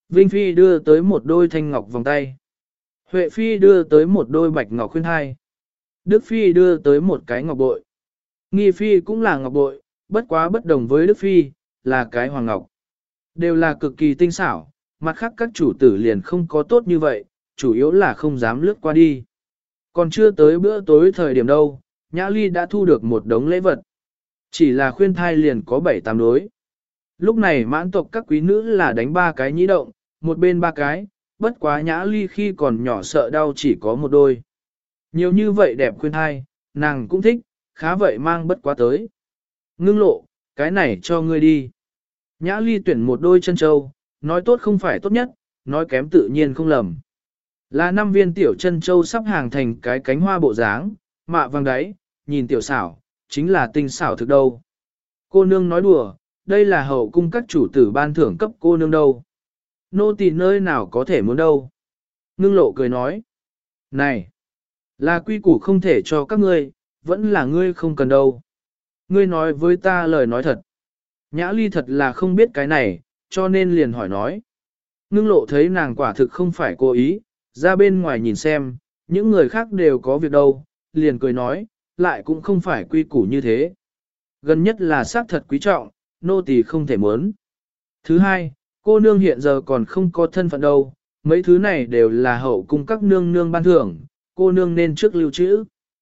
Vinh Phi đưa tới một đôi thanh ngọc vòng tay. Huệ Phi đưa tới một đôi bạch ngọc khuyên thai. Đức Phi đưa tới một cái ngọc bội. Nghi Phi cũng là ngọc bội, bất quá bất đồng với Đức Phi, là cái hoàng ngọc. Đều là cực kỳ tinh xảo, mặt khác các chủ tử liền không có tốt như vậy, chủ yếu là không dám lướt qua đi. Còn chưa tới bữa tối thời điểm đâu, Nhã Ly đã thu được một đống lễ vật. Chỉ là khuyên thai liền có 7-8 đối. Lúc này mãn tộc các quý nữ là đánh 3 cái nhĩ động, một bên 3 cái, bất quá Nhã Ly khi còn nhỏ sợ đau chỉ có một đôi. Nhiều như vậy đẹp khuyên thai, nàng cũng thích, khá vậy mang bất quá tới. Ngưng lộ, cái này cho ngươi đi. Nhã Ly tuyển một đôi chân châu, nói tốt không phải tốt nhất, nói kém tự nhiên không lầm. Là 5 viên tiểu chân châu sắp hàng thành cái cánh hoa bộ dáng, mạ vàng đáy, nhìn tiểu xảo, chính là tinh xảo thực đâu. Cô nương nói đùa, đây là hậu cung các chủ tử ban thưởng cấp cô nương đâu. Nô tỳ nơi nào có thể muốn đâu. Ngưng lộ cười nói. Này, là quy củ không thể cho các ngươi, vẫn là ngươi không cần đâu. Ngươi nói với ta lời nói thật. Nhã Ly thật là không biết cái này, cho nên liền hỏi nói. Ngưng lộ thấy nàng quả thực không phải cố ý, ra bên ngoài nhìn xem, những người khác đều có việc đâu, liền cười nói, lại cũng không phải quy củ như thế. Gần nhất là xác thật quý trọng, nô tỳ không thể muốn. Thứ hai, cô nương hiện giờ còn không có thân phận đâu, mấy thứ này đều là hậu cung các nương nương ban thưởng, cô nương nên trước lưu trữ.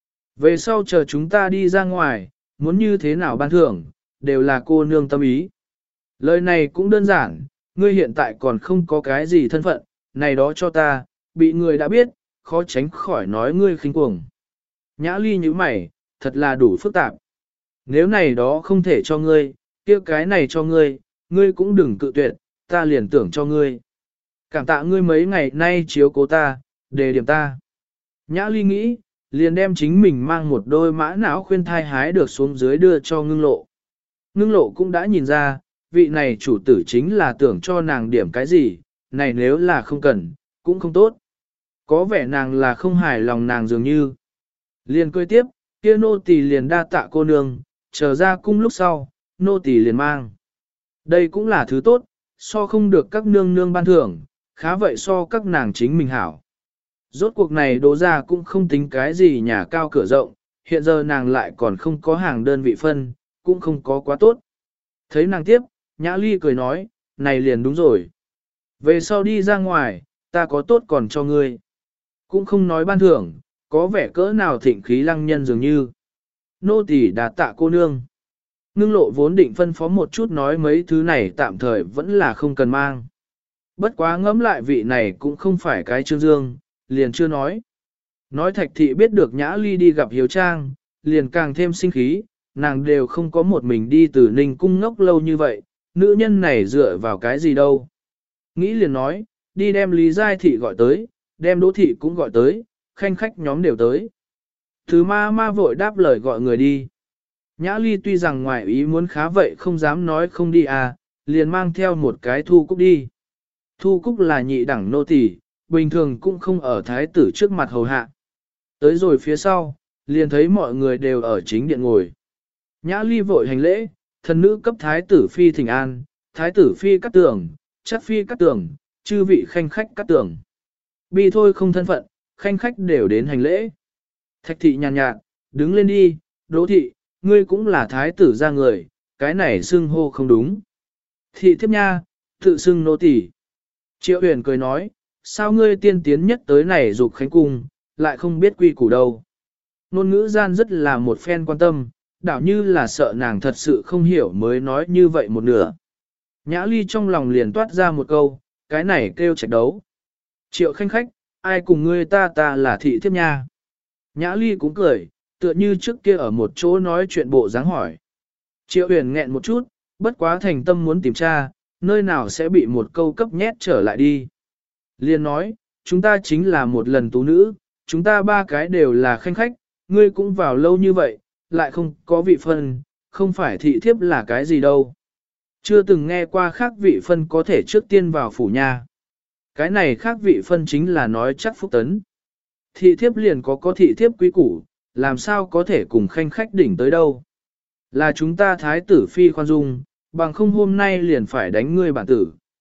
Về sau chờ chúng ta đi ra ngoài, muốn như thế nào ban thưởng, đều là cô nương tâm ý. Lời này cũng đơn giản, ngươi hiện tại còn không có cái gì thân phận, này đó cho ta, bị người đã biết, khó tránh khỏi nói ngươi khinh cuồng. Nhã Ly như mày, thật là đủ phức tạp. Nếu này đó không thể cho ngươi, kia cái này cho ngươi, ngươi cũng đừng cự tuyệt, ta liền tưởng cho ngươi. Cảm tạ ngươi mấy ngày nay chiếu cố ta, đề điểm ta. Nhã Ly nghĩ, liền đem chính mình mang một đôi mã não khuyên thai hái được xuống dưới đưa cho ngưng lộ. Ngưng lộ cũng đã nhìn ra, vị này chủ tử chính là tưởng cho nàng điểm cái gì, này nếu là không cần, cũng không tốt. Có vẻ nàng là không hài lòng nàng dường như. Liền cười tiếp, kia nô tỳ liền đa tạ cô nương, chờ ra cung lúc sau, nô tỳ liền mang. Đây cũng là thứ tốt, so không được các nương nương ban thưởng, khá vậy so các nàng chính mình hảo. Rốt cuộc này đố ra cũng không tính cái gì nhà cao cửa rộng, hiện giờ nàng lại còn không có hàng đơn vị phân, cũng không có quá tốt. Thấy nàng tiếp, Nhã Ly cười nói, này liền đúng rồi. Về sau đi ra ngoài, ta có tốt còn cho ngươi. Cũng không nói ban thưởng, có vẻ cỡ nào thịnh khí lăng nhân dường như. Nô tỳ đã tạ cô nương. Ngưng lộ vốn định phân phó một chút nói mấy thứ này tạm thời vẫn là không cần mang. Bất quá ngẫm lại vị này cũng không phải cái trương dương, liền chưa nói. Nói Thạch Thị biết được Nhã Ly đi gặp Hiếu Trang, liền càng thêm sinh khí, nàng đều không có một mình đi từ Ninh Cung ngốc lâu như vậy, nữ nhân này dựa vào cái gì đâu. Nghĩ liền nói, đi đem Lý Giai Thị gọi tới, đem Đỗ Thị cũng gọi tới, khanh khách nhóm đều tới. Thứ ma vội đáp lời gọi người đi. Nhã Ly tuy rằng ngoài ý muốn khá vậy không dám nói không đi à, liền mang theo một cái Thu Cúc đi. Thu Cúc là nhị đẳng nô tỳ, bình thường cũng không ở thái tử trước mặt hầu hạ. Tới rồi phía sau, liền thấy mọi người đều ở chính điện ngồi. Nhã Ly vội hành lễ, thần nữ cấp thái tử phi thỉnh an, thái tử phi cắt tường, chắc phi cắt tường, chư vị khanh khách cắt tường. Bi thôi không thân phận, khanh khách đều đến hành lễ. Thạch thị nhàn nhạt, đứng lên đi, Đỗ thị, ngươi cũng là thái tử ra người, cái này xưng hô không đúng. Thị thiếp nha, tự xưng nô tỳ. Triệu huyền cười nói, sao ngươi tiên tiến nhất tới này dục khánh cung, lại không biết quy củ đâu. Nôn ngữ gian rất là một phen quan tâm, đảo như là sợ nàng thật sự không hiểu mới nói như vậy một nửa. Nhã Ly trong lòng liền toát ra một câu, cái này kêu trạch đấu. Triệu khanh khách, ai cùng ngươi ta là thị thiếp nha. Nhã Ly cũng cười, tựa như trước kia ở một chỗ nói chuyện bộ dáng hỏi. Triệu huyền nghẹn một chút, bất quá thành tâm muốn tìm tra, nơi nào sẽ bị một câu cấp nhét trở lại đi. Liên nói, chúng ta chính là một lần tú nữ, chúng ta ba cái đều là khanh khách, ngươi cũng vào lâu như vậy, lại không có vị phân, không phải thị thiếp là cái gì đâu. Chưa từng nghe qua khác vị phân có thể trước tiên vào phủ nha. Cái này khác vị phân chính là nói chắc phúc tấn. Thị thiếp liền có thị thiếp quý củ, làm sao có thể cùng khanh khách đỉnh tới đâu. Là chúng ta thái tử phi khoan dung, bằng không hôm nay liền phải đánh ngươi bản tử.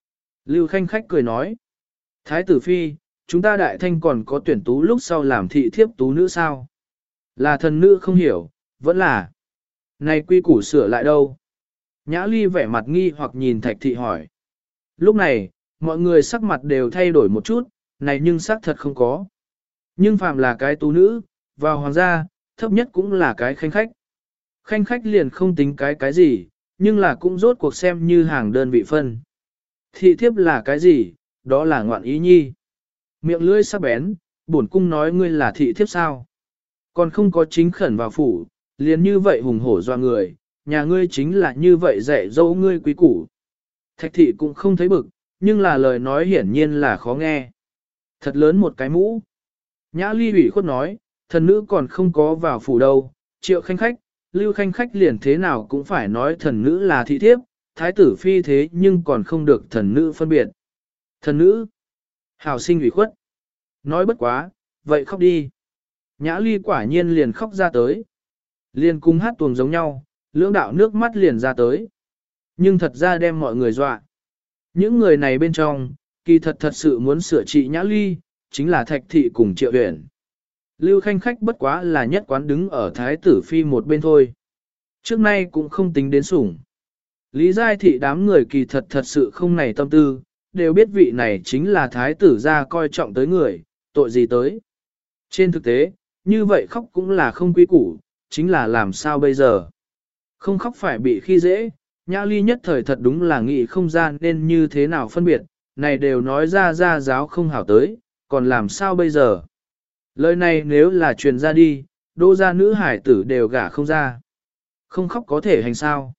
Lưu Khanh khách cười nói. Thái tử phi, chúng ta đại thanh còn có tuyển tú lúc sau làm thị thiếp tú nữ sao? Là thần nữ không hiểu, vẫn là. Này quy củ sửa lại đâu? Nhã Ly vẻ mặt nghi hoặc nhìn Thạch thị hỏi. Lúc này, mọi người sắc mặt đều thay đổi một chút, này nhưng xác thật không có. Nhưng phàm là cái tú nữ, vào hoàng gia, thấp nhất cũng là cái khanh khách. Khanh khách liền không tính cái gì, nhưng là cũng rốt cuộc xem như hàng đơn vị phân. Thị thiếp là cái gì, đó là ngoạn ý nhi. Miệng lưỡi sắc bén, bổn cung nói ngươi là thị thiếp sao. Còn không có chính khẩn vào phủ, liền như vậy hùng hổ doa người, nhà ngươi chính là như vậy dạy dỗ ngươi quý củ. Thạch thị cũng không thấy bực, nhưng là lời nói hiển nhiên là khó nghe. Thật lớn một cái mũ. Nhã Ly ủy khuất nói, thần nữ còn không có vào phủ đâu, Triệu khanh khách, Lưu khanh khách liền thế nào cũng phải nói thần nữ là thị thiếp, thái tử phi thế nhưng còn không được thần nữ phân biệt. Thần nữ, hào sinh ủy khuất. Nói bất quá, vậy khóc đi. Nhã Ly quả nhiên liền khóc ra tới. Liền cùng hát tuồng giống nhau, lưỡng đạo nước mắt liền ra tới. Nhưng thật ra đem mọi người dọa. Những người này bên trong, kỳ thật sự muốn sửa trị Nhã Ly, chính là Thạch thị cùng Triệu Uyển. Lưu khanh khách bất quá là nhất quán đứng ở thái tử phi một bên thôi. Trước nay cũng không tính đến sủng. Lý Giai thị đám người kỳ thật sự không này tâm tư, đều biết vị này chính là thái tử gia coi trọng tới người, tội gì tới. Trên thực tế, như vậy khóc cũng là không quý củ, chính là làm sao bây giờ. Không khóc phải bị khi dễ, Nhã Ly nhất thời thật đúng là nghĩ không gian nên như thế nào phân biệt, này đều nói ra giáo không hảo tới, còn làm sao bây giờ. Lời này nếu là truyền ra đi, đô gia nữ hải tử đều gả không ra. Không khóc có thể hành sao.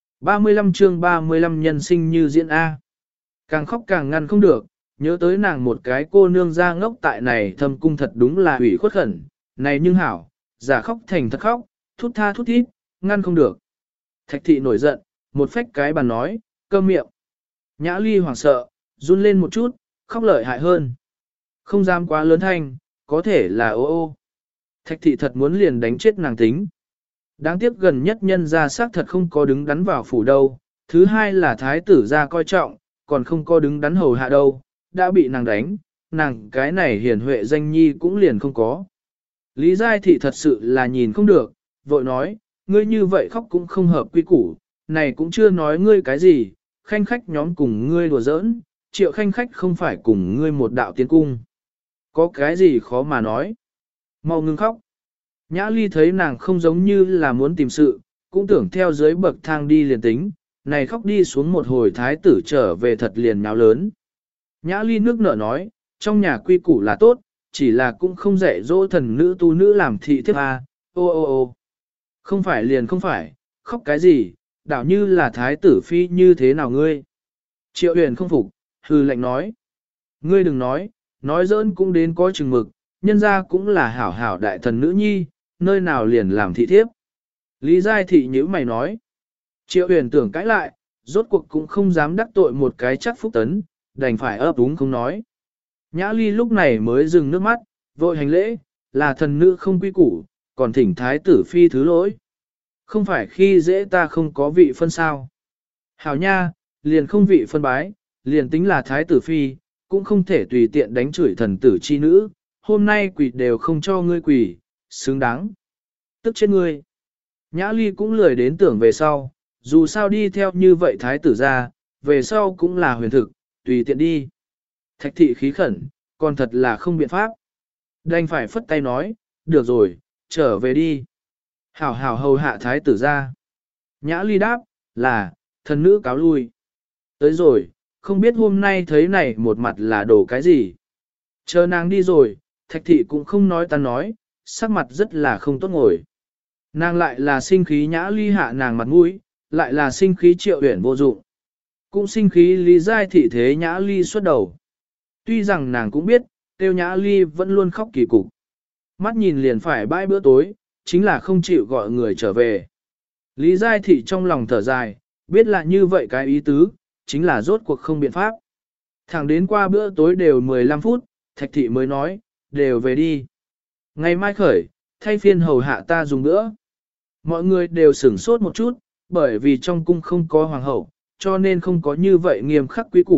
35 chương 35 nhân sinh như diễn A. Càng khóc càng ngăn không được, nhớ tới nàng một cái cô nương ra ngốc tại này thâm cung thật đúng là hủy khuất khẩn. Này nhưng hảo, giả khóc thành thật khóc, thút tha thút thít, ngăn không được. Thạch thị nổi giận, một phách cái bàn nói, câm miệng. Nhã Ly hoảng sợ, run lên một chút, khóc lợi hại hơn. Không dám quá lớn thanh, có thể là ô ô. Thạch thị thật muốn liền đánh chết nàng tính. Đáng tiếc gần nhất nhân ra xác thật không có đứng đắn vào phủ đâu. Thứ hai là thái tử ra coi trọng, còn không có đứng đắn hầu hạ đâu. Đã bị nàng đánh, nàng cái này hiển huệ danh nhi cũng liền không có. Lý Giai thị thật sự là nhìn không được, vội nói, ngươi như vậy khóc cũng không hợp quy củ, này cũng chưa nói ngươi cái gì, khanh khách nhóm cùng ngươi đùa giỡn, Triệu khanh khách không phải cùng ngươi một đạo tiến cung. Có cái gì khó mà nói. Mau ngưng khóc. Nhã Ly thấy nàng không giống như là muốn tìm sự, cũng tưởng theo dưới bậc thang đi liền tính, này khóc đi xuống một hồi thái tử trở về thật liền nháo lớn. Nhã Ly nước nở nói, trong nhà quy củ là tốt, chỉ là cũng không dạy dỗ thần nữ tu nữ làm thị thiếp à, ô ô ô. Không phải liền không phải, khóc cái gì, đảo như là thái tử phi như thế nào ngươi. Triệu Huyền không phục, hư lệnh nói. Ngươi đừng nói giỡn cũng đến có chừng mực, nhân ra cũng là hảo hảo đại thần nữ nhi, nơi nào liền làm thị thiếp. Lý Giai thị nhữ mày nói. Triệu Huyền tưởng cãi lại, rốt cuộc cũng không dám đắc tội một cái chắc phúc tấn, đành phải ấp úng không nói. Nhã Ly lúc này mới dừng nước mắt, vội hành lễ, là thần nữ không quy củ, còn thỉnh thái tử phi thứ lỗi. Không phải khi dễ ta không có vị phân sao. Hảo nha, liền không vị phân bái, liền tính là thái tử phi, cũng không thể tùy tiện đánh chửi thần tử chi nữ, hôm nay quỷ đều không cho ngươi quỷ, xứng đáng. Tức chết ngươi. Nhã Ly cũng lười đến tưởng về sau, dù sao đi theo như vậy thái tử ra, về sau cũng là huyền thực, tùy tiện đi. Thạch thị khí khẩn, còn thật là không biện pháp. Đành phải phất tay nói, được rồi, trở về đi. Hảo hảo hầu hạ thái tử ra. Nhã Ly đáp, là, thần nữ cáo lui. Tới rồi, không biết hôm nay thấy này một mặt là đổ cái gì. Chờ nàng đi rồi, thạch thị cũng không nói ta nói, sắc mặt rất là không tốt ngồi. Nàng lại là sinh khí Nhã Ly hạ nàng mặt mũi, lại là sinh khí Triệu Uyển vô dụng. Cũng sinh khí Lý Giai thị thế Nhã Ly xuất đầu. Tuy rằng nàng cũng biết, tiêu Nhã Ly vẫn luôn khóc kỳ cục. Mắt nhìn liền phải bãi bữa tối, chính là không chịu gọi người trở về. Lý Giai thị trong lòng thở dài, biết là như vậy cái ý tứ, chính là rốt cuộc không biện pháp. Thẳng đến qua bữa tối đều 15 phút, Thạch thị mới nói, đều về đi. Ngày mai khởi, thay phiên hầu hạ ta dùng bữa. Mọi người đều sửng sốt một chút, bởi vì trong cung không có hoàng hậu, cho nên không có như vậy nghiêm khắc quý củ,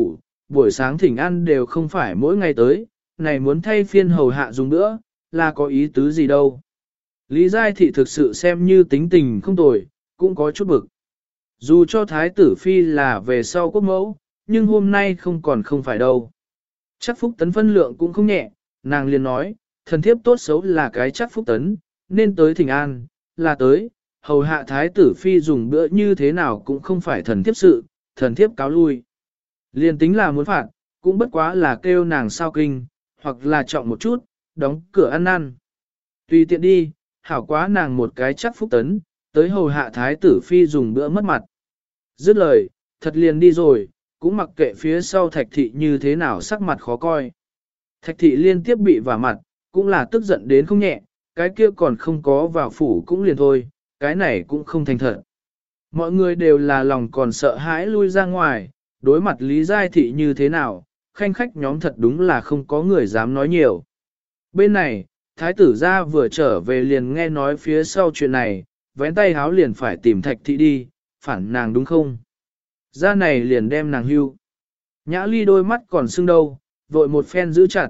buổi sáng thỉnh ăn đều không phải mỗi ngày tới, này muốn thay phiên hầu hạ dùng nữa, là có ý tứ gì đâu. Lý Giai Thị thực sự xem như tính tình không tồi, cũng có chút bực. Dù cho Thái tử Phi là về sau quốc mẫu, nhưng hôm nay không phải đâu. Chắc Phúc Tấn phân lượng cũng không nhẹ, nàng liền nói, thần thiếp tốt xấu là cái chắc Phúc Tấn, nên tới thỉnh an, là tới, hầu hạ Thái tử Phi dùng bữa như thế nào cũng không phải thần thiếp sự, thần thiếp cáo lui. Liền tính là muốn phạt, cũng bất quá là kêu nàng sao kinh, hoặc là trọng một chút, đóng cửa ăn năn. Tùy tiện đi, hảo quá nàng một cái chắc Phúc Tấn, tới hầu hạ Thái tử Phi dùng bữa mất mặt. Dứt lời, thật liền đi rồi, cũng mặc kệ phía sau Thạch Thị như thế nào sắc mặt khó coi. Thạch Thị liên tiếp bị vả mặt, cũng là tức giận đến không nhẹ, cái kia còn không có vào phủ cũng liền thôi, cái này cũng không thành thật. Mọi người đều là lòng còn sợ hãi lui ra ngoài, đối mặt Lý Giai Thị như thế nào, khanh khách nhóm thật đúng là không có người dám nói nhiều. Bên này, Thái tử gia vừa trở về liền nghe nói phía sau chuyện này, vén tay háo liền phải tìm Thạch Thị đi, phản nàng đúng không? Ra này liền đem nàng hưu. Nhã Ly đôi mắt còn sưng đâu, vội một phen giữ chặt,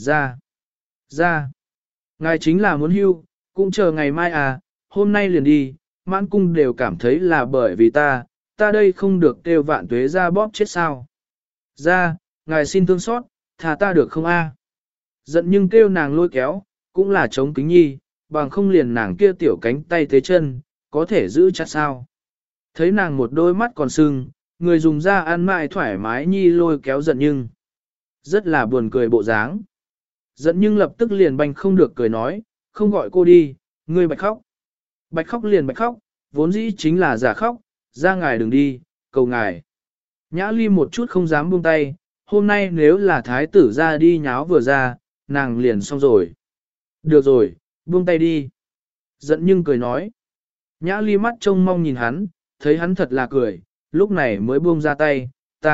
ra. Ngài chính là muốn hưu, cũng chờ ngày mai à, hôm nay liền đi, mãn cung đều cảm thấy là bởi vì ta đây không được kêu vạn tuế ra bóp chết sao. Ra, ngài xin thương xót, thà ta được không a? Giận nhưng kêu nàng lôi kéo, cũng là chống kính nhi, bằng không liền nàng kia tiểu cánh tay thế chân, có thể giữ chặt sao. Thấy nàng một đôi mắt còn sưng, người dùng ra ăn mại thoải mái nhi lôi kéo giận nhưng. Rất là buồn cười bộ dáng. Giận nhưng lập tức liền banh không được cười nói, không gọi cô đi, ngươi bạch khóc. Bạch khóc liền bạch khóc, vốn dĩ chính là giả khóc, ra ngài đừng đi, cầu ngài. Nhã Ly một chút không dám buông tay, hôm nay nếu là thái tử ra đi nháo vừa ra, nàng liền xong rồi. Được rồi, buông tay đi. Giận nhưng cười nói. Nhã Ly mắt trông mong nhìn hắn, thấy hắn thật là cười, lúc này mới buông ra tay,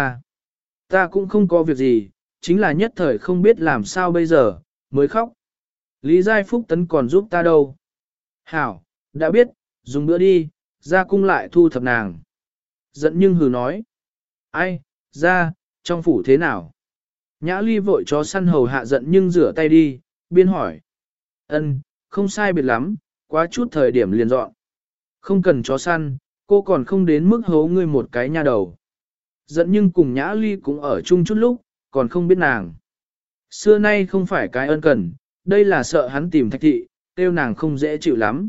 ta cũng không có việc gì, chính là nhất thời không biết làm sao bây giờ, mới khóc. Lý Giai Phúc Tấn còn giúp ta đâu. Hảo, đã biết, dùng bữa đi, ra cung lại thu thập nàng. Giận nhưng hừ nói. Ai, ra, trong phủ thế nào? Nhã Ly vội chó săn hầu hạ giận nhưng rửa tay đi, biên hỏi. Ân, không sai biệt lắm, quá chút thời điểm liền dọn. Không cần chó săn, cô còn không đến mức hố ngươi một cái nha đầu. Giận nhưng cùng Nhã Ly cũng ở chung chút lúc, còn không biết nàng. Xưa nay không phải cái ân cần, đây là sợ hắn tìm Thạch Thị, tiêu nàng không dễ chịu lắm.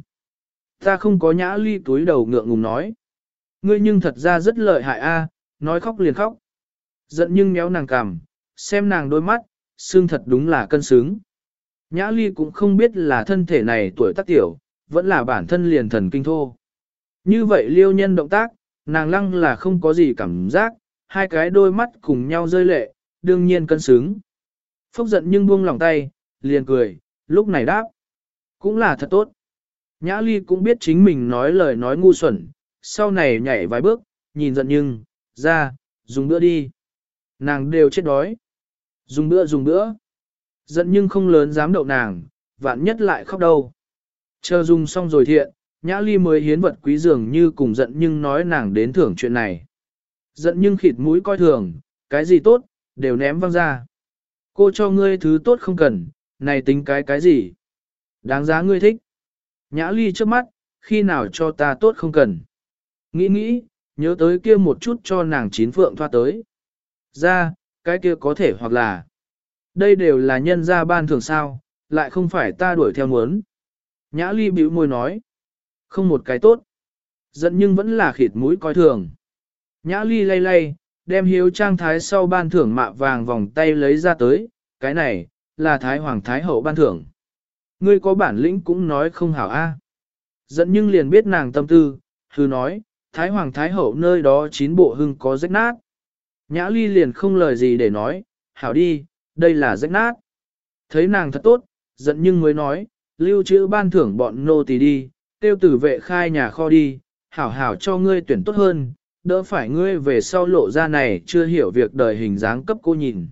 Ta không có. Nhã Ly túi đầu ngượng ngùng nói. Ngươi nhưng thật ra rất lợi hại a, nói khóc liền khóc. Giận nhưng méo nàng cằm, xem nàng đôi mắt, xương thật đúng là cân xứng. Nhã Ly cũng không biết là thân thể này tuổi tác tiểu, vẫn là bản thân liền thần kinh thô. Như vậy liêu nhân động tác, nàng lăng là không có gì cảm giác, hai cái đôi mắt cùng nhau rơi lệ, đương nhiên cân xứng. Phốc giận nhưng buông lòng tay, liền cười, lúc này đáp. Cũng là thật tốt. Nhã Ly cũng biết chính mình nói lời nói ngu xuẩn, sau này nhảy vài bước, nhìn giận nhưng, ra, dùng bữa đi. Nàng đều chết đói. Dùng bữa. Giận nhưng không lớn dám đậu nàng, vạn nhất lại khóc đâu. Chờ dùng xong rồi thiện, Nhã Ly mới hiến vật quý dường như cùng giận nhưng nói nàng đến thưởng chuyện này. Giận nhưng khịt mũi coi thường, cái gì tốt, đều ném văng ra. Cô cho ngươi thứ tốt không cần, này tính cái gì? Đáng giá ngươi thích. Nhã Ly trước mắt, khi nào cho ta tốt không cần. Nghĩ, nhớ tới kia một chút cho nàng chín phượng thoa tới. Ra, cái kia có thể hoặc là. Đây đều là nhân gia ban thường sao, lại không phải ta đuổi theo muốn. Nhã Ly bĩu môi nói. Không một cái tốt. Giận nhưng vẫn là khịt mũi coi thường. Nhã Ly lay, đem hiếu trang thái sau ban thưởng mạ vàng vòng tay lấy ra tới. Cái này, là thái hoàng thái hậu ban thưởng. Ngươi có bản lĩnh cũng nói không hảo a. Giận nhưng liền biết nàng tâm tư, hừ nói, thái hoàng thái hậu nơi đó 9 bộ hưng có rách nát. Nhã Ly liền không lời gì để nói, hảo đi, đây là rách nát. Thấy nàng thật tốt, giận nhưng mới nói, lưu trữ ban thưởng bọn nô tỳ đi, tiêu tử vệ khai nhà kho đi, hảo cho ngươi tuyển tốt hơn, đỡ phải ngươi về sau lộ ra này chưa hiểu việc đời hình dáng cấp cô nhìn.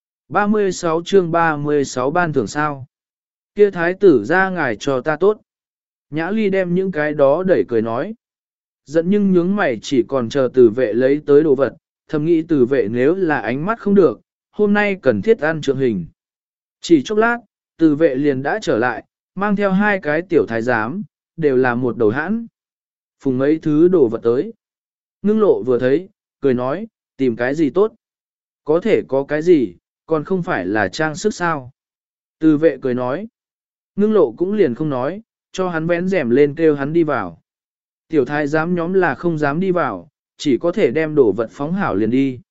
36 chương 36 ban thưởng sao? Kia thái tử ra ngài cho ta tốt. Nhã Ly đem những cái đó đẩy cười nói. Giận nhưng nhướng mày chỉ còn chờ tử vệ lấy tới đồ vật, thầm nghĩ Từ Vệ nếu là ánh mắt không được, hôm nay cần thiết ăn trượng hình. Chỉ chốc lát, Từ Vệ liền đã trở lại, mang theo hai cái tiểu thái giám, đều là một đầu hãn. Phùng mấy thứ đồ vật tới. Ngưng lộ vừa thấy, cười nói, tìm cái gì tốt? Có thể có cái gì, còn không phải là trang sức sao? Từ Vệ cười nói. Ngưng lộ cũng liền không nói, cho hắn vén rèm lên kêu hắn đi vào. Tiểu thái giám nhóm là không dám đi vào, chỉ có thể đem đồ vật phóng hảo liền đi.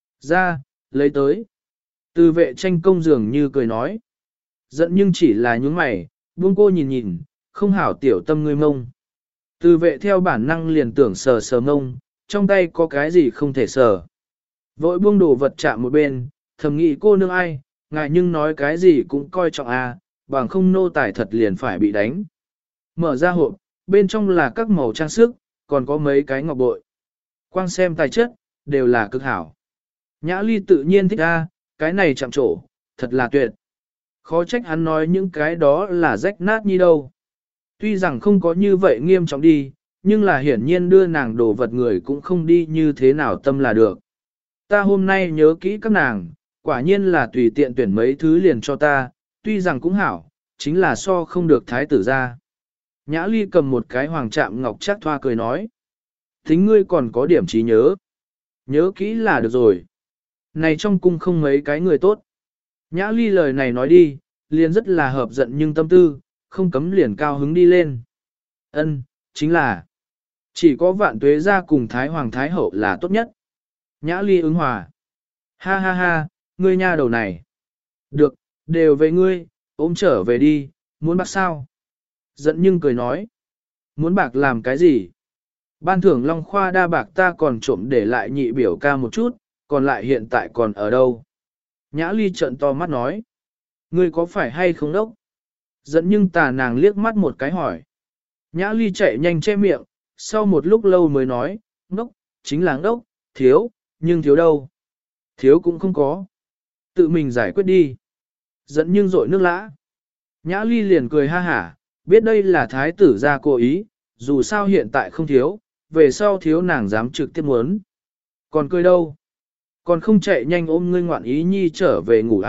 Ra, lấy tới. Từ Vệ tranh công dường như cười nói. Giận nhưng chỉ là nhúng mày, buông cô nhìn nhìn, không hảo tiểu tâm ngươi mông. Từ Vệ theo bản năng liền tưởng sờ sờ mông, trong tay có cái gì không thể sờ. Vội buông đồ vật chạm một bên, thầm nghĩ cô nương ai, ngại nhưng nói cái gì cũng coi trọng bằng không nô tài thật liền phải bị đánh. Mở ra hộp, bên trong là các màu trang sức, còn có mấy cái ngọc bội. Quang xem tài chất, đều là cực hảo. Nhã Ly tự nhiên thích cái này chạm trổ, thật là tuyệt. Khó trách hắn nói những cái đó là rách nát như đâu. Tuy rằng không có như vậy nghiêm trọng đi, nhưng là hiển nhiên đưa nàng đồ vật người cũng không đi như thế nào tâm là được. Ta hôm nay nhớ kỹ các nàng, quả nhiên là tùy tiện tuyển mấy thứ liền cho ta, tuy rằng cũng hảo, chính là so không được thái tử ra. Nhã Ly cầm một cái hoàng trạm ngọc chắc thoa cười nói. Tính ngươi còn có điểm trí nhớ. Nhớ kỹ là được rồi. Này trong cung không mấy cái người tốt. Nhã Ly lời này nói đi, liền rất là hợp giận nhưng tâm tư, không cấm liền cao hứng đi lên. Ân, chính là chỉ có Vạn Tuế gia cùng Thái Hoàng Thái Hậu là tốt nhất. Nhã Ly ứng hòa. Ha ha ha, ngươi nha đầu này. Được, đều về ngươi, ôm trở về đi, muốn bạc sao? Giận nhưng cười nói. Muốn bạc làm cái gì? Ban thưởng Long Khoa đa bạc ta còn trộm để lại nhị biểu ca một chút, còn lại hiện tại còn ở đâu? Nhã Ly trợn to mắt nói. Ngươi có phải hay không đốc? Giận nhưng tà nàng liếc mắt một cái hỏi. Nhã Ly chạy nhanh che miệng, sau một lúc lâu mới nói, ngốc, chính là ngốc, thiếu, nhưng thiếu đâu? Thiếu cũng không có. Tự mình giải quyết đi. Giận nhưng rội nước lã. Nhã Ly liền cười ha hả, biết đây là thái tử gia cố ý, dù sao hiện tại không thiếu, về sau thiếu nàng dám trực tiếp muốn. Còn cười đâu? Còn không chạy nhanh ôm ngươi ngoạn ý nhi trở về ngủ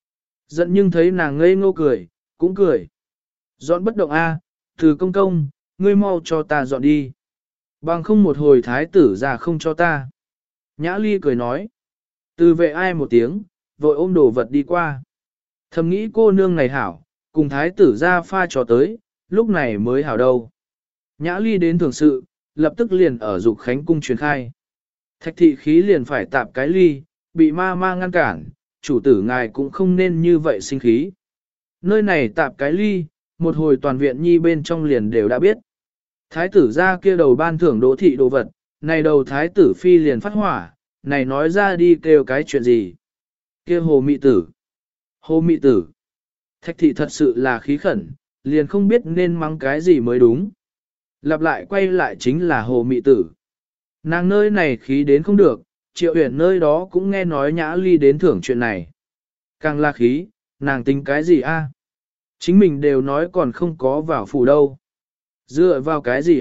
Giận nhưng thấy nàng ngây ngô cười, cũng cười. Dọn bất động từ công công, ngươi mau cho ta dọn đi. Bằng không một hồi thái tử ra không cho ta. Nhã Ly cười nói. Từ Vệ ai một tiếng, vội ôm đồ vật đi qua. Thầm nghĩ cô nương này hảo, cùng thái tử ra pha trò tới, lúc này mới hảo đâu. Nhã Ly đến thường sự, lập tức liền ở Dục Khánh cung truyền khai. Thạch thị khí liền phải tạp cái ly, bị ma ma ngăn cản, chủ tử ngài cũng không nên như vậy sinh khí. Nơi này tạp cái ly, một hồi toàn viện nhi bên trong liền đều đã biết. Thái tử ra kia đầu ban thưởng đỗ thị đồ vật, này đầu thái tử phi liền phát hỏa, này nói ra đi kêu cái chuyện gì. Kia hồ mị tử. Hồ mị tử. Thạch thị thật sự là khí khẩn, liền không biết nên mắng cái gì mới đúng. Lặp lại quay lại chính là hồ mị tử. Nàng nơi này khí đến không được, Triệu Uyển nơi đó cũng nghe nói Nhã Ly đến thưởng chuyện này. Càng là khí, nàng tính cái gì Chính mình đều nói còn không có vào phủ đâu. Dựa vào cái gì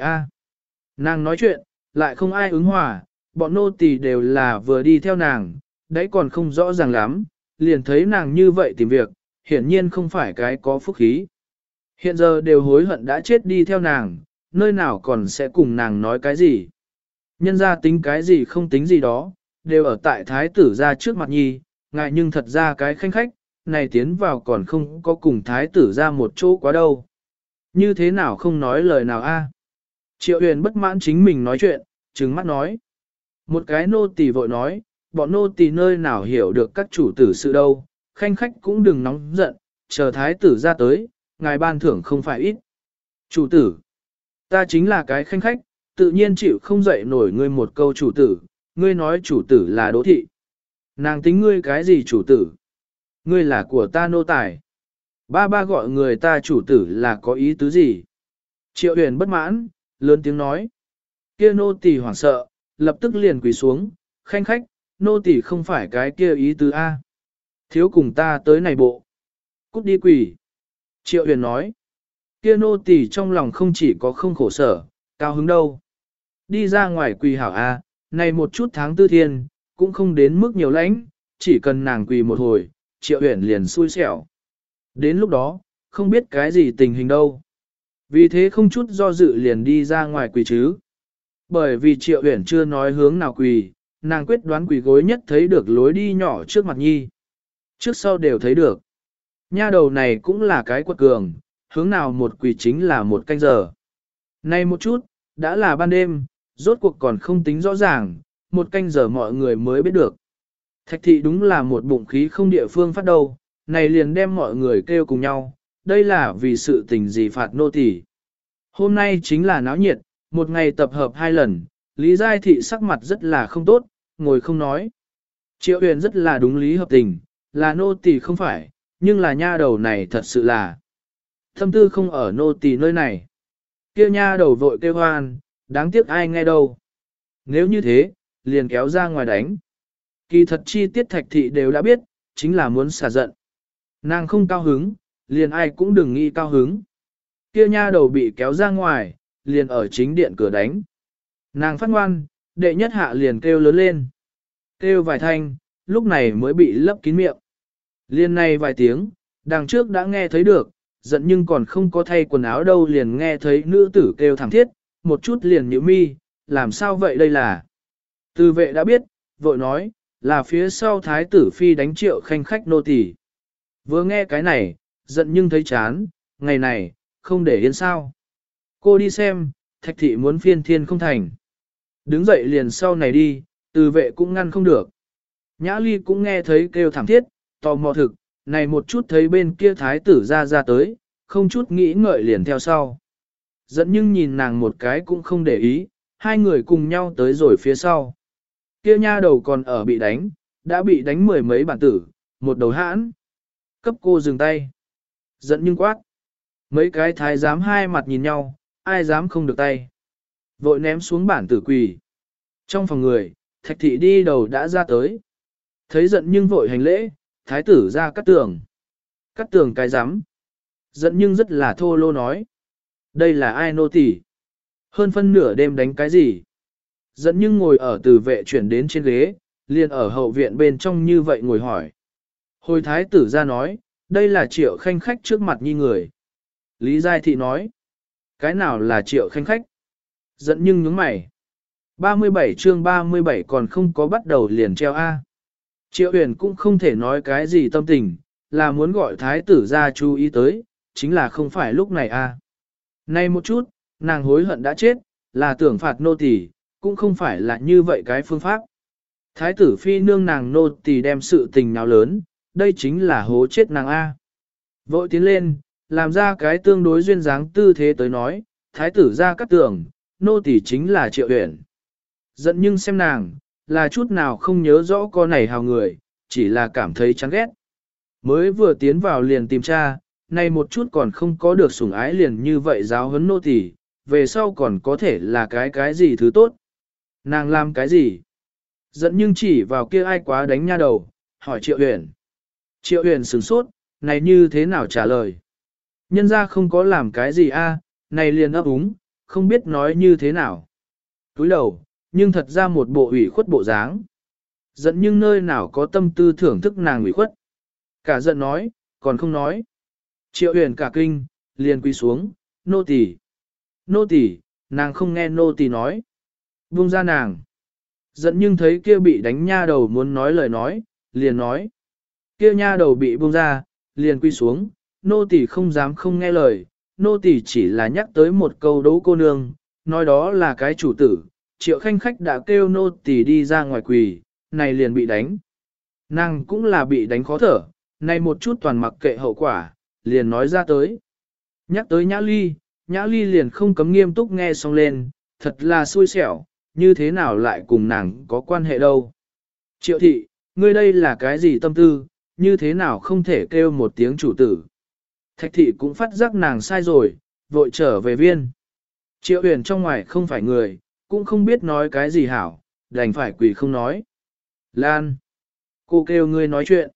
Nàng nói chuyện, lại không ai ứng hòa, bọn nô tỳ đều là vừa đi theo nàng, đấy còn không rõ ràng lắm, liền thấy nàng như vậy tìm việc, hiển nhiên không phải cái có phúc khí. Hiện giờ đều hối hận đã chết đi theo nàng, nơi nào còn sẽ cùng nàng nói cái gì. Nhân ra tính cái gì không tính gì đó, đều ở tại thái tử ra trước mặt nhi, ngại nhưng thật ra cái khanh khách, này tiến vào còn không có cùng thái tử ra một chỗ quá đâu. Như thế nào không nói lời nào Triệu Huyền bất mãn chính mình nói chuyện, trừng mắt nói. Một cái nô tỳ vội nói, bọn nô tỳ nơi nào hiểu được các chủ tử sự đâu, khanh khách cũng đừng nóng giận, chờ thái tử ra tới, ngài ban thưởng không phải ít. Chủ tử, ta chính là cái khanh khách, tự nhiên chịu không dậy nổi ngươi một câu chủ tử, ngươi nói chủ tử là đỗ thị. Nàng tính ngươi cái gì chủ tử? Ngươi là của ta nô tài. Ba ba gọi người ta chủ tử là có ý tứ gì? Triệu Huyền bất mãn, lớn tiếng nói. Kia nô tỳ hoảng sợ, lập tức liền quỳ xuống, khanh khách, nô tỳ không phải cái kia ý tứ Thiếu cùng ta tới này bộ. Cút đi quỳ. Triệu Huyền nói. Kia nô tỳ trong lòng không chỉ có không khổ sở, cao hứng đâu. Đi ra ngoài quỳ hảo này một chút tháng tư thiên, cũng không đến mức nhiều lãnh, chỉ cần nàng quỳ một hồi, Triệu Uyển liền xui xẻo. Đến lúc đó, không biết cái gì tình hình đâu. Vì thế không chút do dự liền đi ra ngoài quỳ chứ. Bởi vì Triệu Uyển chưa nói hướng nào quỳ, nàng quyết đoán quỳ gối nhất thấy được lối đi nhỏ trước mặt nhi. Trước sau đều thấy được. Nha đầu này cũng là cái quật cường, hướng nào một quỳ chính là một canh giờ. Nay một chút, đã là ban đêm, rốt cuộc còn không tính rõ ràng, một canh giờ mọi người mới biết được. Thạch thị đúng là một bụng khí không địa phương phát đầu, này liền đem mọi người kêu cùng nhau, đây là vì sự tình gì phạt nô tỳ. Hôm nay chính là náo nhiệt, một ngày tập hợp 2 lần, Lý Giai Thị sắc mặt rất là không tốt, ngồi không nói. Triệu Huyền rất là đúng lý hợp tình, là nô tỳ không phải, nhưng là nha đầu này thật sự là. Thâm tư không ở nô tỳ nơi này. Kia nha đầu vội kêu hoan, đáng tiếc ai nghe đâu. Nếu như thế, liền kéo ra ngoài đánh. Kỳ thật chi tiết Thạch thị đều đã biết, chính là muốn xả giận. Nàng không cao hứng, liền ai cũng đừng nghĩ cao hứng. Kia nha đầu bị kéo ra ngoài, liền ở chính điện cửa đánh. Nàng phát ngoan, đệ nhất hạ liền kêu lớn lên. Kêu vài thanh, lúc này mới bị lấp kín miệng. Liên này vài tiếng, đằng trước đã nghe thấy được, giận nhưng còn không có thay quần áo đâu liền nghe thấy nữ tử kêu thảm thiết, một chút liền nhíu mi, làm sao vậy đây là. Từ vệ đã biết, vội nói, là phía sau thái tử phi đánh Triệu Khanh khách nô tỳ. Vừa nghe cái này, giận nhưng thấy chán, ngày này, không để yên sao. Cô đi xem, Thạch thị muốn phiên thiên không thành. Đứng dậy liền sau này đi, từ vệ cũng ngăn không được. Nhã Ly cũng nghe thấy kêu thảm thiết, tò mò thực, này một chút thấy bên kia thái tử ra tới, không chút nghĩ ngợi liền theo sau. Dẫn nhưng nhìn nàng một cái cũng không để ý, hai người cùng nhau tới rồi phía sau. Kia nha đầu còn ở bị đánh, đã bị đánh 10 mấy bản tử, một đầu hãn. Cấp cô dừng tay. Giận nhưng quát. Mấy cái thái giám hai mặt nhìn nhau, ai dám không được tay. Vội ném xuống bản tử quỳ. Trong phòng người, Thạch thị đi đầu đã ra tới. Thấy giận nhưng vội hành lễ, thái tử ra cắt tường. Cắt tường cái rắm Giận nhưng rất là thô lô nói. Đây là ai nô tỳ? Hơn phân nửa đêm đánh cái gì? Giận nhưng ngồi ở từ vệ chuyển đến trên ghế, liền ở hậu viện bên trong như vậy ngồi hỏi. Hồi thái tử ra nói, đây là Triệu Khanh khách trước mặt nhi người. Lý Giai Thị nói. Cái nào là Triệu Khanh khách? Giận nhưng nhướng mày. 37 chương 37 còn không có bắt đầu liền treo A. Triệu Huyền cũng không thể nói cái gì tâm tình, là muốn gọi thái tử ra chú ý tới, chính là không phải lúc này A. Nay một chút, nàng hối hận đã chết, là tưởng phạt nô tỳ, cũng không phải là như vậy cái phương pháp. Thái tử phi nương nàng nô tỳ đem sự tình nào lớn, đây chính là hố chết nàng A. Vội tiến lên, làm ra cái tương đối duyên dáng tư thế tới nói, thái tử ra cắt tường, nô tỳ chính là Triệu Huyền. Giận nhưng xem nàng, là chút nào không nhớ rõ con này hào người, chỉ là cảm thấy chán ghét. Mới vừa tiến vào liền tìm cha, nay một chút còn không có được sủng ái liền như vậy giáo huấn nô tỳ, về sau còn có thể là cái gì thứ tốt. Nàng làm cái gì? Giận nhưng chỉ vào kia ai quá đánh nha đầu, hỏi Triệu Huyền. Triệu Huyền sửng sốt, này như thế nào trả lời? Nhân ra không có làm cái gì a, này liền ấp úng, không biết nói như thế nào. Túi đầu, nhưng thật ra một bộ ủy khuất bộ dáng. Giận nhưng nơi nào có tâm tư thưởng thức nàng ủy khuất. Cả giận nói, còn không nói. Triệu Huyền cả kinh, liền quỳ xuống, nô tỳ, nô tỳ, nàng không nghe nô tỳ nói. Buông ra nàng. Giận nhưng thấy kia bị đánh nha đầu muốn nói lời nói, liền nói. Kia nha đầu bị buông ra, liền quỳ xuống, nô tỳ không dám không nghe lời, nô tỳ chỉ là nhắc tới một câu đấu cô nương, nói đó là cái chủ tử. Triệu Khanh khách đã kêu nô tỳ đi ra ngoài quỳ, này liền bị đánh. Nàng cũng là bị đánh khó thở, này một chút toàn mặc kệ hậu quả, liền nói ra tới. Nhắc tới Nhã Ly liền không cấm nghiêm túc nghe xong lên, thật là xui xẻo, như thế nào lại cùng nàng có quan hệ đâu. Triệu thị, ngươi đây là cái gì tâm tư, như thế nào không thể kêu một tiếng chủ tử. Thạch thị cũng phát giác nàng sai rồi, vội trở về viên. Triệu Huyền trong ngoài không phải người, cũng không biết nói cái gì hảo, đành phải quỳ không nói. Lan, cô kêu ngươi nói chuyện.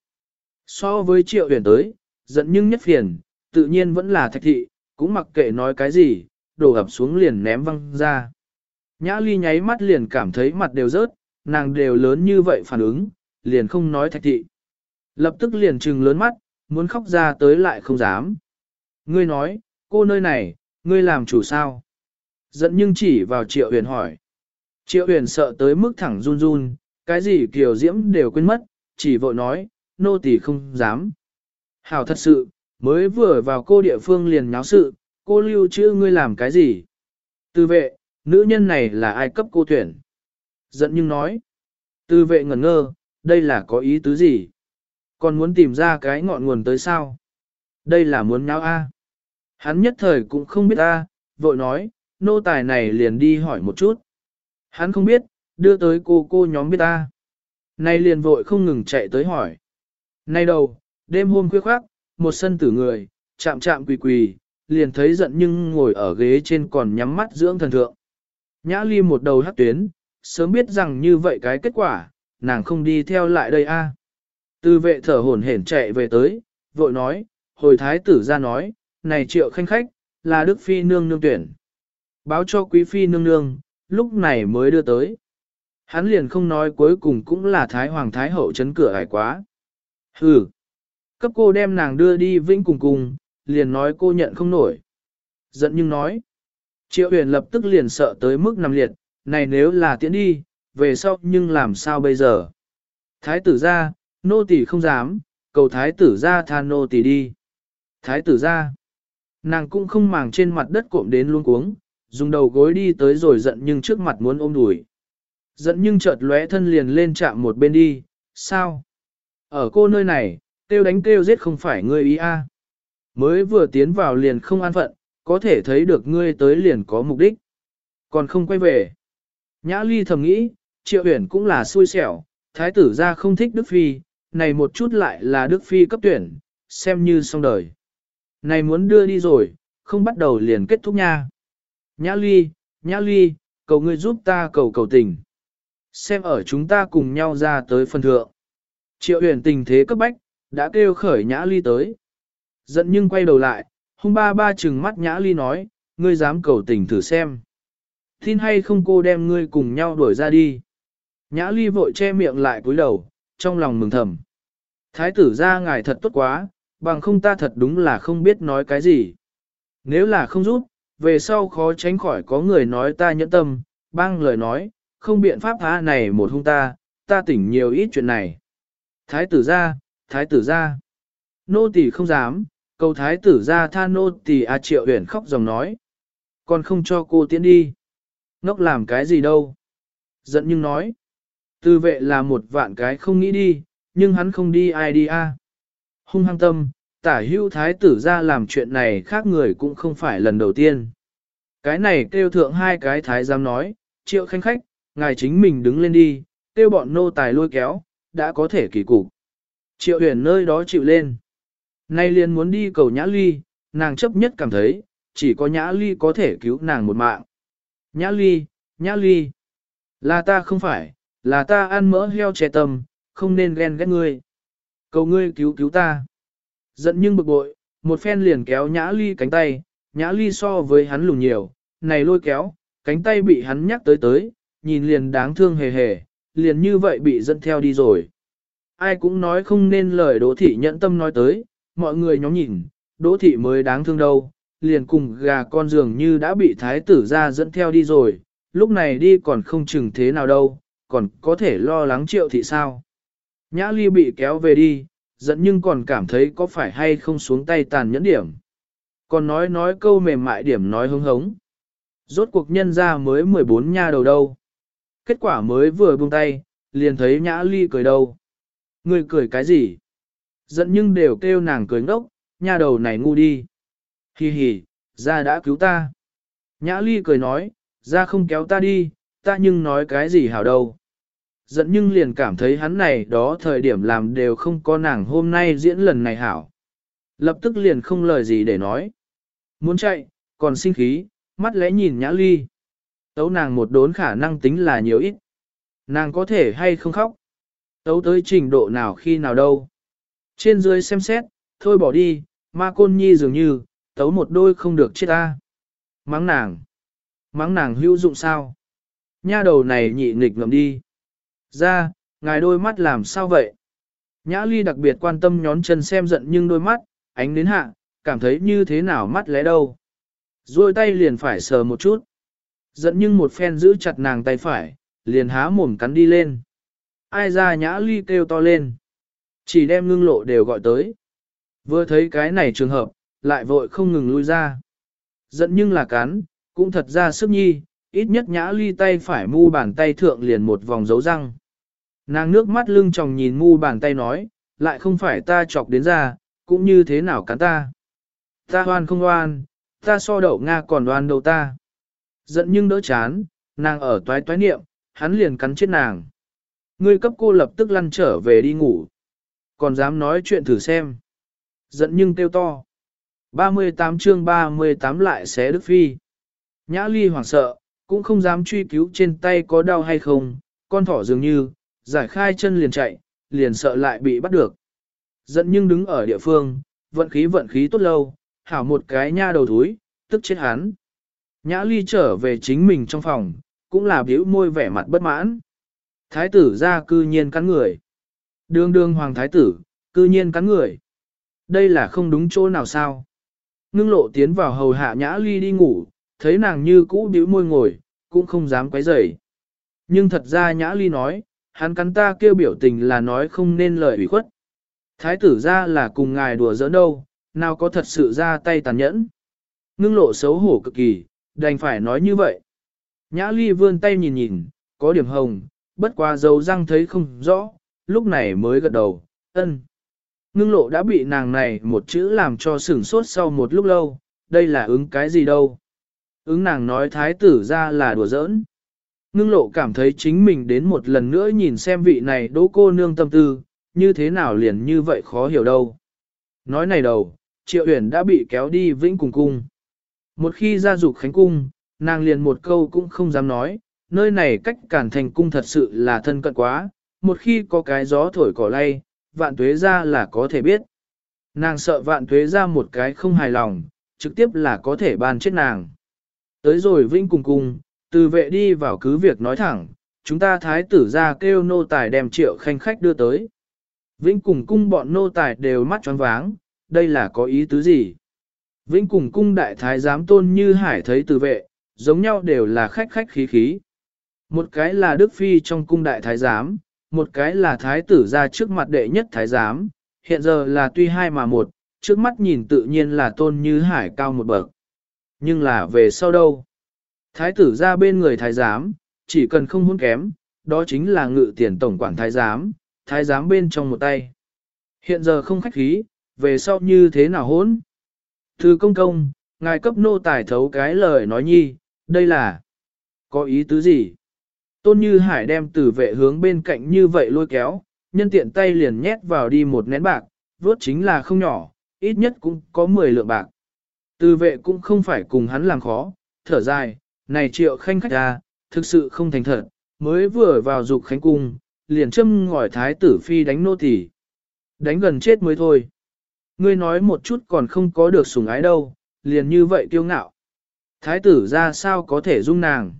So với Triệu Huyền tới, giận nhưng nhất phiền, tự nhiên vẫn là Thạch thị, cũng mặc kệ nói cái gì, đổ ập xuống liền ném văng ra. Nhã Ly nháy mắt liền cảm thấy mặt đều rớt, nàng đều lớn như vậy phản ứng, liền không nói Thạch thị. Lập tức liền trừng lớn mắt, muốn khóc ra tới lại không dám. Ngươi nói, cô nơi này, ngươi làm chủ sao? Giận nhưng chỉ vào Triệu Huyền hỏi. Triệu Huyền sợ tới mức thẳng run run, cái gì Kiều Diễm đều quên mất, chỉ vội nói, nô tỳ không dám. Hảo thật sự, mới vừa vào cô địa phương liền nháo sự, cô lưu trữ ngươi làm cái gì? Tư vệ, nữ nhân này là ai cấp cô tuyển? Giận nhưng nói. Tư vệ ngẩn ngơ, đây là có ý tứ gì? Còn muốn tìm ra cái ngọn nguồn tới sao? Đây là muốn nháo A. Hắn nhất thời cũng không biết A, vội nói, nô tài này liền đi hỏi một chút. Hắn không biết, đưa tới cô nhóm biết A. Nay liền vội không ngừng chạy tới hỏi. Nay đầu, đêm hôm khuya khoác, một sân tử người, chạm chạm quỳ quỳ, liền thấy giận nhưng ngồi ở ghế trên còn nhắm mắt dưỡng thần thượng. Nhã Ly một đầu hắc tuyến, sớm biết rằng như vậy cái kết quả, nàng không đi theo lại đây a. Tư vệ thở hổn hển chạy về tới, vội nói, hồi thái tử ra nói, này Triệu Khanh khách, là Đức Phi nương nương tuyển. Báo cho Quý Phi nương nương, lúc này mới đưa tới. Hắn liền không nói cuối cùng cũng là Thái Hoàng Thái Hậu chấn cửa ải quá. Hừ, cấp cô đem nàng đưa đi vĩnh cùng cùng, liền nói cô nhận không nổi. Giận nhưng nói, Triệu Huyền lập tức liền sợ tới mức nằm liệt, này nếu là tiễn đi, về sau nhưng làm sao bây giờ? Thái tử ra, nô tỳ không dám, cầu thái tử ra tha nô tỳ đi. Thái tử ra, nàng cũng không màng trên mặt đất cộm đến luôn cuống, dùng đầu gối đi tới rồi giận nhưng trước mặt muốn ôm đùi. Giận nhưng chợt lóe thân liền lên chạm một bên đi, sao? Ở cô nơi này, kêu đánh kêu giết không phải ngươi ý a. Mới vừa tiến vào liền không an phận, có thể thấy được ngươi tới liền có mục đích. Còn không quay về. Nhã Ly thầm nghĩ, Triệu Huyền cũng là xui xẻo, thái tử ra không thích Đức Phi, này một chút lại là Đức Phi cấp tuyển, xem như xong đời. Này muốn đưa đi rồi, không bắt đầu liền kết thúc nha. Nhã Ly, cầu ngươi giúp ta cầu tình. Xem ở chúng ta cùng nhau ra tới phần thượng. Triệu Huyền tình thế cấp bách, đã kêu khởi Nhã Ly tới. Giận nhưng quay đầu lại, hung ba ba trừng mắt Nhã Ly nói, ngươi dám cầu tình thử xem. Tin hay không cô đem ngươi cùng nhau đuổi ra đi. Nhã Ly vội che miệng lại cúi đầu, trong lòng mừng thầm. Thái tử ra ngài thật tốt quá, bằng không ta thật đúng là không biết nói cái gì. Nếu là không giúp, về sau khó tránh khỏi có người nói ta nhẫn tâm, băng lời nói, không biện pháp tha này một hung ta tỉnh nhiều ít chuyện này. Thái tử ra. Nô tỳ không dám, cầu thái tử ra tha nô tỳ. Triệu Huyền khóc dòng nói. Còn không cho cô tiến đi. Ngốc làm cái gì đâu. Giận nhưng nói. Tư vệ là một vạn cái không nghĩ đi, nhưng hắn không đi ai đi a. Hung hăng tâm, tả hưu thái tử ra làm chuyện này khác người cũng không phải lần đầu tiên. Cái này kêu thượng hai cái thái giám nói, Triệu Khanh khách, ngài chính mình đứng lên đi, kêu bọn nô tài lôi kéo, đã có thể kỳ cục. Triệu Huyền nơi đó chịu lên. Nay liền muốn đi cầu Nhã Ly, nàng chấp nhất cảm thấy, chỉ có Nhã Ly có thể cứu nàng một mạng. Nhã Ly, là ta không phải, là ta ăn mỡ heo trẻ tầm, không nên ghen ghét ngươi. Cầu ngươi cứu ta. Giận nhưng bực bội, một phen liền kéo Nhã Ly cánh tay, Nhã Ly so với hắn lùn nhiều, này lôi kéo, cánh tay bị hắn nhắc tới, nhìn liền đáng thương hề hề, liền như vậy bị dẫn theo đi rồi. Ai cũng nói không nên lời Đỗ thị nhẫn tâm nói tới, mọi người nhóm nhìn, Đỗ thị mới đáng thương đâu, liền cùng gà con dường như đã bị thái tử ra dẫn theo đi rồi, lúc này đi còn không chừng thế nào đâu, còn có thể lo lắng Triệu thị sao. Nhã Ly bị kéo về đi, giận nhưng còn cảm thấy có phải hay không xuống tay tàn nhẫn điểm. Còn nói câu mềm mại điểm nói hứng hống. Rốt cuộc nhân ra mới 14 nha đầu đâu. Kết quả mới vừa buông tay, liền thấy Nhã Ly cười đâu. Người cười cái gì? Giận nhưng đều kêu nàng cười ngốc, nha đầu này ngu đi. Hi hi, ra đã cứu ta. Nhã Ly cười nói, ra không kéo ta đi, ta nhưng nói cái gì hảo đâu. Giận nhưng liền cảm thấy hắn này đó thời điểm làm đều không có nàng hôm nay diễn lần này hảo. Lập tức liền không lời gì để nói. Muốn chạy, còn sinh khí, mắt lẽ nhìn Nhã Ly. Tấu nàng một đốn khả năng tính là nhiều ít. Nàng có thể hay không khóc. Tấu tới trình độ nào khi nào đâu. Trên dưới xem xét, thôi bỏ đi, ma côn nhi dường như, tấu một đôi không được chết ta. Mắng nàng hữu dụng sao? Nha đầu này nhị nghịch ngậm đi. Ra, ngài đôi mắt làm sao vậy? Nhã Ly đặc biệt quan tâm nhón chân xem giận nhưng đôi mắt, ánh đến hạ, cảm thấy như thế nào mắt lẽ đâu. Rồi tay liền phải sờ một chút. Giận nhưng một phen giữ chặt nàng tay phải, liền há mồm cắn đi lên. Ai ra Nhã Ly kêu to lên. Chỉ đem Ngưng Lộ đều gọi tới. Vừa thấy cái này trường hợp, lại vội không ngừng lui ra. Giận nhưng là cắn, cũng thật ra sức nhi, ít nhất Nhã Ly tay phải mu bàn tay thượng liền một vòng dấu răng. Nàng nước mắt lưng tròng nhìn mu bàn tay nói, lại không phải ta chọc đến ra, cũng như thế nào cắn ta. Ta hoan không oan, ta so đậu Nga còn oan đâu ta. Giận nhưng đỡ chán, nàng ở toái toái niệm, hắn liền cắn chết nàng. Ngươi cấp cô lập tức lăn trở về đi ngủ. Còn dám nói chuyện thử xem. Giận nhưng kêu to. 38 chương 38 lại xé Đức Phi. Nhã Ly hoảng sợ, cũng không dám truy cứu trên tay có đau hay không, con thỏ dường như, giải khai chân liền chạy, liền sợ lại bị bắt được. Giận nhưng đứng ở địa phương, vận khí tốt lâu, hảo một cái nha đầu thúi, tức chết hắn. Nhã Ly trở về chính mình trong phòng, cũng là biểu môi vẻ mặt bất mãn. Thái tử ra cư nhiên cắn người. Đương hoàng thái tử, cư nhiên cắn người. Đây là không đúng chỗ nào sao. Ngưng Lộ tiến vào hầu hạ Nhã Ly đi ngủ, thấy nàng như cũ biểu môi ngồi, cũng không dám quấy rầy. Nhưng thật ra Nhã Ly nói, hắn cắn ta kêu biểu tình là nói không nên lời ủy khuất. Thái tử ra là cùng ngài đùa giỡn đâu, nào có thật sự ra tay tàn nhẫn. Ngưng Lộ xấu hổ cực kỳ, đành phải nói như vậy. Nhã Ly vươn tay nhìn nhìn, có điểm hồng, bất qua dấu răng thấy không rõ, lúc này mới gật đầu, ân. Ngưng Lộ đã bị nàng này một chữ làm cho sửng sốt sau một lúc lâu, đây là ứng cái gì đâu. Ứng nàng nói thái tử ra là đùa giỡn. Ngưng Lộ cảm thấy chính mình đến một lần nữa nhìn xem vị này đỗ cô nương tâm tư, như thế nào liền như vậy khó hiểu đâu. Nói này đầu, Triệu Uyển đã bị kéo đi Vĩnh Cùng Cung. Một khi ra dục Khánh Cung, nàng liền một câu cũng không dám nói, nơi này cách Cản Thành Cung thật sự là thân cận quá, một khi có cái gió thổi cỏ lay, Vạn Tuế ra là có thể biết. Nàng sợ Vạn Tuế ra một cái không hài lòng, trực tiếp là có thể ban chết nàng. Tới rồi Vĩnh Cùng Cung, Từ Vệ đi vào cứ việc nói thẳng, chúng ta thái tử ra kêu nô tài đem Triệu Khanh khách đưa tới. Vĩnh Cùng Cung bọn nô tài đều mắt tròn váng, đây là có ý tứ gì? Vĩnh Cùng Cung đại thái giám Tôn Như Hải thấy Từ Vệ, giống nhau đều là khách khách khí khí. Một cái là Đức Phi trong cung đại thái giám, một cái là thái tử ra trước mặt đệ nhất thái giám, hiện giờ là tuy hai mà một, trước mắt nhìn tự nhiên là Tôn Như Hải cao một bậc. Nhưng là về sau đâu? Thái tử ra bên người thái giám, chỉ cần không hôn kém, đó chính là ngự tiền tổng quản thái giám bên trong một tay. Hiện giờ không khách khí, về sau như thế nào hôn? Thư công công, ngài cấp nô tài thấu cái lời nói nhi, đây là có ý tứ gì? Tôn Như Hải đem Từ Vệ hướng bên cạnh như vậy lôi kéo, nhân tiện tay liền nhét vào đi một nén bạc, vốt chính là không nhỏ, ít nhất cũng có 10 lượng bạc. Từ Vệ cũng không phải cùng hắn làm khó, thở dài, này Triệu Khanh khách ra, thực sự không thành thật, mới vừa vào dục Khánh Cung, liền châm ngòi thái tử phi đánh nô tỳ, đánh gần chết mới thôi. Ngươi nói một chút còn không có được sủng ái đâu, liền như vậy kiêu ngạo. Thái tử ra sao có thể dung nàng?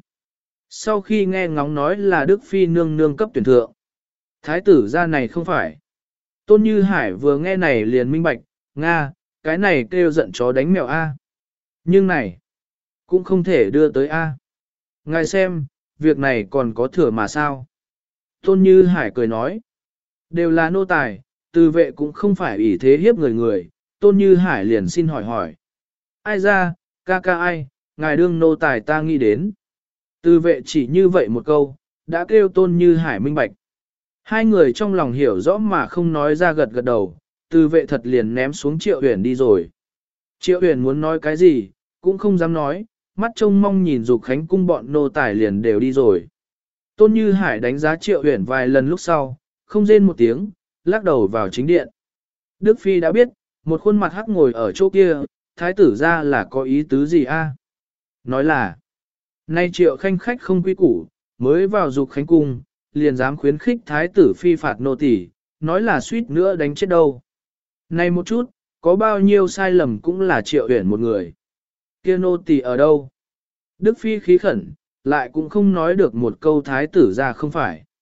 Sau khi nghe ngóng nói là Đức Phi nương nương cấp tuyển thượng. Thái tử ra này không phải. Tôn Như Hải vừa nghe này liền minh bạch, Nga, cái này kêu giận chó đánh mèo A. Nhưng này, cũng không thể đưa tới A. Ngài xem, việc này còn có thừa mà sao? Tôn Như Hải cười nói, đều là nô tài, Từ Vệ cũng không phải ủy thế hiếp người. Tôn Như Hải liền xin hỏi. Ai ra, ca ai, ngài đương nô tài ta nghĩ đến. Từ Vệ chỉ như vậy một câu, đã kêu Tôn Như Hải minh bạch. Hai người trong lòng hiểu rõ mà không nói ra gật đầu, Từ Vệ thật liền ném xuống Triệu Uyển đi rồi. Triệu Uyển muốn nói cái gì, cũng không dám nói, mắt trông mong nhìn Dục Khánh Cung bọn nô tài liền đều đi rồi. Tôn Như Hải đánh giá Triệu Uyển vài lần lúc sau, không rên một tiếng, lắc đầu vào chính điện. Đức Phi đã biết, một khuôn mặt hắc ngồi ở chỗ kia, thái tử ra là có ý tứ gì a? Nói là, nay Triệu Khanh khách không quy củ, mới vào Dục Khánh Cung, liền dám khuyến khích thái tử phi phạt nô tỳ, nói là suýt nữa đánh chết đâu. Này một chút, có bao nhiêu sai lầm cũng là Triệu Uyển một người. Kia nô tỳ ở đâu? Đức Phi khí khẩn, lại cũng không nói được một câu thái tử ra không phải.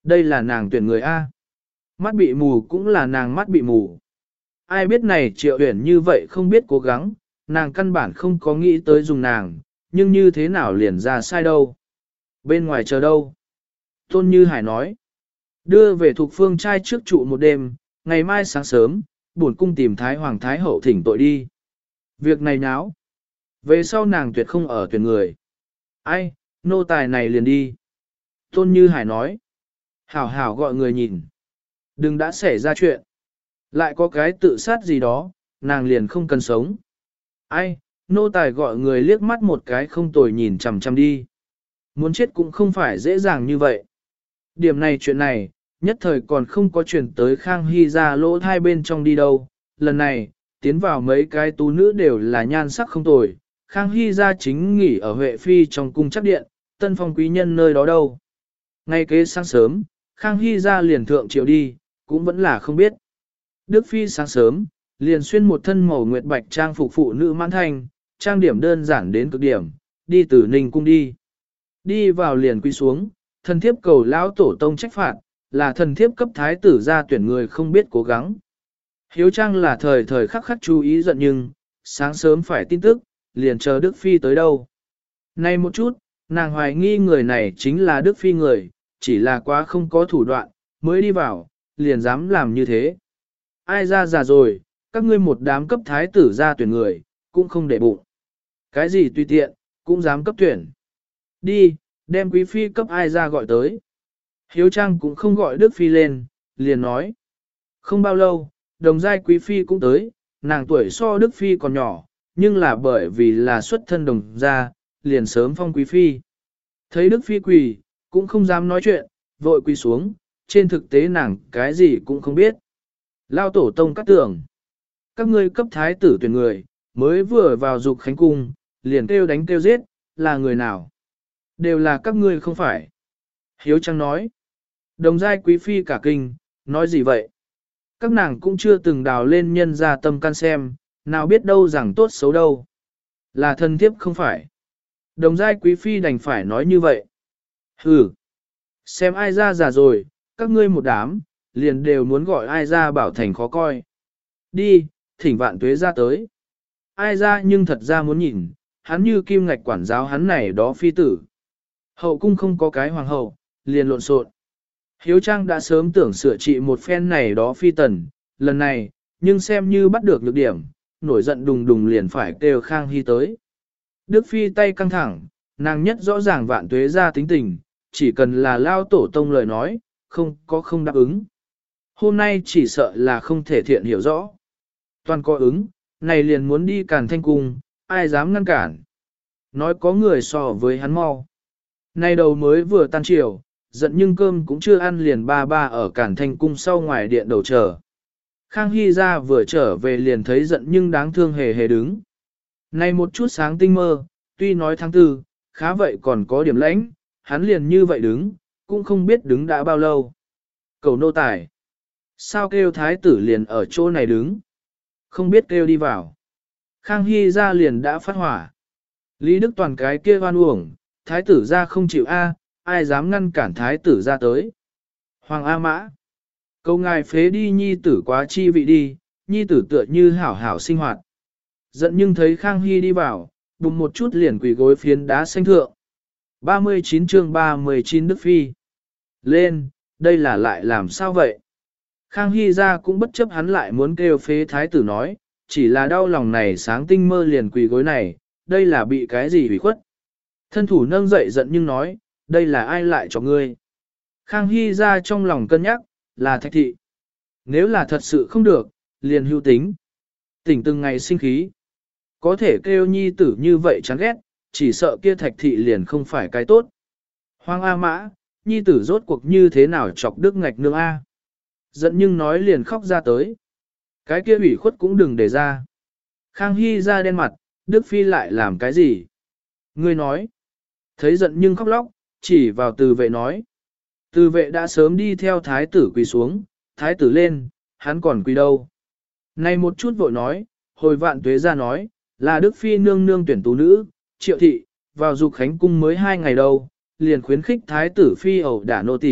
Đây là nàng tuyển người A. Mắt bị mù cũng là nàng mắt bị mù. Ai biết này Triệu Uyển như vậy không biết cố gắng, nàng căn bản không có nghĩ tới dùng nàng, nhưng như thế nào liền ra sai đâu. Bên ngoài chờ đâu? Tôn Như Hải nói. Đưa về thuộc phương trai trước trụ một đêm, ngày mai sáng sớm, bổn cung tìm Thái Hoàng Thái Hậu thỉnh tội đi. Việc này náo. Về sau nàng tuyệt không ở tuyển người. Ai, nô tài này liền đi. Tôn Như Hải nói. Hảo hảo gọi người nhìn. Đừng đã xảy ra chuyện. Lại có cái tự sát gì đó, nàng liền không cần sống. Ai, nô tài gọi người liếc mắt một cái không tồi nhìn chằm chằm đi. Muốn chết cũng không phải dễ dàng như vậy. Điểm này chuyện này, nhất thời còn không có chuyển tới Khang Hy ra lỗ hai bên trong đi đâu. Lần này, tiến vào mấy cái tú nữ đều là nhan sắc không tồi. Khang Hy ra chính nghỉ ở Huệ Phi trong cung chắc điện, tân phong quý nhân nơi đó đâu. Ngay kế sáng sớm, Khang Hy ra liền thượng triệu đi, cũng vẫn là không biết. Đức Phi sáng sớm, liền xuyên một thân màu nguyệt bạch trang phục phụ nữ mãn thanh, trang điểm đơn giản đến cực điểm, đi từ Ninh cung đi. Đi vào liền quy xuống, thần thiếp cầu lão tổ tông trách phạt, là thần thiếp cấp thái tử ra tuyển người không biết cố gắng. Hiếu trang là thời thời khắc khắc chú ý giận nhưng, sáng sớm phải tin tức, liền chờ Đức Phi tới đâu. Nay một chút, nàng hoài nghi người này chính là Đức Phi người, chỉ là quá không có thủ đoạn, mới đi vào, liền dám làm như thế. Ai ra già rồi, các ngươi một đám cấp thái tử ra tuyển người, cũng không để bụng. Cái gì tùy tiện, cũng dám cấp tuyển. Đi, đem quý phi cấp ai ra gọi tới. Hiếu Trang cũng không gọi Đức Phi lên, liền nói. Không bao lâu, đồng giai quý phi cũng tới, nàng tuổi so Đức Phi còn nhỏ, nhưng là bởi vì là xuất thân đồng gia, liền sớm phong quý phi. Thấy Đức Phi quỳ, cũng không dám nói chuyện, vội quỳ xuống, trên thực tế nàng cái gì cũng không biết. Lao tổ tông cắt tưởng. Các ngươi cấp thái tử tuyển người, mới vừa vào dục khánh cung, liền kêu đánh kêu giết, là người nào? Đều là các ngươi không phải. Hiếu Trang nói. Đồng giai quý phi cả kinh, nói gì vậy? Các nàng cũng chưa từng đào lên nhân ra tâm can xem, nào biết đâu rằng tốt xấu đâu. Là thân thiếp không phải. Đồng giai quý phi đành phải nói như vậy. Hừ. Xem ai ra già rồi, các ngươi một đám, liền đều muốn gọi ai ra bảo thành khó coi. Đi, thỉnh vạn tuế ra tới. Ai ra nhưng thật ra muốn nhìn, hắn như kim ngạch quản giáo hắn này đó phi tử. Hậu cung không có cái hoàng hậu, liền lộn xộn. Hiếu Trang đã sớm tưởng sửa trị một phen này đó phi tần, lần này, nhưng xem như bắt được lược điểm, nổi giận đùng đùng liền phải kêu Khang Hy tới. Đức Phi tay căng thẳng, nàng nhất rõ ràng vạn tuế ra tính tình, chỉ cần là lao tổ tông lời nói, không đáp ứng. Hôm nay chỉ sợ là không thể thiện hiểu rõ. Toàn có ứng, này liền muốn đi Càn Thanh Cung, ai dám ngăn cản. Nói có người so với hắn mau. Nay đầu mới vừa tan chiều, giận nhưng cơm cũng chưa ăn liền ba ba ở Càn Thanh Cung sau ngoài điện đầu chờ. Khang Hy ra vừa trở về liền thấy giận nhưng đáng thương hề hề đứng. Này một chút sáng tinh mơ, tuy nói tháng tư, khá vậy còn có điểm lãnh, hắn liền như vậy đứng, cũng không biết đứng đã bao lâu. Cầu nô tài. Sao kêu thái tử liền ở chỗ này đứng? Không biết kêu đi vào. Khang Hy ra liền đã phát hỏa. Lý Đức Toàn cái kia oan uổng, thái tử ra không chịu ai dám ngăn cản thái tử ra tới. Hoàng A Mã. Câu ngài phế đi nhi tử quá chi vị đi, nhi tử tựa như hảo hảo sinh hoạt. Giận nhưng thấy Khang Hy đi vào, bùng một chút liền quỳ gối phiến đá xanh thượng. 39 chương 39 Đức Phi. Lên, đây là lại làm sao vậy? Khang Hy ra cũng bất chấp hắn lại muốn kêu phế thái tử nói, chỉ là đau lòng này sáng tinh mơ liền quỳ gối này, đây là bị cái gì hủy khuất. Thân thủ nâng dậy giận nhưng nói, đây là ai lại cho ngươi? Khang Hy ra trong lòng cân nhắc, là Thạch thị. Nếu là thật sự không được, liền hưu tính. Tỉnh từng ngày sinh khí. Có thể kêu nhi tử như vậy chán ghét, chỉ sợ kia Thạch thị liền không phải cái tốt. Hoàng A Mã, nhi tử rốt cuộc như thế nào chọc đức ngạch nương A. Giận nhưng nói liền khóc ra tới. Cái kia ủy khuất cũng đừng để ra. Khang Hy ra đen mặt, Đức Phi lại làm cái gì? Ngươi nói. Thấy giận nhưng khóc lóc, chỉ vào từ vệ nói. Từ vệ đã sớm đi theo thái tử quỳ xuống, thái tử lên, hắn còn quỳ đâu. Này một chút vội nói, hồi vạn tuế ra nói, là Đức Phi nương nương tuyển tú nữ, Triệu thị, vào dục khánh cung mới 2 ngày đâu, liền khuyến khích thái tử phi ẩu đả nô tỳ,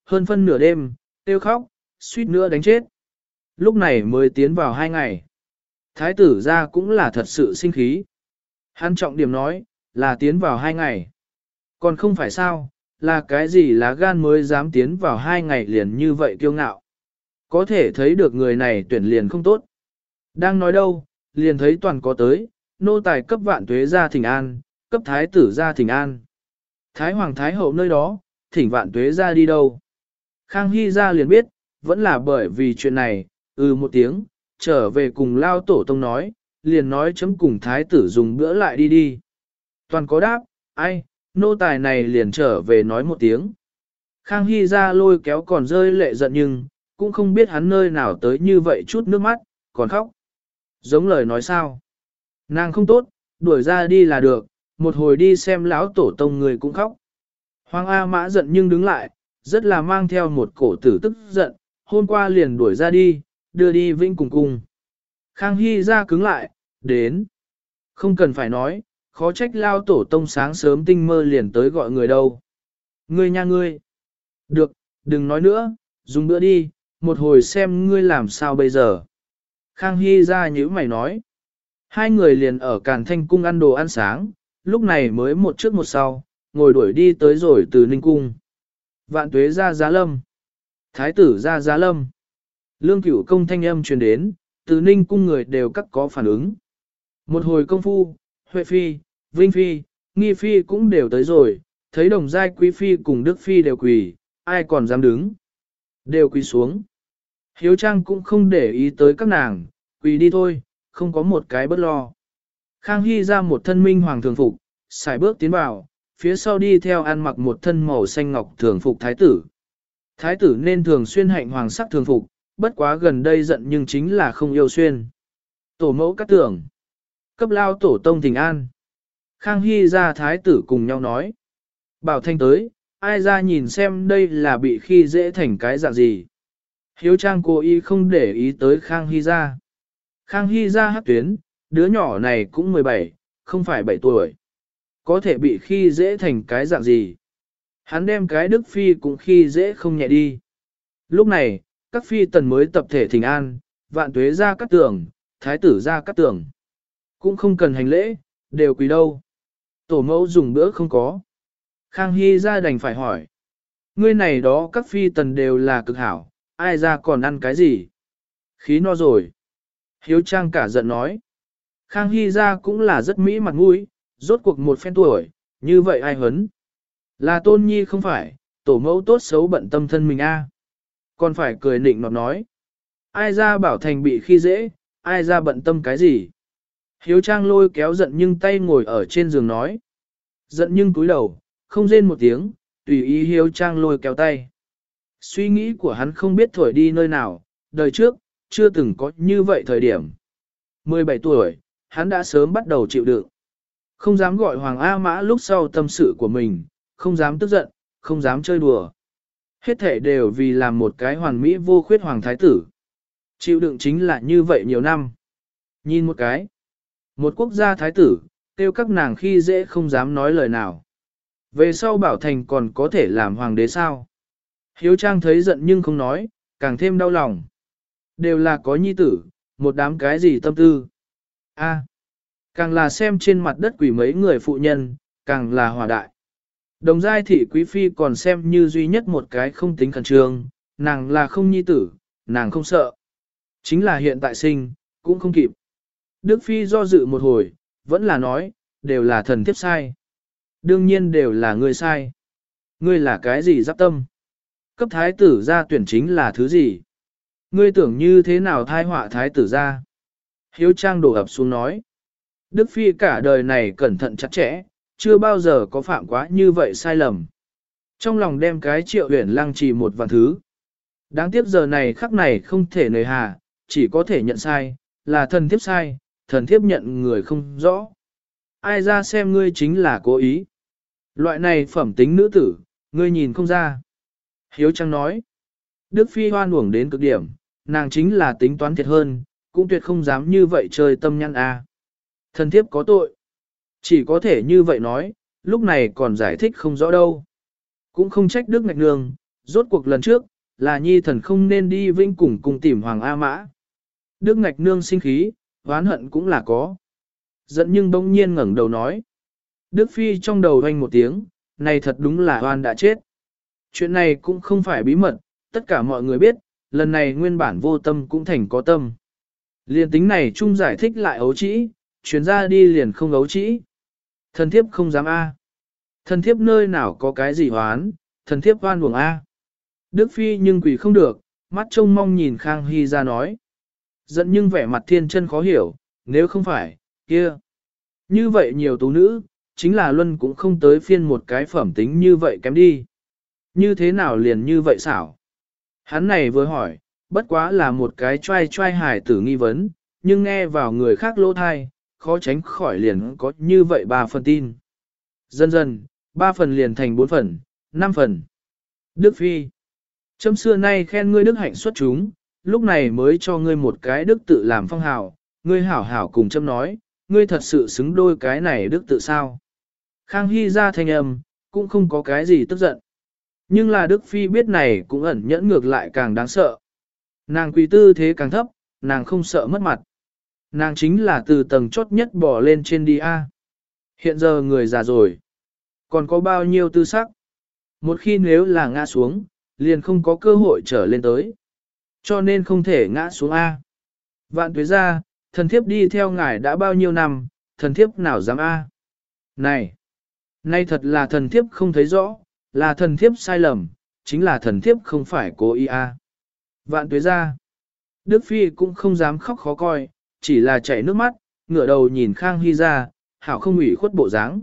hơn phân nửa đêm, kêu khóc, suýt nữa đánh chết. Lúc này mới tiến vào 2 ngày. Thái tử ra cũng là thật sự sinh khí. Hắn trọng điểm nói, là tiến vào 2 ngày. Còn không phải sao, là cái gì lá gan mới dám tiến vào 2 ngày liền như vậy kiêu ngạo. Có thể thấy được người này tuyển liền không tốt. Đang nói đâu, liền thấy toàn có tới, nô tài cấp vạn tuế ra thỉnh an, cấp thái tử ra thỉnh an. Thái hoàng thái hậu nơi đó, thỉnh vạn tuế ra đi đâu. Khang Hy ra liền biết, vẫn là bởi vì chuyện này, một tiếng, trở về cùng lao tổ tông nói, liền nói chấm cùng thái tử dùng bữa lại đi đi. Toàn có đáp, ai, nô tài này liền trở về nói một tiếng. Khang Hy ra lôi kéo còn rơi lệ giận nhưng, cũng không biết hắn nơi nào tới như vậy chút nước mắt, còn khóc. Giống lời nói sao? Nàng không tốt, đuổi ra đi là được, một hồi đi xem lão tổ tông người cũng khóc. Hoàng A Mã giận nhưng đứng lại, rất là mang theo một cổ tử tức giận, hôm qua liền đuổi ra đi, đưa đi Vĩnh cùng cung. Khang Hy ra cứng lại, đến. Không cần phải nói, khó trách lao tổ tông sáng sớm tinh mơ liền tới gọi người đâu. Ngươi nha ngươi. Được, đừng nói nữa, dùng bữa đi, một hồi xem ngươi làm sao bây giờ. Khang Hy ra nhíu mày nói. Hai người liền ở Càn Thanh Cung ăn đồ ăn sáng, lúc này mới một trước một sau, ngồi đuổi đi tới rồi từ Ninh Cung. Vạn tuế ra Giá Lâm. Thái tử ra Giá Lâm. Lương Cửu Công thanh âm truyền đến, từ Ninh Cung người đều các có phản ứng. Một hồi công phu, Huệ Phi, Vinh Phi, Nghi Phi cũng đều tới rồi, thấy đồng giai Quý Phi cùng Đức Phi đều quỳ, ai còn dám đứng. Đều quỳ xuống. Hiếu Trang cũng không để ý tới các nàng, quỳ đi thôi, không có một cái bất lo. Khang Hy ra một thân minh hoàng thường phục, xài bước tiến vào, phía sau đi theo ăn mặc một thân màu xanh ngọc thường phục thái tử. Thái tử nên thường xuyên hạnh hoàng sắc thường phục, bất quá gần đây giận nhưng chính là không yêu xuyên. Tổ mẫu cắt tưởng. Cấp lao tổ tông thỉnh an. Khang Hy ra thái tử cùng nhau nói. Bảo Thanh tới, ai ra nhìn xem đây là bị khi dễ thành cái dạng gì. Hiếu Trang cố ý không để ý tới Khang Hy ra. Khang Hy ra hát tuyến, đứa nhỏ này cũng 17, không phải 7 tuổi. Có thể bị khi dễ thành cái dạng gì. Hắn đem cái Đức Phi cũng khi dễ không nhẹ đi. Lúc này, các phi tần mới tập thể thỉnh an, vạn tuế ra cắt tường, thái tử ra cắt tường. Cũng không cần hành lễ, đều quỳ đâu. Tổ mẫu dùng bữa không có. Khang Hy ra đành phải hỏi. Ngươi này đó các phi tần đều là cực hảo, ai ra còn ăn cái gì? Khí no rồi. Hiếu Trang cả giận nói. Khang Hy ra cũng là rất mỹ mặt mũi, rốt cuộc một phen tuổi, như vậy ai hấn. Là tôn nhi không phải, tổ mẫu tốt xấu bận tâm thân mình a. Còn phải cười nịnh nọt nói. Ai ra bảo thành bị khi dễ, ai ra bận tâm cái gì. Hiếu Trang lôi kéo giận nhưng tay ngồi ở trên giường nói. Giận nhưng cúi đầu, không rên một tiếng, tùy ý Hiếu Trang lôi kéo tay. Suy nghĩ của hắn không biết thổi đi nơi nào, đời trước, chưa từng có như vậy thời điểm. 17 tuổi, hắn đã sớm bắt đầu chịu đựng. Không dám gọi Hoàng A Mã lúc sau tâm sự của mình, không dám tức giận, không dám chơi đùa. Hết thể đều vì làm một cái hoàn mỹ vô khuyết Hoàng Thái tử. Chịu đựng chính là như vậy nhiều năm. Nhìn một cái. Một quốc gia Thái tử, tiêu các nàng khi dễ không dám nói lời nào. Về sau Bảo Thành còn có thể làm Hoàng đế sao? Hiếu Trang thấy giận nhưng không nói, càng thêm đau lòng. Đều là có nhi tử, một đám cái gì tâm tư. A, càng là xem trên mặt đất quỷ mấy người phụ nhân, càng là hòa đại. Đồng giai thị quý phi còn xem như duy nhất một cái không tính khẩn trương, nàng là không nhi tử, nàng không sợ. Chính là hiện tại sinh, cũng không kịp. Đức phi do dự một hồi, vẫn là nói, đều là thần thiếp sai. Đương nhiên đều là ngươi sai. Ngươi là cái gì giáp tâm? Cấp thái tử ra tuyển chính là thứ gì? Ngươi tưởng như thế nào thai họa thái tử ra? Hiếu Trang đổ ập xuống nói. Đức Phi cả đời này cẩn thận chặt chẽ, chưa bao giờ có phạm quá như vậy sai lầm. Trong lòng đem cái Triệu Huyền lăng trì một vạn thứ. Đáng tiếc giờ này khắc này không thể nề hà, chỉ có thể nhận sai, là thần thiếp sai, thần thiếp nhận người không rõ. Ai ra xem ngươi chính là cố ý. Loại này phẩm tính nữ tử, ngươi nhìn không ra. Hiếu Trang nói. Đức Phi hoan uổng đến cực điểm, nàng chính là tính toán thiệt hơn, cũng tuyệt không dám như vậy chơi tâm nhăn a. Thần thiếp có tội. Chỉ có thể như vậy nói, lúc này còn giải thích không rõ đâu. Cũng không trách Đức Ngạch Nương, rốt cuộc lần trước, là nhi thần không nên đi vinh cùng cùng tìm Hoàng A Mã. Đức Ngạch Nương sinh khí, oán hận cũng là có. Giận nhưng bỗng nhiên ngẩng đầu nói. Đức Phi trong đầu hoanh một tiếng, này thật đúng là oan đã chết. Chuyện này cũng không phải bí mật, tất cả mọi người biết, lần này nguyên bản vô tâm cũng thành có tâm. Liên tính này chung giải thích lại ấu trĩ, chuyến ra đi liền không ấu trĩ. Thần thiếp không dám A. Thần thiếp nơi nào có cái gì hoán, thần thiếp oan uổng A. Đức Phi nhưng quỷ không được, mắt trông mong nhìn Khang Hy ra nói. Giận nhưng vẻ mặt thiên chân khó hiểu, nếu không phải, kia. Như vậy nhiều tú nữ, chính là Luân cũng không tới phiên một cái phẩm tính như vậy kém đi. Như thế nào liền như vậy xảo? Hắn này vừa hỏi, bất quá là một cái trai hài tử nghi vấn, nhưng nghe vào người khác lỗ thai, khó tránh khỏi liền có như vậy 3 phần tin. Dần dần, 3 phần liền thành 4 phần, 5 phần. Đức Phi, chấm xưa nay khen ngươi đức hạnh xuất chúng, lúc này mới cho ngươi một cái đức tự làm phong hào, ngươi hảo hảo cùng chấm nói, ngươi thật sự xứng đôi cái này đức tự sao. Khang Hy ra thanh âm, cũng không có cái gì tức giận. Nhưng là Đức Phi biết này cũng ẩn nhẫn ngược lại càng đáng sợ. Nàng quỳ tư thế càng thấp, nàng không sợ mất mặt. Nàng chính là từ tầng chốt nhất bỏ lên trên đi A. Hiện giờ người già rồi. Còn có bao nhiêu tư sắc. Một khi nếu là ngã xuống, liền không có cơ hội trở lên tới. Cho nên không thể ngã xuống A. Vạn tuế ra, thần thiếp đi theo ngài đã bao nhiêu năm, thần thiếp nào dám A. Này! Nay thật là thần thiếp không thấy rõ, là thần thiếp sai lầm, chính là thần thiếp không phải cố ý A. Vạn tuế ra. Đức Phi cũng không dám khóc khó coi, chỉ là chảy nước mắt, ngửa đầu nhìn Khang Hy ra, hảo không ủy khuất bộ dáng.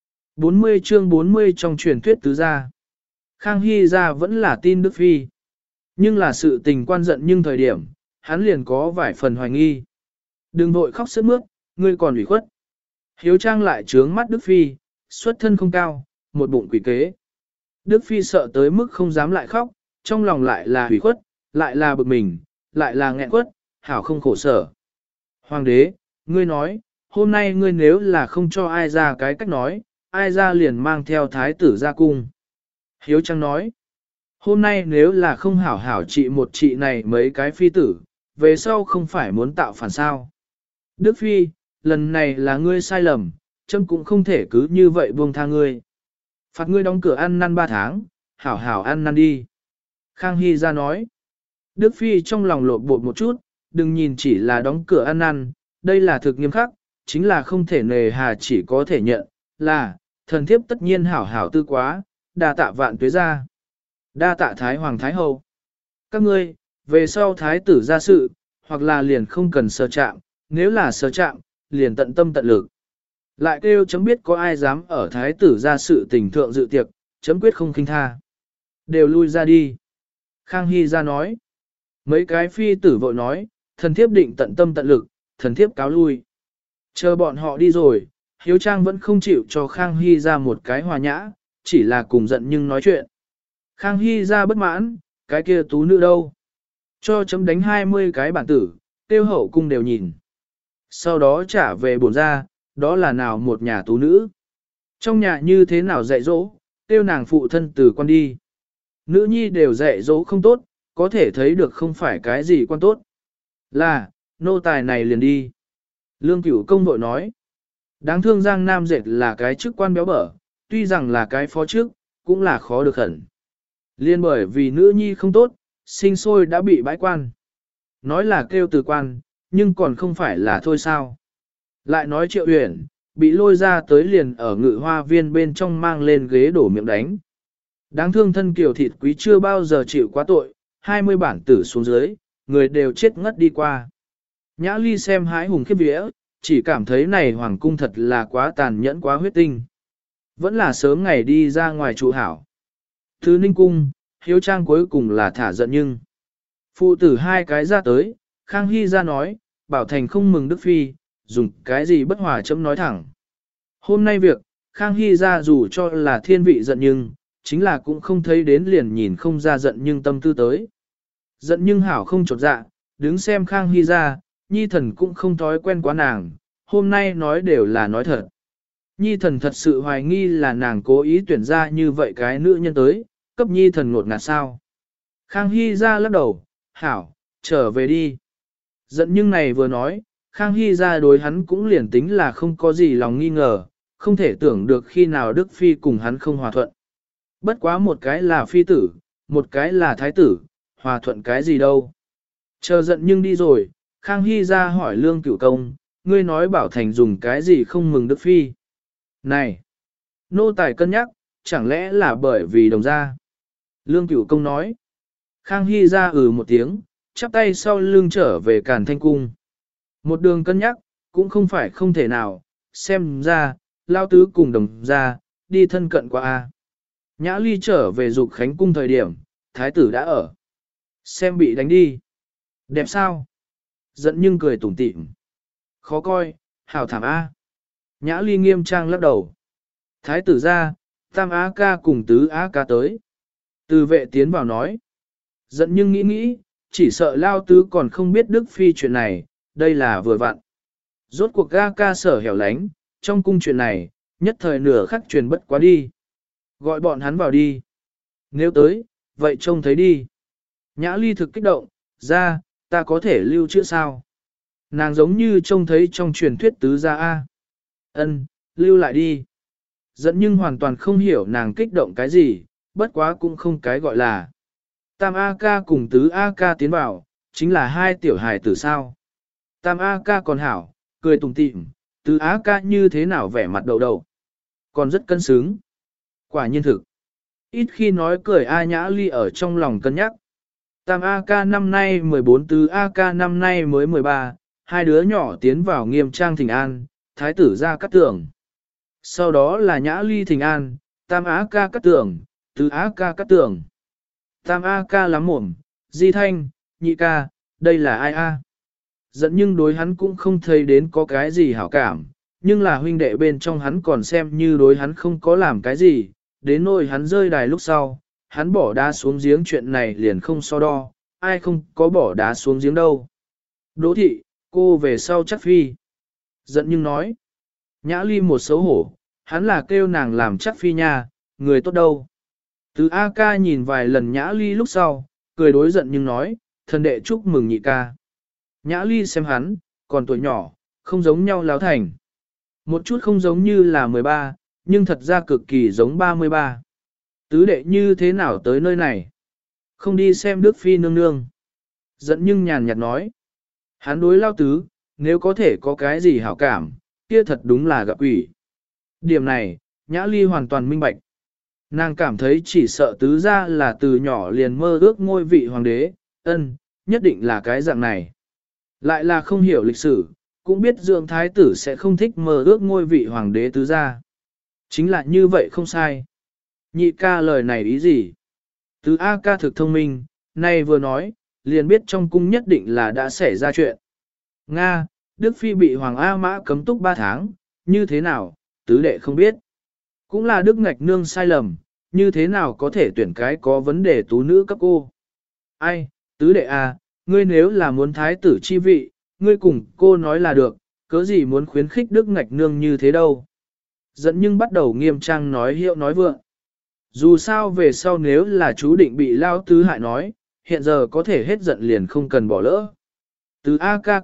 40 chương 40 trong truyền thuyết tứ gia. Khang Hy ra vẫn là tin Đức Phi. Nhưng là sự tình quan giận nhưng thời điểm, hắn liền có vài phần hoài nghi. Đừng vội khóc sướt mướt, ngươi còn ủy khuất. Hiếu Trang lại trướng mắt Đức Phi, xuất thân không cao, một bụng quỷ kế. Đức Phi sợ tới mức không dám lại khóc, trong lòng lại là ủy khuất, lại là bực mình, lại là nghẹn quất, hảo không khổ sở. Hoàng đế, ngươi nói, hôm nay ngươi nếu là không cho ai ra cái cách nói, ai ra liền mang theo thái tử ra cung. Hiếu Trang nói, hôm nay nếu là không hảo hảo trị một trị này mấy cái phi tử, về sau không phải muốn tạo phản sao. Đức Phi, lần này là ngươi sai lầm, chấm cũng không thể cứ như vậy buông tha ngươi. Phạt ngươi đóng cửa ăn năn 3 tháng, hảo hảo ăn năn đi. Khang Hy ra nói, Đức Phi trong lòng lộn bột một chút, đừng nhìn chỉ là đóng cửa ăn năn, đây là thực nghiêm khắc, chính là không thể nề hà chỉ có thể nhận, là, thần thiếp tất nhiên hảo hảo tư quá, đa tạ vạn tuế ra. Đa tạ Thái Hoàng Thái Hậu. Các ngươi, về sau Thái tử ra sự, hoặc là liền không cần sơ chạm, nếu là sơ chạm, liền tận tâm tận lực. Lại kêu chấm biết có ai dám ở Thái tử ra sự tình thượng dự tiệc, chấm quyết không khinh tha. Đều lui ra đi. Khang Hy ra nói. Mấy cái phi tử vội nói, thần thiếp định tận tâm tận lực, thần thiếp cáo lui. Chờ bọn họ đi rồi, Hiếu Trang vẫn không chịu cho Khang Hy ra một cái hòa nhã, chỉ là cùng giận nhưng nói chuyện. Khang Hy ra bất mãn, cái kia tú nữ đâu? Cho chấm đánh 20 cái bản tử, tiêu hậu cung đều nhìn. Sau đó trả về bổn ra, đó là nào một nhà tú nữ. Trong nhà như thế nào dạy dỗ, tiêu nàng phụ thân từ quan đi. Nữ nhi đều dạy dỗ không tốt, có thể thấy được không phải cái gì quan tốt. Là, nô tài này liền đi. Lương Cửu công vội nói. Đáng thương Giang Nam Dệt là cái chức quan béo bở, tuy rằng là cái phó chức, cũng là khó được hẳn. Liên bởi vì nữ nhi không tốt, sinh sôi đã bị bãi quan. Nói là kêu từ quan, nhưng còn không phải là thôi sao. Lại nói Triệu Uyển, bị lôi ra tới liền ở Ngự Hoa Viên bên trong mang lên ghế đổ miệng đánh. Đáng thương thân kiều thịt quý chưa bao giờ chịu quá tội, 20 bản tử xuống dưới, người đều chết ngất đi qua. Nhã Ly xem hái hùng khiếp vía, chỉ cảm thấy này hoàng cung thật là quá tàn nhẫn quá huyết tinh. Vẫn là sớm ngày đi ra ngoài trụ hảo. Thứ Ninh Cung, Hiếu Trang cuối cùng là thả giận nhưng. Phụ tử 2 cái ra tới, Khang Hy ra nói, Bảo Thành không mừng Đức Phi, dùng cái gì bất hòa chấm nói thẳng. Hôm nay việc, Khang Hy ra dù cho là thiên vị giận nhưng, chính là cũng không thấy đến liền nhìn không ra giận nhưng tâm tư tới. Giận nhưng hảo không chột dạ, đứng xem Khang Hy ra, nhi thần cũng không thói quen quá nàng, hôm nay nói đều là nói thật. Nhi thần thật sự hoài nghi là nàng cố ý tuyển ra như vậy cái nữ nhân tới, cấp nhi thần ngột ngạt sao. Khang Hy ra lắc đầu, hảo, trở về đi. Giận nhưng này vừa nói, Khang Hy ra đối hắn cũng liền tính là không có gì lòng nghi ngờ, không thể tưởng được khi nào Đức Phi cùng hắn không hòa thuận. Bất quá một cái là phi tử, một cái là thái tử, hòa thuận cái gì đâu. Chờ giận nhưng đi rồi, Khang Hy ra hỏi Lương Cửu Công, ngươi nói Bảo Thành dùng cái gì không mừng Đức Phi. Này, nô tài cân nhắc, chẳng lẽ là bởi vì đồng gia. Lương Cửu Công nói, Khang Hy ra một tiếng, chắp tay sau lưng trở về Càn Thanh Cung. Một đường cân nhắc, cũng không phải không thể nào, xem ra, lao tứ cùng đồng gia, đi thân cận qua A. Nhã Ly trở về Dục Khánh Cung thời điểm, thái tử đã ở. Xem bị đánh đi. Đẹp sao? Giận nhưng cười tủm tỉm. Khó coi, hào thảm A. Nhã Ly nghiêm trang lắc đầu. Thái tử ra, tam á ca cùng tứ á ca tới. Từ vệ tiến vào nói. Giận nhưng nghĩ, chỉ sợ lao tứ còn không biết Đức Phi chuyện này, đây là vừa vặn. Rốt cuộc ga ca sở hẻo lánh, trong cung chuyện này, nhất thời nửa khắc truyền bất quá đi. Gọi bọn hắn vào đi. Nếu tới, vậy trông thấy đi. Nhã Ly thực kích động, ra, ta có thể lưu trữ sao? Nàng giống như trông thấy trong truyền thuyết tứ gia A. Ân, lưu lại đi. Giận nhưng hoàn toàn không hiểu nàng kích động cái gì, bất quá cũng không cái gọi là. Tam A ca cùng tứ A ca tiến vào, chính là hai tiểu hài tử sao. Tam A ca còn hảo, cười tủm tỉm, tứ A ca như thế nào vẻ mặt đầu đầu. Còn rất cân xứng. Quả nhiên thực. Ít khi nói cười A Nhã Ly ở trong lòng cân nhắc. Tam A ca năm nay 14, tứ A ca năm nay mới 13, hai đứa nhỏ tiến vào nghiêm trang thỉnh an, thái tử ra cắt tưởng. Sau đó là Nhã Ly thỉnh an, tam A ca cắt tưởng, tứ A ca cắt tưởng. Tam A ca lắm mồm, Di Thanh, nhị ca, đây là ai A? Giận nhưng đối hắn cũng không thấy đến có cái gì hảo cảm, nhưng là huynh đệ bên trong hắn còn xem như đối hắn không có làm cái gì, đến nỗi hắn rơi đài lúc sau, hắn bỏ đá xuống giếng chuyện này liền không so đo, ai không có bỏ đá xuống giếng đâu. Đỗ thị, cô về sau chắc phi. Giận nhưng nói, Nhã Ly một xấu hổ, hắn là kêu nàng làm chắc phi nha, người tốt đâu. Từ A ca nhìn vài lần Nhã Ly lúc sau, cười đối giận nhưng nói, thần đệ chúc mừng nhị ca. Nhã Ly xem hắn, còn tuổi nhỏ, không giống nhau láo thành. Một chút không giống như là 13, nhưng thật ra cực kỳ giống 33. Tứ đệ như thế nào tới nơi này? Không đi xem Đức Phi nương nương. Giận nhưng nhàn nhạt nói. Hắn đối lao tứ, nếu có thể có cái gì hảo cảm, kia thật đúng là gặp quỷ. Điểm này, Nhã Ly hoàn toàn minh bạch. Nàng cảm thấy chỉ sợ tứ ra là từ nhỏ liền mơ ước ngôi vị hoàng đế, nhất định là cái dạng này. Lại là không hiểu lịch sử, cũng biết dưỡng thái tử sẽ không thích mơ ước ngôi vị hoàng đế tứ gia. Chính là như vậy không sai. Nhị ca lời này ý gì? Tứ A ca thực thông minh, nay vừa nói, liền biết trong cung nhất định là đã xảy ra chuyện. Nga, Đức Phi bị Hoàng A Mã cấm túc 3 tháng, như thế nào, tứ đệ không biết. Cũng là Đức Ngạch Nương sai lầm, như thế nào có thể tuyển cái có vấn đề tú nữ cấp cô. Ai, tứ đệ à, ngươi nếu là muốn thái tử chi vị, ngươi cùng cô nói là được, cớ gì muốn khuyến khích Đức Ngạch Nương như thế đâu. Dẫn nhưng bắt đầu nghiêm trang nói hiệu nói vượng. Dù sao về sau nếu là chú định bị lao tứ hại nói, hiện giờ có thể hết giận liền không cần bỏ lỡ. Từ A ca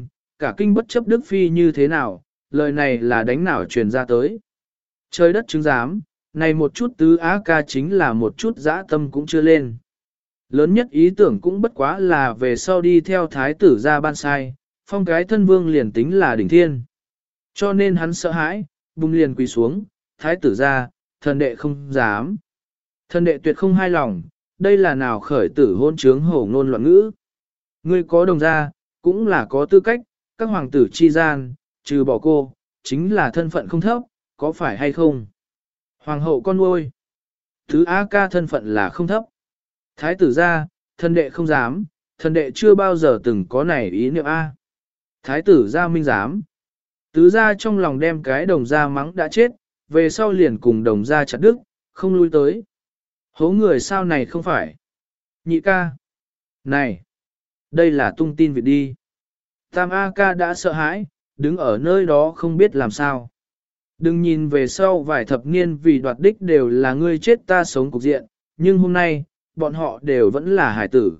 cả kinh bất chấp Đức Phi như thế nào, lời này là đánh nào truyền ra tới. Trời đất chứng giám, này một chút tứ A ca chính là một chút dã tâm cũng chưa lên. Lớn nhất ý tưởng cũng bất quá là về sau đi theo thái tử ra ban sai, phong cái thân vương liền tính là đỉnh thiên. Cho nên hắn sợ hãi, bung liền quỳ xuống, thái tử ra, thần đệ không dám. Thần đệ tuyệt không hài lòng, đây là nào khởi tử hôn trướng hổ ngôn loạn ngữ. Ngươi có đồng gia, cũng là có tư cách, các hoàng tử chi gian, trừ bỏ cô, chính là thân phận không thấp, có phải hay không? Hoàng hậu con nuôi. Thứ A ca thân phận là không thấp. Thái tử ra, thần đệ không dám, thần đệ chưa bao giờ từng có này ý niệm A. Thái tử ra minh dám. Tứ ra trong lòng đem cái đồng gia mắng đã chết, về sau liền cùng đồng gia chặt đức, không lui tới. Hố người sao này không phải. Nhị ca. Này. Đây là tung tin việc đi. Tam A ca đã sợ hãi, đứng ở nơi đó không biết làm sao. Đừng nhìn về sau vài thập niên vì đoạt đích đều là ngươi chết ta sống cục diện, Nhưng hôm nay, bọn họ đều vẫn là hải tử.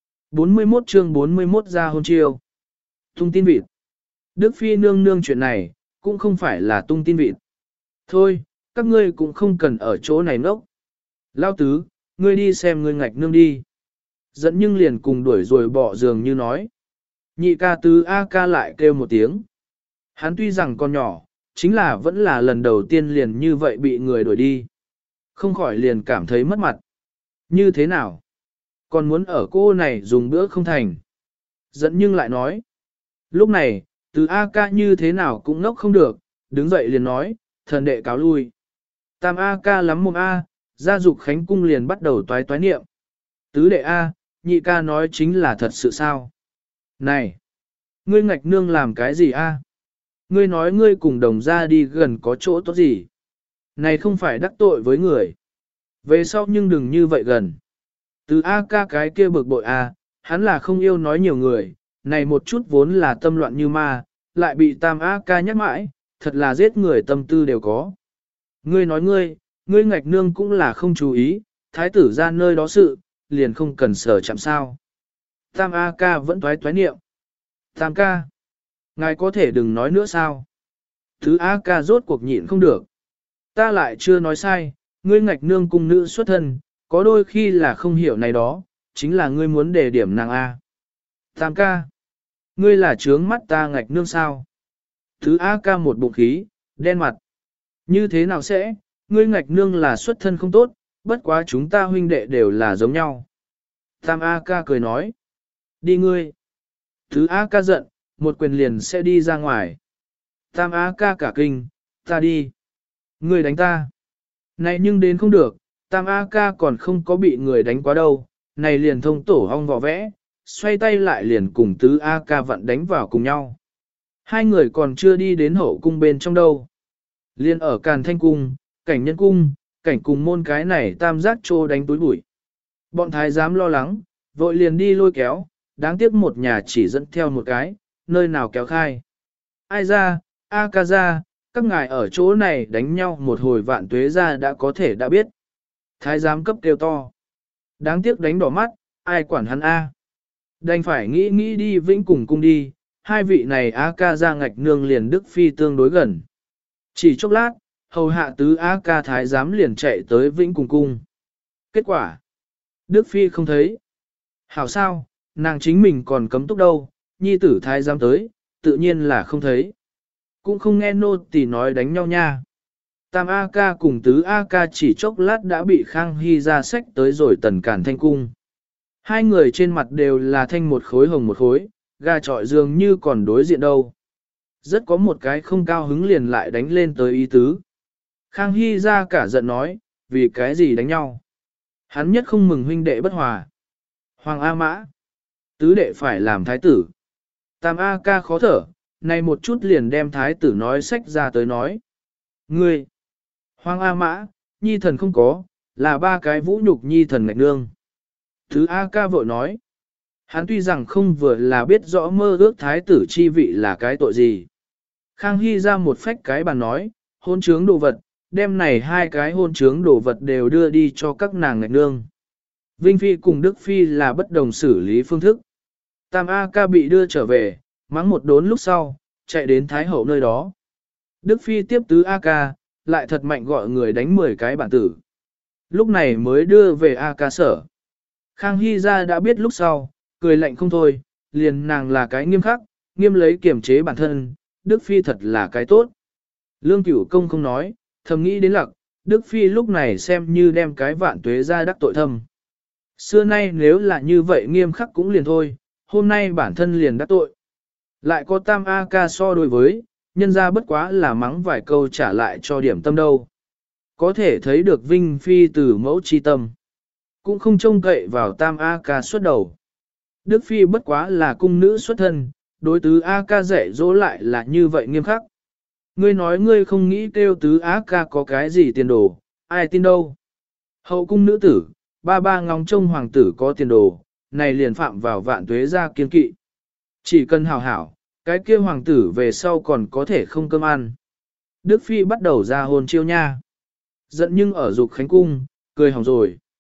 41 chương 41 ra hôn chiêu. Tung tin vịt. Đức Phi nương nương chuyện này, cũng không phải là tung tin vịt. Thôi, các ngươi cũng không cần ở chỗ này nốc. Lao tứ, ngươi đi xem ngươi ngạch nương đi. Dẫn nhưng liền cùng đuổi rồi bỏ giường như nói. Nhị ca tứ A ca lại kêu một tiếng. Hắn tuy rằng còn nhỏ, chính là vẫn là lần đầu tiên liền như vậy bị người đuổi đi. Không khỏi liền cảm thấy mất mặt. Như thế nào? Còn muốn ở cô này dùng bữa không thành. Dẫn nhưng lại nói. Lúc này, từ A ca như thế nào cũng ngốc không được, đứng dậy liền nói, thần đệ cáo lui. Tam A ca lắm mồm A, gia dục khánh cung liền bắt đầu toái toái niệm. Tứ đệ A, nhị ca nói chính là thật sự sao? Này! Ngươi ngạch nương làm cái gì A? Ngươi nói ngươi cùng đồng ra đi gần có chỗ tốt gì? Này không phải đắc tội với người. Về sau nhưng đừng như vậy gần. Từ A ca cái kia bực bội A, hắn là không yêu nói nhiều người, này một chút vốn là tâm loạn như ma, lại bị tam A ca nhắc mãi, thật là giết người tâm tư đều có. Ngươi nói ngươi ngạch nương cũng là không chú ý, thái tử ra nơi đó sự, liền không cần sở chạm sao. Tam A ca vẫn toái toái niệm. Tam ca, ngài có thể đừng nói nữa sao? Thứ A ca rốt cuộc nhịn không được. Ta lại chưa nói sai, ngươi ngạch nương cung nữ xuất thân, có đôi khi là không hiểu này đó, chính là ngươi muốn đề điểm nàng A. Tam ca, ngươi là trướng mắt ta ngạch nương sao? Thứ A ca một bụng khí, đen mặt. Như thế nào sẽ, ngươi ngạch nương là xuất thân không tốt, bất quá chúng ta huynh đệ đều là giống nhau. Tam A ca cười nói, đi ngươi. Thứ A ca giận, một quyền liền sẽ đi ra ngoài. Tam A ca cả kinh, ta đi. Ngươi đánh ta. Này nhưng đến không được, Tam A ca còn không có bị người đánh quá đâu, này liền thông tổ hong vò vẽ, xoay tay lại liền cùng tứ A ca vặn đánh vào cùng nhau. Hai người còn chưa đi đến hậu cung bên trong đâu. Liên ở Càn Thanh Cung, cảnh nhân cung, cảnh cùng môn cái này tam giác trô đánh túi bụi. Bọn thái giám lo lắng, vội liền đi lôi kéo, đáng tiếc một nhà chỉ dẫn theo một cái, nơi nào kéo khai. Ai ra, A ca ra, các ngài ở chỗ này đánh nhau một hồi vạn tuế ra đã có thể đã biết. Thái giám cấp kêu to. Đáng tiếc đánh đỏ mắt, ai quản hắn A. Đành phải nghĩ đi vĩnh cùng cung đi, hai vị này A ca ra ngạch nương liền Đức Phi tương đối gần. Chỉ chốc lát, hầu hạ tứ A ca thái giám liền chạy tới vĩnh cùng cung. Kết quả, Đức Phi không thấy. Hảo sao, nàng chính mình còn cấm túc đâu, nhi tử thái giám tới, tự nhiên là không thấy. Cũng không nghe nô tỳ nói đánh nhau nha. Tam A ca cùng tứ A ca chỉ chốc lát đã bị Khang Hy ra sách tới rồi tần Càn Thanh Cung. Hai người trên mặt đều là thanh một khối hồng một khối, gà trọi dường như còn đối diện đâu. Rất có một cái không cao hứng liền lại đánh lên tới ý tứ. Khang Hy ra cả giận nói, vì cái gì đánh nhau. Hắn nhất không mừng huynh đệ bất hòa. Hoàng A Mã, tứ đệ phải làm thái tử. Tam A ca khó thở, này một chút liền đem thái tử nói sách ra tới nói. Ngươi, Hoàng A Mã, nhi thần không có, là ba cái vũ nhục nhi thần ngạch nương. Thứ A ca vội nói, hắn tuy rằng không vừa là biết rõ mơ ước thái tử chi vị là cái tội gì. Khang Hy ra một phách cái bàn nói, hôn trướng đồ vật, đem này hai cái hôn trướng đồ vật đều đưa đi cho các nàng ngạch nương. Vinh Phi cùng Đức Phi là bất đồng xử lý phương thức. Tam A ca bị đưa trở về, mắng một đốn lúc sau, chạy đến Thái Hậu nơi đó. Đức Phi tiếp tứ A ca, lại thật mạnh gọi người đánh 10 cái bản tử. Lúc này mới đưa về A ca sở. Khang Hy ra đã biết lúc sau, cười lạnh không thôi, liền nàng là cái nghiêm khắc, nghiêm lấy kiểm chế bản thân, Đức Phi thật là cái tốt. Lương Cửu Công không nói, thầm nghĩ đến lặc, Đức Phi lúc này xem như đem cái vạn tuế ra đắc tội thâm. Xưa nay nếu là như vậy nghiêm khắc cũng liền thôi, hôm nay bản thân liền đắc tội. Lại có tam A ca so đối với, nhân ra bất quá là mắng vài câu trả lại cho điểm tâm đâu. Có thể thấy được Vinh Phi từ mẫu chi tâm. Cũng không trông cậy vào tam A ca xuất đầu. Đức Phi bất quá là cung nữ xuất thân, đối tứ A ca dạy dỗ lại là như vậy nghiêm khắc. Ngươi nói ngươi không nghĩ kêu tứ A ca có cái gì tiền đồ, ai tin đâu. Hậu cung nữ tử, ba ngóng trông hoàng tử có tiền đồ, này liền phạm vào vạn tuế ra kiên kỵ. Chỉ cần hảo hảo, cái kia hoàng tử về sau còn có thể không cơm ăn. Đức Phi bắt đầu ra hôn chiêu nha. Giận nhưng ở dục khánh cung, cười hỏng rồi.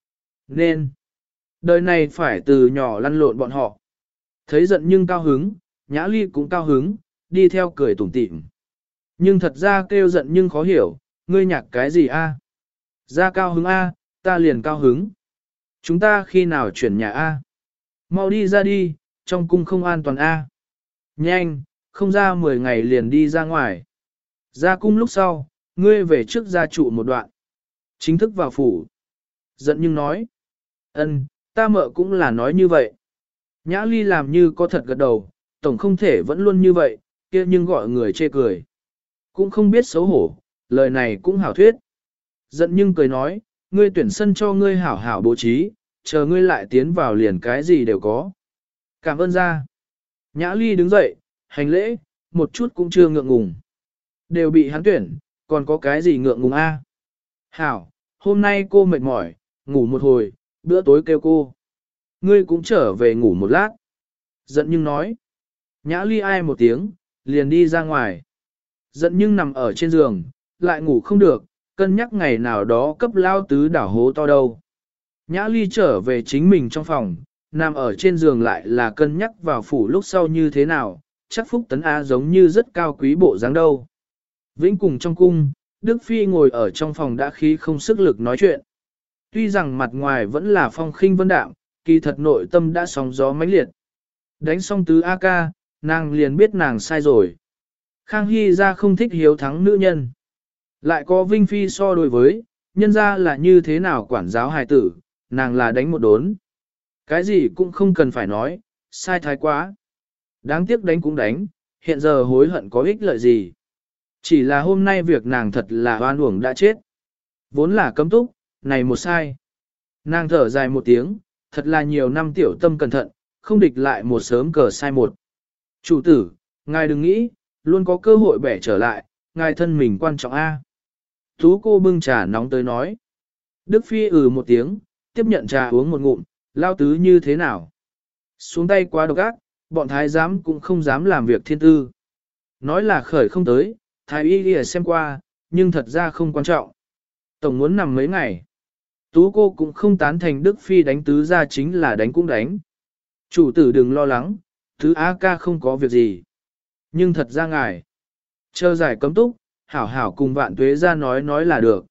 Nên, đời này phải từ nhỏ lăn lộn bọn họ. Thấy giận nhưng cao hứng, Nhã Ly cũng cao hứng, đi theo cười tủm tỉm. Nhưng thật ra kêu giận nhưng khó hiểu, ngươi nhạc cái gì a? Ra cao hứng a, ta liền cao hứng. Chúng ta khi nào chuyển nhà a? Mau đi ra đi, trong cung không an toàn a. Nhanh, không ra 10 ngày liền đi ra ngoài. Ra cung lúc sau, ngươi về trước gia trụ một đoạn. Chính thức vào phủ. Giận nhưng nói. Ân, ta mợ cũng là nói như vậy. Nhã Ly làm như có thật gật đầu, tổng không thể vẫn luôn như vậy, kia nhưng gọi người chê cười. Cũng không biết xấu hổ, lời này cũng hảo thuyết. Giận nhưng cười nói, ngươi tuyển sân cho ngươi hảo hảo bố trí, chờ ngươi lại tiến vào liền cái gì đều có. Cảm ơn ra. Nhã Ly đứng dậy, hành lễ, một chút cũng chưa ngượng ngùng. Đều bị hắn tuyển, còn có cái gì ngượng ngùng a? Hảo, hôm nay cô mệt mỏi, ngủ một hồi, bữa tối kêu cô. Ngươi cũng trở về ngủ một lát. Giận nhưng nói. Nhã Ly ai một tiếng, liền đi ra ngoài. Giận nhưng nằm ở trên giường, lại ngủ không được, cân nhắc ngày nào đó cấp lao tứ đảo hố to đâu. Nhã Ly trở về chính mình trong phòng, nằm ở trên giường lại là cân nhắc vào phủ lúc sau như thế nào, chắc Phúc Tấn Á giống như rất cao quý bộ dáng đâu. Vĩnh cùng trong cung, Đức Phi ngồi ở trong phòng đã khí không sức lực nói chuyện. Tuy rằng mặt ngoài vẫn là phong khinh vân đạm, kỳ thật nội tâm đã sóng gió mãnh liệt. Đánh xong tứ A ca, nàng liền biết nàng sai rồi. Khang Hy ra không thích hiếu thắng nữ nhân. Lại có Vinh Phi so đối với, nhân ra là như thế nào quản giáo hài tử, nàng là đánh một đốn. Cái gì cũng không cần phải nói, sai thái quá. Đáng tiếc đánh cũng đánh, hiện giờ hối hận có ích lợi gì. Chỉ là hôm nay việc nàng thật là oan uổng đã chết. Vốn là cấm túc, này một sai. Nàng thở dài một tiếng, thật là nhiều năm tiểu tâm cẩn thận, không địch lại một sớm cờ sai một. Chủ tử, ngài đừng nghĩ, luôn có cơ hội bẻ trở lại, ngài thân mình quan trọng a. Tú cô bưng trà nóng tới nói. Đức Phi một tiếng, tiếp nhận trà uống một ngụm, lao tứ như thế nào. Xuống tay quá độc ác, bọn thái giám cũng không dám làm việc thiên tư. Nói là khởi không tới, thái y đi xem qua, nhưng thật ra không quan trọng. Tổng muốn nằm mấy ngày. Tú cô cũng không tán thành Đức Phi đánh tứ ra chính là đánh cũng đánh. Chủ tử đừng lo lắng, tứ A ca không có việc gì. Nhưng thật ra ngài, chờ giải cấm túc, hảo hảo cùng Vạn Tuế ra nói là được.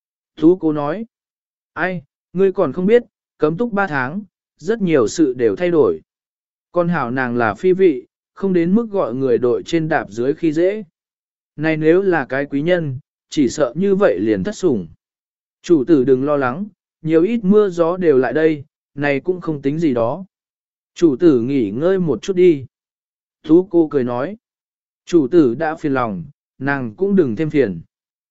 Tú cô nói, ai, ngươi còn không biết, cấm túc 3 tháng, rất nhiều sự đều thay đổi. Con hảo nàng là phi vị, không đến mức gọi người đội trên đạp dưới khi dễ. Này nếu là cái quý nhân, chỉ sợ như vậy liền thất sủng. Chủ tử đừng lo lắng, nhiều ít mưa gió đều lại đây, này cũng không tính gì đó. Chủ tử nghỉ ngơi một chút đi. Tú cô cười nói. Chủ tử đã phiền lòng, nàng cũng đừng thêm phiền.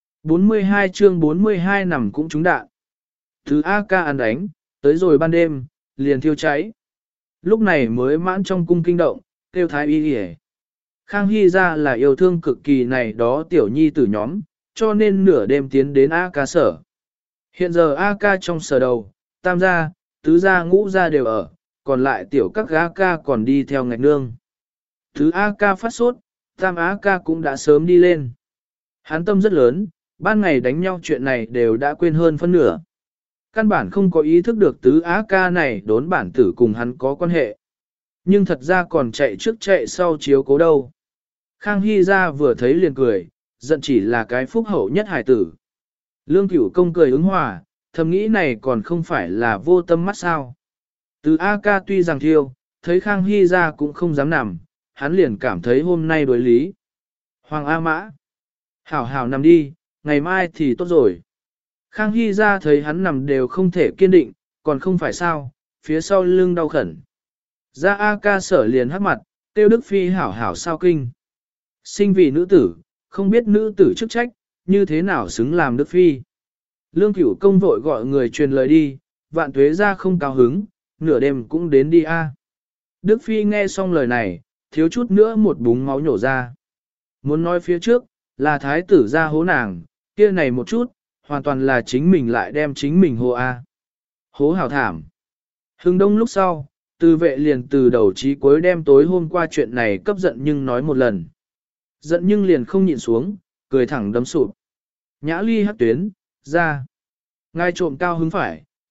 42 chương 42 nằm cũng trúng đạn. Thứ A ca ăn đánh, tới rồi ban đêm, liền thiêu cháy. Lúc này mới mãn trong cung kinh động, tiêu thái y hề. Khang Hy ra là yêu thương cực kỳ này đó tiểu nhi tử nhóm, cho nên nửa đêm tiến đến A ca sở. Hiện giờ A ca trong sở đầu, tam gia, tứ gia ngũ gia đều ở, còn lại tiểu các A ca còn đi theo ngạch nương. Thứ A ca phát sốt, tam A ca cũng đã sớm đi lên. Hắn tâm rất lớn, ban ngày đánh nhau chuyện này đều đã quên hơn phân nửa. Căn bản không có ý thức được tứ A ca này đốn bản tử cùng hắn có quan hệ. Nhưng thật ra còn chạy trước chạy sau chiếu cố đâu. Khang Hy ra vừa thấy liền cười, giận chỉ là cái phúc hậu nhất hài tử. Lương Cửu Công cười ứng hòa, thầm nghĩ này còn không phải là vô tâm mắt sao. Từ A ca tuy rằng thiêu, thấy Khang Hy ra cũng không dám nằm, hắn liền cảm thấy hôm nay đối lý. Hoàng A Mã, hảo hảo nằm đi, ngày mai thì tốt rồi. Khang Hy ra thấy hắn nằm đều không thể kiên định, còn không phải sao, phía sau lưng đau khẩn. Ra A ca sở liền hắc mặt, tiêu Đức Phi hảo hảo sao kinh. Sinh vì nữ tử, không biết nữ tử chức trách, như thế nào xứng làm Đức Phi. Lương Cửu Công vội gọi người truyền lời đi, Vạn Tuế ra không cao hứng, nửa đêm cũng đến đi a. Đức Phi nghe xong lời này, thiếu chút nữa một búng máu nhổ ra. Muốn nói phía trước, là thái tử ra hố nàng, kia này một chút, hoàn toàn là chính mình lại đem chính mình hô a. Hố hảo thảm. Hưng đông lúc sau, Từ Vệ liền từ đầu chí cuối đem tối hôm qua chuyện này cấp giận nhưng nói một lần. Giận nhưng liền không nhịn xuống, cười thẳng đấm sụp. Nhã Ly hắc tuyến, ra. Ngài trộm cao hứng phải,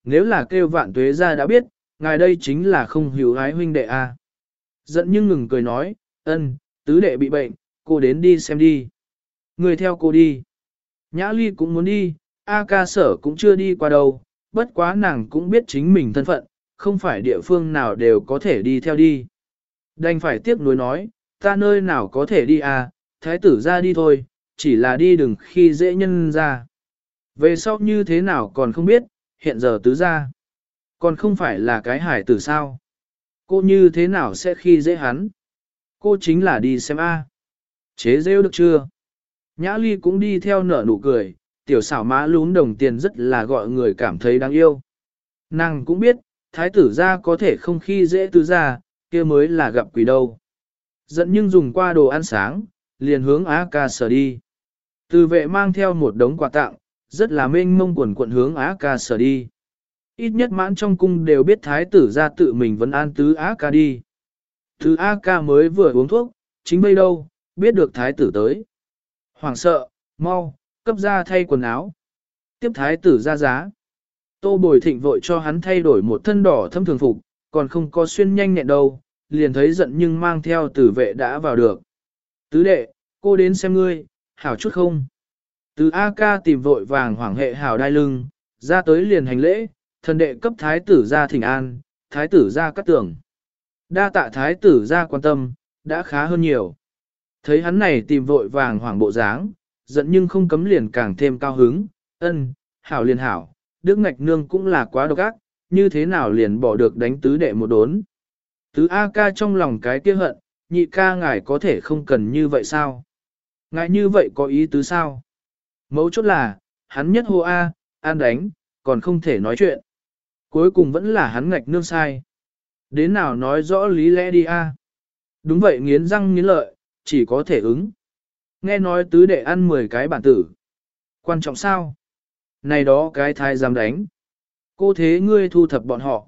nếu là kêu Vạn Tuế ra đã biết, ngài đây chính là không hiểu ái huynh đệ a. Giận nhưng ngừng cười nói, ân, tứ đệ bị bệnh, cô đến đi xem đi. Người theo cô đi. Nhã Ly cũng muốn đi, A ca sở cũng chưa đi qua đâu, bất quá nàng cũng biết chính mình thân phận, không phải địa phương nào đều có thể đi theo đi. Đành phải tiếc nuối nói, ta nơi nào có thể đi à, thái tử ra đi thôi, chỉ là đi đừng khi dễ nhân ra. Về sau như thế nào còn không biết, hiện giờ tứ ra. Còn không phải là cái hải tử sao. Cô như thế nào sẽ khi dễ hắn? Cô chính là đi xem a. Chế rêu được chưa? Nhã Ly cũng đi theo nở nụ cười, tiểu xảo má lún đồng tiền rất là gọi người cảm thấy đáng yêu. Nàng cũng biết, thái tử ra có thể không khi dễ tứ ra, kia mới là gặp quỷ đâu. Giận nhưng dùng qua đồ ăn sáng, liền hướng Á ca sở đi. Từ vệ mang theo một đống quà tặng, rất là mênh mông quần quận hướng Á ca sở đi. Ít nhất mãn trong cung đều biết thái tử ra tự mình vẫn an tứ Á ca đi. Tứ Á ca mới vừa uống thuốc, chính bây đâu, biết được thái tử tới. Hoảng sợ, mau, cấp ra thay quần áo. Tiếp thái tử ra giá. Tô Bồi Thịnh vội cho hắn thay đổi một thân đỏ thâm thường phục, còn không có xuyên nhanh nhẹn đâu, liền thấy giận nhưng mang theo tử vệ đã vào được. Tứ đệ, cô đến xem ngươi, hảo chút không? Từ A ca tìm vội vàng hoảng hệ hảo đai lưng, ra tới liền hành lễ, thần đệ cấp thái tử ra thỉnh an, thái tử ra cắt tưởng. Đa tạ thái tử ra quan tâm, đã khá hơn nhiều. Thấy hắn này tìm vội vàng hoảng bộ dáng, giận nhưng không cấm liền càng thêm cao hứng, ân, hảo liền hảo, Đức Ngạch Nương cũng là quá độc ác, như thế nào liền bỏ được đánh tứ đệ một đốn. Tứ A ca trong lòng cái kia hận, nhị ca ngài có thể không cần như vậy sao? Ngài như vậy có ý tứ sao? Mấu chốt là, hắn nhất hô A, an đánh, còn không thể nói chuyện. Cuối cùng vẫn là hắn Ngạch Nương sai. Đến nào nói rõ lý lẽ đi A. Đúng vậy nghiến răng nghiến lợi, chỉ có thể ứng. Nghe nói tứ đệ ăn 10 cái bản tử. Quan trọng sao? Này đó cái thai dám đánh. Cô thế ngươi thu thập bọn họ.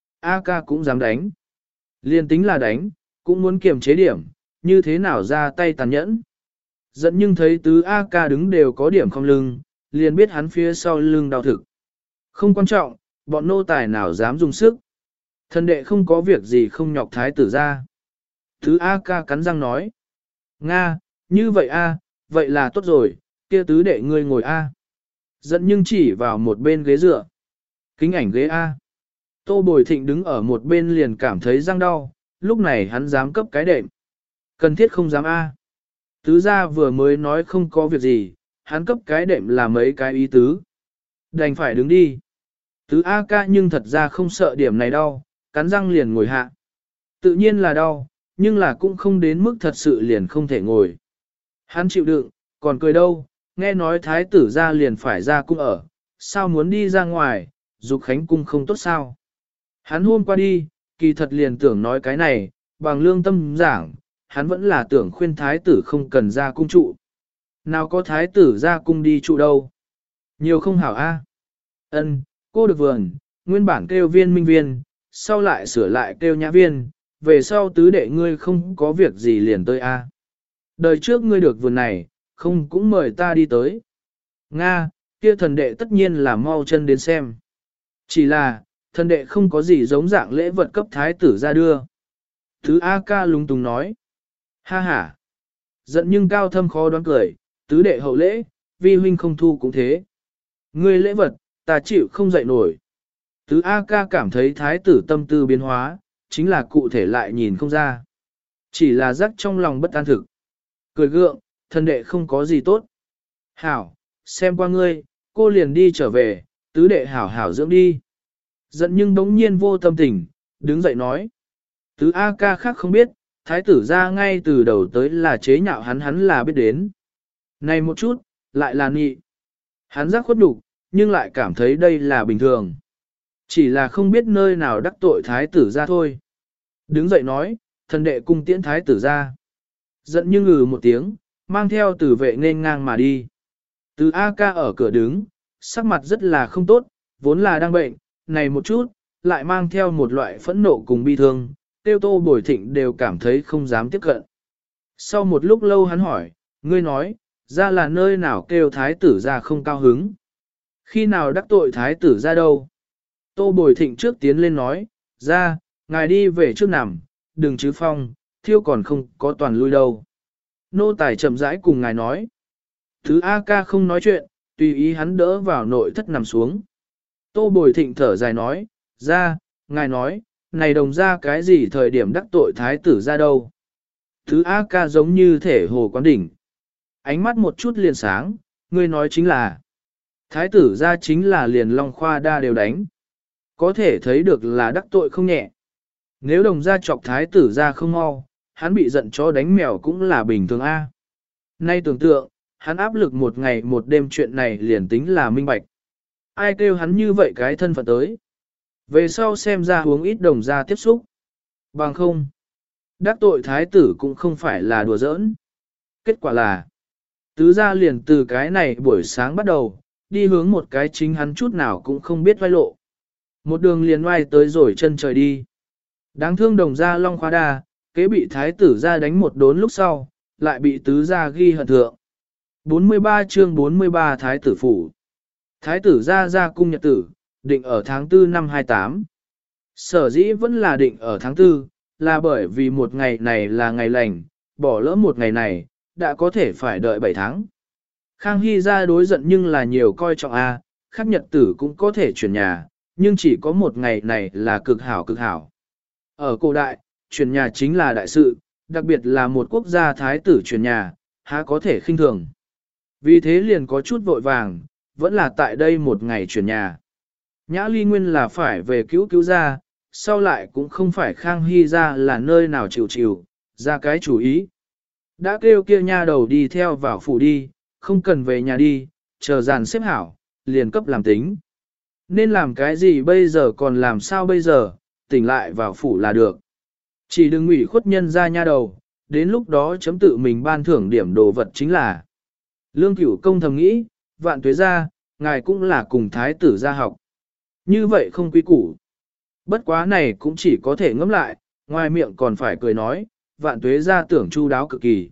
A ca cũng dám đánh. Liên tính là đánh, cũng muốn kiềm chế điểm, như thế nào ra tay tàn nhẫn. Giận nhưng thấy tứ A ca đứng đều có điểm không lưng, liền biết hắn phía sau lưng đau thực. Không quan trọng, bọn nô tài nào dám dùng sức. Thần đệ không có việc gì không nhọc thái tử ra. Tứ A ca cắn răng nói. Nga, như vậy A, vậy là tốt rồi, kia tứ đệ ngươi ngồi A. Giận nhưng chỉ vào một bên ghế dựa. Kính ảnh ghế A. Tô Bồi Thịnh đứng ở một bên liền cảm thấy răng đau, lúc này hắn dám cấp cái đệm. Cần thiết không dám A. Tứ gia vừa mới nói không có việc gì, hắn cấp cái đệm là mấy cái ý tứ. Đành phải đứng đi. Tứ A ca nhưng thật ra không sợ điểm này đau, cắn răng liền ngồi hạ. Tự nhiên là đau, nhưng là cũng không đến mức thật sự liền không thể ngồi. Hắn chịu đựng, còn cười đâu, nghe nói thái tử ra liền phải ra cung ở, sao muốn đi ra ngoài, dục khánh cung không tốt sao. Hắn hôm qua đi, kỳ thật liền tưởng nói cái này, bằng lương tâm giảng, hắn vẫn là tưởng khuyên thái tử không cần ra cung trụ. Nào có thái tử ra cung đi trụ đâu. Nhiều không hảo a. Ân, cô được vườn, nguyên bản kêu viên minh viên, sau lại sửa lại kêu nhã viên, về sau tứ đệ ngươi không có việc gì liền tới a. Đời trước ngươi được vườn này, không cũng mời ta đi tới. Nga, kia thần đệ tất nhiên là mau chân đến xem. Chỉ là, thần đệ không có gì giống dạng lễ vật cấp thái tử ra đưa. Thứ A ca lung tung nói. Ha ha. Giận nhưng cao thâm khó đoán cười, tứ đệ hậu lễ, vi huynh không thu cũng thế. Ngươi lễ vật, ta chịu không dậy nổi. Tứ A ca cảm thấy thái tử tâm tư biến hóa, chính là cụ thể lại nhìn không ra. Chỉ là rắc trong lòng bất an thực. Cười gượng, thần đệ không có gì tốt. Hảo, xem qua ngươi, cô liền đi trở về, tứ đệ hảo hảo dưỡng đi. Giận nhưng đống nhiên vô tâm tình, đứng dậy nói. Tứ A ca khác không biết, thái tử ra ngay từ đầu tới là chế nhạo hắn là biết đến. Này một chút, lại là nị. Hắn giác khuất nhục, nhưng lại cảm thấy đây là bình thường. Chỉ là không biết nơi nào đắc tội thái tử ra thôi. Đứng dậy nói, thần đệ cung tiễn thái tử ra. Giận nhưng ngừ một tiếng, mang theo tử vệ nên ngang mà đi. Từ A ca ở cửa đứng, sắc mặt rất là không tốt, vốn là đang bệnh, này một chút, lại mang theo một loại phẫn nộ cùng bi thương, tiêu Tô Bồi Thịnh đều cảm thấy không dám tiếp cận. Sau một lúc lâu hắn hỏi, ngươi nói, ra là nơi nào kêu thái tử ra không cao hứng? Khi nào đắc tội thái tử ra đâu? Tô Bồi Thịnh trước tiến lên nói, ra, ngài đi về trước nằm, đừng chứ phong, thiêu còn không có toàn lui đâu. Nô tài chậm rãi cùng ngài nói. Thứ A ca không nói chuyện, tùy ý hắn đỡ vào nội thất nằm xuống. Tô Bồi Thịnh thở dài nói, ra, ngài nói, này đồng ra cái gì thời điểm đắc tội thái tử ra đâu. Thứ A ca giống như thể hồ quán đỉnh. Ánh mắt một chút liền sáng, ngươi nói chính là, thái tử ra chính là liền long khoa đa đều đánh. Có thể thấy được là đắc tội không nhẹ. Nếu đồng ra chọc thái tử ra không mau, hắn bị giận chó đánh mèo cũng là bình thường A. Nay tưởng tượng, hắn áp lực một ngày một đêm chuyện này liền tính là minh bạch. Ai kêu hắn như vậy cái thân phận tới. Về sau xem ra uống ít đồng ra tiếp xúc. Bằng không. Đắc tội thái tử cũng không phải là đùa giỡn. Kết quả là, tứ gia liền từ cái này buổi sáng bắt đầu, đi hướng một cái chính hắn chút nào cũng không biết vai lộ. Một đường liền oai tới rồi chân trời đi. Đáng thương đồng gia Long Khoa Đa, kế bị thái tử ra đánh một đốn lúc sau, lại bị tứ gia ghi hận thượng. 43 chương 43 Thái tử phủ. Thái tử ra cung nhật tử, định ở tháng 4 năm 28. Sở dĩ vẫn là định ở tháng 4, là bởi vì một ngày này là ngày lành, bỏ lỡ một ngày này, đã có thể phải đợi 7 tháng. Khang Hy ra đối giận nhưng là nhiều coi trọng A, khác nhật tử cũng có thể chuyển nhà, nhưng chỉ có một ngày này là cực hảo cực hảo. Ở cổ đại, chuyển nhà chính là đại sự, đặc biệt là một quốc gia thái tử chuyển nhà, há có thể khinh thường. Vì thế liền có chút vội vàng, vẫn là tại đây một ngày chuyển nhà. Nhã Ly nguyên là phải về cứu ra, sau lại cũng không phải Khang Hy ra là nơi nào chịu, ra cái chủ ý. Đã kêu kia nha đầu đi theo vào phủ đi, không cần về nhà đi, chờ dàn xếp hảo, liền cấp làm tính. Nên làm cái gì bây giờ còn làm sao bây giờ, tỉnh lại vào phủ là được. Chỉ đừng ủy khuất nhân ra nha đầu, đến lúc đó chấm tự mình ban thưởng điểm đồ vật chính là. Lương Cửu Công thầm nghĩ, vạn tuế ra, ngài cũng là cùng thái tử gia học. Như vậy không quý củ. Bất quá này cũng chỉ có thể ngẫm lại, ngoài miệng còn phải cười nói, vạn tuế ra tưởng chu đáo cực kỳ.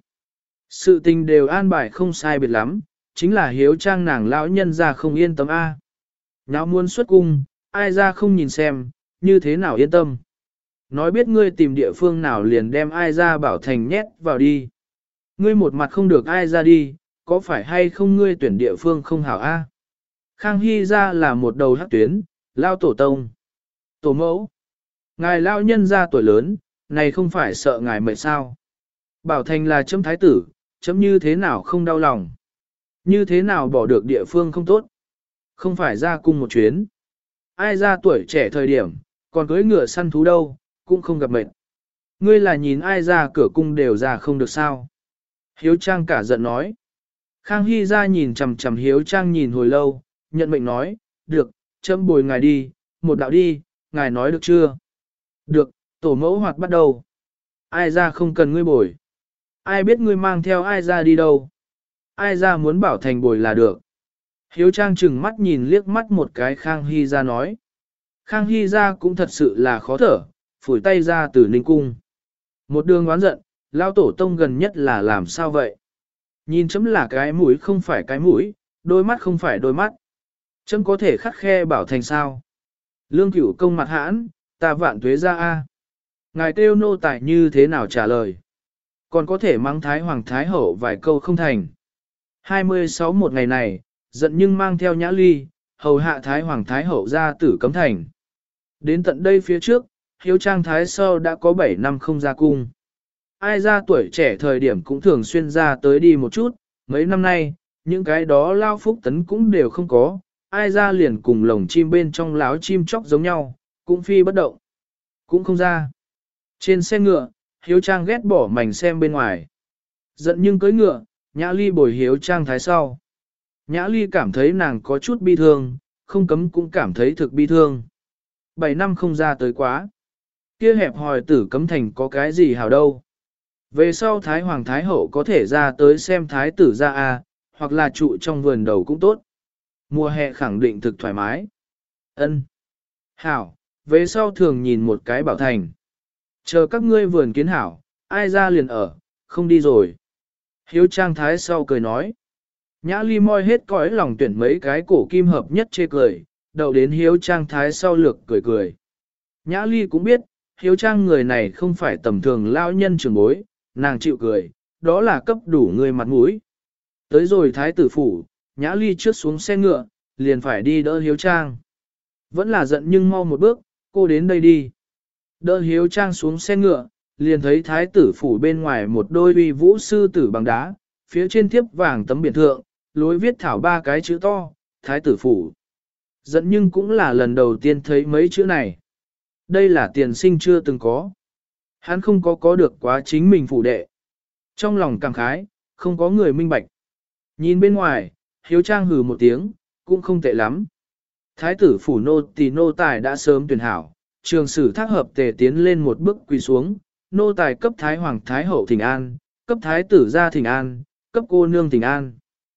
Sự tình đều an bài không sai biệt lắm, chính là hiếu trang nàng lão nhân ra không yên tâm A. Nháo muốn xuất cung, ai ra không nhìn xem, như thế nào yên tâm. Nói biết ngươi tìm địa phương nào liền đem ai ra bảo thành nhét vào đi. Ngươi một mặt không được ai ra đi, có phải hay không ngươi tuyển địa phương không hảo A. Khang Hy ra là một đầu hắc tuyến, lao tổ tông. Tổ mẫu. Ngài lao nhân ra tuổi lớn, này không phải sợ ngài mệt sao. Bảo thành là chấm thái tử, chấm như thế nào không đau lòng. Như thế nào bỏ được địa phương không tốt. Không phải ra cung một chuyến. Ai ra tuổi trẻ thời điểm, còn cưới ngựa săn thú đâu, cũng không gặp mệt. Ngươi là nhìn ai ra cửa cung đều ra không được sao. Hiếu Trang cả giận nói. Khang Hy ra nhìn chằm chằm Hiếu Trang nhìn hồi lâu, nhận mệnh nói, được, chấm bồi ngài đi, một đạo đi, ngài nói được chưa? Được, tổ mẫu hoạt bắt đầu. Ai ra không cần ngươi bồi. Ai biết ngươi mang theo ai ra đi đâu. Ai ra muốn bảo thành bồi là được. Hiếu Trang chừng mắt nhìn liếc mắt một cái Khang Hy ra nói. Khang Hy ra cũng thật sự là khó thở, phủi tay ra từ Ninh Cung. Một đường oán giận, lao tổ tông gần nhất là làm sao vậy? Nhìn chấm là cái mũi không phải cái mũi, đôi mắt không phải đôi mắt. Chấm có thể khắt khe bảo thành sao? Lương Cửu Công mặt hãn, ta vạn tuế ra a. Ngài kêu nô tài như thế nào trả lời? Còn có thể mắng Thái Hoàng Thái Hậu vài câu không thành. 26 một ngày này, giận nhưng mang theo Nhã Ly, hầu hạ Thái Hoàng Thái Hậu ra tử cấm thành. Đến tận đây phía trước, Hiếu Trang Thái sau đã có 7 năm không ra cung. Ai ra tuổi trẻ thời điểm cũng thường xuyên ra tới đi một chút, mấy năm nay, những cái đó lao phúc tấn cũng đều không có, ai ra liền cùng lồng chim bên trong láo chim chóc giống nhau, cũng phi bất động, cũng không ra. Trên xe ngựa, Hiếu Trang ghét bỏ mảnh xem bên ngoài. Giận nhưng cưỡi ngựa, Nhã Ly bồi Hiếu Trang Thái sau. Nhã Ly cảm thấy nàng có chút bi thương, không cấm cũng cảm thấy thực bi thương. 7 năm không ra tới quá. Kia hẹp hòi tử cấm thành có cái gì hảo đâu. Về sau Thái Hoàng Thái Hậu có thể ra tới xem Thái tử ra a, hoặc là trụ trong vườn đầu cũng tốt. Mùa hè khẳng định thực thoải mái. Ân, hảo, về sau thường nhìn một cái bảo thành. Chờ các ngươi vườn kiến hảo, ai ra liền ở, không đi rồi. Hiếu Trang Thái sau cười nói. Nhã Ly moi hết cõi lòng tuyển mấy cái cổ kim hợp nhất chê cười, đậu đến Hiếu Trang thái sau lược cười cười. Nhã Ly cũng biết, Hiếu Trang người này không phải tầm thường lao nhân trưởng bối, nàng chịu cười, đó là cấp đủ người mặt mũi. Tới rồi thái tử phủ, Nhã Ly trước xuống xe ngựa, liền phải đi đỡ Hiếu Trang. Vẫn là giận nhưng mau một bước, cô đến đây đi. Đỡ Hiếu Trang xuống xe ngựa, liền thấy thái tử phủ bên ngoài một đôi uy vũ sư tử bằng đá, phía trên thiếp vàng tấm biển thượng, lối viết thảo ba cái chữ to, thái tử phủ. Giận nhưng cũng là lần đầu tiên thấy mấy chữ này. Đây là tiền sinh chưa từng có. Hắn không có được quá chính mình phủ đệ. Trong lòng cảm khái, không có người minh bạch. Nhìn bên ngoài, Hiếu Trang hừ một tiếng, cũng không tệ lắm. Thái tử phủ nô tài đã sớm tuyển hảo, trường sử thác hợp tề tiến lên một bước quỳ xuống, nô tài cấp thái hoàng thái hậu thỉnh an, cấp thái tử gia thỉnh an, cấp cô nương thỉnh an.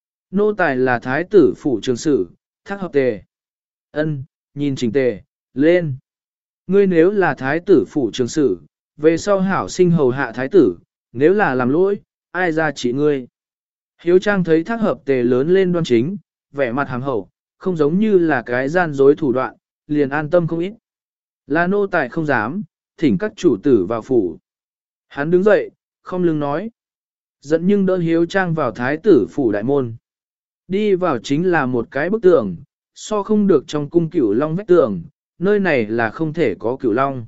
Nô tài là thái tử phủ trường sử, thác hợp tề. Ân, nhìn chỉnh tề, lên. Ngươi nếu là thái tử phủ trường sử, về sau hảo sinh hầu hạ thái tử, nếu là làm lỗi, ai ra trị ngươi. Hiếu Trang thấy thác hợp tề lớn lên đoan chính, vẻ mặt hàm hậu, không giống như là cái gian dối thủ đoạn, liền an tâm không ít. Là nô tài không dám, thỉnh các chủ tử vào phủ. Hắn đứng dậy, không lưng nói. Giận nhưng đỡ Hiếu Trang vào thái tử phủ đại môn. Đi vào chính là một cái bức tường, so không được trong cung cửu long vách tường, nơi này là không thể có cửu long.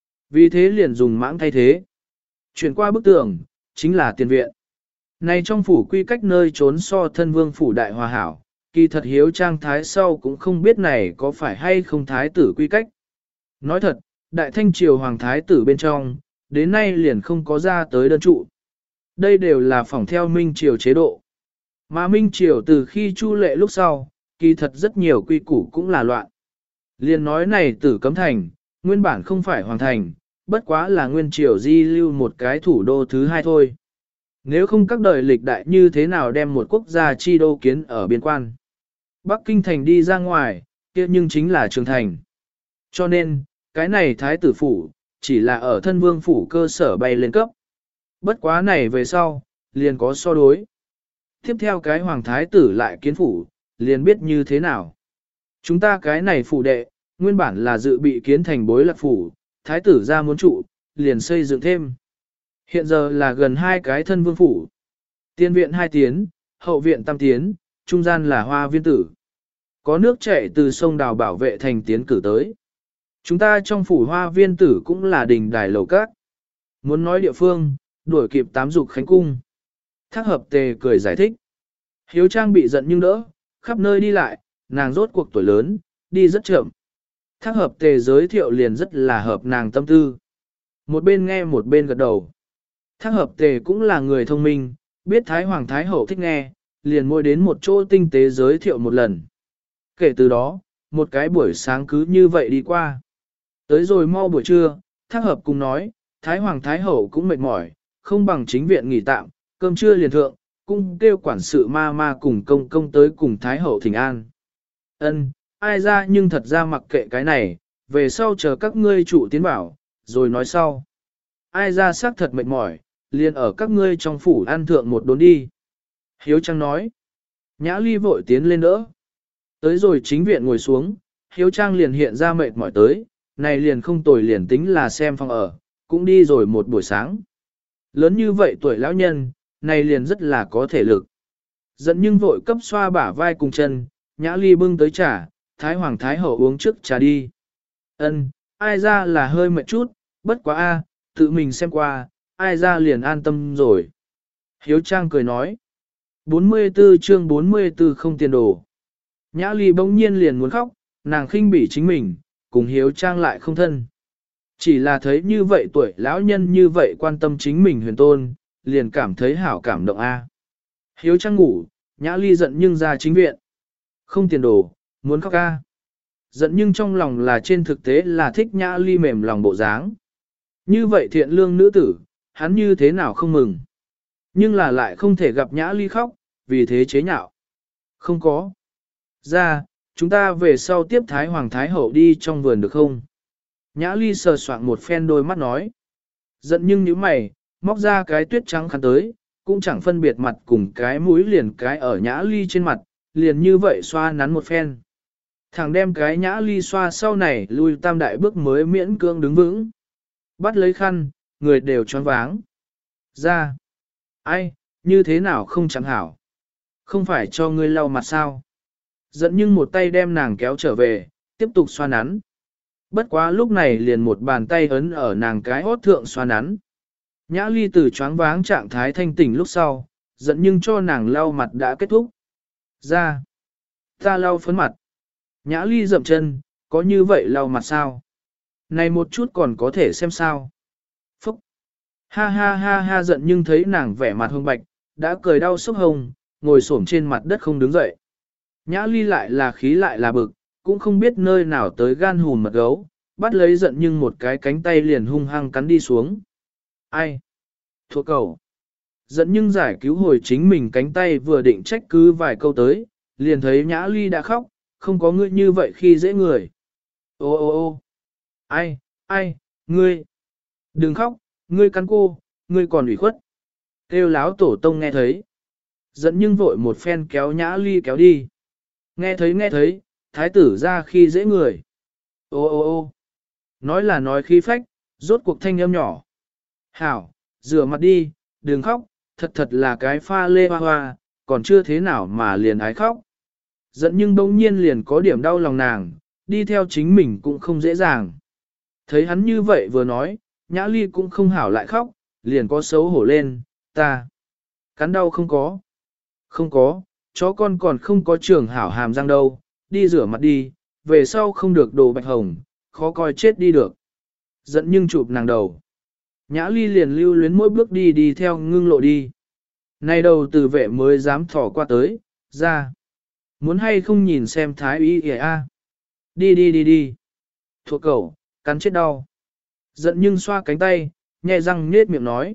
Vì thế liền dùng mãng thay thế. Chuyển qua bức tường, chính là tiền viện. Này trong phủ quy cách nơi trốn so thân vương phủ đại hòa hảo, kỳ thật Hiếu Trang thái sau cũng không biết này có phải hay không thái tử quy cách. Nói thật, đại thanh triều hoàng thái tử bên trong, đến nay liền không có ra tới đơn trụ. Đây đều là phỏng theo Minh triều chế độ. Mà Minh triều từ khi chu lệ lúc sau, kỳ thật rất nhiều quy củ cũng là loạn. Liền nói này tử cấm thành, nguyên bản không phải hoàng thành, bất quá là nguyên triều di lưu một cái thủ đô thứ hai thôi. Nếu không các đời lịch đại như thế nào đem một quốc gia chi đô kiến ở biên quan. Bắc Kinh thành đi ra ngoài, kia nhưng chính là Trường Thành. Cho nên, cái này thái tử phủ, chỉ là ở thân vương phủ cơ sở bay lên cấp. Bất quá này về sau, liền có so đối. Tiếp theo cái hoàng thái tử lại kiến phủ, liền biết như thế nào. Chúng ta cái này phủ đệ, nguyên bản là dự bị kiến thành bối lạc phủ, thái tử ra muốn trụ, liền xây dựng thêm. Hiện giờ là gần 2 cái thân vương phủ. Tiên viện 2 tiến, hậu viện 5 tiến, trung gian là hoa viên tử. Có nước chảy từ sông đào bảo vệ thành tiến cử tới. Chúng ta trong phủ hoa viên tử cũng là đình đài lầu các. Muốn nói địa phương, đuổi kịp 8 dục khánh cung. Thác hợp tề cười giải thích. Hiếu Trang bị giận nhưng đỡ, khắp nơi đi lại, nàng rốt cuộc tuổi lớn, đi rất chậm. Thác hợp tề giới thiệu liền rất là hợp nàng tâm tư. Một bên nghe một bên gật đầu. Thác hợp tề cũng là người thông minh, biết Thái Hoàng Thái Hậu thích nghe, liền môi đến một chỗ tinh tế giới thiệu một lần. Kể từ đó, một cái buổi sáng cứ như vậy đi qua. Tới rồi mau buổi trưa, Thác hợp cùng nói, Thái Hoàng Thái Hậu cũng mệt mỏi, không bằng chính viện nghỉ tạm, cơm trưa liền thượng, cũng kêu quản sự ma cùng công công tới cùng Thái Hậu thỉnh an. Ân, ai ra nhưng thật ra mặc kệ cái này, về sau chờ các ngươi trụ tiến bảo, rồi nói sau. Ai ra xác thật mệt mỏi, liền ở các ngươi trong phủ ăn thượng một đốn đi. Hiếu Trang nói. Nhã Ly vội tiến lên đỡ. Tới rồi chính viện ngồi xuống, Hiếu Trang liền hiện ra mệt mỏi tới, này liền không tồi liền tính là xem phòng ở, cũng đi rồi một buổi sáng. Lớn như vậy tuổi lão nhân, này liền rất là có thể lực. Giận nhưng vội cấp xoa bả vai cùng chân, Nhã Ly bưng tới trà, Thái Hoàng Thái Hậu uống trước trà đi. Ân, ai ra là hơi mệt chút, bất quá a, tự mình xem qua, ai ra liền an tâm rồi. Hiếu Trang cười nói. 44 chương 44 không tiền đồ. Nhã Ly bỗng nhiên liền muốn khóc, nàng khinh bỉ chính mình, cùng Hiếu Trang lại không thân. Chỉ là thấy như vậy tuổi lão nhân như vậy quan tâm chính mình huyền tôn, liền cảm thấy hảo cảm động a. Hiếu Trang ngủ, Nhã Ly giận nhưng ra chính viện. Không tiền đồ, muốn khóc a. Giận nhưng trong lòng là trên thực tế là thích Nhã Ly mềm lòng bộ dáng. Như vậy thiện lương nữ tử, hắn như thế nào không mừng. Nhưng là lại không thể gặp Nhã Ly khóc, vì thế chế nhạo. Không có. Ra, chúng ta về sau tiếp Thái Hoàng Thái Hậu đi trong vườn được không? Nhã Ly sờ soạn một phen đôi mắt nói. Giận nhưng nhíu mày, móc ra cái tuyết trắng khăn tới, cũng chẳng phân biệt mặt cùng cái mũi liền cái ở Nhã Ly trên mặt, liền như vậy xoa nắn một phen. Thằng đem cái Nhã Ly xoa sau này lui tam đại bước mới miễn cưỡng đứng vững. Bắt lấy khăn, người đều choáng váng. Ra. Ai, như thế nào không chẳng hảo. Không phải cho ngươi lau mặt sao. Giận nhưng một tay đem nàng kéo trở về, tiếp tục xoa nắn. Bất quá lúc này liền một bàn tay ấn ở nàng cái hốt thượng xoa nắn. Nhã Ly từ choáng váng trạng thái thanh tỉnh lúc sau, giận nhưng cho nàng lau mặt đã kết thúc. Ra. Ta lau phấn mặt. Nhã Ly dậm chân, có như vậy lau mặt sao? Này một chút còn có thể xem sao? Phúc! Ha ha ha ha giận nhưng thấy nàng vẻ mặt hồng bạch, đã cười đau sốc hồng, ngồi xổm trên mặt đất không đứng dậy. Nhã Ly lại là khí lại là bực, cũng không biết nơi nào tới gan hùn mật gấu, bắt lấy giận nhưng một cái cánh tay liền hung hăng cắn đi xuống. Ai? Thuộc cầu! Giận nhưng giải cứu hồi chính mình cánh tay vừa định trách cứ vài câu tới, liền thấy Nhã Ly đã khóc, không có ngươi như vậy khi dễ người. Ô ô ô! Ai, ai, ngươi! Đừng khóc, ngươi cắn cô, ngươi còn ủy khuất. Kêu láo tổ tông nghe thấy. Giận nhưng vội một phen kéo Nhã Ly kéo đi. Nghe thấy, thái tử ra khi dễ người. Ô ô ô! Nói là nói khí phách, rốt cuộc thanh âm nhỏ. Hảo, rửa mặt đi, đừng khóc, thật là cái pha lê hoa hoa, còn chưa thế nào mà liền ái khóc. Giận nhưng bỗng nhiên liền có điểm đau lòng nàng, đi theo chính mình cũng không dễ dàng. Thấy hắn như vậy vừa nói, Nhã Ly cũng không hảo lại khóc, liền có xấu hổ lên, ta. Cắn đau không có. Không có, chó con còn không có trường hảo hàm răng đâu, đi rửa mặt đi, về sau không được đồ bạch hồng, khó coi chết đi được. Giận nhưng chụp nàng đầu. Nhã Ly liền lưu luyến mỗi bước đi theo ngưng lộ đi. Này đầu từ vệ mới dám thỏ qua tới, ra. Muốn hay không nhìn xem thái y kìa a? Đi. Thuộc cậu, cắn chết đau. Giận nhưng xoa cánh tay, nhẹ răng nết miệng nói.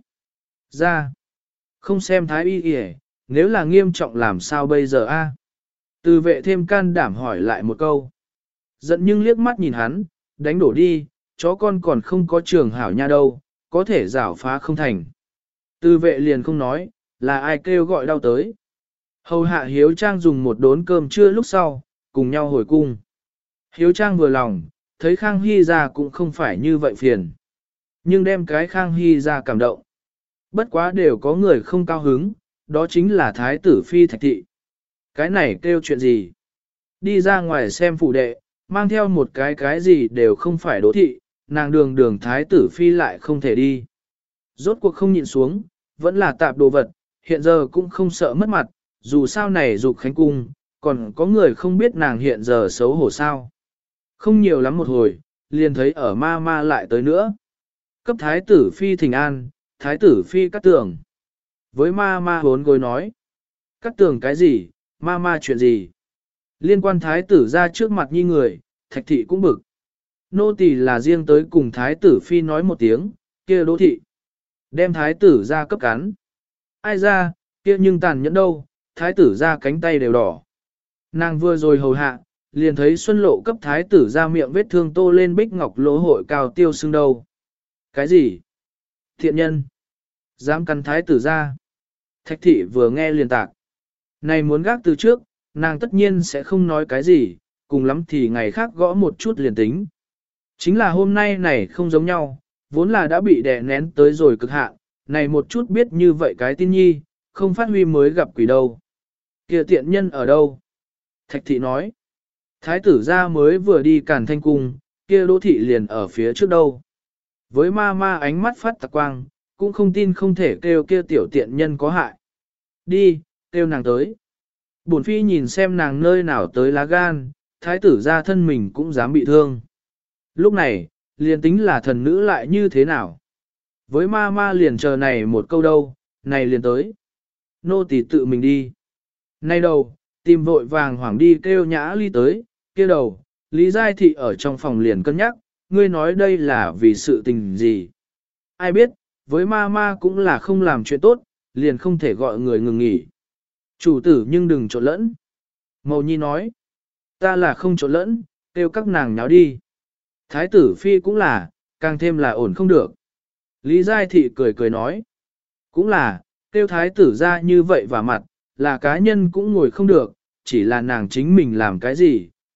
Ra. Không xem thái y kìa, nếu là nghiêm trọng làm sao bây giờ a? Từ vệ thêm can đảm hỏi lại một câu. Giận nhưng liếc mắt nhìn hắn, đánh đổ đi, chó con còn không có trường hảo nha đâu, có thể rảo phá không thành. Từ vệ liền không nói, là ai kêu gọi đau tới. Hầu hạ Hiếu Trang dùng một đốn cơm trưa lúc sau, cùng nhau hồi cung. Hiếu Trang vừa lòng, thấy Khang Hy ra cũng không phải như vậy phiền. Nhưng đem cái Khang Hy ra cảm động. Bất quá đều có người không cao hứng, đó chính là Thái tử Phi Thạch Thị. Cái này kêu chuyện gì? Đi ra ngoài xem phủ đệ, mang theo một cái gì đều không phải đỗ thị, nàng đường Thái tử Phi lại không thể đi. Rốt cuộc không nhịn xuống, vẫn là tạp đồ vật, hiện giờ cũng không sợ mất mặt, dù sao này dục khánh cung, còn có người không biết nàng hiện giờ xấu hổ sao. Không nhiều lắm một hồi, liền thấy ở ma lại tới nữa. Cấp thái tử phi thỉnh an, thái tử phi cắt tường. Với ma vốn gối nói. Cắt tường cái gì, ma chuyện gì. Liên quan thái tử ra trước mặt nhi người, Thạch thị cũng bực. Nô tỳ là riêng tới cùng thái tử phi nói một tiếng, kia đỗ thị. Đem thái tử ra cấp cắn. Ai ra, kia nhưng tàn nhẫn đâu, thái tử ra cánh tay đều đỏ. Nàng vừa rồi hầu hạ, liền thấy Xuân Lộ cấp thái tử ra miệng vết thương tô lên bích ngọc lỗ hội cao tiêu xương đâu. Cái gì? Thiện nhân. Dám cắn thái tử ra. Thạch thị vừa nghe liền tạc. Này muốn gác từ trước, nàng tất nhiên sẽ không nói cái gì, cùng lắm thì ngày khác gõ một chút liền tính. Chính là hôm nay này không giống nhau, vốn là đã bị đè nén tới rồi cực hạn, này một chút biết như vậy cái tin nhi, không phát huy mới gặp quỷ đâu. Kia tiện nhân ở đâu? Thạch thị nói. Thái tử ra mới vừa đi Càn Thanh cung, kia đỗ thị liền ở phía trước đâu. Với ma ánh mắt phát tạc quang, cũng không tin không thể kêu kia tiểu tiện nhân có hại. Đi, kêu nàng tới. Bổn phi nhìn xem nàng nơi nào tới lá gan, thái tử ra thân mình cũng dám bị thương. Lúc này, liền tính là thần nữ lại như thế nào. Với ma liền chờ này một câu đâu, này liền tới. Nô tỳ tự mình đi. Nay đầu, tìm vội vàng hoảng đi kêu Nhã Ly tới, kia đầu, Lý Giai Thị ở trong phòng liền cân nhắc, ngươi nói đây là vì sự tình gì. Ai biết, với ma cũng là không làm chuyện tốt, liền không thể gọi người ngừng nghỉ. Chủ tử nhưng đừng trộn lẫn. Mầu Nhi nói, ta là không trộn lẫn, kêu các nàng nháo đi. Thái tử Phi cũng là, càng thêm là ổn không được. Lý Giai Thị cười nói, cũng là, kêu thái tử ra như vậy và mặt, là cá nhân cũng ngồi không được, chỉ là nàng chính mình làm cái gì,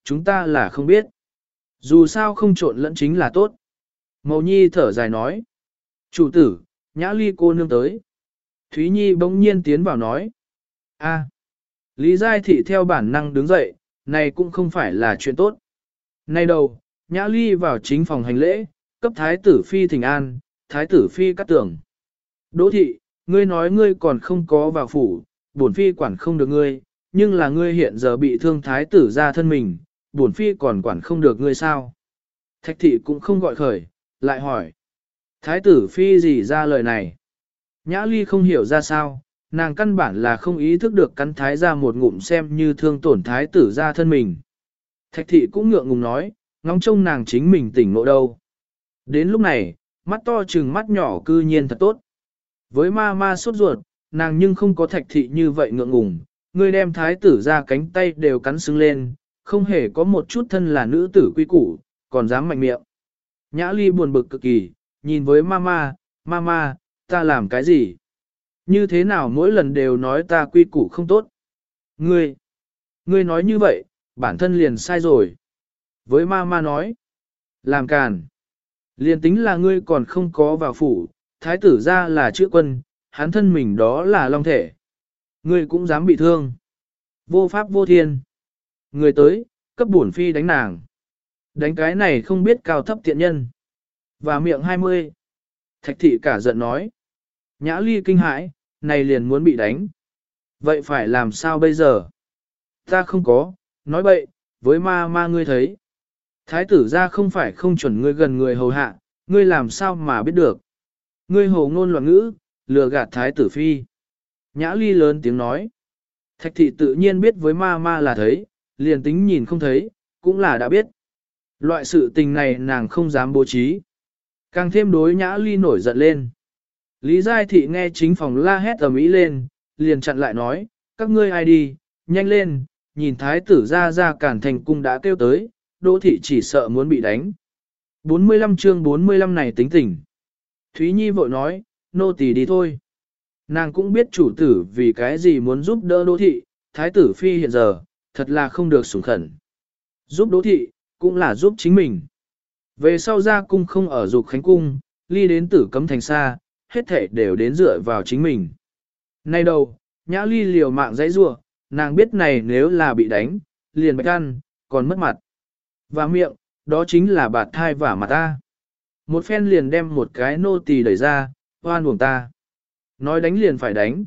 chúng ta là không biết. Dù sao không trộn lẫn chính là tốt. Mậu Nhi thở dài nói. Chủ tử, Nhã Ly cô nương tới. Thúy Nhi bỗng nhiên tiến vào nói. A. Lý Giai Thị theo bản năng đứng dậy, này cũng không phải là chuyện tốt. Nay đầu, Nhã Ly vào chính phòng hành lễ, cấp Thái tử Phi thỉnh an, Thái tử Phi cắt tưởng. Đỗ Thị, ngươi nói ngươi còn không có vào phủ, bổn Phi quản không được ngươi, nhưng là ngươi hiện giờ bị thương Thái tử ra thân mình, bổn Phi còn quản không được ngươi sao? Thạch Thị cũng không gọi khởi, lại hỏi. Thái tử Phi gì ra lời này? Nhã Ly không hiểu ra sao, nàng căn bản là không ý thức được cắn thái ra một ngụm xem như thương tổn thái tử ra thân mình. Thạch thị cũng ngượng ngùng nói, ngóng trông nàng chính mình tỉnh ngộ đâu. Đến lúc này, mắt to trừng mắt nhỏ cư nhiên thật tốt. Với ma ma sốt ruột, nàng nhưng không có thạch thị như vậy ngượng ngùng, người đem thái tử ra cánh tay đều cắn sưng lên, không hề có một chút thân là nữ tử quy củ, còn dám mạnh miệng. Nhã Ly buồn bực cực kỳ, nhìn với ma, ta làm cái gì? Như thế nào mỗi lần đều nói ta quy củ không tốt? Ngươi nói như vậy, bản thân liền sai rồi. Với ma nói, làm càn. Liền tính là ngươi còn không có vào phủ, thái tử ra là chữ quân, hắn thân mình đó là long thể. Ngươi cũng dám bị thương. Vô pháp vô thiên. Người tới, cấp bổn phi đánh nàng. Đánh cái này không biết cao thấp tiện nhân. Và miệng 20. Thạch thị cả giận nói. Nhã Ly kinh hãi, này liền muốn bị đánh. Vậy phải làm sao bây giờ? Ta không có, nói bậy, với ma ngươi thấy. Thái tử ra không phải không chuẩn ngươi gần người hầu hạ, ngươi làm sao mà biết được. Ngươi hồ ngôn loạn ngữ, lừa gạt thái tử phi. Nhã Ly lớn tiếng nói. Thạch thị tự nhiên biết với ma là thấy, liền tính nhìn không thấy, cũng là đã biết. Loại sự tình này nàng không dám bố trí. Càng thêm đối Nhã Ly nổi giận lên. Lý Giai Thị nghe chính phòng la hét ầm ĩ lên, liền chặn lại nói, các ngươi ai đi, nhanh lên, nhìn thái tử ra cản thành cung đã kêu tới, Đỗ Thị chỉ sợ muốn bị đánh. 45 chương 45 này tính tình. Thúy Nhi vội nói, nô tỳ đi thôi. Nàng cũng biết chủ tử vì cái gì muốn giúp đỡ Đỗ Thị, thái tử phi hiện giờ, thật là không được sủng khẩn. Giúp Đỗ Thị, cũng là giúp chính mình. Về sau ra cung không ở Dục Khánh Cung, ly đến Tử Cấm Thành xa, hết thể đều đến dựa vào chính mình. Nay đầu, Nhã Ly liều mạng dãy rua, nàng biết này nếu là bị đánh, liền bạch ăn, còn mất mặt. Và miệng, đó chính là bạt thai vả mặt ta. Một phen liền đem một cái nô tỳ đẩy ra, hoan uổng ta. Nói đánh liền phải đánh.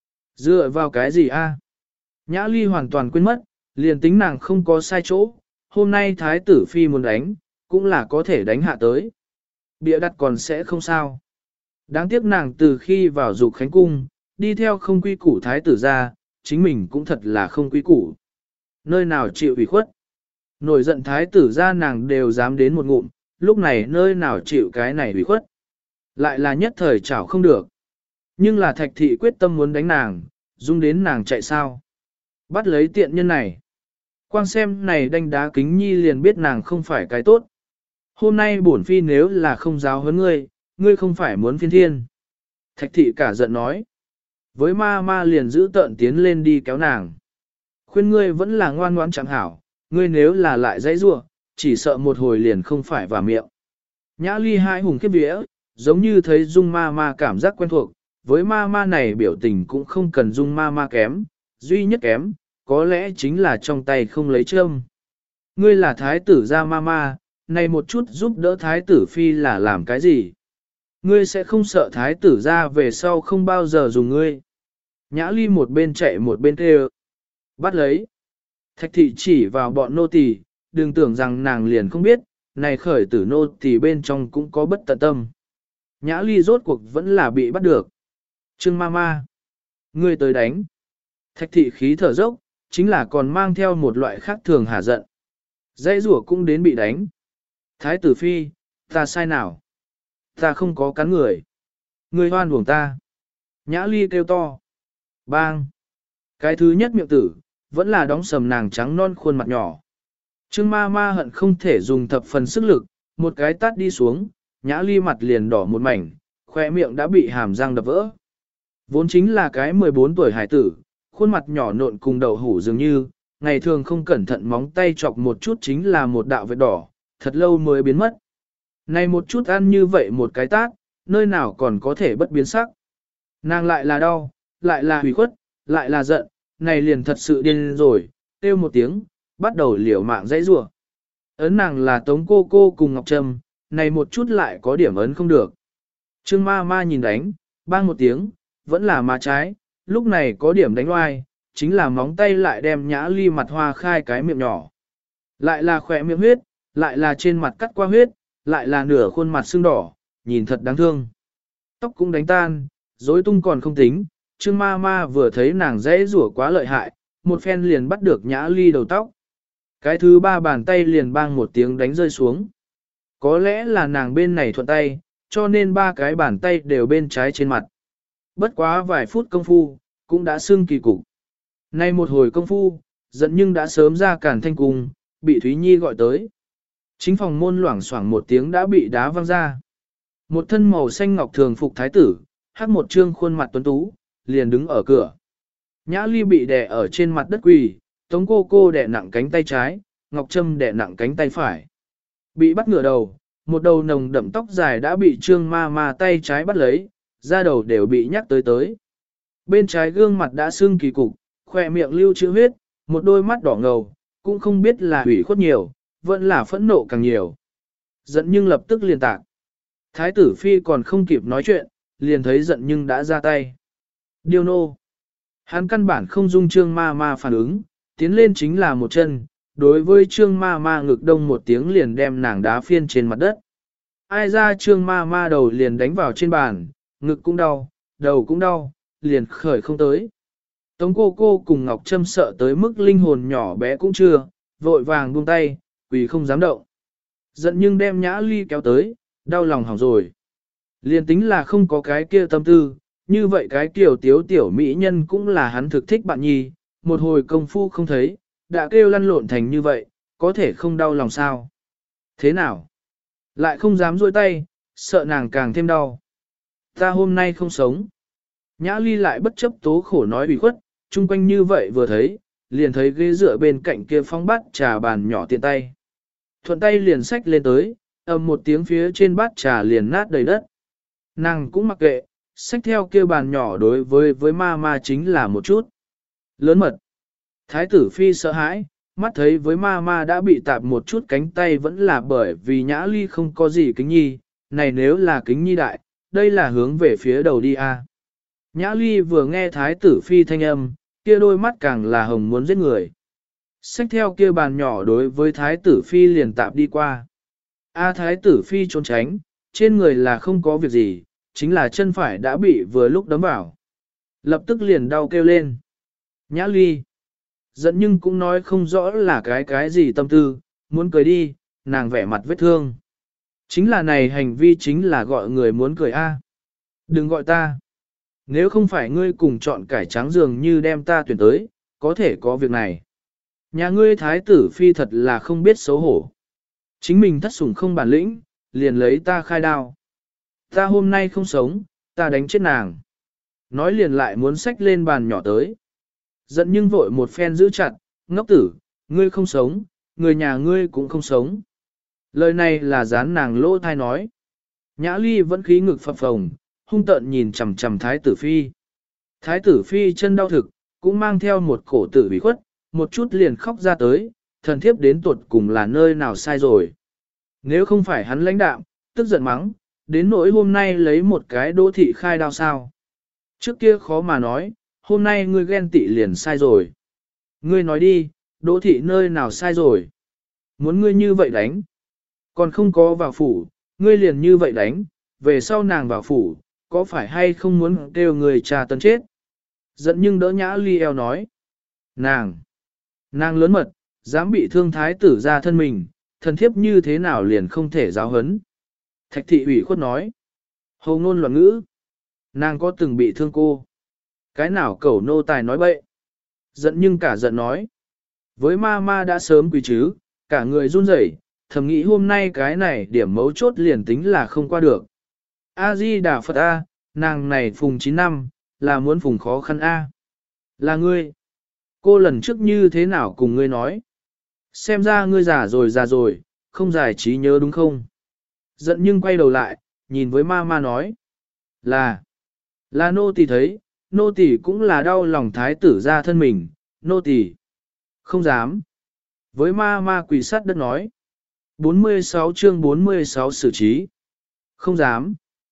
Dựa vào cái gì a? Nhã Ly hoàn toàn quên mất, liền tính nàng không có sai chỗ, hôm nay thái tử phi muốn đánh, cũng là có thể đánh hạ tới. Bịa đặt còn sẽ không sao. Đáng tiếc nàng từ khi vào Dục Khánh Cung, đi theo không quy củ thái tử ra, chính mình cũng thật là không quy củ. Nơi nào chịu ủy khuất. Nổi giận thái tử ra nàng đều dám đến một ngụm, lúc này nơi nào chịu cái này ủy khuất. Lại là nhất thời chảo không được. Nhưng là thạch thị quyết tâm muốn đánh nàng, dung đến nàng chạy sao. Bắt lấy tiện nhân này. Quang xem này đánh đá kính nhi liền biết nàng không phải cái tốt. Hôm nay bổn phi nếu là không giáo huấn ngươi, ngươi không phải muốn phiên thiên. Thạch thị cả giận nói. Với ma liền giữ tợn tiến lên đi kéo nàng. Khuyên ngươi vẫn là ngoan ngoãn chẳng hảo, ngươi nếu là lại dãy rua, chỉ sợ một hồi liền không phải vào miệng. Nhã Ly hai hùng khiếp vía, giống như thấy dung ma cảm giác quen thuộc, với ma này biểu tình cũng không cần dung ma kém, duy nhất kém, có lẽ chính là trong tay không lấy châm. Ngươi là thái tử gia ma, này một chút giúp đỡ thái tử phi là làm cái gì? Ngươi sẽ không sợ thái tử ra về sau không bao giờ dùng ngươi. Nhã Ly một bên chạy một bên kêu. Bắt lấy. Thạch thị chỉ vào bọn nô tỳ, đừng tưởng rằng nàng liền không biết, này khởi tử nô tỳ bên trong cũng có bất tận tâm. Nhã Ly rốt cuộc vẫn là bị bắt được. Trương ma. Ngươi tới đánh. Thạch thị khí thở dốc, chính là còn mang theo một loại khác thường hả giận. Dãy rủa cũng đến bị đánh. Thái tử phi, ta sai nào? Ta không có cắn người. Ngươi hoan uổng ta. Nhã Ly kêu to. Bang. Cái thứ nhất miệng tử, vẫn là đóng sầm nàng trắng non khuôn mặt nhỏ. Trương ma hận không thể dùng thập phần sức lực, một cái tát đi xuống, Nhã Ly mặt liền đỏ một mảnh, khoe miệng đã bị hàm răng đập vỡ. Vốn chính là cái 14 tuổi hải tử, khuôn mặt nhỏ nộn cùng đầu hủ dường như, ngày thường không cẩn thận móng tay chọc một chút chính là một đạo vết đỏ, thật lâu mới biến mất. Này một chút ăn như vậy một cái tát, nơi nào còn có thể bất biến sắc. Nàng lại là đau, lại là hủy khuất, lại là giận, này liền thật sự điên rồi, kêu một tiếng, bắt đầu liều mạng dãy rủa. Ấn nàng là Tống cô cô cùng Ngọc Trâm, này một chút lại có điểm ấn không được. Trương ma ma nhìn đánh, bang một tiếng, vẫn là má trái, lúc này có điểm đánh oai, chính là móng tay lại đem Nhã Ly mặt hoa khai cái miệng nhỏ. Lại là khỏe miệng huyết, lại là trên mặt cắt qua huyết, lại là nửa khuôn mặt sưng đỏ, nhìn thật đáng thương. Tóc cũng đánh tan, rối tung còn không tính, Trương ma ma vừa thấy nàng dễ rủa quá lợi hại, một phen liền bắt được Nhã Ly đầu tóc. Cái thứ ba bàn tay liền bang một tiếng đánh rơi xuống. Có lẽ là nàng bên này thuận tay, cho nên ba cái bàn tay đều bên trái trên mặt. Bất quá vài phút công phu, cũng đã sưng kỳ cục. Nay một hồi công phu, giận nhưng đã sớm ra cản thanh cung, bị Thúy Nhi gọi tới. Chính phòng môn loảng xoảng một tiếng đã bị đá văng ra. Một thân màu xanh ngọc thường phục thái tử, hắc một trương khuôn mặt tuấn tú, liền đứng ở cửa. Nhã Ly bị đè ở trên mặt đất quỳ, Tống cô cô đè nặng cánh tay trái, Ngọc Trâm đè nặng cánh tay phải. Bị bắt ngửa đầu, một đầu nồng đậm tóc dài đã bị Trương ma ma tay trái bắt lấy, da đầu đều bị nhắc tới tới. Bên trái gương mặt đã sưng kỳ cục, khỏe miệng lưu chữ huyết, một đôi mắt đỏ ngầu, cũng không biết là ủy khuất nhiều, vẫn là phẫn nộ càng nhiều. Giận nhưng lập tức liền tạc. Thái tử phi còn không kịp nói chuyện, liền thấy giận nhưng đã ra tay. Điêu nô. Hắn căn bản không dung Trương ma ma phản ứng, tiến lên chính là một chân, đối với Trương ma ma ngực đông một tiếng liền đem nàng đá phiên trên mặt đất. Ai ra Trương ma ma đầu liền đánh vào trên bàn, ngực cũng đau, đầu cũng đau, liền khởi không tới. Tống cô cô cùng Ngọc Trâm sợ tới mức linh hồn nhỏ bé cũng chưa, vội vàng buông tay, quỳ không dám động. Giận nhưng đem Nhã Ly kéo tới, đau lòng hỏng rồi. Liền tính là không có cái kia tâm tư, như vậy cái kiểu tiếu tiểu mỹ nhân cũng là hắn thực thích bạn nhi, một hồi công phu không thấy, đã kêu lăn lộn thành như vậy, có thể không đau lòng sao. Thế nào? Lại không dám duỗi tay, sợ nàng càng thêm đau. Ta hôm nay không sống. Nhã Ly lại bất chấp tố khổ nói ủy khuất, chung quanh như vậy vừa thấy, liền thấy ghế dựa bên cạnh kia phong bát trà bàn nhỏ tiện tay. Thuận tay liền xách lên tới, ầm một tiếng phía trên bát trà liền nát đầy đất. Nàng cũng mặc kệ, xách theo kia bàn nhỏ đối với ma ma chính là một chút. Lớn mật. Thái tử phi sợ hãi, mắt thấy với ma ma đã bị tạp một chút cánh tay vẫn là bởi vì Nhã Ly không có gì kính nhi, này nếu là kính nhi đại, đây là hướng về phía đầu đi a. Nhã Ly vừa nghe thái tử phi thanh âm, kia đôi mắt càng là hồng muốn giết người. Xách theo kia bàn nhỏ đối với thái tử phi liền tạp đi qua. A thái tử phi trốn tránh, trên người là không có việc gì, chính là chân phải đã bị vừa lúc đấm vào. Lập tức liền đau kêu lên. Nhã Ly. Giận nhưng cũng nói không rõ là cái gì tâm tư, muốn cười đi, nàng vẻ mặt vết thương. Chính là này hành vi chính là gọi người muốn cười a. Đừng gọi ta. Nếu không phải ngươi cùng chọn cải trắng dường như đem ta tuyển tới, có thể có việc này. Nhà ngươi thái tử phi thật là không biết xấu hổ. Chính mình thất sủng không bản lĩnh, liền lấy ta khai đao. Ta hôm nay không sống, ta đánh chết nàng. Nói liền lại muốn xách lên bàn nhỏ tới. Giận nhưng vội một phen giữ chặt, ngốc tử, ngươi không sống, người nhà ngươi cũng không sống. Lời này là dán nàng lỗ thai nói. Nhã Ly vẫn khí ngực phập phồng, hung tợn nhìn chằm chằm thái tử phi. Thái tử phi chân đau thực, cũng mang theo một cổ tử bị khuất, một chút liền khóc ra tới, thần thiếp đến tuột cùng là nơi nào sai rồi. Nếu không phải hắn lãnh đạm, tức giận mắng, đến nỗi hôm nay lấy một cái đỗ thị khai đao sao. Trước kia khó mà nói, hôm nay ngươi ghen tị liền sai rồi. Ngươi nói đi, đỗ thị nơi nào sai rồi. Muốn ngươi như vậy đánh. Còn không có vào phủ, ngươi liền như vậy đánh, về sau nàng vào phủ, có phải hay không muốn kêu người trà tấn chết. Giận nhưng đỡ Nhã Ly eo nói. Nàng lớn mật, dám bị thương thái tử ra thân mình, thần thiếp như thế nào liền không thể giáo hấn. Thạch thị ủy khuất nói. Hồ ngôn loạn ngữ. Nàng có từng bị thương cô. Cái nào cẩu nô tài nói bậy. Giận nhưng cả giận nói. Với ma ma đã sớm quỳ chứ, cả người run rẩy, thầm nghĩ hôm nay cái này điểm mấu chốt liền tính là không qua được. A-di-đà Phật A, nàng này phùng 9 năm, là muốn phùng khó khăn A. Là ngươi. cô lần trước như thế nào cùng ngươi nói? Xem ra ngươi già rồi, không giải trí nhớ đúng không? Giận nhưng quay đầu lại, nhìn với ma ma nói. Là nô tỳ thấy, nô tỳ cũng là đau lòng thái tử ra thân mình, nô tỳ không dám. Với ma ma quỳ sát đất nói. 46 chương 46 xử trí. Không dám.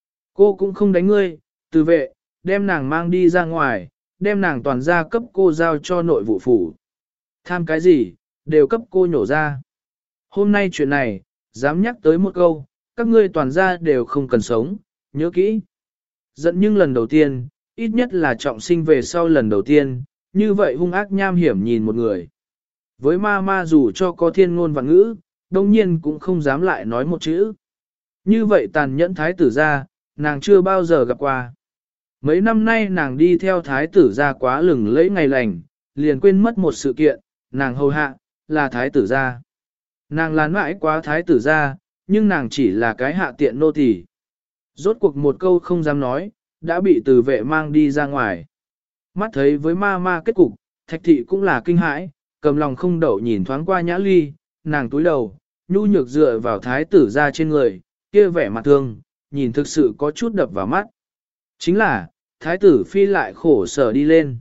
Cô cũng không đánh ngươi, từ vệ, đem nàng mang đi ra ngoài, đem nàng toàn ra cấp cô giao cho nội vụ phủ. Tham cái gì, đều cấp cô nhổ ra. Hôm nay chuyện này, dám nhắc tới một câu, các ngươi toàn ra đều không cần sống, nhớ kỹ. Giận nhưng lần đầu tiên, ít nhất là trọng sinh về sau lần đầu tiên, như vậy hung ác nham hiểm nhìn một người. Với ma ma dù cho có thiên ngôn vạn ngữ, đông nhiên cũng không dám lại nói một chữ. Như vậy tàn nhẫn thái tử ra, nàng chưa bao giờ gặp qua. Mấy năm nay nàng đi theo thái tử ra quá lừng lẫy ngày lành, liền quên mất một sự kiện, nàng hầu hạ, là thái tử ra. Nàng là mãi quá thái tử ra, nhưng nàng chỉ là cái hạ tiện nô tỳ. Rốt cuộc một câu không dám nói, đã bị từ vệ mang đi ra ngoài. Mắt thấy với ma ma kết cục, thạch thị cũng là kinh hãi, cầm lòng không đậu nhìn thoáng qua nhã ly, nàng túi đầu, nhu nhược dựa vào thái tử ra trên người, kia vẻ mặt thương, nhìn thực sự có chút đập vào mắt. Chính là, thái tử phi lại khổ sở đi lên.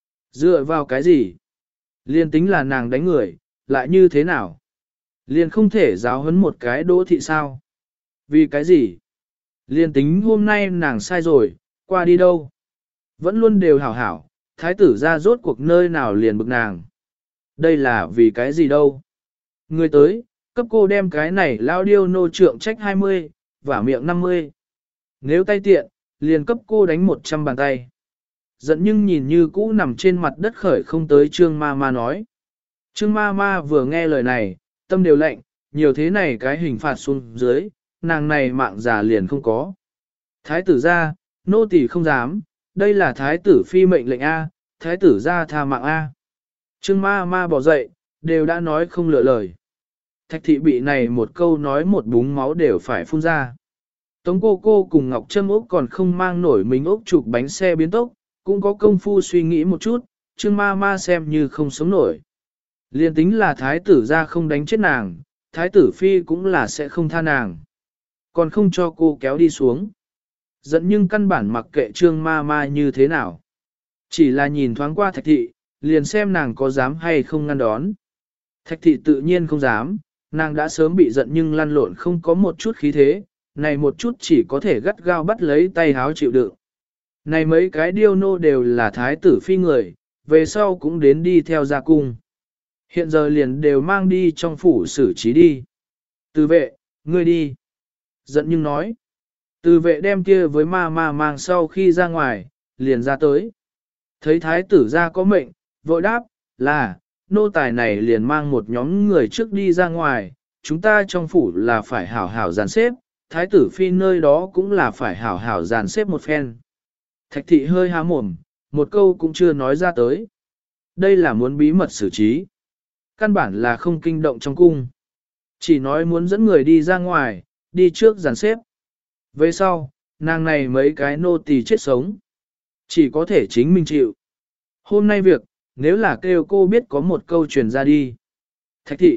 Dựa vào cái gì? Liên tính là nàng đánh người, lại như thế nào? Liên không thể giáo huấn một cái đỗ thị sao? Vì cái gì? Liên tính hôm nay nàng sai rồi, qua đi đâu? Vẫn luôn đều hảo hảo, thái tử ra rốt cuộc nơi nào liền bực nàng. Đây là vì cái gì đâu? Người tới, cấp cô đem cái này lao điêu nô trượng trách 20, và miệng 50. Nếu tay tiện, liền cấp cô đánh 100 bàn tay. Giận nhưng nhìn như cũ nằm trên mặt đất khởi không tới Trương Ma Ma nói. Trương Ma Ma vừa nghe lời này, tâm đều lạnh, nhiều thế này cái hình phạt xuống dưới, nàng này mạng già liền không có. Thái tử ra, nô tỳ không dám, đây là thái tử phi mệnh lệnh A, thái tử ra tha mạng A. Trương Ma Ma bỏ dậy, đều đã nói không lựa lời. Thạch thị bị này một câu nói một búng máu đều phải phun ra. Tống cô cùng Ngọc Trâm Úc còn không mang nổi mình Úc chụp bánh xe biến tốc, cũng có công phu suy nghĩ một chút, Trương Ma Ma xem như không sống nổi. Liên tính là thái tử ra không đánh chết nàng, thái tử phi cũng là sẽ không tha nàng. Còn không cho cô kéo đi xuống. Giận nhưng căn bản mặc kệ Trương Ma Ma như thế nào. Chỉ là nhìn thoáng qua thạch thị, liền xem nàng có dám hay không ngăn đón. Thạch thị tự nhiên không dám, nàng đã sớm bị giận nhưng lăn lộn không có một chút khí thế, này một chút chỉ có thể gắt gao bắt lấy tay háo chịu đựng. Này mấy cái điêu nô đều là thái tử phi người, về sau cũng đến đi theo gia cung. Hiện giờ liền đều mang đi trong phủ xử trí đi. Từ vệ, ngươi đi. Giận nhưng nói. Từ vệ đem kia với ma ma mang sau khi ra ngoài, liền ra tới. Thấy thái tử ra có mệnh, vội đáp, là, nô tài này liền mang một nhóm người trước đi ra ngoài, chúng ta trong phủ là phải hảo hảo dàn xếp, thái tử phi nơi đó cũng là phải hảo hảo dàn xếp một phen. Thạch thị hơi há mồm, một câu cũng chưa nói ra tới. Đây là muốn bí mật xử trí. Căn bản là không kinh động trong cung. Chỉ nói muốn dẫn người đi ra ngoài, đi trước dàn xếp. Về sau, nàng này mấy cái nô tỳ chết sống. Chỉ có thể chính mình chịu. Hôm nay việc, nếu là kêu cô biết có một câu truyền ra đi. Thạch thị,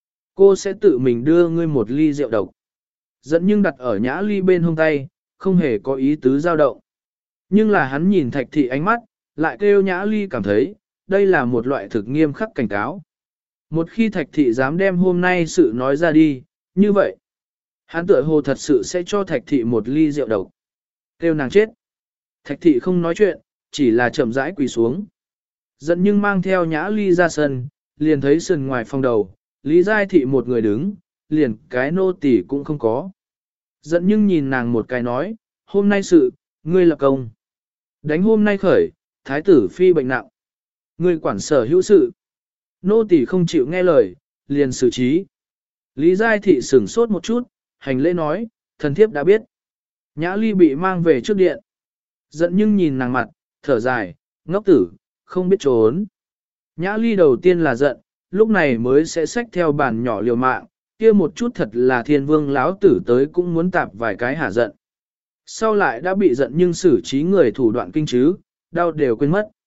cô sẽ tự mình đưa ngươi một ly rượu độc. Dẫn nhưng đặt ở nhã ly bên hông tay, không hề có ý tứ dao động. Nhưng là hắn nhìn thạch thị ánh mắt, lại kêu nhã ly cảm thấy, đây là một loại thực nghiêm khắc cảnh cáo. Một khi thạch thị dám đem hôm nay sự nói ra đi, như vậy, hắn tựa hồ thật sự sẽ cho thạch thị một ly rượu độc. Kêu nàng chết. Thạch thị không nói chuyện, chỉ là chậm rãi quỳ xuống. Giận nhưng mang theo nhã ly ra sân, liền thấy sân ngoài phòng đầu, Lý Giai thị một người đứng, liền cái nô tỳ cũng không có. Giận nhưng nhìn nàng một cái nói, hôm nay sự, ngươi lập công. Đánh hôm nay khởi, thái tử phi bệnh nặng. Ngươi quản sở hữu sự. Nô tỳ không chịu nghe lời, liền xử trí. Lý Giai thị sửng sốt một chút, hành lễ nói, thần thiếp đã biết. Nhã ly bị mang về trước điện. Giận nhưng nhìn nàng mặt, thở dài, ngốc tử, không biết trốn. Nhã ly đầu tiên là giận, lúc này mới sẽ xách theo bản nhỏ liều mạng, kia một chút thật là thiên vương lão tử tới cũng muốn tạp vài cái hả giận. Sau lại đã bị giận nhưng xử trí người thủ đoạn kinh chứ, đau đều quên mất.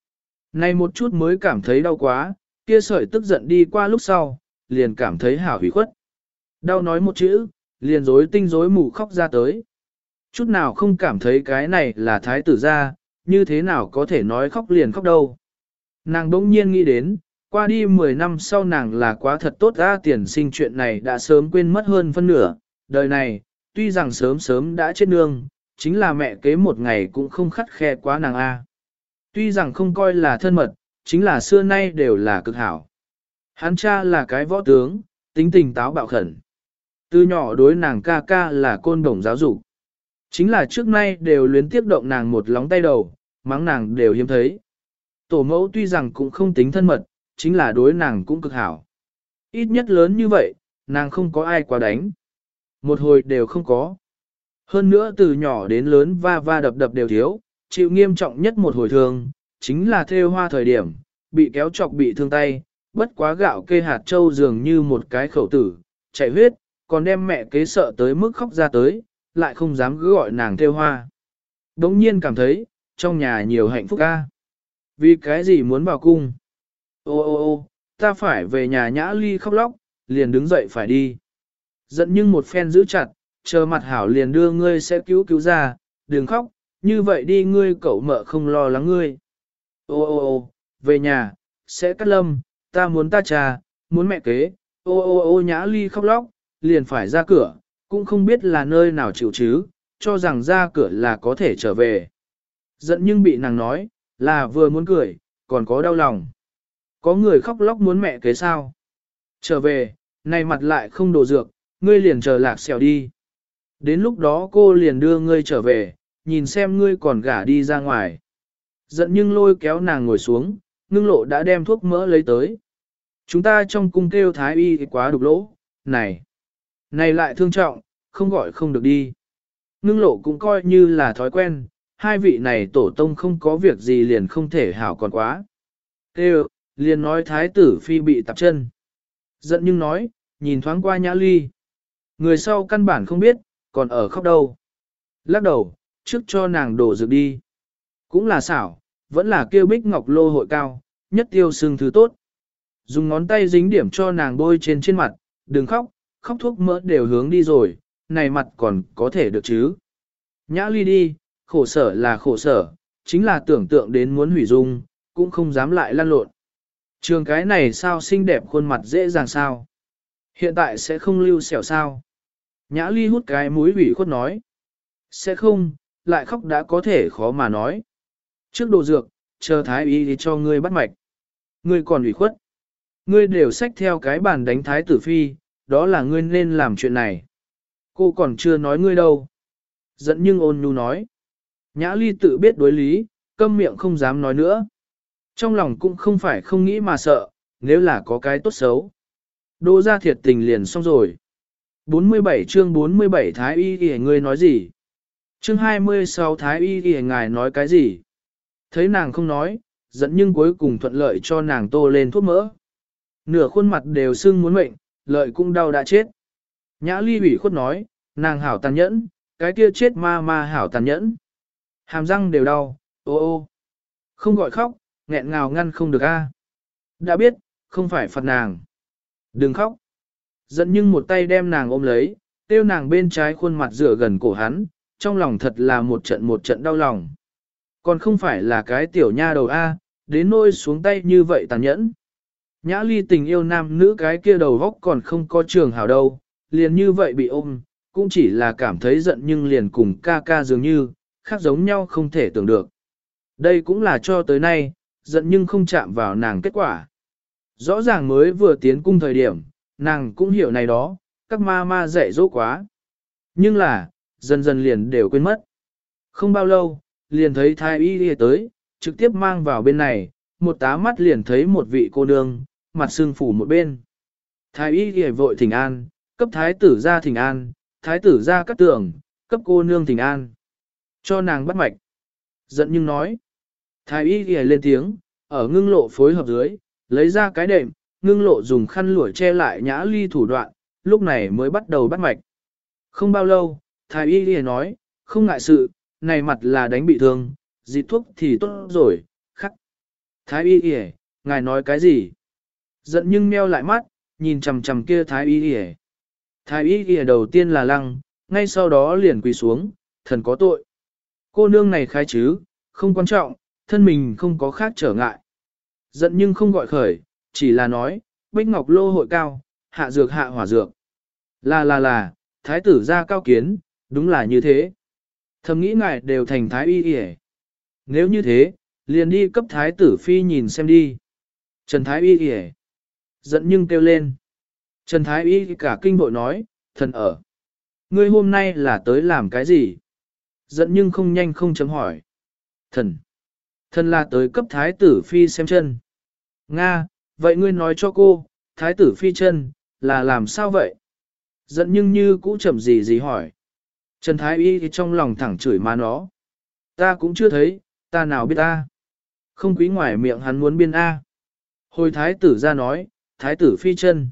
Này một chút mới cảm thấy đau quá, kia sợi tức giận đi qua lúc sau, liền cảm thấy hảo hủy khuất. Đau nói một chữ, liền rối tinh rối mù khóc ra tới. Chút nào không cảm thấy cái này là thái tử gia, như thế nào có thể nói khóc liền khóc đâu. Nàng đỗng nhiên nghĩ đến, qua đi 10 năm sau nàng là quá thật tốt ra, tiền sinh chuyện này đã sớm quên mất hơn phân nửa. Đời này, tuy rằng sớm sớm đã chết nương, chính là mẹ kế một ngày cũng không khắt khe quá nàng a. Tuy rằng không coi là thân mật, chính là xưa nay đều là cực hảo. Hắn cha là cái võ tướng, tính tình táo bạo khẩn. Từ nhỏ đối nàng ca ca là côn đồng giáo dục. Chính là trước nay đều luyến tiếp động nàng một lóng tay đầu, mắng nàng đều hiếm thấy. Tổ mẫu tuy rằng cũng không tính thân mật, chính là đối nàng cũng cực hảo. Ít nhất lớn như vậy, nàng không có ai quá đánh. Một hồi đều không có. Hơn nữa từ nhỏ đến lớn va va đập đập đều thiếu, chịu nghiêm trọng nhất một hồi thương, chính là thêu hoa thời điểm, bị kéo chọc bị thương tay, bất quá gạo kê hạt châu dường như một cái khẩu tử, chảy huyết, còn đem mẹ kế sợ tới mức khóc ra tới, lại không dám cứ gọi nàng thêu hoa. Đống nhiên cảm thấy, trong nhà nhiều hạnh phúc ca. Vì cái gì muốn vào cung? Ô ô ô, ta phải về nhà Nhã Ly khóc lóc, liền đứng dậy phải đi. Giận nhưng một phen giữ chặt, chờ mặt hảo liền đưa ngươi sẽ cứu ra, đừng khóc, như vậy đi ngươi cậu mợ không lo lắng ngươi. Ô ô ô, về nhà, sẽ cắt lâm, ta muốn ta trà, muốn mẹ kế, ô ô ô Nhã Ly khóc lóc, liền phải ra cửa, cũng không biết là nơi nào chịu chứ, cho rằng ra cửa là có thể trở về. Giận nhưng bị nàng nói, là vừa muốn cười, còn có đau lòng. Có người khóc lóc muốn mẹ kế sao? Trở về, này mặt lại không đổ dược, ngươi liền chờ lạc xèo đi. Đến lúc đó cô liền đưa ngươi trở về, nhìn xem ngươi còn gả đi ra ngoài. Giận nhưng lôi kéo nàng ngồi xuống, ngưng lộ đã đem thuốc mỡ lấy tới. Chúng ta trong cung kêu thái y quá đục lỗ, này lại thương trọng, không gọi không được đi. Ngưng lộ cũng coi như là thói quen, hai vị này tổ tông không có việc gì liền không thể hảo còn quá. Kêu, liền nói thái tử phi bị tạp chân. Giận nhưng nói, nhìn thoáng qua Nhã Ly. Người sau căn bản không biết, còn ở khóc đâu. Lắc đầu, trước cho nàng đổ dược đi. Cũng là xảo, vẫn là kêu bích ngọc lô hội cao, nhất tiêu sưng thứ tốt. Dùng ngón tay dính điểm cho nàng bôi trên mặt, đừng khóc, khóc thuốc mỡ đều hướng đi rồi, này mặt còn có thể được chứ. Nhã Ly đi, khổ sở là khổ sở, chính là tưởng tượng đến muốn hủy dung, cũng không dám lại lăn lộn. Trường cái này sao xinh đẹp khuôn mặt dễ dàng sao? Hiện tại sẽ không lưu xẻo sao? Nhã Ly hút cái mũi ủy khuất nói. Sẽ không, lại khóc đã có thể khó mà nói. Trước đồ dược, chờ thái y thì cho ngươi bắt mạch. Ngươi còn ủy khuất. Ngươi đều xách theo cái bàn đánh thái tử phi, đó là ngươi nên làm chuyện này. Cô còn chưa nói ngươi đâu. Giận nhưng ôn nhu nói. Nhã Ly tự biết đối lý, câm miệng không dám nói nữa. Trong lòng cũng không phải không nghĩ mà sợ, nếu là có cái tốt xấu. Đô ra thiệt tình liền xong rồi. 47 chương 47 Thái Y kìa ngươi nói gì? Chương 26 Thái Y kìa ngài nói cái gì? Thấy nàng không nói, giận nhưng cuối cùng thuận lợi cho nàng tô lên thuốc mỡ. Nửa khuôn mặt đều sưng muốn mệnh, lợi cũng đau đã chết. Nhã Ly ủy khuất nói, nàng hảo tàn nhẫn, cái kia chết ma hảo tàn nhẫn. Hàm răng đều đau, ô ô. Không gọi khóc, nghẹn ngào ngăn không được a. Đã biết, không phải phạt nàng. Đừng khóc. Giận nhưng một tay đem nàng ôm lấy, tiêu nàng bên trái khuôn mặt dựa gần cổ hắn, trong lòng thật là một trận đau lòng. Còn không phải là cái tiểu nha đầu a, đến nôi xuống tay như vậy tàn nhẫn. Nhã Ly tình yêu nam nữ cái kia đầu góc còn không có trường hảo đâu, liền như vậy bị ôm, cũng chỉ là cảm thấy giận nhưng liền cùng ca ca dường như, khác giống nhau không thể tưởng được. Đây cũng là cho tới nay, giận nhưng không chạm vào nàng kết quả. Rõ ràng mới vừa tiến cung thời điểm, nàng cũng hiểu này đó, các ma dạy dỗ quá. Nhưng là, dần dần liền đều quên mất. Không bao lâu, liền thấy thái y đi tới, trực tiếp mang vào bên này, một tá mắt liền thấy một vị cô nương, mặt sưng phủ một bên. Thái y đi vội thỉnh an, cấp thái tử ra thỉnh an, thái tử ra cắt tưởng, cấp cô nương thỉnh an. Cho nàng bắt mạch. Giận nhưng nói. Thái y đi lên tiếng, ở ngưng lộ phối hợp dưới, lấy ra cái đệm, ngưng lộ dùng khăn lụa che lại Nhã Ly thủ đoạn, lúc này mới bắt đầu bắt mạch. Không bao lâu, thái y đi nói, không ngại sự, này mặt là đánh bị thương, dịch thuốc thì tốt rồi, khắc. Thái y y, ngài nói cái gì? Giận nhưng meo lại mắt, nhìn chằm chằm kia thái y y. Thái y y đầu tiên là lăng, ngay sau đó liền quỳ xuống, thần có tội. Cô nương này khai chứ, không quan trọng, thân mình không có khác trở ngại. Giận nhưng không gọi khởi, chỉ là nói, bích ngọc lô hội cao, hạ dược hạ hỏa dược. Là, thái tử ra cao kiến, đúng là như thế. Thầm nghĩ ngài đều thành thái y y. Nếu như thế, liền đi cấp thái tử phi nhìn xem đi. Trần thái y y. Giận nhưng kêu lên. Trần thái y cả kinh bội nói, thần ở. Ngươi hôm nay là tới làm cái gì? Giận nhưng không nhanh không chấm hỏi. Thần là tới cấp thái tử phi xem chân. Nga, vậy ngươi nói cho cô, thái tử phi chân, là làm sao vậy? Giận nhưng như cũ chậm gì hỏi. Trần thái y thì trong lòng thẳng chửi má nó. Ta cũng chưa thấy, ta nào biết ta. Không quý ngoài miệng hắn muốn biên A. Hồi thái tử ra nói, thái tử phi chân.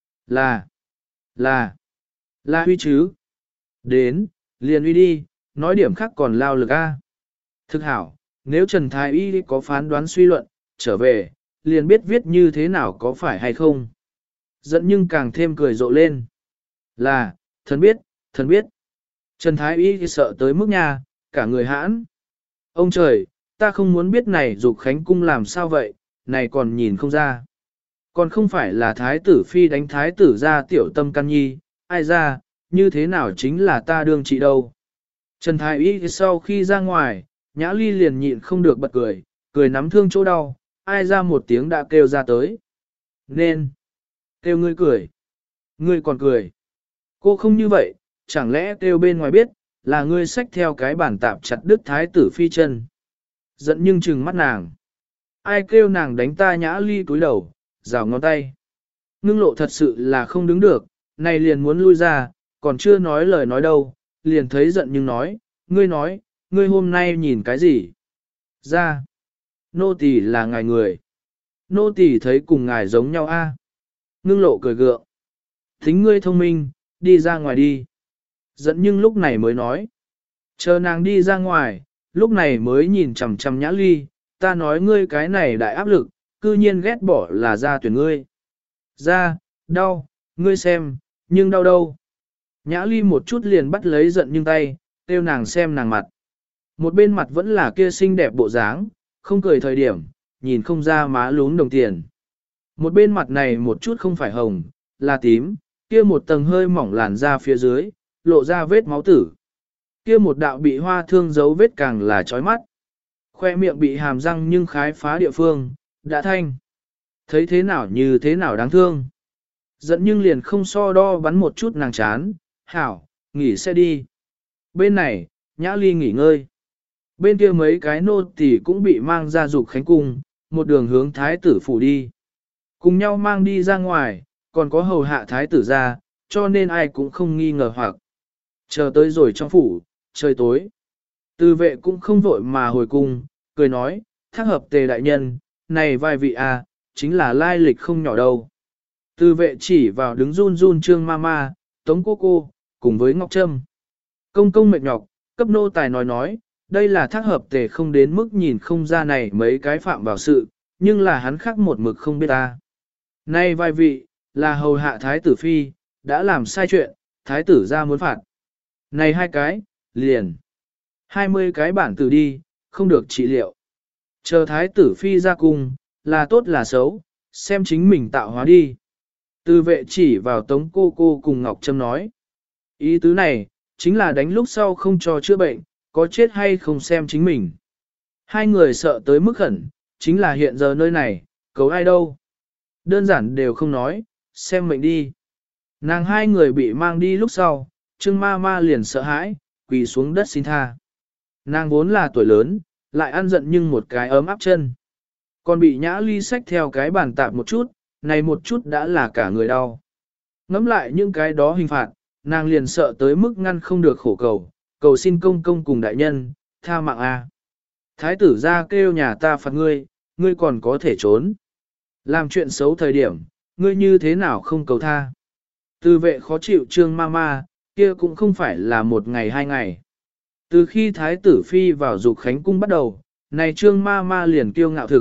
Là huy chứ. Đến, liền huy đi, nói điểm khác còn lao lực A. Thực hảo, nếu Trần Thái Y có phán đoán suy luận, trở về, liền biết viết như thế nào có phải hay không. Giận nhưng càng thêm cười rộ lên. Là, thần biết. Trần Thái Y thì sợ tới mức nhà, cả người hãn. Ông trời, ta không muốn biết này dục khánh cung làm sao vậy, này còn nhìn không ra. Còn không phải là thái tử phi đánh thái tử ra tiểu tâm căn nhi, ai ra, như thế nào chính là ta đương trị đâu. Trần Thái Y sau khi ra ngoài, Nhã Ly liền nhịn không được bật cười nắm thương chỗ đau, ai ra một tiếng đã kêu ra tới. Nên, kêu ngươi cười, ngươi còn cười. Cô không như vậy, chẳng lẽ kêu bên ngoài biết, là ngươi xách theo cái bản tạp chặt đứt thái tử phi chân. Giận nhưng trừng mắt nàng. Ai kêu nàng đánh ta? Nhã Ly cúi đầu, rào ngón tay. Ngưng lộ thật sự là không đứng được, này liền muốn lui ra, còn chưa nói lời nói đâu, liền thấy giận nhưng nói, ngươi hôm nay nhìn cái gì? Ra, nô tỳ là ngài người. Nô tỳ thấy cùng ngài giống nhau a. Ngưng lộ cười gượng. Thính ngươi thông minh, đi ra ngoài đi. Giận nhưng lúc này mới nói. Chờ nàng đi ra ngoài, lúc này mới nhìn chằm chằm Nhã Ly, ta nói ngươi cái này đại áp lực, cư nhiên ghét bỏ là ra tuyển ngươi. Ra, đau, ngươi xem, nhưng đau đâu. Nhã Ly một chút liền bắt lấy giận nhưng tay, kêu nàng xem nàng mặt. Một bên mặt vẫn là kia xinh đẹp bộ dáng, không cười thời điểm, nhìn không ra má lún đồng tiền. Một bên mặt này một chút không phải hồng, là tím, kia một tầng hơi mỏng làn da phía dưới, lộ ra vết máu tử. Kia một đạo bị hoa thương dấu vết càng là chói mắt. Khoe miệng bị hàm răng nhưng khái phá địa phương, đã thanh. Thấy thế nào như thế nào đáng thương. Giận nhưng liền không so đo bắn một chút nàng chán, hảo, nghỉ xe đi. Bên này, Nhã Ly nghỉ ngơi. Bên kia mấy cái nô tỳ cũng bị mang ra dục khánh cung, một đường hướng thái tử phủ đi. Cùng nhau mang đi ra ngoài, còn có hầu hạ thái tử ra, cho nên ai cũng không nghi ngờ hoặc. Chờ tới rồi trong phủ, trời tối. Tư vệ cũng không vội mà hồi cung, cười nói, thác hợp tề đại nhân, này vài vị à, chính là lai lịch không nhỏ đâu. Tư vệ chỉ vào đứng run run trương ma ma, tống cô, cùng với Ngọc Trâm. Công công mệt nhọc, cấp nô tài nói, đây là thác hợp tề không đến mức nhìn không ra này mấy cái phạm vào sự, nhưng là hắn khác một mực không biết ta. Này vài vị, là hầu hạ thái tử phi, đã làm sai chuyện, thái tử ra muốn phạt. Này hai cái, liền. 20 cái bản tử đi, không được trị liệu. Chờ thái tử phi ra cung, là tốt là xấu, xem chính mình tạo hóa đi. Tư vệ chỉ vào tống cô cùng Ngọc Trâm nói. Ý tứ này, chính là đánh lúc sau không cho chữa bệnh, có chết hay không xem chính mình. Hai người sợ tới mức khẩn, chính là hiện giờ nơi này, cầu ai đâu. Đơn giản đều không nói, xem mệnh đi. Nàng hai người bị mang đi lúc sau, Trương ma ma liền sợ hãi, quỳ xuống đất xin tha. Nàng vốn là tuổi lớn, lại ăn giận nhưng một cái ấm áp chân. Còn bị Nhã Ly xách theo cái bàn tạp một chút, này một chút đã là cả người đau. Ngắm lại những cái đó hình phạt, nàng liền sợ tới mức ngăn không được khổ cầu xin công công cùng đại nhân, tha mạng a. Thái tử ra kêu nhà ta phạt ngươi, ngươi còn có thể trốn. Làm chuyện xấu thời điểm, ngươi như thế nào không cầu tha. Tư vệ khó chịu Trương ma ma, kia cũng không phải là một ngày hai ngày. Từ khi thái tử phi vào dục khánh cung bắt đầu, này Trương ma ma liền kiêu ngạo thực,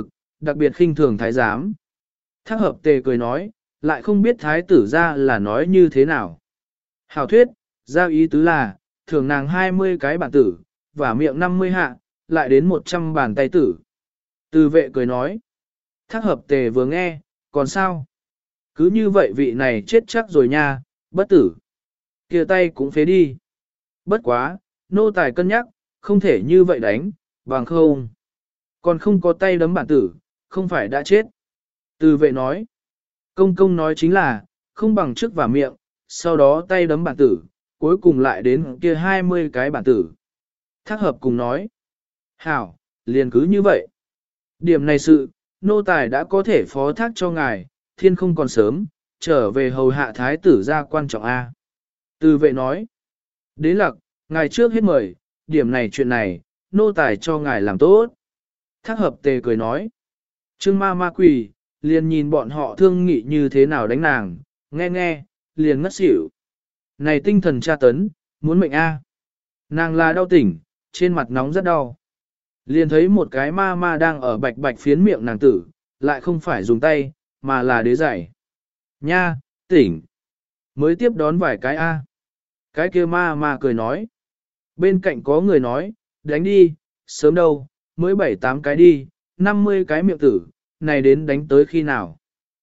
đặc biệt khinh thường thái giám. Thác hợp tề cười nói, lại không biết thái tử ra là nói như thế nào. Hảo thuyết, giao ý tứ là, thưởng nàng 20 cái bản tử, và miệng 50 hạ, lại đến 100 bàn tay tử. Từ vệ cười nói, thác hợp tề vừa nghe, còn sao? Cứ như vậy vị này chết chắc rồi nha, bất tử. Kia tay cũng phế đi. Bất quá, nô tài cân nhắc, không thể như vậy đánh, bằng không. Còn không có tay đấm bản tử, không phải đã chết. Từ vệ nói, công công nói chính là, không bằng trước vào miệng, sau đó tay đấm bản tử, cuối cùng lại đến kia 20 cái bản tử. Thác hợp cùng nói, hảo, liền cứ như vậy. Điểm này sự, nô tài đã có thể phó thác cho ngài, thiên không còn sớm, trở về hầu hạ thái tử ra quan trọng A. Từ vệ nói, đế lặc, ngài trước hết mời, điểm này chuyện này, nô tài cho ngài làm tốt. Thác hợp tề cười nói, trương ma ma quỳ, liền nhìn bọn họ thương nghị như thế nào đánh nàng, nghe, liền ngất xỉu. Này tinh thần tra tấn, muốn mệnh A. Nàng là đau tỉnh, trên mặt nóng rất đau. Liền thấy một cái ma ma đang ở bạch bạch phiến miệng nàng tử, lại không phải dùng tay, mà là đế giày. Nha, tỉnh. Mới tiếp đón vài cái A. Cái kia ma ma cười nói. Bên cạnh có người nói, đánh đi, sớm đâu, mới 7-8 cái đi, 50 cái miệng tử, này đến đánh tới khi nào.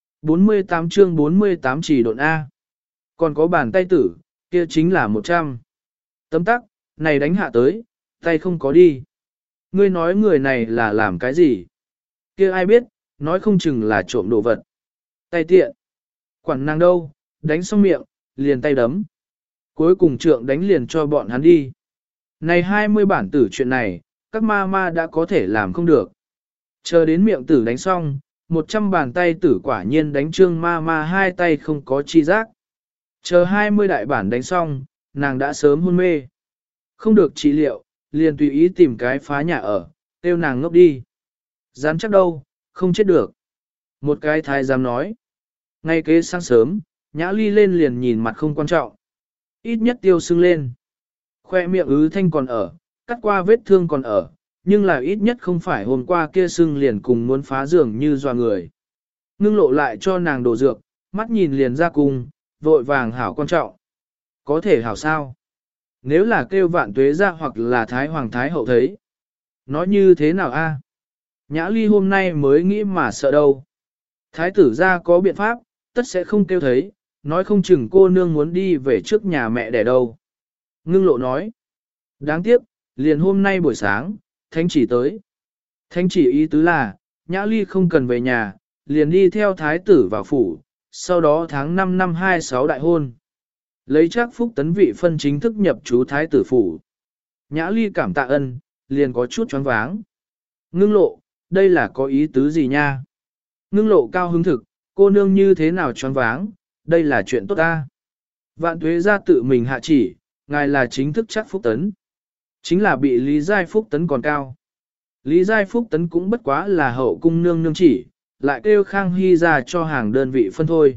48 chương 48 chỉ độn A. Còn có bàn tay tử, kia chính là 100. Tấm tắc, này đánh hạ tới, tay không có đi. Ngươi nói người này là làm cái gì? Kia ai biết, nói không chừng là trộm đồ vật. Tay tiện. Quản nàng đâu, đánh xong miệng, liền tay đấm. Cuối cùng trượng đánh liền cho bọn hắn đi. Này 20 bản tử chuyện này, các ma ma đã có thể làm không được. Chờ đến miệng tử đánh xong, 100 bàn tay tử quả nhiên đánh trương ma ma hai tay không có chi giác. Chờ 20 đại bản đánh xong, nàng đã sớm hôn mê. Không được trị liệu, liền tùy ý tìm cái phá nhà ở, tiêu nàng ngốc đi. Dám chắc đâu, không chết được. Một cái thái giám nói. Ngay kế sáng sớm, Nhã Ly lên liền nhìn mặt không quan trọng. Ít nhất tiêu sưng lên. Khoe miệng ứ thanh còn ở, cắt qua vết thương còn ở, nhưng là ít nhất không phải hôm qua kia sưng liền cùng muốn phá giường như dọa người. Ngưng lộ lại cho nàng đổ dược, mắt nhìn liền ra cùng, vội vàng hảo quan trọng. Có thể hảo sao? Nếu là kêu vạn tuế ra hoặc là thái hoàng thái hậu thấy. Nói như thế nào a? Nhã Ly hôm nay mới nghĩ mà sợ đâu. Thái tử ra có biện pháp, tất sẽ không kêu thấy, nói không chừng cô nương muốn đi về trước nhà mẹ đẻ đâu. Ngưng lộ nói. Đáng tiếc, liền hôm nay buổi sáng, thánh chỉ tới. Thánh chỉ ý tứ là, Nhã Ly không cần về nhà, liền đi theo thái tử vào phủ, sau đó tháng 5 năm 26 đại hôn. Lấy chắc phúc tấn vị phân chính thức nhập chú thái tử phủ. Nhã Ly cảm tạ ân, liền có chút choáng váng. Ngưng lộ, đây là có ý tứ gì nha? Ngưng lộ cao hứng thực, cô nương như thế nào choáng váng, đây là chuyện tốt ta. Vạn tuế ra tự mình hạ chỉ, ngài là chính thức chắc phúc tấn. Chính là bị Lý Giai Phúc tấn còn cao. Lý Giai Phúc tấn cũng bất quá là hậu cung nương nương chỉ, lại kêu Khang Hy ra cho hàng đơn vị phân thôi.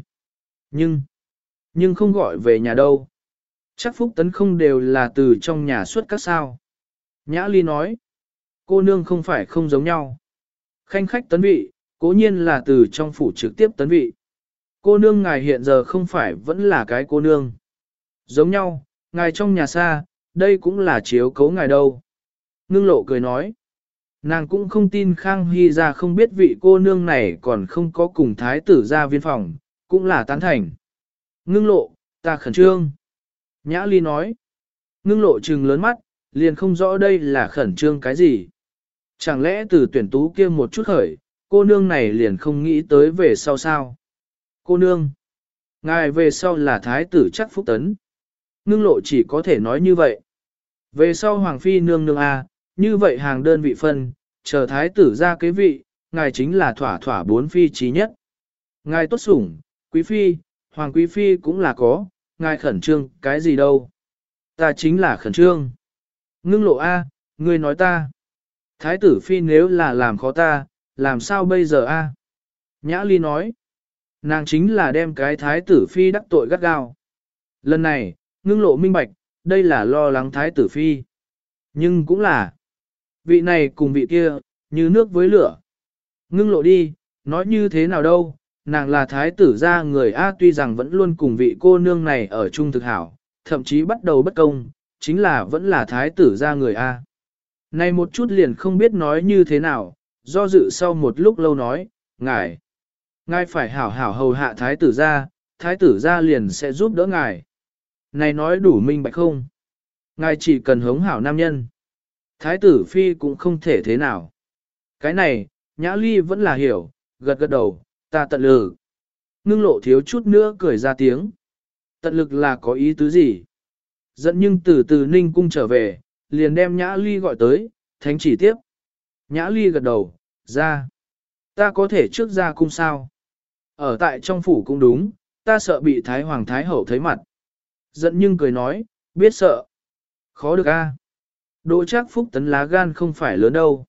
Nhưng không gọi về nhà đâu. Chắc Phúc tấn không đều là từ trong nhà xuất các sao. Nhã Ly nói, cô nương không phải không giống nhau. Khanh khách tấn vị, cố nhiên là từ trong phủ trực tiếp tấn vị. Cô nương ngài hiện giờ không phải vẫn là cái cô nương. Giống nhau, ngài trong nhà xa, đây cũng là chiếu cấu ngài đâu. Ngưng lộ cười nói, nàng cũng không tin Khang Hy ra không biết vị cô nương này còn không có cùng thái tử ra viên phòng, cũng là tán thành. Ngưng lộ, ta khẩn trương. Nhã Ly nói, ngưng lộ trừng lớn mắt, liền không rõ đây là khẩn trương cái gì. Chẳng lẽ từ tuyển tú kia một chút khởi, cô nương này liền không nghĩ tới về sau sao? Cô nương, ngài về sau là thái tử chắc phúc tấn. Ngưng lộ chỉ có thể nói như vậy. Về sau hoàng phi nương nương A, như vậy hàng đơn vị phân, chờ thái tử ra kế vị, ngài chính là thỏa thỏa bốn phi trí nhất. Ngài tốt sủng, quý phi, hoàng quý phi cũng là có, ngài khẩn trương cái gì đâu. Ta chính là khẩn trương. Ngưng lộ A, ngươi nói ta. Thái tử phi nếu là làm khó ta, làm sao bây giờ A? Nhã Ly nói, nàng chính là đem cái thái tử phi đắc tội gắt gao. Lần này, ngưng lộ minh bạch, đây là lo lắng thái tử phi. Nhưng cũng là, vị này cùng vị kia, như nước với lửa. Ngưng lộ đi, nói như thế nào đâu, nàng là thái tử gia người A tuy rằng vẫn luôn cùng vị cô nương này ở chung thực hảo, thậm chí bắt đầu bất công, chính là vẫn là thái tử gia người A. Này một chút liền không biết nói như thế nào, do dự sau một lúc lâu nói, ngài phải hảo hảo hầu hạ thái tử gia liền sẽ giúp đỡ ngài. Này nói đủ minh bạch không? Ngài chỉ cần hống hảo nam nhân. Thái tử phi cũng không thể thế nào. Cái này, Nhã Ly vẫn là hiểu, gật gật đầu, ta tận lực. Ngưng lộ thiếu chút nữa cười ra tiếng. Tận lực là có ý tứ gì? Dẫn nhưng từ từ Ninh cung trở về, liền đem Nhã Ly gọi tới, thánh chỉ tiếp. Nhã Ly gật đầu, ra. Ta có thể trước ra cung sao? Ở tại trong phủ cũng đúng, ta sợ bị Thái Hoàng Thái Hậu thấy mặt. Dẫn nhưng cười nói, biết sợ. Khó được a. Đỗ Trác Phúc Tấn lá gan không phải lớn đâu.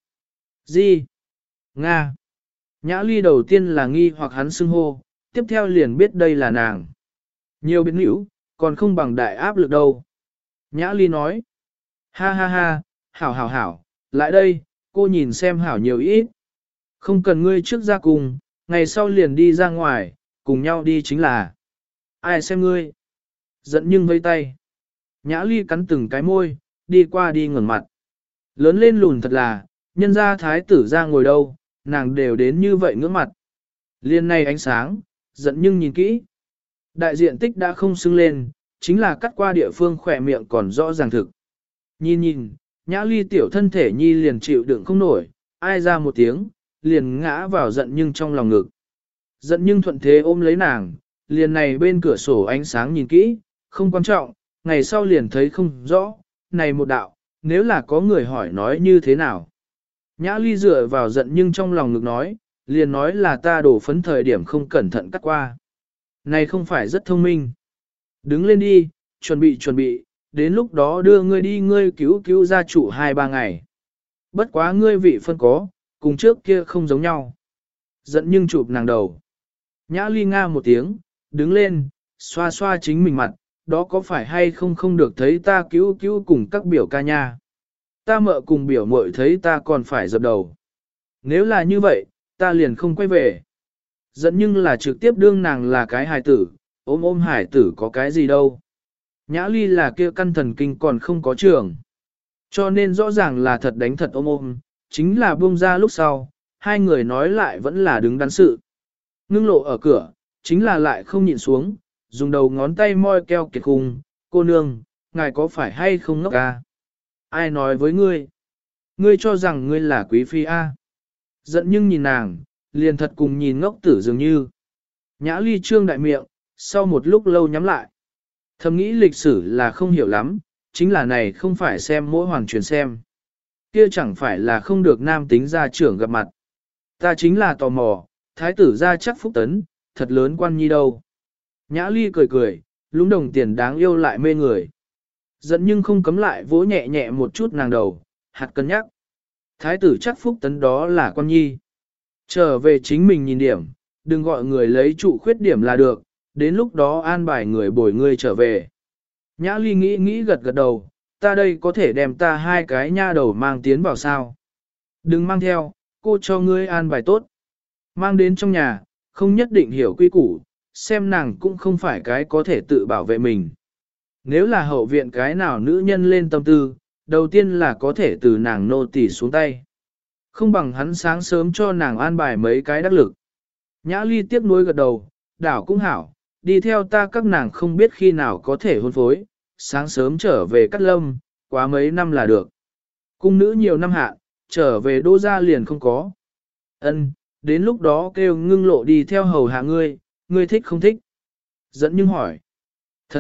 Gì? Nga. Nhã Ly đầu tiên là nghi hoặc hắn xưng hô, tiếp theo liền biết đây là nàng. Nhiều biến hữu, còn không bằng đại áp lực đâu. Nhã Ly nói. Ha ha ha, hảo hảo hảo, lại đây, cô nhìn xem hảo nhiều ít. Không cần ngươi trước ra cùng, ngày sau liền đi ra ngoài, cùng nhau đi chính là. Ai xem ngươi? Giận nhưng vây tay. Nhã Ly cắn từng cái môi, đi qua đi ngẩng mặt. Lớn lên lùn thật là, nhân gia thái tử ra ngồi đâu, nàng đều đến như vậy ngưỡng mặt. Liên này ánh sáng, giận nhưng nhìn kỹ. Đại diện tích đã không sưng lên, chính là cắt qua địa phương khỏe miệng còn rõ ràng thực. Nhìn nhìn, Nhã Ly tiểu thân thể nhi liền chịu đựng không nổi, ai ra một tiếng, liền ngã vào giận nhưng trong lòng ngực. Giận nhưng thuận thế ôm lấy nàng, liền này bên cửa sổ ánh sáng nhìn kỹ, không quan trọng, ngày sau liền thấy không rõ, này một đạo, nếu là có người hỏi nói như thế nào. Nhã Ly dựa vào giận nhưng trong lòng ngực nói, liền nói là ta đổ phấn thời điểm không cẩn thận cắt qua. Này không phải rất thông minh. Đứng lên đi, chuẩn bị, đến lúc đó đưa ngươi đi ngươi cứu gia trụ 2-3 ngày. Bất quá ngươi vị phân có, cùng trước kia không giống nhau. Giận nhưng chụp nàng đầu. Nhã Ly nga một tiếng, đứng lên, xoa xoa chính mình mặt, đó có phải hay không được thấy ta cứu cùng các biểu ca nha. Ta mợ cùng biểu muội thấy ta còn phải dập đầu. Nếu là như vậy, ta liền không quay về. Giận nhưng là trực tiếp đương nàng là cái hài tử, ôm hài tử có cái gì đâu. Nhã Ly là kia căn thần kinh còn không có trường. Cho nên rõ ràng là thật đánh thật ôm, chính là buông ra lúc sau, hai người nói lại vẫn là đứng đắn sự. Ngưng lộ ở cửa, chính là lại không nhịn xuống, dùng đầu ngón tay moi keo kiệt khung, cô nương, ngài có phải hay không ngốc ca? Ai nói với ngươi? Ngươi cho rằng ngươi là quý phi A. Giận nhưng nhìn nàng, liền thật cùng nhìn ngốc tử dường như. Nhã Ly trương đại miệng, sau một lúc lâu nhắm lại. Thầm nghĩ lịch sử là không hiểu lắm, chính là này không phải xem mỗi hoàng truyền xem. Kia chẳng phải là không được nam tính gia trưởng gặp mặt. Ta chính là tò mò, thái tử gia chắc Phúc Tấn, thật lớn quan nhi đâu. Nhã Ly cười, lúng đồng tiền đáng yêu lại mê người. Giận nhưng không cấm lại vỗ nhẹ nhẹ một chút nàng đầu, hạt cân nhắc. Thái tử chắc Phúc Tấn đó là quan nhi. Trở về chính mình nhìn điểm, đừng gọi người lấy trụ khuyết điểm là được, đến lúc đó an bài người bồi ngươi trở về. Nhã Ly nghĩ gật đầu, ta đây có thể đem ta 2 cái nha đầu mang tiến vào sao. Đừng mang theo, cô cho ngươi an bài tốt. Mang đến trong nhà, không nhất định hiểu quy củ, xem nàng cũng không phải cái có thể tự bảo vệ mình. Nếu là hậu viện cái nào nữ nhân lên tâm tư, đầu tiên là có thể từ nàng nô tỳ xuống tay. Không bằng hắn sáng sớm cho nàng an bài mấy cái đắc lực. Nhã Ly tiếc nuối gật đầu, đảo cũng hảo, đi theo ta các nàng không biết khi nào có thể hôn phối, sáng sớm trở về Cát Lâm, quá mấy năm là được. Cung nữ nhiều năm hạ, trở về Đô gia liền không có. Ân, đến lúc đó kêu Ngưng Lộ đi theo hầu hạ ngươi, ngươi thích không thích? Dẫn nhưng hỏi. Thật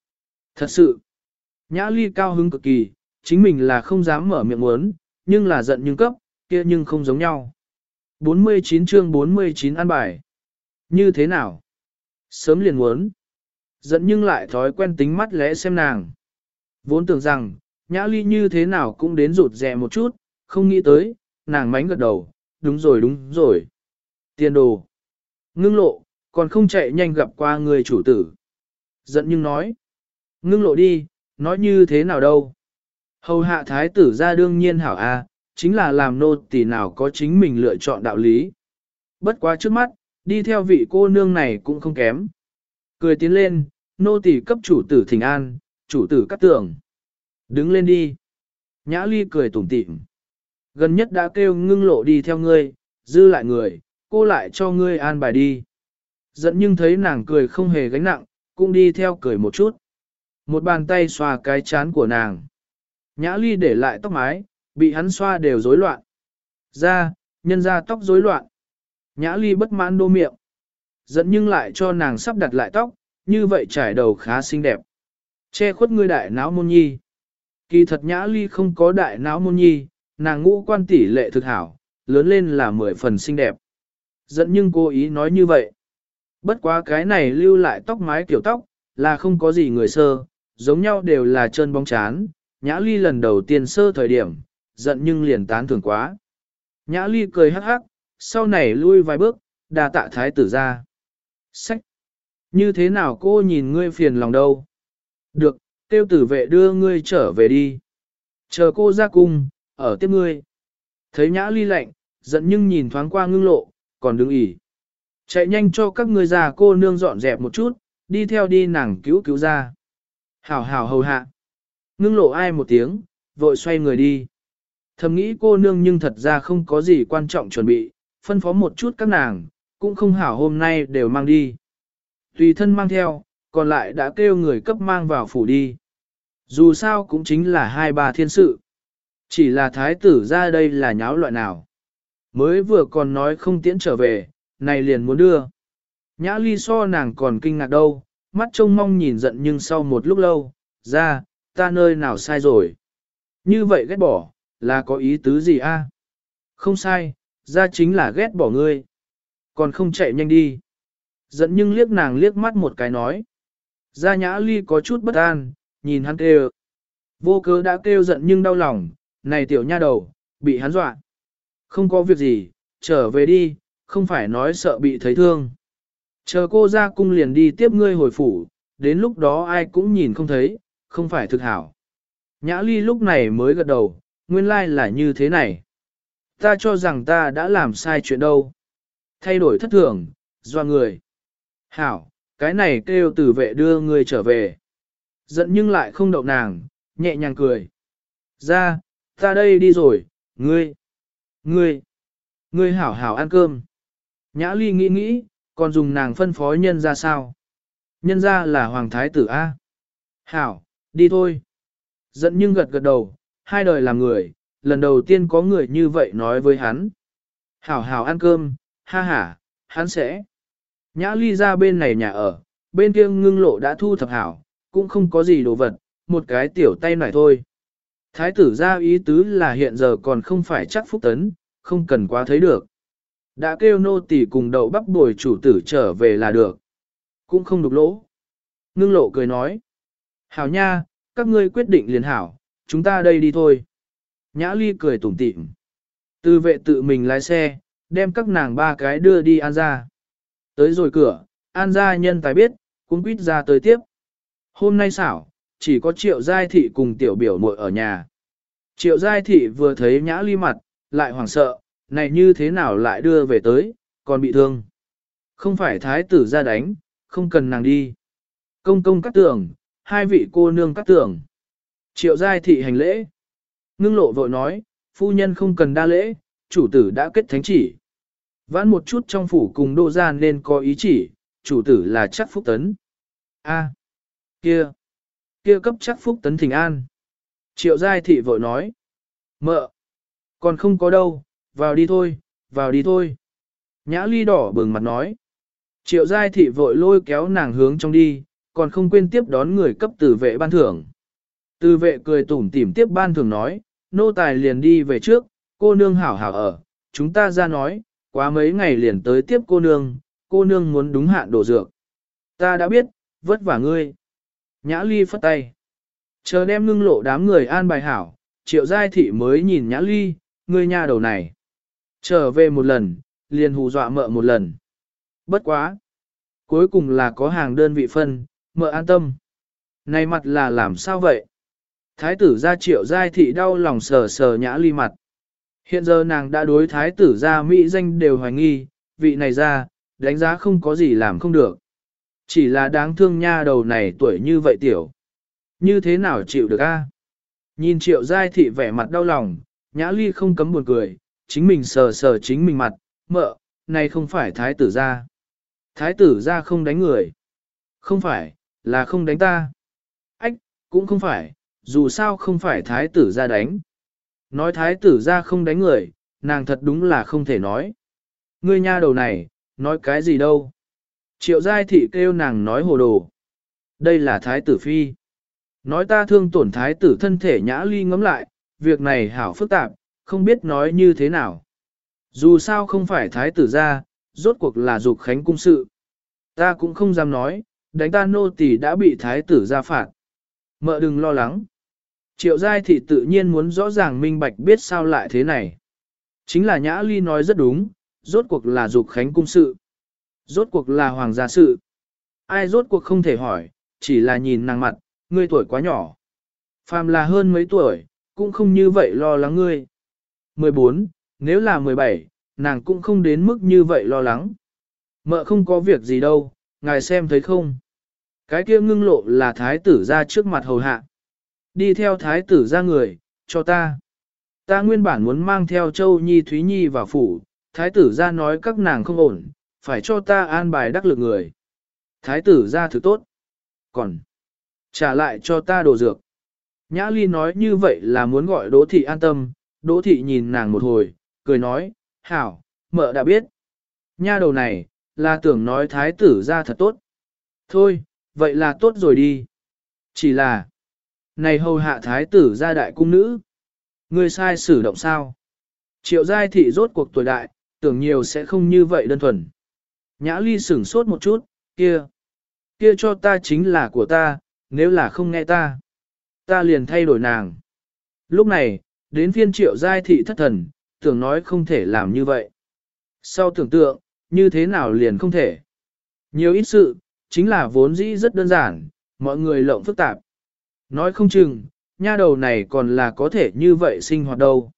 sự. Nhã Ly cao hứng cực kỳ, chính mình là không dám mở miệng muốn, nhưng là giận nhưng cấp, kia nhưng không giống nhau. 49 chương 49 an bài. Như thế nào? Sớm liền muốn. Giận nhưng lại thói quen tính mắt lẽ xem nàng. Vốn tưởng rằng, Nhã Ly như thế nào cũng đến rụt rè một chút, không nghĩ tới, nàng mánh gật đầu, đúng rồi. Tiền đồ. Ngưng Lộ, còn không chạy nhanh gặp qua người chủ tử. Giận nhưng nói. Ngưng Lộ đi, nói như thế nào đâu. Hầu hạ thái tử ra đương nhiên hảo a, chính là làm nô tỳ nào có chính mình lựa chọn đạo lý. Bất quá trước mắt, đi theo vị cô nương này cũng không kém. Cười tiến lên, nô tỳ cấp chủ tử thỉnh an, chủ tử cắt tưởng. Đứng lên đi. Nhã Ly cười tủm tỉm. Gần nhất đã kêu Ngưng Lộ đi theo ngươi, dư lại người, cô lại cho ngươi an bài đi. Giận nhưng thấy nàng cười không hề gánh nặng, cũng đi theo cười một chút. Một bàn tay xoa cái chán của nàng. Nhã Ly để lại tóc mái, bị hắn xoa đều rối loạn. Nhân ra tóc rối loạn. Nhã Ly bất mãn đô miệng. Giận nhưng lại cho nàng sắp đặt lại tóc, như vậy trải đầu khá xinh đẹp. Che khuất ngươi đại náo môn nhi. Kỳ thật Nhã Ly không có đại náo môn nhi, nàng ngũ quan tỷ lệ thực hảo, lớn lên là 10 phần xinh đẹp. Giận nhưng cố ý nói như vậy. Bất quá cái này lưu lại tóc mái kiểu tóc, là không có gì người sơ, giống nhau đều là trơn bóng chán. Nhã Ly lần đầu tiên sơ thời điểm, giận nhưng liền tán thưởng quá. Nhã Ly cười hắc hắc, sau này lui vài bước, đà tạ thái tử ra. Sách! Như thế nào cô nhìn ngươi phiền lòng đâu? Được, tiêu tử vệ đưa ngươi trở về đi. Chờ cô ra cung, ở tiếp ngươi. Thấy Nhã Ly lạnh, giận nhưng nhìn thoáng qua Ngưng Lộ, còn đứng ỉ. Chạy nhanh cho các ngươi già cô nương dọn dẹp một chút, đi theo đi nàng cứu ra. Hảo hảo hầu hạ. Ngưng Lộ ai một tiếng, vội xoay người đi. Thầm nghĩ cô nương nhưng thật ra không có gì quan trọng chuẩn bị, phân phó một chút các nàng, cũng không hảo hôm nay đều mang đi. Tùy thân mang theo, còn lại đã kêu người cấp mang vào phủ đi. Dù sao cũng chính là 2-3 thiên sự. Chỉ là thái tử ra đây là nháo loại nào. Mới vừa còn nói không tiễn trở về, này liền muốn đưa. Nhã Ly so nàng còn kinh ngạc đâu, mắt trông mong nhìn giận nhưng sau một lúc lâu, ra, ta nơi nào sai rồi. Như vậy ghét bỏ, là có ý tứ gì a? Không sai, ra chính là ghét bỏ ngươi. Còn không chạy nhanh đi. Giận nhưng liếc nàng liếc mắt một cái nói. Ra Nhã Ly có chút bất an, nhìn hắn kêu. Vô cớ đã kêu giận nhưng đau lòng, này tiểu nha đầu, bị hắn dọa. Không có việc gì, trở về đi, không phải nói sợ bị thấy thương. Chờ cô ra cung liền đi tiếp ngươi hồi phủ, đến lúc đó ai cũng nhìn không thấy, không phải thực hảo. Nhã Ly lúc này mới gật đầu, nguyên lai là như thế này. Ta cho rằng ta đã làm sai chuyện đâu. Thay đổi thất thường, doa người. Hảo, cái này kêu tử vệ đưa ngươi trở về. Giận nhưng lại không đậu nàng, nhẹ nhàng cười. Ra, ta đây đi rồi, ngươi hảo hảo ăn cơm. Nhã Ly nghĩ, còn dùng nàng phân phó nhân ra sao? Nhân ra là hoàng thái tử A. Hảo, đi thôi. Giận nhưng gật đầu, hai đời làm người, lần đầu tiên có người như vậy nói với hắn. Hảo hảo ăn cơm, ha ha, hắn sẽ. Nhã Ly ra bên này nhà ở, bên kia Ngưng Lộ đã thu thập hảo, cũng không có gì đồ vật, một cái tiểu tay nải thôi. Thái tử ra ý tứ là hiện giờ còn không phải chắc phúc tấn, không cần quá thấy được. Đã kêu nô tỳ cùng đậu bắp bồi chủ tử trở về là được. Cũng không đục lỗ. Ngưng Lộ cười nói. Hảo nha, các ngươi quyết định liền hảo, chúng ta đây đi thôi. Nhã Ly cười tủm tỉm. Tư vệ tự mình lái xe, đem các nàng ba cái đưa đi An gia. Tới rồi cửa, An gia nhân tài biết, cũng quýt ra tới tiếp. Hôm nay xảo, chỉ có Triệu Giai Thị cùng tiểu biểu muội ở nhà. Triệu Giai Thị vừa thấy Nhã Ly mặt, lại hoảng sợ, này như thế nào lại đưa về tới, còn bị thương. Không phải thái tử ra đánh, không cần nàng đi. Công công cắt tường, hai vị cô nương cắt tường. Triệu Giai Thị hành lễ. Ngưng Lộ vội nói, phu nhân không cần đa lễ, chủ tử đã kết thánh chỉ. Vãn một chút trong phủ cùng đô gian nên có ý chỉ, chủ tử là chắc phúc tấn. A, kia cấp chắc phúc tấn thỉnh an. Triệu Giai Thị vội nói, mợ, còn không có đâu, vào đi thôi. Nhã Ly đỏ bừng mặt nói. Triệu Giai Thị vội lôi kéo nàng hướng trong đi, còn không quên tiếp đón người cấp tử vệ ban thưởng. Tử vệ cười tủm tỉm tiếp ban thưởng nói, nô tài liền đi về trước, cô nương hảo hảo ở, chúng ta ra nói, quá mấy ngày liền tới tiếp cô nương muốn đúng hạn đổ dược. Ta đã biết, vất vả ngươi. Nhã Ly phất tay. Chờ đem Ngưng Lộ đám người an bài hảo, Triệu Giai Thị mới nhìn Nhã Ly, ngươi nha đầu này. Trở về một lần, liền hù dọa mợ một lần. Bất quá. Cuối cùng là có hàng đơn vị phân, mợ an tâm. Này mặt là làm sao vậy? Thái tử gia Triệu Giai Thị đau lòng sờ sờ Nhã Ly mặt. Hiện giờ nàng đã đối thái tử gia mỹ danh đều hoài nghi, vị này ra, đánh giá không có gì làm không được. Chỉ là đáng thương nha đầu này tuổi như vậy tiểu. Như thế nào chịu được a? Nhìn Triệu Giai Thị vẻ mặt đau lòng, Nhã Ly không cấm buồn cười, chính mình sờ sờ chính mình mặt, mợ, này không phải thái tử gia. Thái tử gia không đánh người. Không phải, là không đánh ta. Ách, cũng không phải, dù sao không phải thái tử gia đánh. Nói thái tử gia không đánh người, nàng thật đúng là không thể nói. Ngươi nha đầu này, nói cái gì đâu. Triệu Giai Thị kêu nàng nói hồ đồ. Đây là thái tử phi. Nói ta thương tổn thái tử thân thể. Nhã Ly ngẫm lại, việc này hảo phức tạp, không biết nói như thế nào. Dù sao không phải thái tử gia, rốt cuộc là dục khánh cung sự. Ta cũng không dám nói, đánh ta nô tỳ đã bị thái tử gia phạt. Mợ đừng lo lắng. Triệu Giai Thị tự nhiên muốn rõ ràng minh bạch biết sao lại thế này. Chính là Nhã Ly nói rất đúng, rốt cuộc là dục khánh cung sự. Rốt cuộc là hoàng gia sự. Ai rốt cuộc không thể hỏi, chỉ là nhìn nàng mặt, ngươi tuổi quá nhỏ. Phàm là hơn mấy tuổi, cũng không như vậy lo lắng ngươi. 14, nếu là 17, nàng cũng không đến mức như vậy lo lắng. Mợ không có việc gì đâu, ngài xem thấy không? Cái kia ngưng lộ là thái tử ra trước mặt hầu hạ. Đi theo thái tử ra người, cho ta. Ta nguyên bản muốn mang theo Châu Nhi Thúy Nhi vào phủ, thái tử ra nói các nàng không ổn, phải cho ta an bài đắc lực người. Thái tử ra thứ tốt. Còn, trả lại cho ta đồ dược. Nhã Ly nói như vậy là muốn gọi Đỗ Thị an tâm, Đỗ Thị nhìn nàng một hồi, cười nói, hảo, mợ đã biết. Nha đầu này, là tưởng nói thái tử ra thật tốt. Thôi, vậy là tốt rồi đi. Chỉ là, này hầu hạ thái tử ra đại cung nữ. Ngươi sai sử động sao? Triệu Giai Thị rốt cuộc tuổi đại, tưởng nhiều sẽ không như vậy đơn thuần. Nhã Ly sửng sốt một chút, kia cho ta chính là của ta, nếu là không nghe ta liền thay đổi nàng. Lúc này, đến phiên Triệu Giai Thị thất thần, tưởng nói không thể làm như vậy. Sau tưởng tượng, như thế nào liền không thể. Nhiều ít sự, chính là vốn dĩ rất đơn giản, mọi người lộng phức tạp. Nói không chừng, nha đầu này còn là có thể như vậy sinh hoạt đâu.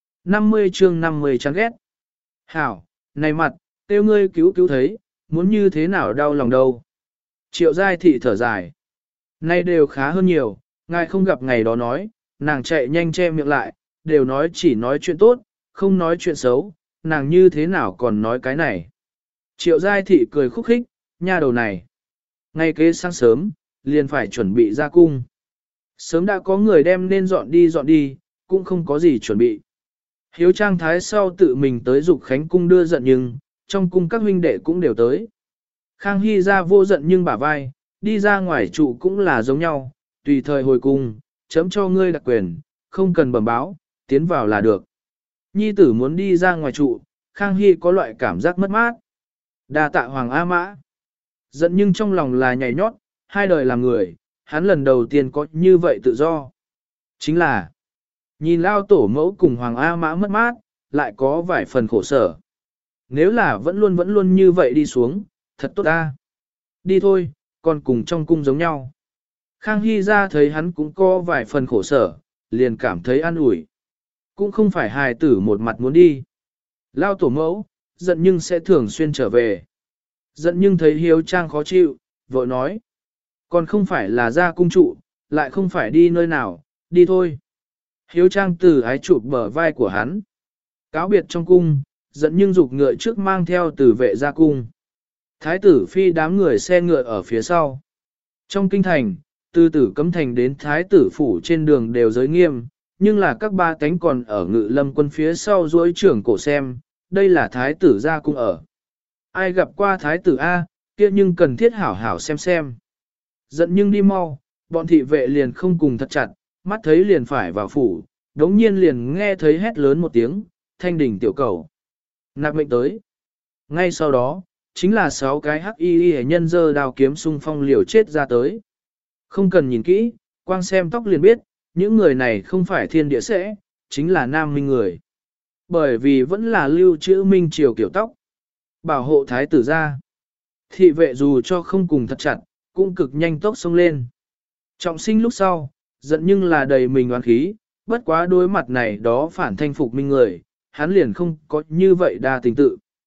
50 chương 50 chán ghét. Hảo, này mặt, tiêu ngươi cứu thấy, muốn như thế nào đau lòng đâu. Triệu Giai Thị thở dài. Nay đều khá hơn nhiều, ngài không gặp ngày đó nói, nàng chạy nhanh che miệng lại, đều nói chỉ nói chuyện tốt, không nói chuyện xấu, nàng như thế nào còn nói cái này. Triệu Giai Thị cười khúc khích, nha đầu này. Ngay kế sáng sớm, liền phải chuẩn bị ra cung. Sớm đã có người đem nên dọn đi, cũng không có gì chuẩn bị. Hiếu Trang Thái sau tự mình tới dục khánh cung đưa giận nhưng, trong cung các huynh đệ cũng đều tới. Khang Hy ra vô giận nhưng bả vai, đi ra ngoài trụ cũng là giống nhau, tùy thời hồi cung, chấm cho ngươi đặc quyền, không cần bẩm báo, tiến vào là được. Nhi tử muốn đi ra ngoài trụ, Khang Hy có loại cảm giác mất mát. Đa tạ Hoàng A Mã. Giận nhưng trong lòng là nhảy nhót, hai đời làm người, hắn lần đầu tiên có như vậy tự do. Chính là, nhìn lao tổ mẫu cùng Hoàng A Mã mất mát, lại có vài phần khổ sở. Nếu là vẫn luôn như vậy đi xuống, thật tốt ta. Đi thôi, còn cùng trong cung giống nhau. Khang Hy ra thấy hắn cũng có vài phần khổ sở, liền cảm thấy an ủi. Cũng không phải hài tử một mặt muốn đi. Lao tổ mẫu, giận nhưng sẽ thường xuyên trở về. Giận nhưng thấy Hiếu Trang khó chịu, vội nói. Còn không phải là ra cung trụ, lại không phải đi nơi nào, đi thôi. Hiếu Trang từ ái chụp bờ vai của hắn. Cáo biệt trong cung, giận nhưng dục ngựa trước mang theo tử vệ ra cung. Thái tử phi đám người xe ngựa ở phía sau. Trong kinh thành, từ tử cấm thành đến thái tử phủ trên đường đều giới nghiêm, nhưng là các ba cánh còn ở ngự lâm quân phía sau duỗi trưởng cổ xem, đây là thái tử ra cung ở. Ai gặp qua thái tử A, kia nhưng cần thiết hảo hảo xem. Giận nhưng đi mau, bọn thị vệ liền không cùng thật chặt, mắt thấy liền phải vào phủ, đống nhiên liền nghe thấy hét lớn một tiếng, thanh đỉnh tiểu cầu. Nạp mệnh tới. Ngay sau đó, chính là 6 cái hắc y hệ nhân dơ đào kiếm xung phong liều chết ra tới. Không cần nhìn kỹ, quang xem tóc liền biết, những người này không phải thiên địa sẽ, chính là nam minh người. Bởi vì vẫn là lưu trữ minh triều kiểu tóc. Bảo hộ thái tử ra. Thị vệ dù cho không cùng thật chặt, cũng cực nhanh tốc xông lên. Trọng sinh lúc sau, giận nhưng là đầy mình oán khí, bất quá đối mặt này đó phản thanh phục minh người, hắn liền không có như vậy đa tình tự.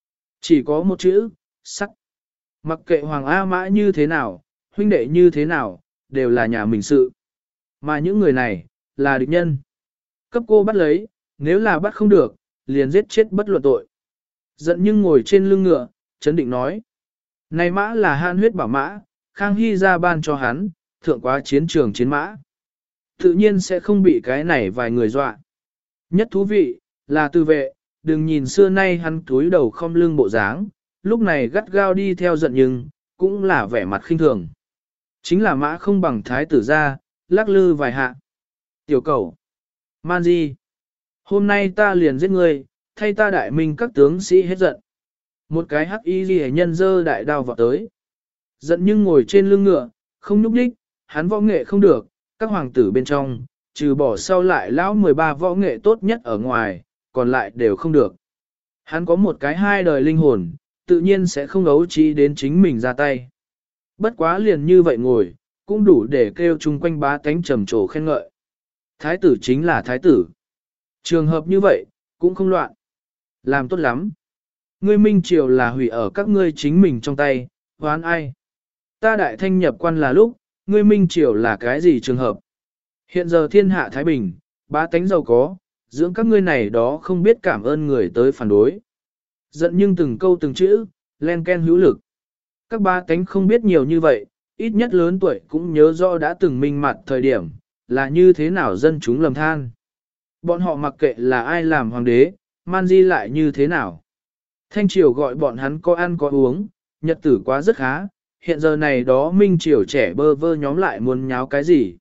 Chỉ có một chữ, sắc. Mặc kệ Hoàng A Mã như thế nào, huynh đệ như thế nào, đều là nhà mình sự. Mà những người này, là địch nhân. Cấp cô bắt lấy, nếu là bắt không được, liền giết chết bất luận tội. Giận nhưng ngồi trên lưng ngựa, chấn định nói. Này mã là han huyết bảo mã, Khang Hy ra ban cho hắn, thượng quá chiến trường chiến mã. Tự nhiên sẽ không bị cái này vài người dọa. Nhất thú vị, là tư vệ, đừng nhìn xưa nay hắn túi đầu không lưng bộ dáng, lúc này gắt gao đi theo giận nhưng, cũng là vẻ mặt khinh thường. Chính là mã không bằng thái tử ra, lắc lư vài hạ. Tiểu cầu, man di, hôm nay ta liền giết ngươi, thay ta đại minh các tướng sĩ hết giận. Một cái hắc y ghi nhân dơ đại đao vào tới. Giận nhưng ngồi trên lưng ngựa, không nhúc đích, hắn võ nghệ không được, các hoàng tử bên trong, trừ bỏ sau lại lão 13 võ nghệ tốt nhất ở ngoài, còn lại đều không được. Hắn có một cái hai đời linh hồn, tự nhiên sẽ không ấu trí đến chính mình ra tay. Bất quá liền như vậy ngồi, cũng đủ để kêu chung quanh bá tánh trầm trồ khen ngợi. Thái tử chính là thái tử. Trường hợp như vậy, cũng không loạn. Làm tốt lắm. Ngươi minh triều là hủy ở các ngươi chính mình trong tay, hoán ai? Ta đại thanh nhập quan là lúc, ngươi minh triều là cái gì trường hợp? Hiện giờ thiên hạ Thái Bình, bá tánh giàu có, dưỡng các ngươi này đó không biết cảm ơn người tới phản đối. Giận nhưng từng câu từng chữ, len ken hữu lực. Các bá tánh không biết nhiều như vậy, ít nhất lớn tuổi cũng nhớ rõ đã từng minh mặt thời điểm, là như thế nào dân chúng lầm than. Bọn họ mặc kệ là ai làm hoàng đế, man di lại như thế nào. Thanh triều gọi bọn hắn có ăn có uống, nhật tử quá rất khá, hiện giờ này đó minh triều trẻ bơ vơ nhóm lại muốn nháo cái gì.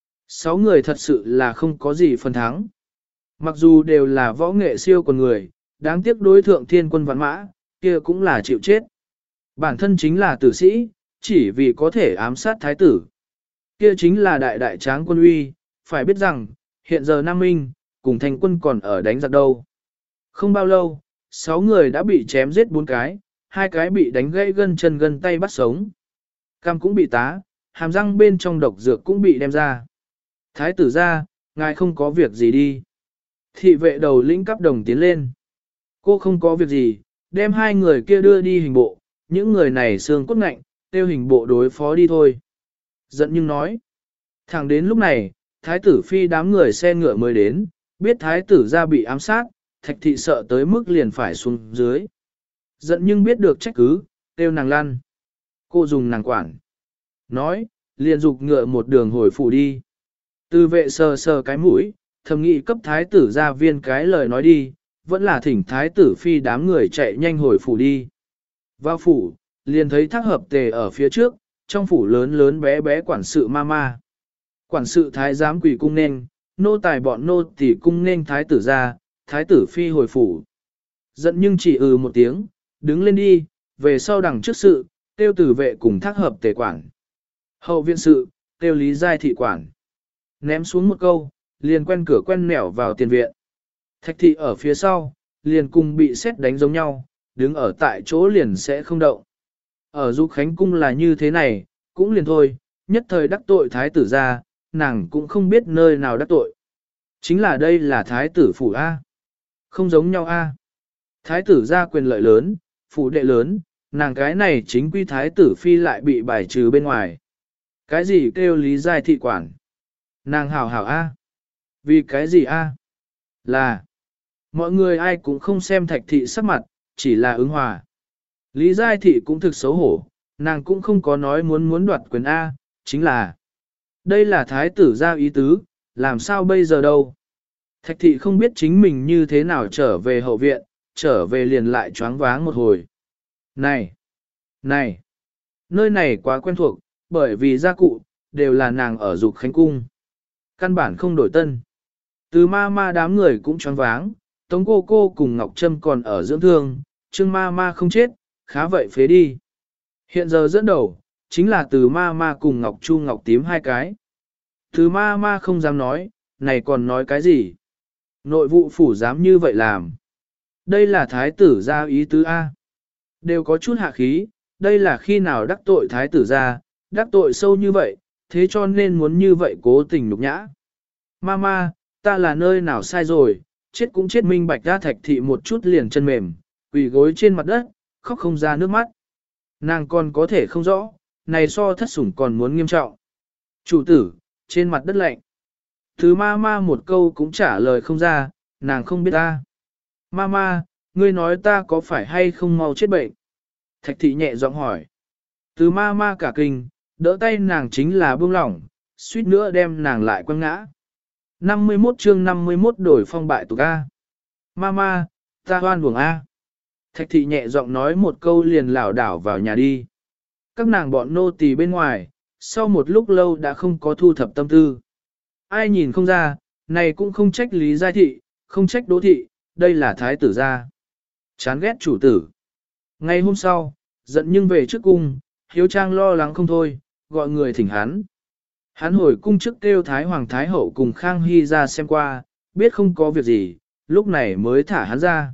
6 người thật sự là không có gì phần thắng. Mặc dù đều là võ nghệ siêu con người, đáng tiếc đối thượng thiên quân vạn mã, kia cũng là chịu chết. Bản thân chính là tử sĩ, chỉ vì có thể ám sát thái tử. Kia chính là đại đại tráng quân uy, phải biết rằng, hiện giờ Nam Minh, cùng thành quân còn ở đánh giặc đâu. Không bao lâu, 6 người đã bị chém giết 4 cái, 2 cái bị đánh gãy gân chân gân tay bắt sống. Cam cũng bị tá, hàm răng bên trong độc dược cũng bị đem ra. Thái tử ra, ngài không có việc gì đi. Thị vệ đầu lĩnh cấp đồng tiến lên. Cô không có việc gì, đem 2 người kia đưa đi hình bộ, những người này xương cốt ngạnh, tiêu hình bộ đối phó đi thôi. Giận nhưng nói. Thẳng đến lúc này, thái tử phi đám người xe ngựa mới đến, biết thái tử ra bị ám sát, thạch thị sợ tới mức liền phải xuống dưới. Giận nhưng biết được trách cứ, tiêu nàng lăn. Cô dùng nàng quản. Nói, liền dục ngựa một đường hồi phủ đi. Từ vệ sờ sờ cái mũi, thầm nghị cấp thái tử ra viên cái lời nói đi, vẫn là thỉnh thái tử phi đám người chạy nhanh hồi phủ đi. Vào phủ, liền thấy thác hợp tề ở phía trước, trong phủ lớn lớn bé bé quản sự ma. Quản sự thái giám quỷ cung nên, nô tài bọn nô tỳ cung nên thái tử ra, thái tử phi hồi phủ. Giận nhưng chỉ một tiếng, đứng lên đi, về sau đằng trước sự, tiêu tử vệ cùng thác hợp tề quản. Hậu viện sự, tiêu lý giai thị quản. Ném xuống một câu, liền quen cửa quen nẻo vào tiền viện. Thạch thị ở phía sau, liền cùng bị xét đánh giống nhau, đứng ở tại chỗ liền sẽ không động. Ở Du Khánh Cung là như thế này, cũng liền thôi, nhất thời đắc tội thái tử ra, nàng cũng không biết nơi nào đắc tội. Chính là đây là thái tử phủ A. Không giống nhau A. Thái tử ra quyền lợi lớn, phủ đệ lớn, nàng cái này chính quy thái tử phi lại bị bài trừ bên ngoài. Cái gì kêu lý giai thị quản? Nàng hảo hảo A. Vì cái gì A? Là, mọi người ai cũng không xem thạch thị sắc mặt, chỉ là ứng hòa. Lý giai thị cũng thực xấu hổ, nàng cũng không có nói muốn đoạt quyền A, chính là đây là thái tử ra ý tứ, làm sao bây giờ đâu. Thạch thị không biết chính mình như thế nào trở về hậu viện, trở về liền lại choáng váng một hồi. Này, nơi này quá quen thuộc, bởi vì gia cụ, đều là nàng ở Dục Khánh Cung. Căn bản không đổi tân. Từ ma đám người cũng choáng váng, Tống cô cùng Ngọc Trâm còn ở dưỡng thương, Trương ma không chết, khá vậy phế đi. Hiện giờ dẫn đầu, chính là từ ma cùng Ngọc Chu Ngọc Tím 2 cái. Từ ma không dám nói, này còn nói cái gì? Nội vụ phủ dám như vậy làm. Đây là thái tử gia ý tứ A. Đều có chút hạ khí, đây là khi nào đắc tội thái tử gia, đắc tội sâu như vậy, thế cho nên muốn như vậy cố tình nhục nhã. Ma, ta là nơi nào sai rồi, chết cũng chết minh bạch ra thạch thị một chút liền chân mềm, quỳ gối trên mặt đất, khóc không ra nước mắt. Nàng còn có thể không rõ, này so thất sủng còn muốn nghiêm trọng. Chủ tử, trên mặt đất lạnh. Thứ ma ma một câu cũng trả lời không ra, nàng không biết ta. Ma ma, ngươi nói ta có phải hay không mau chết bệnh? Thạch thị nhẹ giọng hỏi. Từ ma ma cả kinh, đỡ tay nàng chính là buông lỏng, suýt nữa đem nàng lại quăng ngã. 51 chương 51 đổi phong bại tục A. Ma ma, ta hoan buồng A. Thạch thị nhẹ giọng nói một câu liền lảo đảo vào nhà đi. Các nàng bọn nô tỳ bên ngoài, sau một lúc lâu đã không có thu thập tâm tư. Ai nhìn không ra, này cũng không trách Lý Giai Thị, không trách Đỗ Thị, đây là thái tử gia. Chán ghét chủ tử. Ngày hôm sau, giận nhưng về trước cung, Hiếu Trang lo lắng không thôi, gọi người thỉnh hắn. Hắn hồi cung trước kêu Thái Hoàng Thái Hậu cùng Khang Hy ra xem qua, biết không có việc gì, lúc này mới thả hắn ra.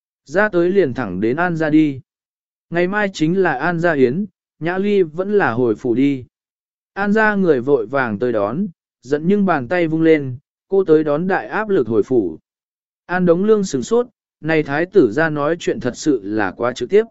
Ra tới liền thẳng đến An gia đi. Ngày mai chính là An gia yến, Nhã Ly vẫn là hồi phủ đi. An gia người vội vàng tới đón, giận nhưng bàn tay vung lên, cô tới đón đại áp lực hồi phủ. An Đống Lương sửng sốt, này thái tử ra nói chuyện thật sự là quá trực tiếp.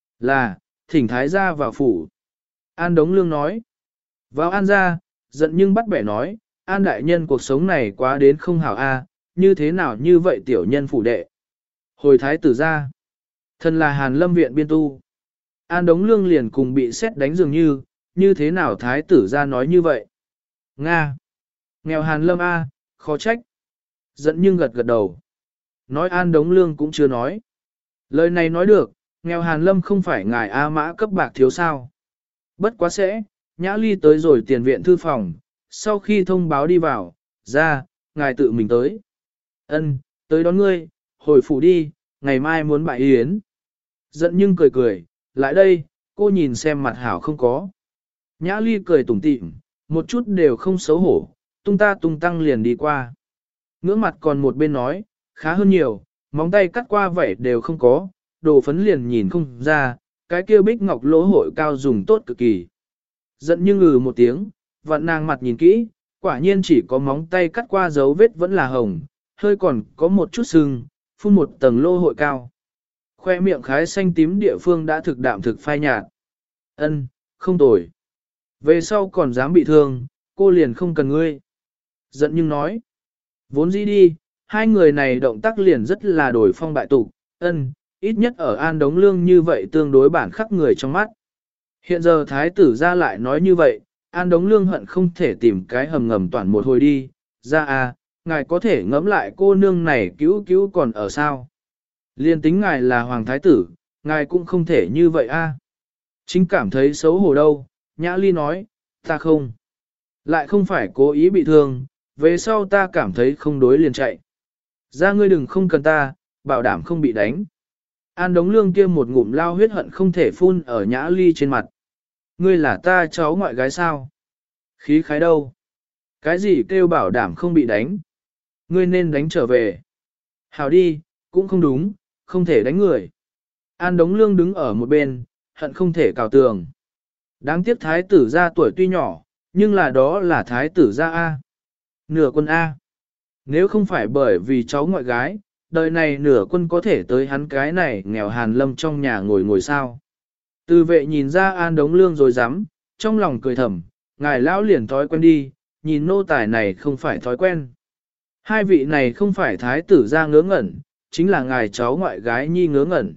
Là, thỉnh thái gia vào phủ. An Đống Lương nói. Vào An gia, giận nhưng bắt bẻ nói, An đại nhân cuộc sống này quá đến không hảo a, như thế nào như vậy tiểu nhân phủ đệ. Hồi thái tử ra. Thân là Hàn Lâm viện biên tu. An Đống Lương liền cùng bị xét đánh dường như thế nào thái tử ra nói như vậy. Nga. Nghèo Hàn Lâm A, khó trách. Giận nhưng gật gật đầu. Nói An Đống Lương cũng chưa nói. Lời này nói được, nghèo Hàn Lâm không phải ngài A mã cấp bạc thiếu sao. Bất quá sẽ, Nhã Ly tới rồi tiền viện thư phòng, sau khi thông báo đi vào, ra, ngài tự mình tới. Ân, tới đón ngươi, hồi phủ đi, ngày mai muốn bại yến. Giận nhưng cười cười, lại đây, cô nhìn xem mặt hảo không có. Nhã Ly cười tủm tỉm, một chút đều không xấu hổ, tung ta tung tăng liền đi qua. Ngưỡng mặt còn một bên nói, khá hơn nhiều, móng tay cắt qua vậy đều không có, đồ phấn liền nhìn không ra, cái kia bích ngọc lỗ hội cao dùng tốt cực kỳ. Giận nhưng ngừ một tiếng, vặn nàng mặt nhìn kỹ, quả nhiên chỉ có móng tay cắt qua dấu vết vẫn là hồng, hơi còn có một chút sưng, phun một tầng lỗ hội cao. Khoe miệng khái xanh tím địa phương đã thực đạm thực phai nhạt. Ân, không tồi. Về sau còn dám bị thương, cô liền không cần ngươi. Giận nhưng nói. Vốn dĩ đi, hai người này động tác liền rất là đổi phong bại tục, ân, ít nhất ở An Đống Lương như vậy tương đối bản khắc người trong mắt. Hiện giờ thái tử ra lại nói như vậy, An Đống Lương hận không thể tìm cái hầm ngầm toàn một hồi đi, ra à, ngài có thể ngẫm lại cô nương này cứu cứu còn ở sao. Liên tính ngài là hoàng thái tử, ngài cũng không thể như vậy a. Chính cảm thấy xấu hổ đâu, Nhã Ly nói, ta không. Lại không phải cố ý bị thương, về sau ta cảm thấy không đối liền chạy. Ra ngươi đừng không cần ta, bảo đảm không bị đánh. An Đống Lương kia một ngụm lao huyết hận không thể phun ở Nhã Ly trên mặt. Ngươi là ta cháu ngoại gái sao? Khí khái đâu? Cái gì kêu bảo đảm không bị đánh? Ngươi nên đánh trở về. Hào đi, cũng không đúng, không thể đánh người. An Đống Lương đứng ở một bên, hận không thể cào tường. Đáng tiếc thái tử gia tuổi tuy nhỏ, nhưng là đó là thái tử gia A. Nửa quân A. Nếu không phải bởi vì cháu ngoại gái, đời này nửa quân có thể tới hắn cái này nghèo Hàn Lâm trong nhà ngồi ngồi sao. Từ vệ nhìn ra An Đống Lương rồi dám, trong lòng cười thầm, ngài lão liền thói quen đi, nhìn nô tài này không phải thói quen. Hai vị này không phải thái tử gia ngớ ngẩn, chính là ngài cháu ngoại gái nhi ngớ ngẩn.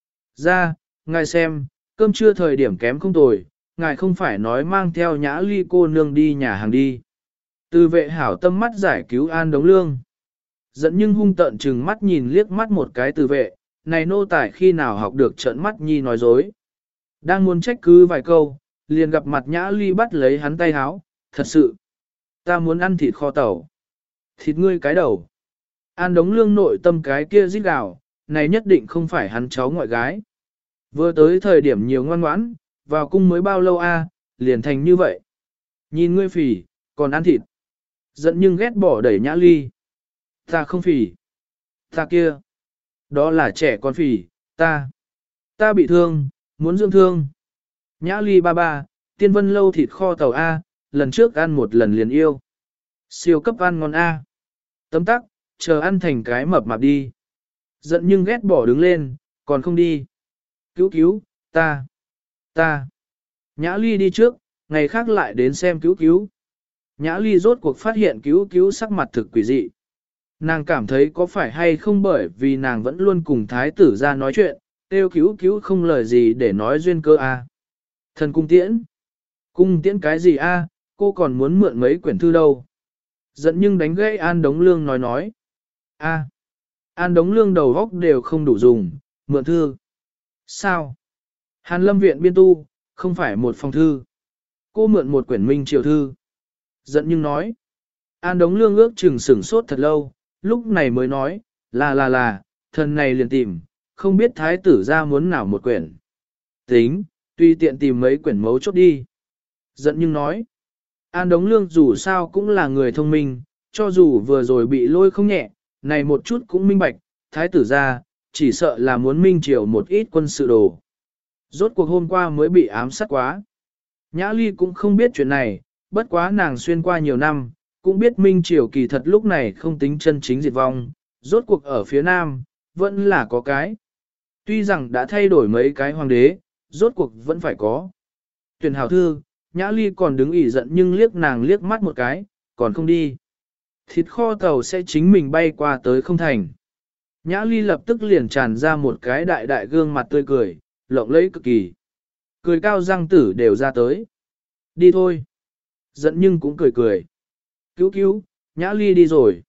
Ra, ngài xem, cơm trưa thời điểm kém không tồi, ngài không phải nói mang theo Nhã Ly cô nương đi nhà hàng đi. Từ vệ hảo tâm mắt giải cứu An Đống Lương. Giận nhưng hung tợn chừng mắt nhìn liếc mắt một cái từ vệ, này nô tài khi nào học được trợn mắt nhi nói dối. Đang muốn trách cứ vài câu, liền gặp mặt Nhã Ly bắt lấy hắn tay háo, thật sự. Ta muốn ăn thịt kho tàu. Thịt ngươi cái đầu. An Đống Lương nội tâm cái kia rít gào, này nhất định không phải hắn cháu ngoại gái. Vừa tới thời điểm nhiều ngoan ngoãn, vào cung mới bao lâu a, liền thành như vậy. Nhìn ngươi phì, còn ăn thịt. Giận nhưng ghét bỏ đẩy Nhã Ly. Ta không phì. Ta kia. Đó là trẻ con phì, ta. Ta bị thương, muốn dưỡng thương. Nhã Ly ba ba, tiên vân lâu thịt kho tàu A, lần trước ăn một lần liền yêu. Siêu cấp ăn ngon A. Tấm tắc, chờ ăn thành cái mập mạp đi. Giận nhưng ghét bỏ đứng lên, còn không đi. Cứu cứu, ta. Nhã Ly đi trước, ngày khác lại đến xem cứu cứu. Nhã Ly rốt cuộc phát hiện cứu cứu sắc mặt thực quỷ dị. Nàng cảm thấy có phải hay không bởi vì nàng vẫn luôn cùng thái tử ra nói chuyện, tiêu cứu cứu không lời gì để nói duyên cơ a. Thần cung tiễn. Cung tiễn cái gì a? Cô còn muốn mượn mấy quyển thư đâu. Giận nhưng đánh gãy An Đống Lương nói. A. An Đống Lương đầu góc đều không đủ dùng, mượn thư. Sao? Hàn Lâm viện biên tu, không phải một phòng thư. Cô mượn một quyển Minh Triều thư. Giận nhưng nói. An Đống Lương ước chừng sửng sốt thật lâu, lúc này mới nói, là, thần này liền tìm, không biết thái tử ra muốn nào một quyển. Tính, tùy tiện tìm mấy quyển mấu chốt đi. Giận nhưng nói. An Đống Lương dù sao cũng là người thông minh, cho dù vừa rồi bị lôi không nhẹ, này một chút cũng minh bạch, thái tử ra, chỉ sợ là muốn minh triều một ít quân sự đồ. Rốt cuộc hôm qua mới bị ám sát quá. Nhã Ly cũng không biết chuyện này, bất quá nàng xuyên qua nhiều năm, cũng biết minh triều kỳ thật lúc này không tính chân chính diệt vong, rốt cuộc ở phía nam, vẫn là có cái. Tuy rằng đã thay đổi mấy cái hoàng đế, rốt cuộc vẫn phải có. Tuyển hảo thư, Nhã Ly còn đứng ỉ giận nhưng liếc nàng liếc mắt một cái, còn không đi. Thịt kho tàu sẽ chính mình bay qua tới không thành. Nhã Ly lập tức liền tràn ra một cái đại đại gương mặt tươi cười, lộng lẫy cực kỳ. Cười cao răng tử đều ra tới. Đi thôi. Giận nhưng cũng cười cười. Cứu, Nhã Ly đi rồi.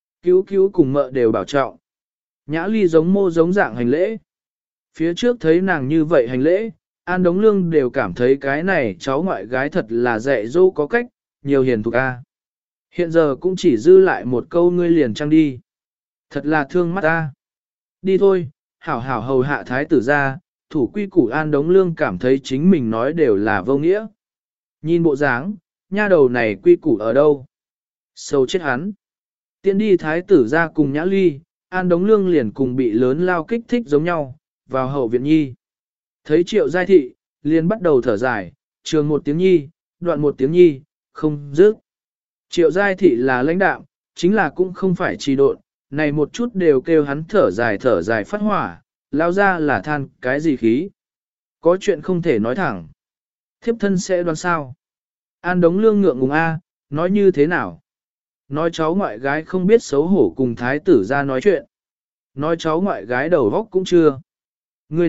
Cứu cùng mợ đều bảo trọng. Nhã Ly giống mô giống dạng hành lễ. Phía trước thấy nàng như vậy hành lễ, An Đống Lương đều cảm thấy cái này cháu ngoại gái thật là dạy dỗ có cách, nhiều hiền thục a. Hiện giờ cũng chỉ dư lại một câu ngươi liền trăng đi. Thật là thương mắt ta. Đi thôi, hảo hảo hầu hạ thái tử ra, thủ quy củ An Đống Lương cảm thấy chính mình nói đều là vô nghĩa. Nhìn bộ dáng, nha đầu này quy củ ở đâu? Sâu chết hắn. Tiến đi thái tử ra cùng Nhã Ly, An Đống Lương liền cùng bị lớn lao kích thích giống nhau, vào hậu viện nhi. Thấy Triệu Giai Thị, liền bắt đầu thở dài, trường một tiếng nhi, đoạn một tiếng nhi, không dứt. Triệu Giai Thị là lãnh đạo, chính là cũng không phải trì độn, này một chút đều kêu hắn thở dài phát hỏa, lao ra là than cái gì khí. Có chuyện không thể nói thẳng. Thiếp thân sẽ đoán sao? An Đống Lương ngượng ngùng a, nói như thế nào? Nói cháu ngoại gái không biết xấu hổ cùng thái tử ra nói chuyện. Nói cháu ngoại gái đầu góc cũng chưa. Ngươi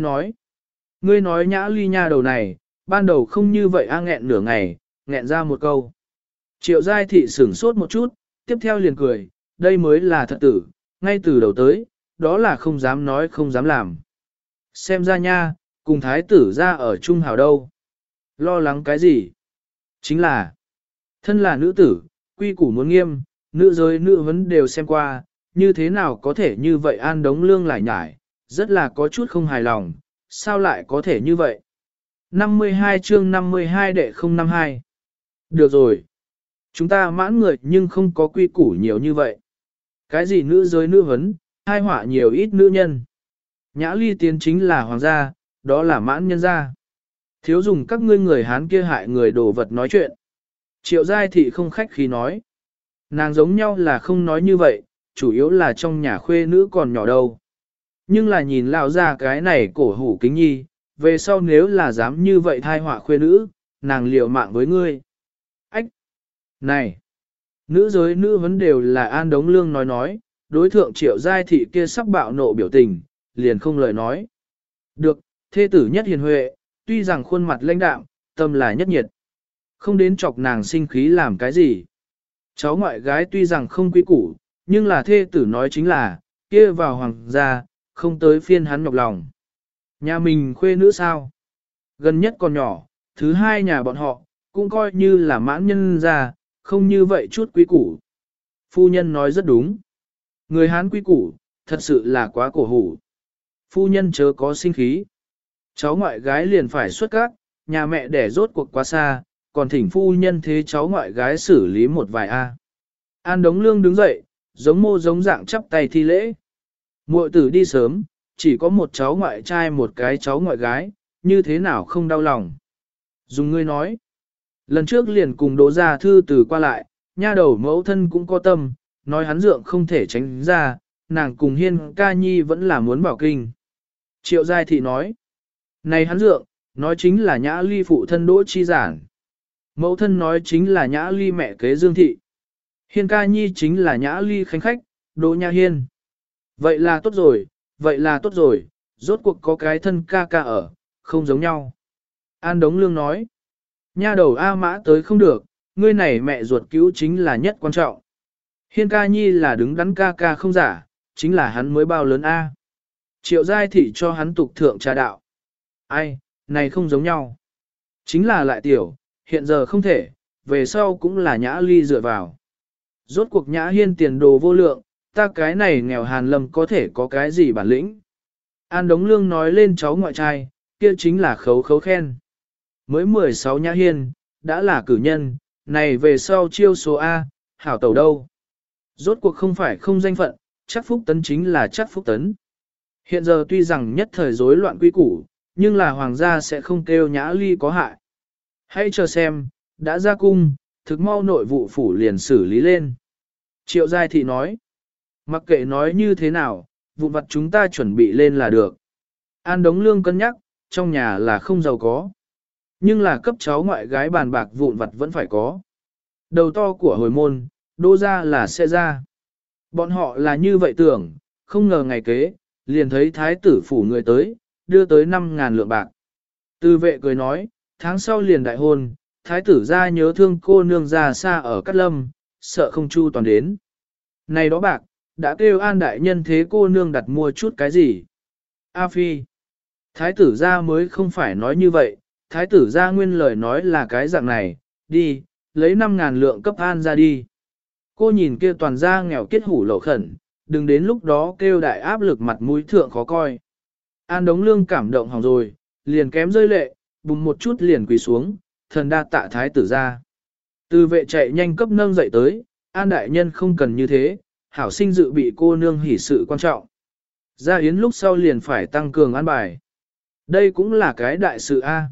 nói Nhã Ly nha đầu này, ban đầu không như vậy nghẹn nửa ngày, nghẹn ra một câu. Triệu Giai Thị sửng sốt một chút, tiếp theo liền cười, đây mới là thật tử, ngay từ đầu tới, đó là không dám nói không dám làm. Xem ra nha, cùng thái tử ra ở chung hào đâu. Lo lắng cái gì? Chính là, thân là nữ tử, quy củ muốn nghiêm, nữ giới nữ vấn đều xem qua, như thế nào có thể như vậy An Đống Lương lại nhải, rất là có chút không hài lòng, sao lại có thể như vậy? 52 chương 52 đệ 052. Được rồi. Chúng ta mãn người nhưng không có quy củ nhiều như vậy. Cái gì nữ giới nữ vấn, hai họa nhiều ít nữ nhân. Nhã Ly tiến chính là hoàng gia, đó là mãn nhân gia. Thiếu dùng các ngươi người Hán kia hại người đồ vật nói chuyện. Triệu Giai Thị không khách khí nói. Nàng giống nhau là không nói như vậy, chủ yếu là trong nhà khuê nữ còn nhỏ đâu. Nhưng là nhìn lão ra cái này cổ hủ kính nhi, về sau nếu là dám như vậy thai họa khuê nữ, nàng liều mạng với ngươi. Ách! Này! Nữ giới nữ vấn đều là An Đống Lương nói, đối thượng Triệu Giai Thị kia sắp bạo nộ biểu tình, liền không lời nói. Được, thê tử nhất hiền huệ, tuy rằng khuôn mặt lãnh đạm, tâm là nhất nhiệt. Không đến chọc nàng sinh khí làm cái gì. Cháu ngoại gái tuy rằng không quý củ, nhưng là thê tử nói chính là, kia vào hoàng gia, không tới phiên hắn nhọc lòng. Nhà mình khuê nữ sao? Gần nhất còn nhỏ, thứ hai nhà bọn họ, cũng coi như là mãn nhân gia, không như vậy chút quý củ. Phu nhân nói rất đúng. Người Hán quý củ, thật sự là quá cổ hủ. Phu nhân chớ có sinh khí. Cháu ngoại gái liền phải xuất các, nhà mẹ đẻ rốt cuộc quá xa, còn thỉnh phu nhân thế cháu ngoại gái xử lý một vài A. An Đống Lương đứng dậy, giống mô giống dạng chắp tay thi lễ. Muội tử đi sớm, chỉ có một cháu ngoại trai một cái cháu ngoại gái, như thế nào không đau lòng. Dùng ngươi nói. Lần trước liền cùng Đỗ Gia Thư từ qua lại, nha đầu mẫu thân cũng có tâm, nói hắn dượng không thể tránh ra, nàng cùng Hiên ca nhi vẫn là muốn bảo kinh. Triệu Giai Thị nói. Này hắn dượng, nói chính là Nhã Ly phụ thân Đỗ Chi Giản. Mẫu thân nói chính là Nhã Ly mẹ kế Dương Thị. Hiên ca nhi chính là Nhã Ly khánh khách, Đỗ Nha Hiên. Vậy là tốt rồi, vậy là tốt rồi, rốt cuộc có cái thân ca ca ở, không giống nhau. An Đống Lương nói, nha đầu A Mã tới không được, ngươi này mẹ ruột cứu chính là nhất quan trọng. Hiên ca nhi là đứng đắn ca ca không giả, chính là hắn mới bao lớn A. Triệu giai thị cho hắn tục thượng trà đạo. Ai, này không giống nhau. Chính là lại tiểu, hiện giờ không thể, về sau cũng là Nhã Ly dựa vào. Rốt cuộc Nhã Hiên tiền đồ vô lượng, ta cái này nghèo hàn lâm có thể có cái gì bản lĩnh. An Đống Lương nói lên cháu ngoại trai, kia chính là khấu khấu khen. Mới 16 Nhã Hiên, đã là cử nhân, này về sau chiêu số A, hảo tẩu đâu. Rốt cuộc không phải không danh phận, chắc phúc tấn chính là chắc phúc tấn. Hiện giờ tuy rằng nhất thời rối loạn quy củ, nhưng là hoàng gia sẽ không kêu Nhã Ly có hại. Hãy chờ xem, đã ra cung, thực mau nội vụ phủ liền xử lý lên. Triệu Giai Thị nói, mặc kệ nói như thế nào, vụn vặt chúng ta chuẩn bị lên là được. An Đống Lương cân nhắc, trong nhà là không giàu có. Nhưng là cấp cháu ngoại gái bàn bạc vụn vặt vẫn phải có. Đầu to của hồi môn, đô ra là sẽ ra. Bọn họ là như vậy tưởng, không ngờ ngày kế, liền thấy thái tử phủ người tới, đưa tới 5.000 lượng bạc. Tư vệ cười nói, tháng sau liền đại hôn, thái tử ra nhớ thương cô nương ra xa ở Cát Lâm, sợ không chu toàn đến. Này đó bạc, đã kêu an đại nhân thế cô nương đặt mua chút cái gì? A Phi. Thái tử ra mới không phải nói như vậy, thái tử ra nguyên lời nói là cái dạng này, đi, lấy 5.000 lượng cấp an ra đi. Cô nhìn kia toàn ra nghèo kết hủ lậu khẩn, đừng đến lúc đó kêu đại áp lực mặt mũi thượng khó coi. An Đống Lương cảm động hỏng rồi, liền kém rơi lệ, bùng một chút liền quỳ xuống, thần đa tạ thái tử ra. Từ vệ chạy nhanh cấp nâng dậy tới, An đại nhân không cần như thế, hảo sinh dự bị cô nương hỷ sự quan trọng. Ra yến lúc sau liền phải tăng cường an bài. Đây cũng là cái đại sự A.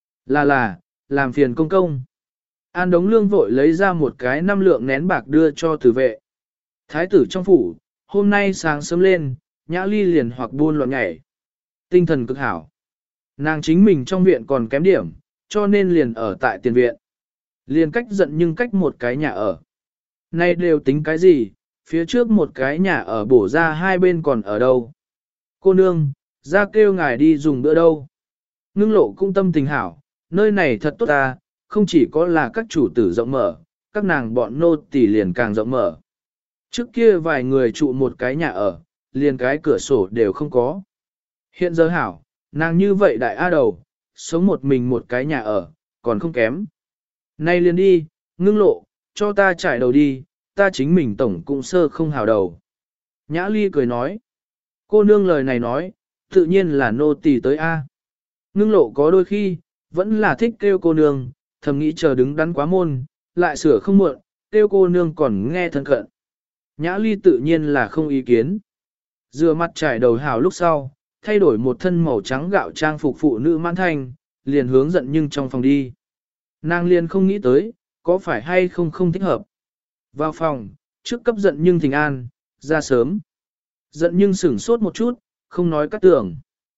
Làm phiền công công. An Đống Lương vội lấy ra một cái 5 lượng nén bạc đưa cho tử vệ. Thái tử trong phủ, hôm nay sáng sớm lên, Nhã Ly liền hoặc buôn loạn nhảy. Tinh thần cực hảo. Nàng chính mình trong viện còn kém điểm, cho nên liền ở tại tiền viện. Liền cách giận nhưng cách một cái nhà ở. Nay đều tính cái gì, phía trước một cái nhà ở bổ ra hai bên còn ở đâu. Cô nương, ra kêu ngài đi dùng bữa đâu. Ngưng lộ cung tâm tình hảo, nơi này thật tốt ta, không chỉ có là các chủ tử rộng mở, các nàng bọn nô tỳ liền càng rộng mở. Trước kia vài người trụ một cái nhà ở, liền cái cửa sổ đều không có. Hiện giờ hảo, nàng như vậy đại a đầu, sống một mình một cái nhà ở, còn không kém. Nay liền đi, ngưng lộ, cho ta trải đầu đi, ta chính mình tổng cũng sơ không hào đầu. Nhã Ly cười nói, cô nương lời này nói, tự nhiên là nô tỳ tới a. Ngưng lộ có đôi khi, vẫn là thích kêu cô nương, thầm nghĩ chờ đứng đắn quá môn, lại sửa không muộn, kêu cô nương còn nghe thân cận. Nhã Ly tự nhiên là không ý kiến. Rửa mặt trải đầu hào lúc sau, thay đổi một thân màu trắng gạo trang phục phụ nữ mãn thanh, liền hướng giận nhưng trong phòng đi. Nàng liền không nghĩ tới, có phải hay không thích hợp. Vào phòng, trước cấp giận nhưng thỉnh an, ra sớm. Giận nhưng sửng sốt một chút, không nói cắt tưởng.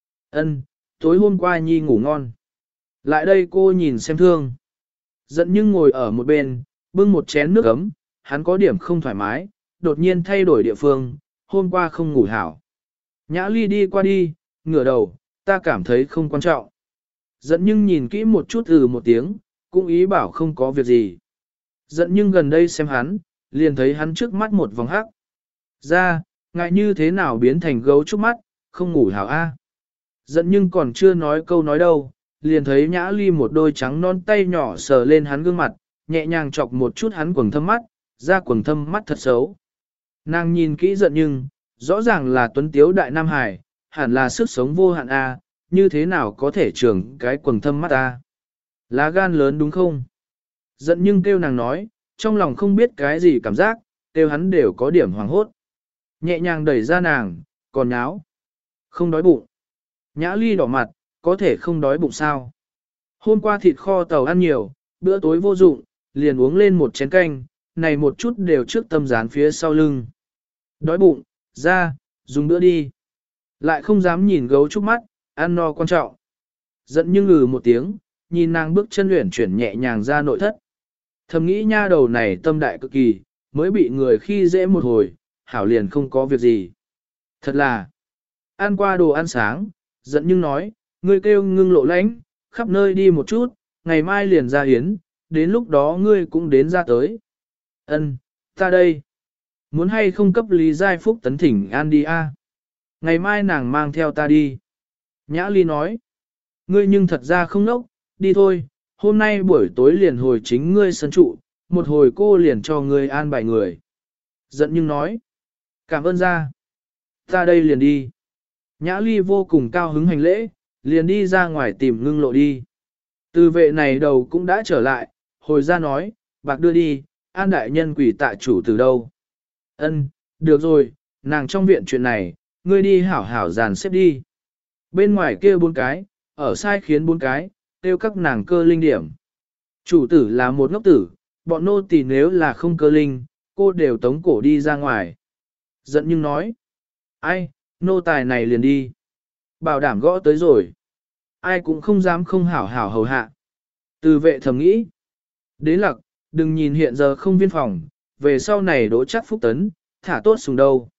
Ân, tối hôm qua nhi ngủ ngon. Lại đây cô nhìn xem thương. Giận nhưng ngồi ở một bên, bưng một chén nước ấm, hắn có điểm không thoải mái, đột nhiên thay đổi địa phương, hôm qua không ngủ hảo. Nhã Ly đi qua đi, ngửa đầu, ta cảm thấy không quan trọng. Giận nhưng nhìn kỹ một chút một tiếng, cũng ý bảo không có việc gì. Giận nhưng gần đây xem hắn, liền thấy hắn trước mắt một vòng hắc. Ra, ngại như thế nào biến thành gấu trúc mắt, không ngủ hảo a. Giận nhưng còn chưa nói câu nói đâu, liền thấy Nhã Ly một đôi trắng non tay nhỏ sờ lên hắn gương mặt, nhẹ nhàng chọc một chút hắn quầng thâm mắt, ra quầng thâm mắt thật xấu. Nàng nhìn kỹ giận nhưng, rõ ràng là tuấn tiếu đại nam hải, hẳn là sức sống vô hạn a, như thế nào có thể trưởng cái quầng thâm mắt a? Lá gan lớn đúng không? Giận nhưng kêu nàng nói, trong lòng không biết cái gì cảm giác, kêu hắn đều có điểm hoàng hốt. Nhẹ nhàng đẩy ra nàng, còn nháo. Không đói bụng. Nhã Ly đỏ mặt, có thể không đói bụng sao? Hôm qua thịt kho tàu ăn nhiều, bữa tối vô dụng, liền uống lên một chén canh, này một chút đều trước tâm dán phía sau lưng. Đói bụng, ra, dùng bữa đi. Lại không dám nhìn gấu trúc mắt, ăn no quan trọng. Giận nhưng một tiếng, nhìn nàng bước chân luyện chuyển nhẹ nhàng ra nội thất. Thầm nghĩ nha đầu này tâm đại cực kỳ, mới bị người khi dễ một hồi, hảo liền không có việc gì. Thật là, ăn qua đồ ăn sáng, giận nhưng nói, ngươi kêu Ngưng Lộ lãnh, khắp nơi đi một chút, ngày mai liền ra hiến, đến lúc đó ngươi cũng đến ra tới. Ân, ta đây. Muốn hay không cấp Lý Giai Phúc tấn thỉnh an đi a? Ngày mai nàng mang theo ta đi. Nhã Ly nói, ngươi nhưng thật ra không nốc, đi thôi, hôm nay buổi tối liền hồi chính ngươi sân trụ, một hồi cô liền cho ngươi an bài người. Giận nhưng nói, cảm ơn ra. Ta đây liền đi. Nhã Ly vô cùng cao hứng hành lễ, liền đi ra ngoài tìm Ngưng Lộ đi. Từ vệ này đầu cũng đã trở lại, hồi ra nói, bạc đưa đi, an đại nhân quỷ tạ chủ từ đâu. Ân, được rồi, nàng trong viện chuyện này, ngươi đi hảo hảo dàn xếp đi. Bên ngoài kia 4 cái, ở sai khiến 4 cái, tiêu các nàng cơ linh điểm. Chủ tử là một ngốc tử, bọn nô tỳ nếu là không cơ linh, cô đều tống cổ đi ra ngoài. Giận nhưng nói, ai, nô tài này liền đi. Bảo đảm gõ tới rồi. Ai cũng không dám không hảo hảo hầu hạ. Từ vệ thầm nghĩ. Đế lặc, đừng nhìn hiện giờ không viên phòng, về sau này đỗ chắc phúc tấn, thả tốt sùng đâu.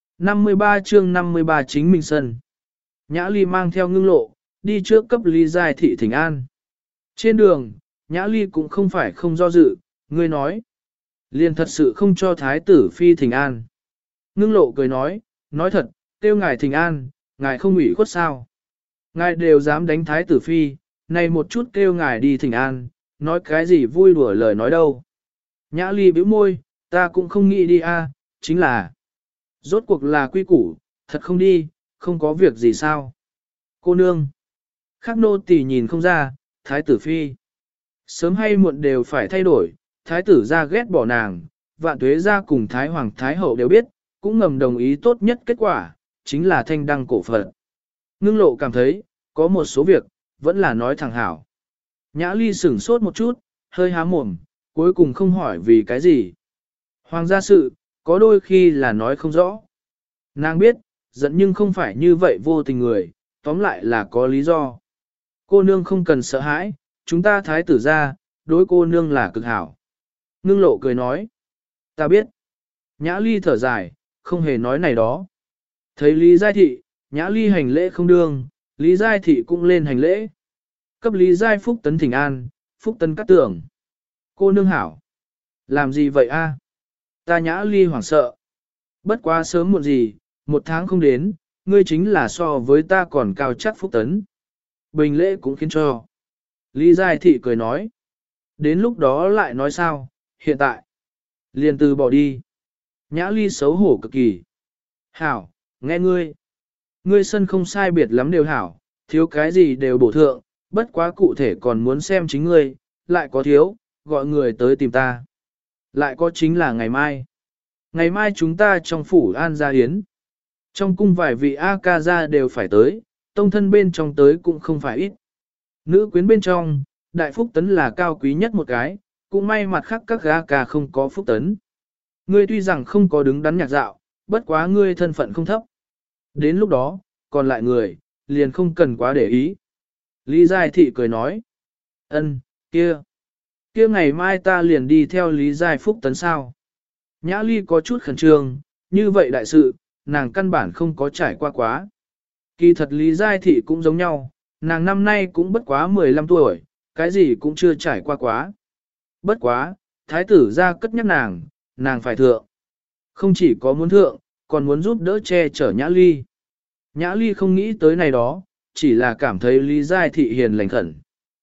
53 chương 53 chính minh sân. Nhã Ly mang theo Ngưng Lộ, đi trước cấp Lý Giai thị thỉnh an. Trên đường, Nhã Ly cũng không phải không do dự, ngươi nói. Liền thật sự không cho thái tử phi thỉnh an. Ngưng Lộ cười nói thật, tiêu ngài thỉnh an, ngài không ủy khuất sao. Ngài đều dám đánh thái tử phi, này một chút kêu ngài đi thỉnh an, nói cái gì vui đùa lời nói đâu. Nhã Ly bĩu môi, ta cũng không nghĩ đi a, chính là rốt cuộc là quy củ, thật không đi, không có việc gì sao. Cô nương, khác nô tỳ nhìn không ra, thái tử phi. Sớm hay muộn đều phải thay đổi, thái tử ra ghét bỏ nàng, vạn tuế ra cùng thái hoàng thái hậu đều biết, cũng ngầm đồng ý tốt nhất kết quả, chính là thanh đăng cổ phận. Ngưng Lộ cảm thấy, có một số việc, vẫn là nói thẳng hảo. Nhã Ly sửng sốt một chút, hơi há mồm, cuối cùng không hỏi vì cái gì. Hoàng gia sự, có đôi khi là nói không rõ. Nàng biết, giận nhưng không phải như vậy vô tình người, tóm lại là có lý do. Cô nương không cần sợ hãi, chúng ta thái tử ra, đối cô nương là cực hảo. Ngưng Lộ cười nói, ta biết. Nhã Ly thở dài, không hề nói này đó. Thấy Lý Giai Thị, Nhã Ly hành lễ không đương, Lý Giai Thị cũng lên hành lễ. Cấp Lý Giai Phúc tấn thỉnh an, Phúc tấn cắt tưởng. Cô nương hảo. Làm gì vậy a? Ta Nhã Ly hoảng sợ. Bất quá sớm muộn gì, 1 tháng không đến, ngươi chính là so với ta còn cao chắc Phúc tấn. Bình lễ cũng khiến cho. Lý Giai Thị cười nói. Đến lúc đó lại nói sao, hiện tại. Liền từ bỏ đi. Nhã Ly xấu hổ cực kỳ. Hảo, nghe ngươi. Ngươi sân không sai biệt lắm đều hảo, thiếu cái gì đều bổ thượng, bất quá cụ thể còn muốn xem chính ngươi, lại có thiếu, gọi người tới tìm ta. Lại có chính là ngày mai. Ngày mai chúng ta trong phủ an gia yến. Trong cung vài vị A ca gia đều phải tới, tông thân bên trong tới cũng không phải ít. Nữ quyến bên trong, đại phúc tấn là cao quý nhất một cái, cũng may mặt khác các A ca không có phúc tấn. Ngươi tuy rằng không có đứng đắn nhạc dạo, bất quá ngươi thân phận không thấp. Đến lúc đó, còn lại người, liền không cần quá để ý. Lý Giai Thị cười nói, ân, kia ngày mai ta liền đi theo Lý Giai Phúc tấn sao. Nhã Ly có chút khẩn trương, như vậy đại sự, nàng căn bản không có trải qua quá. Kỳ thật Lý Giai Thị cũng giống nhau, nàng năm nay cũng bất quá 15 tuổi, cái gì cũng chưa trải qua quá. Bất quá, thái tử ra cất nhắc nàng phải thượng. Không chỉ có muốn thượng, còn muốn giúp đỡ che chở Nhã Ly. Nhã Ly không nghĩ tới này đó, chỉ là cảm thấy Lý Giai Thị hiền lành khẩn.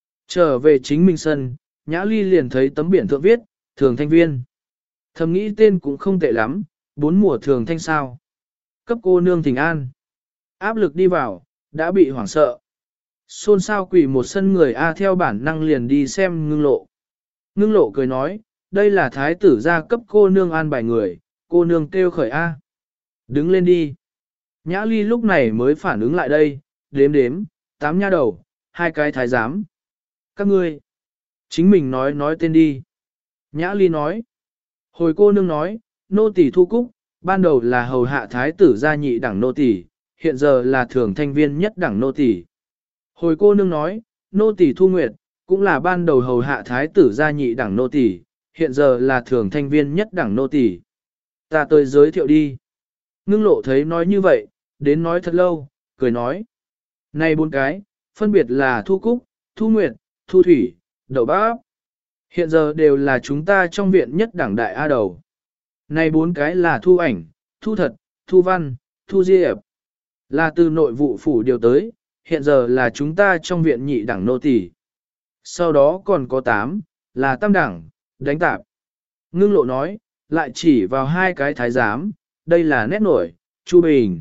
Trở về chính mình sân, Nhã Ly liền thấy tấm biển thượng viết, Thường Thanh Viên. Thầm nghĩ tên cũng không tệ lắm, 4 mùa Thường Thanh sao. Cấp cô nương thỉnh an. Áp lực đi vào, đã bị hoảng sợ. Xôn xao quỷ một sân người A theo bản năng liền đi xem Ngưng Lộ. Ngưng Lộ cười nói, đây là thái tử gia cấp cô nương an bài người, cô nương kêu khởi A. Đứng lên đi. Nhã Ly lúc này mới phản ứng lại đây, đếm, 8 nha đầu, 2 cái thái giám. Các ngươi, chính mình nói tên đi. Nhã Ly nói, hồi cô nương nói, nô tỳ Thu Cúc, ban đầu là hầu hạ thái tử gia nhị đẳng nô tỳ, hiện giờ là Thường Thanh Viên nhất đẳng nô tỳ. Hồi cô nương nói, nô tỳ Thu Nguyệt, cũng là ban đầu hầu hạ thái tử gia nhị đẳng nô tỳ, hiện giờ là thường thanh viên nhất đẳng nô tỳ. Ta tới giới thiệu đi. Ngưng lộ thấy nói như vậy, đến nói thật lâu, cười nói. Này bốn cái, phân biệt là Thu Cúc, Thu Nguyệt, Thu Thủy, Đậu Bác. Hiện giờ đều là chúng ta trong viện nhất đẳng đại A đầu. Này bốn cái là Thu Ảnh, Thu Thật, Thu Văn, Thu Diệp. Là từ nội vụ phủ điều tới, hiện giờ là chúng ta trong viện nhị đẳng nô tỳ. Sau đó còn có 8, là tam đẳng, đánh tạp. Ngưng lộ nói, lại chỉ vào hai cái thái giám, đây là nét nổi, Chu Bình.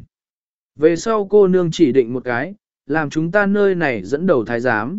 Về sau cô nương chỉ định một cái, làm chúng ta nơi này dẫn đầu thái giám.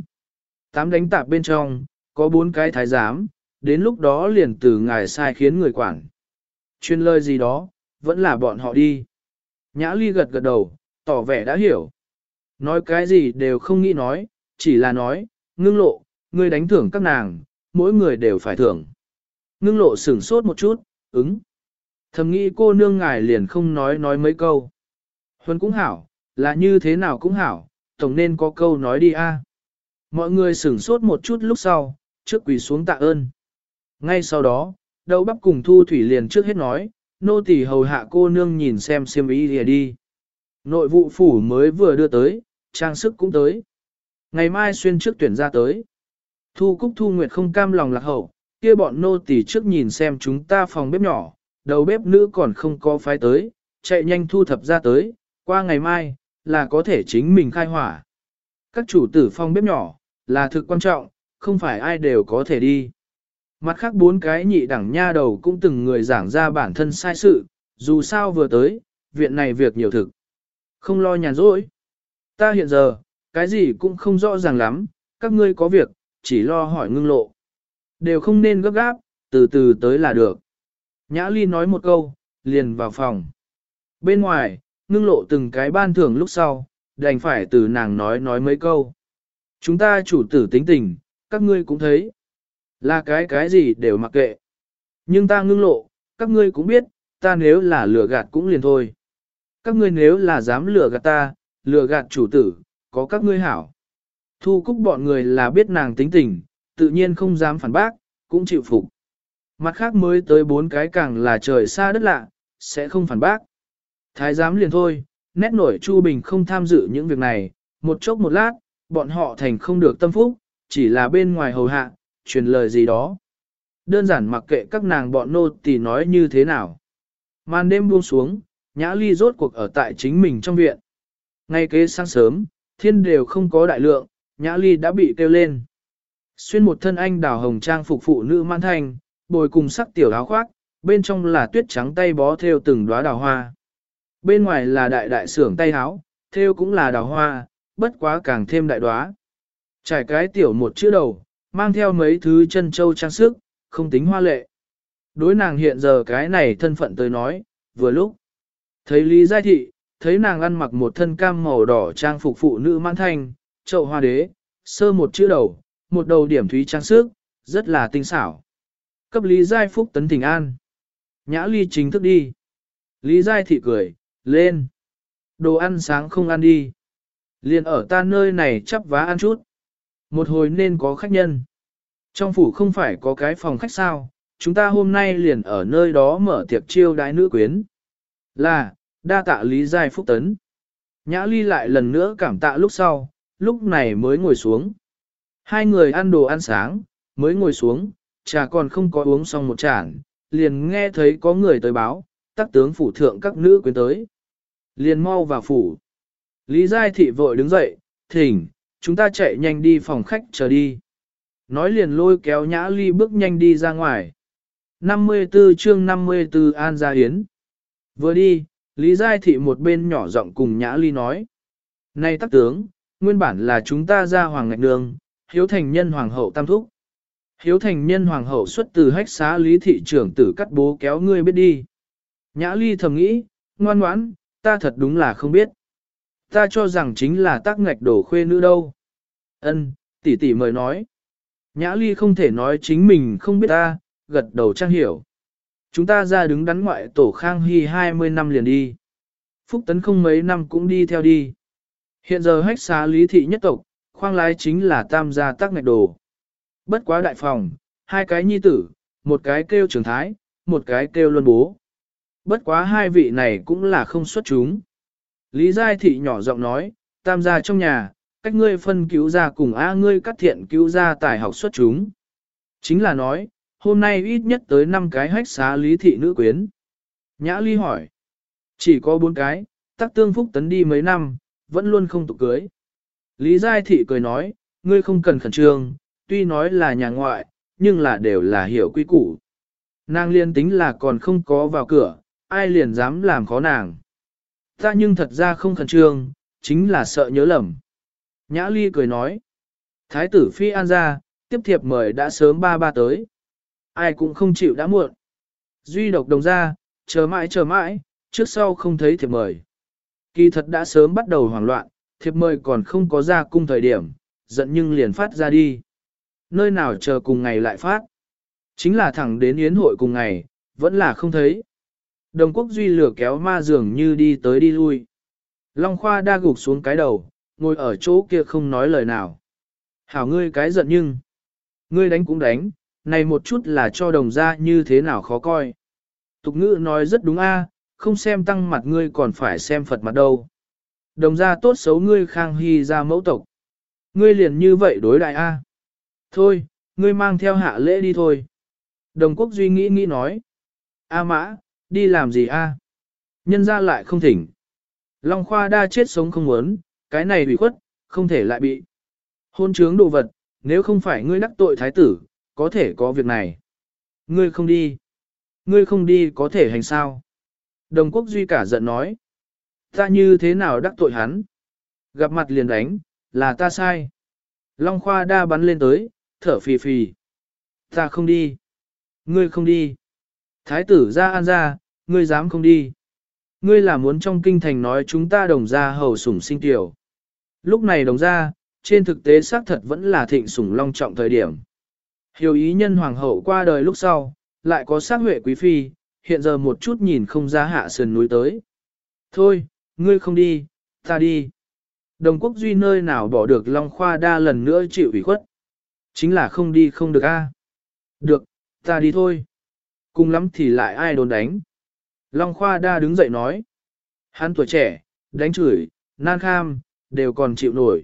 8 đánh tạp bên trong, có 4 cái thái giám, đến lúc đó liền từ ngài sai khiến người quản. Chuyên lời gì đó, vẫn là bọn họ đi. Nhã Ly gật gật đầu, tỏ vẻ đã hiểu. Nói cái gì đều không nghĩ nói, chỉ là nói, ngưng lộ, ngươi đánh thưởng các nàng, mỗi người đều phải thưởng. Ngưng lộ sửng sốt một chút, ứng. Thầm nghĩ cô nương ngài liền không nói mấy câu. Huân cũng hảo, là như thế nào cũng hảo, tổng nên có câu nói đi a. Mọi người sửng sốt một chút lúc sau, trước quỳ xuống tạ ơn. Ngay sau đó, Đậu Bắp cùng Thu Thủy liền trước hết nói, nô tỳ hầu hạ cô nương nhìn xem xiêm y lìa đi. Nội vụ phủ mới vừa đưa tới, trang sức cũng tới. Ngày mai xuyên trước tuyển ra tới. Thu Cúc Thu Nguyệt không cam lòng lạc hậu, kia bọn nô tỳ trước nhìn xem chúng ta phòng bếp nhỏ, đầu bếp nữ còn không có phái tới, chạy nhanh thu thập ra tới, qua ngày mai, là có thể chính mình khai hỏa. Các chủ tử phòng bếp nhỏ, là thực quan trọng, không phải ai đều có thể đi. Mặt khác 4 cái nhị đẳng nha đầu cũng từng người giảng ra bản thân sai sự, dù sao vừa tới, viện này việc nhiều thực. Không lo nhàn rỗi. Ta hiện giờ, cái gì cũng không rõ ràng lắm, các ngươi có việc, chỉ lo hỏi ngưng lộ. Đều không nên gấp gáp, từ từ tới là được. Nhã Ly nói một câu, liền vào phòng. Bên ngoài, ngưng lộ từng cái ban thưởng lúc sau, đành phải từ nàng nói mấy câu. Chúng ta chủ tử tính tình, các ngươi cũng thấy. Là cái gì đều mặc kệ. Nhưng ta ngưng lộ, các ngươi cũng biết, ta nếu là lừa gạt cũng liền thôi. Các ngươi nếu là dám lừa gạt ta, lừa gạt chủ tử, có các ngươi hảo. Thu Cúc bọn người là biết nàng tính tình, tự nhiên không dám phản bác, cũng chịu phục. Mặt khác mới tới 4 cái càng là trời xa đất lạ, sẽ không phản bác. Thái giám liền thôi, nét nổi Chu Bình không tham dự những việc này, một chốc một lát, bọn họ thành không được tâm phúc, chỉ là bên ngoài hầu hạ, truyền lời gì đó. Đơn giản mặc kệ các nàng bọn nô tỳ nói như thế nào. Màn đêm buông xuống, Nhã Ly rốt cuộc ở tại chính mình trong viện. Ngay kế sáng sớm, thiên đều không có đại lượng, Nhã Ly đã bị kêu lên. Xuyên một thân anh đào hồng trang phục phụ nữ mãn thanh, bồi cùng sắc tiểu áo khoác, bên trong là tuyết trắng tay bó theo từng đóa đào hoa. Bên ngoài là đại đại xưởng tay áo, theo cũng là đào hoa, bất quá càng thêm đại đóa. Trải cái tiểu một chữ đầu, mang theo mấy thứ chân châu trang sức, không tính hoa lệ. Đối nàng hiện giờ cái này thân phận tới nói, vừa lúc. Thấy Lý Giai Thị, thấy nàng ăn mặc một thân cam màu đỏ trang phục phụ nữ mãn thanh, chậu hoa đế, sơ một chữ đầu, một đầu điểm thúy trang sức, rất là tinh xảo. Cấp Lý Giai Phúc tấn thỉnh an. Nhã Ly chính thức đi. Lý Giai Thị cười, lên. Đồ ăn sáng không ăn đi. Liền ở ta nơi này chắp vá ăn chút. Một hồi nên có khách nhân. Trong phủ không phải có cái phòng khách sao, chúng ta hôm nay liền ở nơi đó mở tiệc chiêu đái nữ quyến. Là, đa tạ Lý Giai Phúc tấn. Nhã Ly lại lần nữa cảm tạ lúc sau, lúc này mới ngồi xuống. Hai người ăn đồ ăn sáng, mới ngồi xuống, trà còn không có uống xong một chản, liền nghe thấy có người tới báo, tác tướng phủ thượng các nữ quyến tới. Liền mau vào phủ. Lý Giai Thị vội đứng dậy, thỉnh, chúng ta chạy nhanh đi phòng khách chờ đi. Nói liền lôi kéo Nhã Ly bước nhanh đi ra ngoài. 54 chương 54 An Gia Hiến. Vừa đi, Lý Giai Thị một bên nhỏ giọng cùng Nhã Ly nói. Này tác tướng, nguyên bản là chúng ta ra hoàng ngạch đường, hiếu thành nhân hoàng hậu tam thúc. Hiếu thành nhân hoàng hậu xuất từ hách xá Lý Thị trưởng tử cắt bố kéo ngươi biết đi. Nhã Ly thầm nghĩ, ngoan ngoãn, ta thật đúng là không biết. Ta cho rằng chính là tác ngạch đổ khuê nữ đâu. Ân, tỷ tỷ mời nói. Nhã Ly không thể nói chính mình không biết ta, gật đầu trang hiểu. Chúng ta ra đứng đắn ngoại tổ Khang Hy 20 năm liền đi. Phúc Tấn không mấy năm cũng đi theo đi. Hiện giờ hách xá Lý Thị nhất tộc, khoang lái chính là tam gia tắc ngạch đồ. Bất quá đại phòng, hai cái nhi tử, một cái kêu trưởng thái, một cái kêu luân bố. Bất quá hai vị này cũng là không xuất chúng. Lý Giai Thị nhỏ giọng nói, tam gia trong nhà, cách ngươi phân cứu ra cùng ngươi cắt thiện cứu ra tài học xuất chúng. Chính là nói, hôm nay ít nhất tới 5 cái hách xá Lý Thị nữ quyến. Nhã Ly hỏi, chỉ có 4 cái, tắc tương phúc tấn đi mấy năm, vẫn luôn không tục cưới. Lý Giai Thị cười nói, ngươi không cần khẩn trương, tuy nói là nhà ngoại, nhưng là đều là hiểu quy củ. Nàng liên tính là còn không có vào cửa, ai liền dám làm khó nàng. Ta nhưng thật ra không khẩn trương, chính là sợ nhớ lầm. Nhã Ly cười nói, Thái tử Phi An ra, tiếp thiệp mời đã sớm ba tới. Ai cũng không chịu đã muộn. Duy độc Đồng ra, chờ mãi, trước sau không thấy thiệp mời. Kỳ thật đã sớm bắt đầu hoảng loạn, thiệp mời còn không có ra cung thời điểm, giận nhưng liền phát ra đi. Nơi nào chờ cùng ngày lại phát. Chính là thẳng đến yến hội cùng ngày, vẫn là không thấy. Đồng Quốc Duy lửa kéo ma dường như đi tới đi lui. Long Khoa đa gục xuống cái đầu, ngồi ở chỗ kia không nói lời nào. Hảo ngươi cái giận nhưng. Ngươi đánh cũng đánh, này một chút là cho đồng ra như thế nào khó coi. Tục ngữ nói rất đúng a, không xem tăng mặt ngươi còn phải xem Phật mặt đâu. Đồng ra tốt xấu ngươi Khang Hy ra mẫu tộc. Ngươi liền như vậy đối đại a. Thôi, ngươi mang theo hạ lễ đi thôi. Đồng Quốc Duy nghĩ nói. A Mã, đi làm gì a? Nhân ra lại không thỉnh. Long Khoa đa chết sống không muốn, cái này bị khuất, không thể lại bị. Hôn trướng đồ vật, nếu không phải ngươi đắc tội thái tử, có thể có việc này. Ngươi không đi. Ngươi không đi có thể hành sao? Đồng Quốc Duy cả giận nói. Ta như thế nào đắc tội hắn? Gặp mặt liền đánh, là ta sai. Long Khoa đa bắn lên tới, thở phì phì. Ta không đi. Ngươi không đi. Thái tử ra An ra, ngươi dám không đi. Ngươi là muốn trong kinh thành nói chúng ta đồng ra hầu sủng sinh tiểu. Lúc này đồng ra, trên thực tế xác thật vẫn là thịnh sủng long trọng thời điểm. Hiểu ý nhân hoàng hậu qua đời lúc sau, lại có xác huệ quý phi, hiện giờ một chút nhìn không ra hạ sườn núi tới. Thôi, ngươi không đi, ta đi. Đồng Quốc Duy nơi nào bỏ được Long Khoa đa lần nữa chịu ủy khuất. Chính là không đi không được a. Được, ta đi thôi. Cùng lắm thì lại ai đồn đánh. Long Khoa đa đứng dậy nói. Hắn tuổi trẻ, đánh chửi, nan kham, đều còn chịu nổi.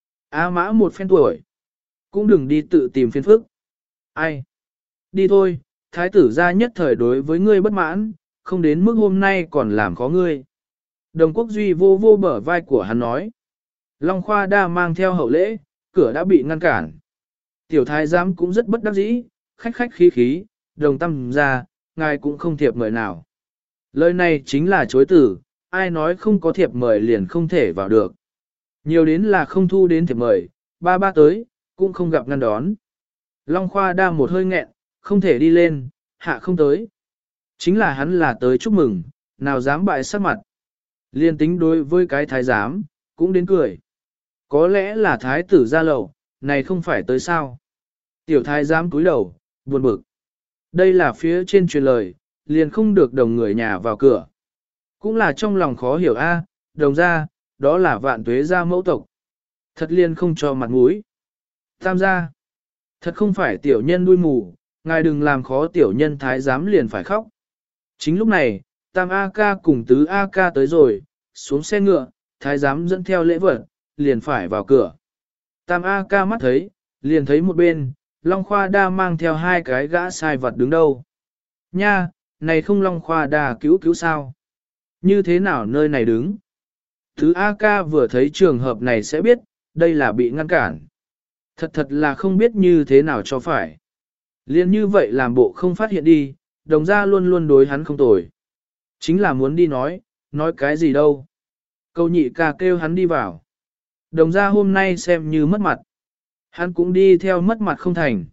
A Mã một phen tuổi. Cũng đừng đi tự tìm phiền phức. Ai? Đi thôi, thái tử gia nhất thời đối với ngươi bất mãn, không đến mức hôm nay còn làm khó ngươi. Đồng Quốc Duy vô vô bờ vai của hắn nói. Long Khoa đa mang theo hậu lễ, cửa đã bị ngăn cản. Tiểu thái giám cũng rất bất đắc dĩ, khách khách khí khí, đồng tâm ra, ngài cũng không thiệp mời nào. Lời này chính là chối từ, ai nói không có thiệp mời liền không thể vào được. Nhiều đến là không thu đến thiệp mời, ba tới, cũng không gặp ngăn đón. Long Khoa đa một hơi nghẹn, không thể đi lên, hạ không tới. Chính là hắn là tới chúc mừng, nào dám bại sắc mặt. Liên tính đối với cái thái giám, cũng đến cười. Có lẽ là thái tử ra lầu, này không phải tới sao. Tiểu thái giám cúi đầu, buồn bực. Đây là phía trên truyền lời, liền không được đồng người nhà vào cửa. Cũng là trong lòng khó hiểu a, đồng ra, đó là vạn tuế gia mẫu tộc. Thật liền không cho mặt mũi. Tam gia, thật không phải tiểu nhân đuôi mù, ngài đừng làm khó tiểu nhân thái giám liền phải khóc. Chính lúc này, Tam A ca cùng Tứ A ca tới rồi, xuống xe ngựa, thái giám dẫn theo lễ vật, liền phải vào cửa. Tam A ca mắt thấy, liền thấy một bên, Long Khoa đa mang theo hai cái gã sai vật đứng đâu. Nha, này không Long Khoa đa cứu sao? Như thế nào nơi này đứng? Thứ A ca vừa thấy trường hợp này sẽ biết, đây là bị ngăn cản. Thật là không biết như thế nào cho phải. Liên như vậy làm bộ không phát hiện đi, đồng ra luôn luôn đối hắn không tồi. Chính là muốn đi nói cái gì đâu. Câu nhị ca kêu hắn đi vào. Đồng ra hôm nay xem như mất mặt. Hắn cũng đi theo mất mặt không thành.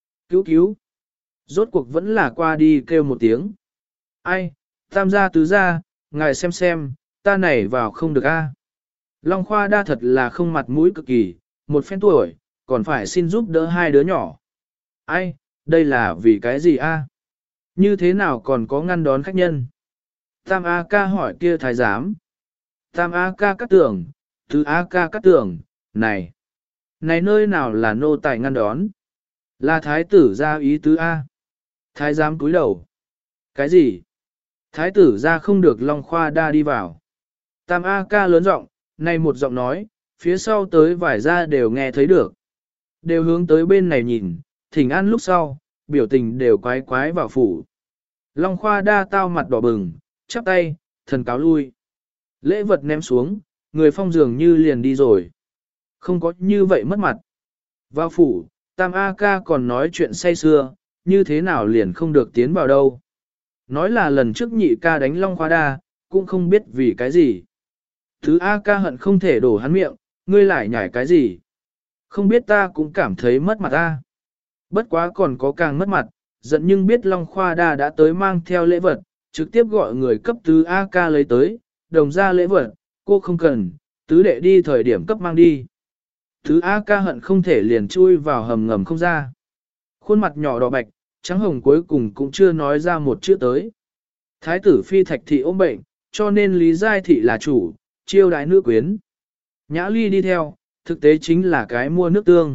Cứu. Rốt cuộc vẫn là qua đi kêu một tiếng. Ai, tam gia tứ gia, ngài xem, ta này vào không được a. Long Khoa đa thật là không mặt mũi cực kỳ, một phen tuổi, còn phải xin giúp đỡ hai đứa nhỏ. Ai, đây là vì cái gì a? Như thế nào còn có ngăn đón khách nhân? Tam A ca hỏi kia thái giám. Tam A ca cắt tưởng, tứ A ca cắt tưởng, này. Này nơi nào là nô tài ngăn đón? Là thái tử ra ý tứ A. Thái giám cúi đầu. Cái gì? Thái tử ra không được Long Khoa Đa đi vào. Tam A ca lớn giọng, này một giọng nói, phía sau tới vải ra đều nghe thấy được. Đều hướng tới bên này nhìn, thỉnh an lúc sau, biểu tình đều quái quái vào phủ. Long Khoa Đa tao mặt đỏ bừng, chắp tay, thần cáo lui. Lễ vật ném xuống, người phong dường như liền đi rồi. Không có như vậy mất mặt. Vào phủ, Tam A ca còn nói chuyện say xưa, như thế nào liền không được tiến vào đâu. Nói là lần trước nhị ca đánh Long Khoa Đa, cũng không biết vì cái gì. Thứ A ca hận không thể đổ hắn miệng, ngươi lại nhảy cái gì. Không biết ta cũng cảm thấy mất mặt ta. Bất quá còn có càng mất mặt, giận nhưng biết Long Khoa Đa đã tới mang theo lễ vật, trực tiếp gọi người cấp tứ A ca lấy tới, đồng ra lễ vật, cô không cần, tứ đệ đi thời điểm cấp mang đi. Tứ A ca hận không thể liền chui vào hầm ngầm không ra. Khuôn mặt nhỏ đỏ bạch, trắng hồng cuối cùng cũng chưa nói ra một chữ tới. Thái tử phi Thạch thị ôm bệnh, cho nên Lý Giai thị là chủ, chiêu đái nữ quyến. Nhã Ly đi theo, thực tế chính là cái mua nước tương.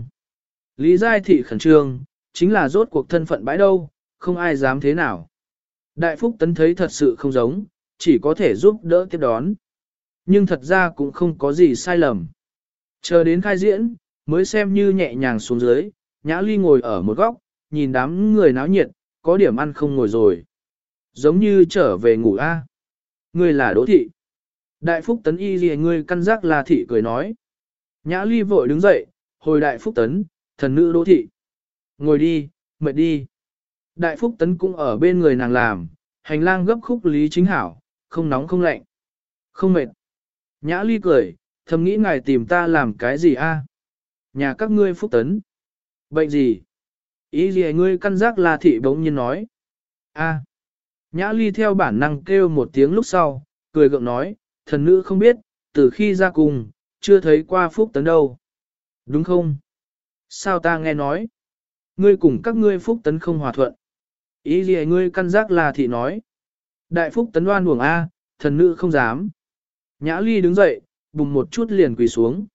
Lý Giai thị khẩn trương, chính là rốt cuộc thân phận bãi đâu, không ai dám thế nào. Đại Phúc Tấn thấy thật sự không giống, chỉ có thể giúp đỡ tiếp đón. Nhưng thật ra cũng không có gì sai lầm. Chờ đến khai diễn, mới xem như nhẹ nhàng xuống dưới, Nhã Ly ngồi ở một góc, nhìn đám người náo nhiệt, có điểm ăn không ngồi rồi. Giống như trở về ngủ a. Ngươi là Đỗ thị. Đại Phúc Tấn y gì ngươi căn giác là thị cười nói. Nhã Ly vội đứng dậy, hồi Đại Phúc Tấn, thần nữ Đỗ thị. Ngồi đi, mệt đi. Đại Phúc Tấn cũng ở bên người nàng làm, hành lang gấp khúc lý chính hảo, không nóng không lạnh. Không mệt. Nhã Ly cười, thầm nghĩ ngài tìm ta làm cái gì a? Nhà các ngươi Phúc Tấn. Bệnh gì? Ý gì ngươi căn giác là thị bỗng nhiên nói. A. Nhã Ly theo bản năng kêu một tiếng lúc sau, cười gượng nói, thần nữ không biết, từ khi ra cùng, chưa thấy qua Phúc Tấn đâu. Đúng không? Sao ta nghe nói? Ngươi cùng các ngươi Phúc Tấn không hòa thuận. Ý gì ngươi căn giác là thị nói. Đại Phúc Tấn oan uổng A, thần nữ không dám. Nhã Ly đứng dậy, bùng một chút liền quỳ xuống.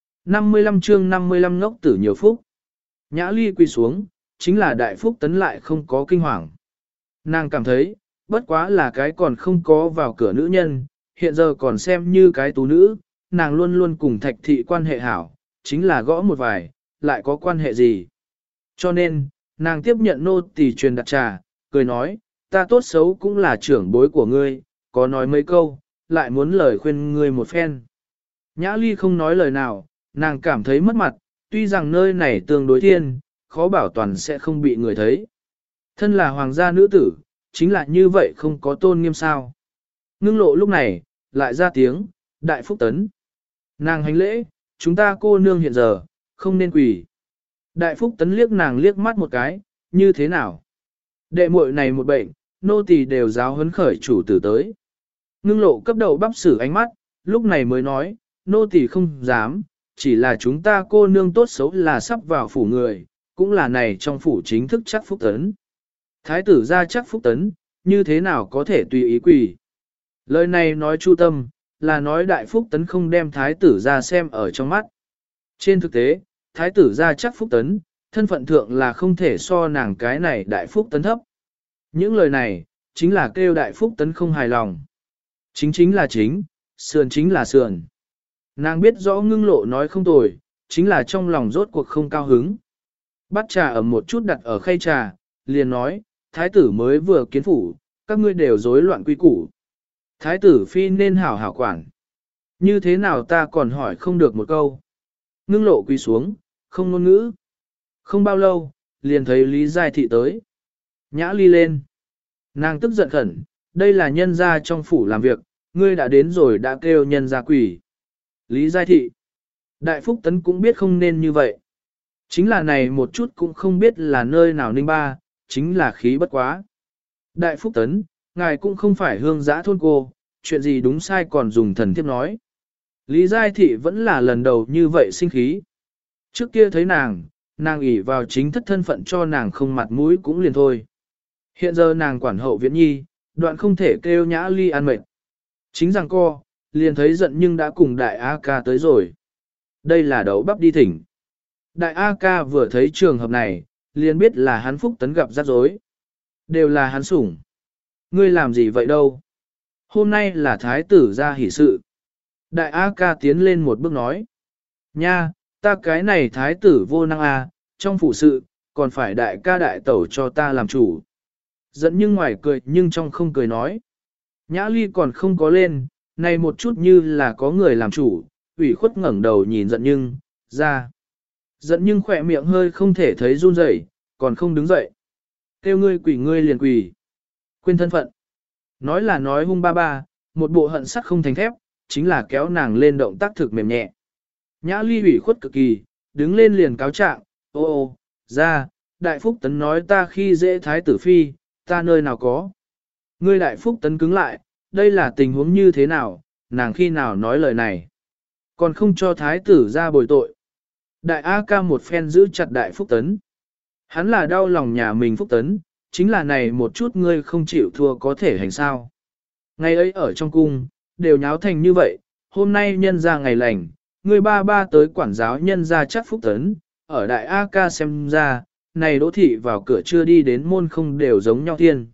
55 chương 55 ngốc tử nhiều phúc. Nhã Ly quỳ xuống, chính là Đại Phúc Tấn lại không có kinh hoàng. Nàng cảm thấy, bất quá là cái còn không có vào cửa nữ nhân, hiện giờ còn xem như cái tú nữ, nàng luôn luôn cùng Thạch thị quan hệ hảo, chính là gõ một vài, lại có quan hệ gì. Cho nên, nàng tiếp nhận nô tỳ truyền đặt trà, cười nói, ta tốt xấu cũng là trưởng bối của ngươi, có nói mấy câu, lại muốn lời khuyên ngươi một phen. Nhã Ly không nói lời nào, nàng cảm thấy mất mặt, tuy rằng nơi này tương đối thiên, khó bảo toàn sẽ không bị người thấy. Thân là hoàng gia nữ tử, chính là như vậy không có tôn nghiêm sao. Ngưng lộ lúc này, lại ra tiếng, Đại Phúc Tấn. Nàng hành lễ, chúng ta cô nương hiện giờ, không nên quỳ. Đại Phúc Tấn liếc nàng liếc mắt một cái, như thế nào? Đệ muội này một bệnh, nô tỳ đều giáo huấn khởi chủ tử tới. Ngưng lộ cấp đầu bắp sử ánh mắt, lúc này mới nói, nô tỳ không dám, chỉ là chúng ta cô nương tốt xấu là sắp vào phủ người, cũng là này trong phủ chính thức chắc Phúc Tấn. Thái tử ra chắc Phúc Tấn, như thế nào có thể tùy ý quỳ. Lời này nói chu tâm, là nói Đại Phúc Tấn không đem thái tử ra xem ở trong mắt. Trên thực tế, thái tử ra chắc Phúc Tấn, thân phận thượng là không thể so nàng cái này Đại Phúc Tấn thấp. Những lời này, chính là kêu Đại Phúc Tấn không hài lòng. Chính là chính, sườn chính là sườn. Nàng biết rõ ngưng lộ nói không tồi, chính là trong lòng rốt cuộc không cao hứng. Bắt trà ở một chút đặt ở khay trà, liền nói, thái tử mới vừa kiến phủ, các ngươi đều rối loạn quy củ. Thái tử phi nên hảo hảo quản. Như thế nào ta còn hỏi không được một câu. Ngưng lộ quỳ xuống, không ngôn ngữ. Không bao lâu, liền thấy Lý Giai thị tới. Nhã Ly lên. Nàng tức giận khẩn, đây là nhân gia trong phủ làm việc, ngươi đã đến rồi đã kêu nhân gia quỳ. Lý Giai thị. Đại Phúc Tấn cũng biết không nên như vậy. Chính là này một chút cũng không biết là nơi nào ninh ba, chính là khí bất quá. Đại Phúc Tấn, ngài cũng không phải hương giã thôn cô, chuyện gì đúng sai còn dùng thần thiếp nói. Lý Giai thị vẫn là lần đầu như vậy sinh khí. Trước kia thấy nàng ỷ vào chính thất thân phận cho nàng không mặt mũi cũng liền thôi. Hiện giờ nàng quản hậu viện nhi, đoạn không thể kêu Nhã Ly ăn mệt. Chính rằng co, liền thấy giận nhưng đã cùng đại A ca tới rồi. Đây là đấu bắp đi thỉnh. Đại A ca vừa thấy trường hợp này, liền biết là hắn Phúc Tấn gặp rắc rối. Đều là hắn sủng. Ngươi làm gì vậy đâu? Hôm nay là thái tử ra hỷ sự. Đại A ca tiến lên một bước nói. Nha, ta cái này thái tử vô năng a, trong phủ sự, còn phải đại ca đại tẩu cho ta làm chủ. Giận nhưng ngoài cười nhưng trong không cười nói. Nhã ly còn không có lên, này một chút như là có người làm chủ, ủy khuất ngẩng đầu nhìn giận nhưng, ra. Giận nhưng khỏe miệng hơi không thể thấy run rẩy, còn không đứng dậy. Kêu ngươi liền quỳ. Quên thân phận. Nói là nói hung ba ba, một bộ hận sắt không thành thép, chính là kéo nàng lên động tác thực mềm nhẹ. Nhã ly ủy khuất cực kỳ, đứng lên liền cáo trạng, ô, ra, đại phúc tấn nói ta khi dễ thái tử phi, ta nơi nào có. Ngươi đại phúc tấn cứng lại, đây là tình huống như thế nào, nàng khi nào nói lời này. Còn không cho thái tử ra bồi tội. Đại A ca một phen giữ chặt đại phúc tấn. Hắn là đau lòng nhà mình phúc tấn, chính là này một chút ngươi không chịu thua có thể hành sao. Ngày ấy ở trong cung, đều nháo thành như vậy, hôm nay nhân ra ngày lành, ngươi ba ba tới quản giáo nhân ra chắc phúc tấn, ở đại A ca xem ra, này đỗ thị vào cửa chưa đi đến môn không đều giống nhau thiên.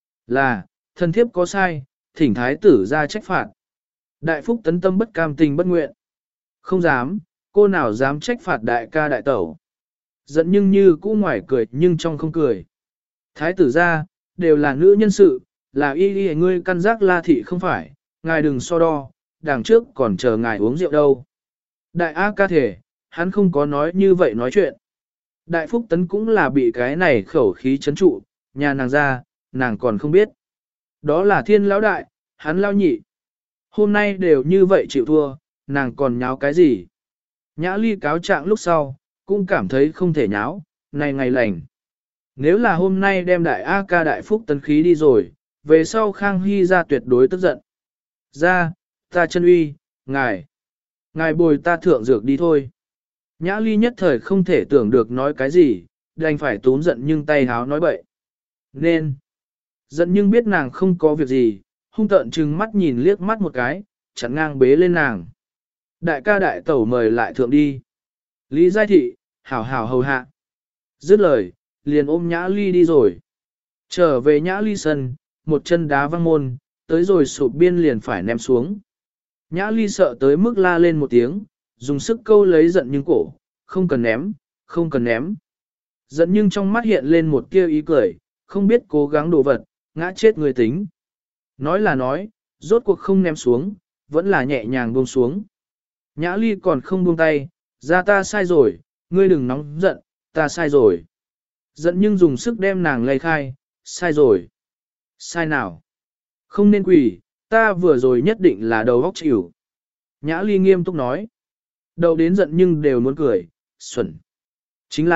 Là, thân thiếp có sai, thỉnh thái tử ra trách phạt. Đại phúc tấn tâm bất cam tình bất nguyện. Không dám, cô nào dám trách phạt đại ca đại tẩu. Giận nhưng như cũ ngoài cười nhưng trong không cười. Thái tử ra, đều là nữ nhân sự, là y ngươi căn giác la thị không phải, ngài đừng so đo, đằng trước còn chờ ngài uống rượu đâu. Đại A ca thể, hắn không có nói như vậy nói chuyện. Đại phúc tấn cũng là bị cái này khẩu khí chấn trụ, nhà nàng ra, nàng còn không biết. Đó là thiên lão đại, hắn lao nhị. Hôm nay đều như vậy chịu thua, nàng còn nháo cái gì? Nhã ly cáo trạng lúc sau, cũng cảm thấy không thể nháo, này ngày lành. Nếu là hôm nay đem đại A ca đại phúc tấn khí đi rồi, về sau Khang Hy ra tuyệt đối tức giận. Ra, ta chân uy, ngài bồi ta thượng dược đi thôi. Nhã ly nhất thời không thể tưởng được nói cái gì, đành phải túm giận nhưng tay háo nói bậy. Nên, giận nhưng biết nàng không có việc gì, hung tợn trừng mắt nhìn liếc mắt một cái, chắn ngang bế lên nàng. Đại ca đại tẩu mời lại thượng đi. Lý Giai Thị, hảo hảo hầu hạ. Dứt lời, liền ôm Nhã ly đi rồi. Trở về Nhã ly sân, một chân đá văng môn, tới rồi sụp biên liền phải ném xuống. Nhã ly sợ tới mức la lên một tiếng, dùng sức câu lấy giận nhưng cổ, không cần ném, không cần ném. Giận nhưng trong mắt hiện lên một tia ý cười, không biết cố gắng đồ vật, ngã chết người tính. Nói là nói, rốt cuộc không ném xuống, vẫn là nhẹ nhàng buông xuống. Nhã ly còn không buông tay, ra ta sai rồi, ngươi đừng nóng giận, ta sai rồi. Giận nhưng dùng sức đem nàng lay khai, sai rồi. Sai nào? Không nên quỳ, ta vừa rồi nhất định là đầu óc chịu. Nhã ly nghiêm túc nói. Đầu đến giận nhưng đều muốn cười, xuẩn. Chính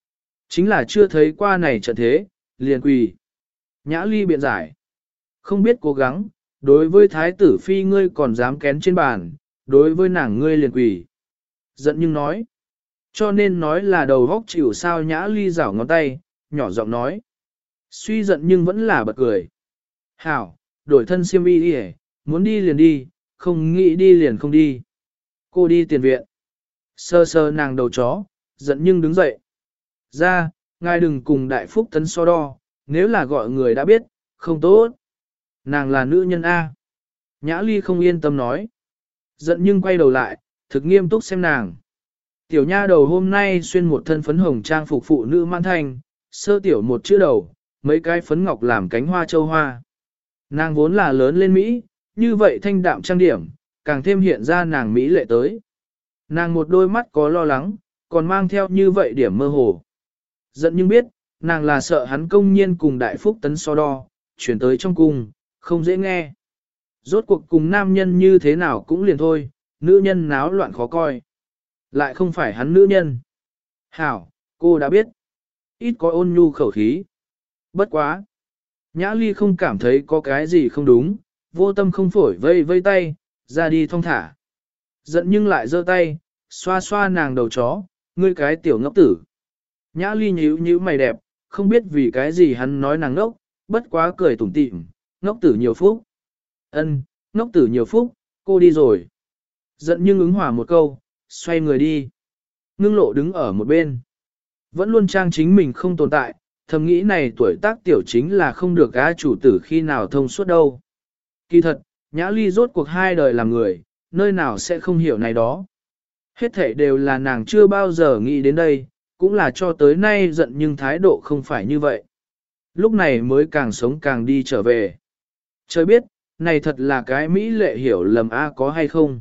là chưa thấy qua này trận thế, liền quỳ. Nhã ly biện giải. Không biết cố gắng, đối với thái tử phi ngươi còn dám kén trên bàn, đối với nàng ngươi liền quỳ. Giận nhưng nói. Cho nên nói là đầu góc chịu sao nhã ly rảo ngón tay, nhỏ giọng nói. Suy giận nhưng vẫn là bật cười. Hảo, đổi thân xiêm y đi muốn đi liền đi, không nghĩ đi liền không đi. Cô đi tiền viện. Sơ sơ nàng đầu chó, giận nhưng đứng dậy. Ra, ngài đừng cùng đại phúc tấn so đo, nếu là gọi người đã biết, không tốt. Nàng là nữ nhân A. Nhã ly không yên tâm nói. Giận nhưng quay đầu lại, thực nghiêm túc xem nàng. Tiểu nha đầu hôm nay xuyên một thân phấn hồng trang phục phụ nữ mãn thanh, sơ tiểu một chữ đầu, mấy cái phấn ngọc làm cánh hoa châu hoa. Nàng vốn là lớn lên Mỹ, như vậy thanh đạm trang điểm, càng thêm hiện ra nàng Mỹ lệ tới. Nàng một đôi mắt có lo lắng, còn mang theo như vậy điểm mơ hồ. Giận nhưng biết, nàng là sợ hắn công nhiên cùng đại phúc tấn so đo, chuyển tới trong cung, không dễ nghe. Rốt cuộc cùng nam nhân như thế nào cũng liền thôi, nữ nhân náo loạn khó coi. Lại không phải hắn nữ nhân. Hảo, cô đã biết. Ít có ôn nhu khẩu khí. Bất quá. Nhã ly không cảm thấy có cái gì không đúng, vô tâm không phổi vây vây tay, ra đi thong thả. Giận nhưng lại giơ tay, xoa xoa nàng đầu chó, ngươi cái tiểu ngốc tử. Nhã ly nhíu nhíu mày đẹp, không biết vì cái gì hắn nói nàng ngốc, bất quá cười tủm tỉm, ngốc tử nhiều phúc. Ân, ngốc tử nhiều phúc, cô đi rồi. Giận nhưng ứng hòa một câu, xoay người đi. Ngưng lộ đứng ở một bên. Vẫn luôn trang chính mình không tồn tại, thầm nghĩ này tuổi tác tiểu chính là không được á chủ tử khi nào thông suốt đâu. Kỳ thật, Nhã Ly rốt cuộc 2 đời làm người, nơi nào sẽ không hiểu này đó. Hết thảy đều là nàng chưa bao giờ nghĩ đến đây, cũng là cho tới nay giận nhưng thái độ không phải như vậy. Lúc này mới càng sống càng đi trở về. Trời biết, này thật là cái Mỹ lệ hiểu lầm A có hay không.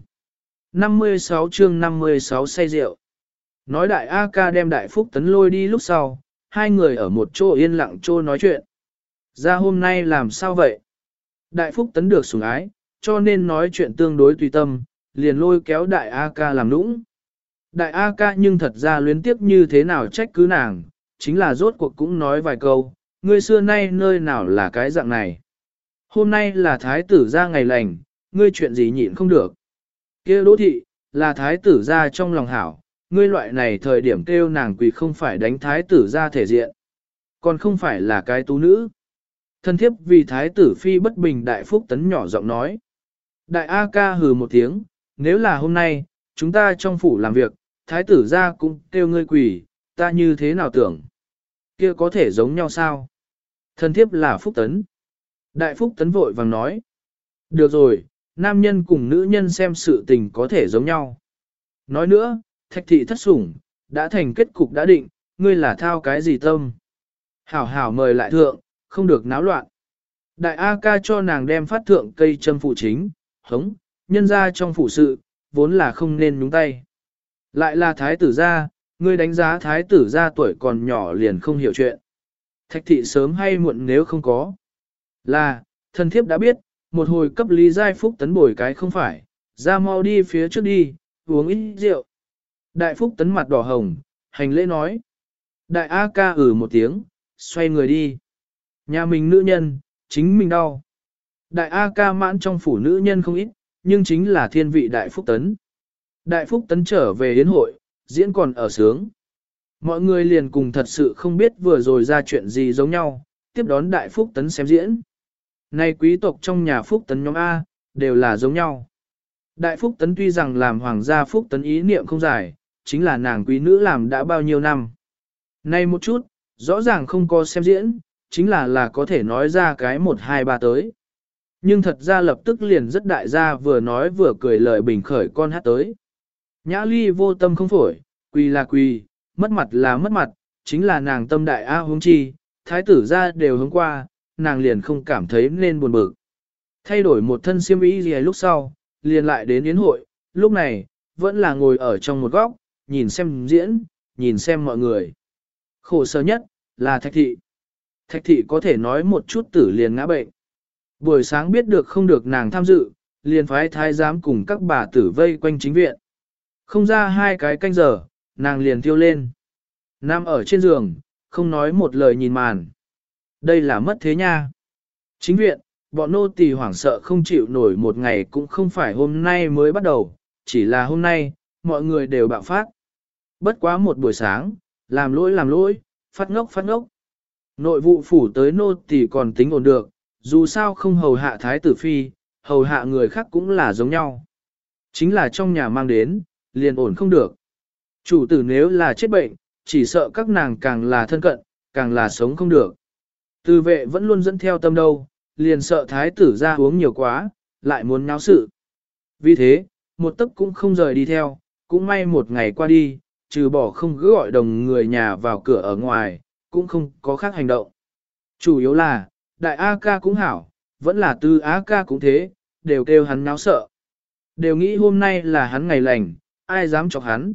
56 chương 56 say rượu. Nói đại A ca đem đại phúc tấn lôi đi lúc sau, hai người ở một chỗ yên lặng chỗ nói chuyện. Ra hôm nay làm sao vậy? Đại phúc tấn được sủng ái, cho nên nói chuyện tương đối tùy tâm, liền lôi kéo đại A ca làm nũng. Đại A ca nhưng thật ra luyến tiếp như thế nào trách cứ nàng, chính là rốt cuộc cũng nói vài câu, ngươi xưa nay nơi nào là cái dạng này. Hôm nay là thái tử ra ngày lành, ngươi chuyện gì nhịn không được. Kia đỗ thị, là thái tử ra trong lòng hảo, ngươi loại này thời điểm kêu nàng quỳ không phải đánh thái tử ra thể diện, còn không phải là cái tú nữ. Thân thiếp vì thái tử phi bất bình đại phúc tấn nhỏ giọng nói. Đại A ca hừ một tiếng, nếu là hôm nay, chúng ta trong phủ làm việc, thái tử ra cũng kêu ngươi quỳ, ta như thế nào tưởng. Kia có thể giống nhau sao? Thân thiếp là phúc tấn. Đại phúc tấn vội vàng nói. Được rồi, nam nhân cùng nữ nhân xem sự tình có thể giống nhau. Nói nữa, thạch thị thất sủng, đã thành kết cục đã định, ngươi là thao cái gì tâm. Hảo hảo mời lại thượng, không được náo loạn. Đại A ca cho nàng đem phát thượng cây châm phụ chính, hống, nhân ra trong phủ sự, vốn là không nên nhúng tay. Lại là thái tử gia, ngươi đánh giá thái tử gia tuổi còn nhỏ liền không hiểu chuyện. Thạch thị sớm hay muộn nếu không có. Là, thần thiếp đã biết, một hồi cấp Lý Giai Phúc tấn bồi cái không phải, ra mau đi phía trước đi, uống ít rượu. Đại Phúc tấn mặt đỏ hồng, hành lễ nói. Đại A ca một tiếng, xoay người đi. Nhà mình nữ nhân, chính mình đau. Đại A ca mãn trong phủ nữ nhân không ít, nhưng chính là thiên vị Đại Phúc tấn. Đại Phúc tấn trở về yến hội, diễn còn ở sướng. Mọi người liền cùng thật sự không biết vừa rồi ra chuyện gì giống nhau, tiếp đón Đại Phúc tấn xem diễn. Nay quý tộc trong nhà Phúc tấn nhóm A, đều là giống nhau. Đại Phúc tấn tuy rằng làm hoàng gia Phúc tấn ý niệm không dài, chính là nàng quý nữ làm đã bao nhiêu năm. Nay một chút, rõ ràng không có xem diễn, chính là có thể nói ra cái 1, 2, 3 tới. Nhưng thật ra lập tức liền rất đại gia vừa nói vừa cười lời bình khởi con hát tới. Nhã Ly vô tâm không phổi, quỳ là quỳ, mất mặt là mất mặt, chính là nàng tâm đại A hướng chi, thái tử ra đều hướng qua, nàng liền không cảm thấy nên buồn bực. Thay đổi một thân xiêm y gì lúc sau, liền lại đến yến hội, lúc này, vẫn là ngồi ở trong một góc, nhìn xem diễn, nhìn xem mọi người. Khổ sở nhất, là Thạch Thị. Thạch Thị có thể nói một chút tử liền ngã bệnh. Buổi sáng biết được không được nàng tham dự, liền phái thái giám cùng các bà tử vây quanh chính viện. Không ra 2 cái canh giờ, nàng liền thiêu lên. Nằm ở trên giường, không nói một lời nhìn màn. Đây là mất thế nha. Chính viện, bọn nô tỳ hoảng sợ không chịu nổi một ngày cũng không phải hôm nay mới bắt đầu, chỉ là hôm nay, mọi người đều bạo phát. Bất quá một buổi sáng, làm lỗi, phát ngốc. Nội vụ phủ tới nô tỳ còn tính ổn được, dù sao không hầu hạ thái tử phi, hầu hạ người khác cũng là giống nhau. Chính là trong nhà mang đến, liền ổn không được. Chủ tử nếu là chết bệnh, chỉ sợ các nàng càng là thân cận, càng là sống không được. Từ vệ vẫn luôn dẫn theo tâm đâu, liền sợ thái tử ra uống nhiều quá, lại muốn náo sự. Vì thế, một tấc cũng không rời đi theo, cũng may một ngày qua đi, trừ bỏ không cứ gọi đồng người nhà vào cửa ở ngoài, cũng không có khác hành động. Chủ yếu là, đại A ca cũng hảo, vẫn là tư A ca cũng thế, đều kêu hắn náo sợ. Đều nghĩ hôm nay là hắn ngày lành, ai dám chọc hắn.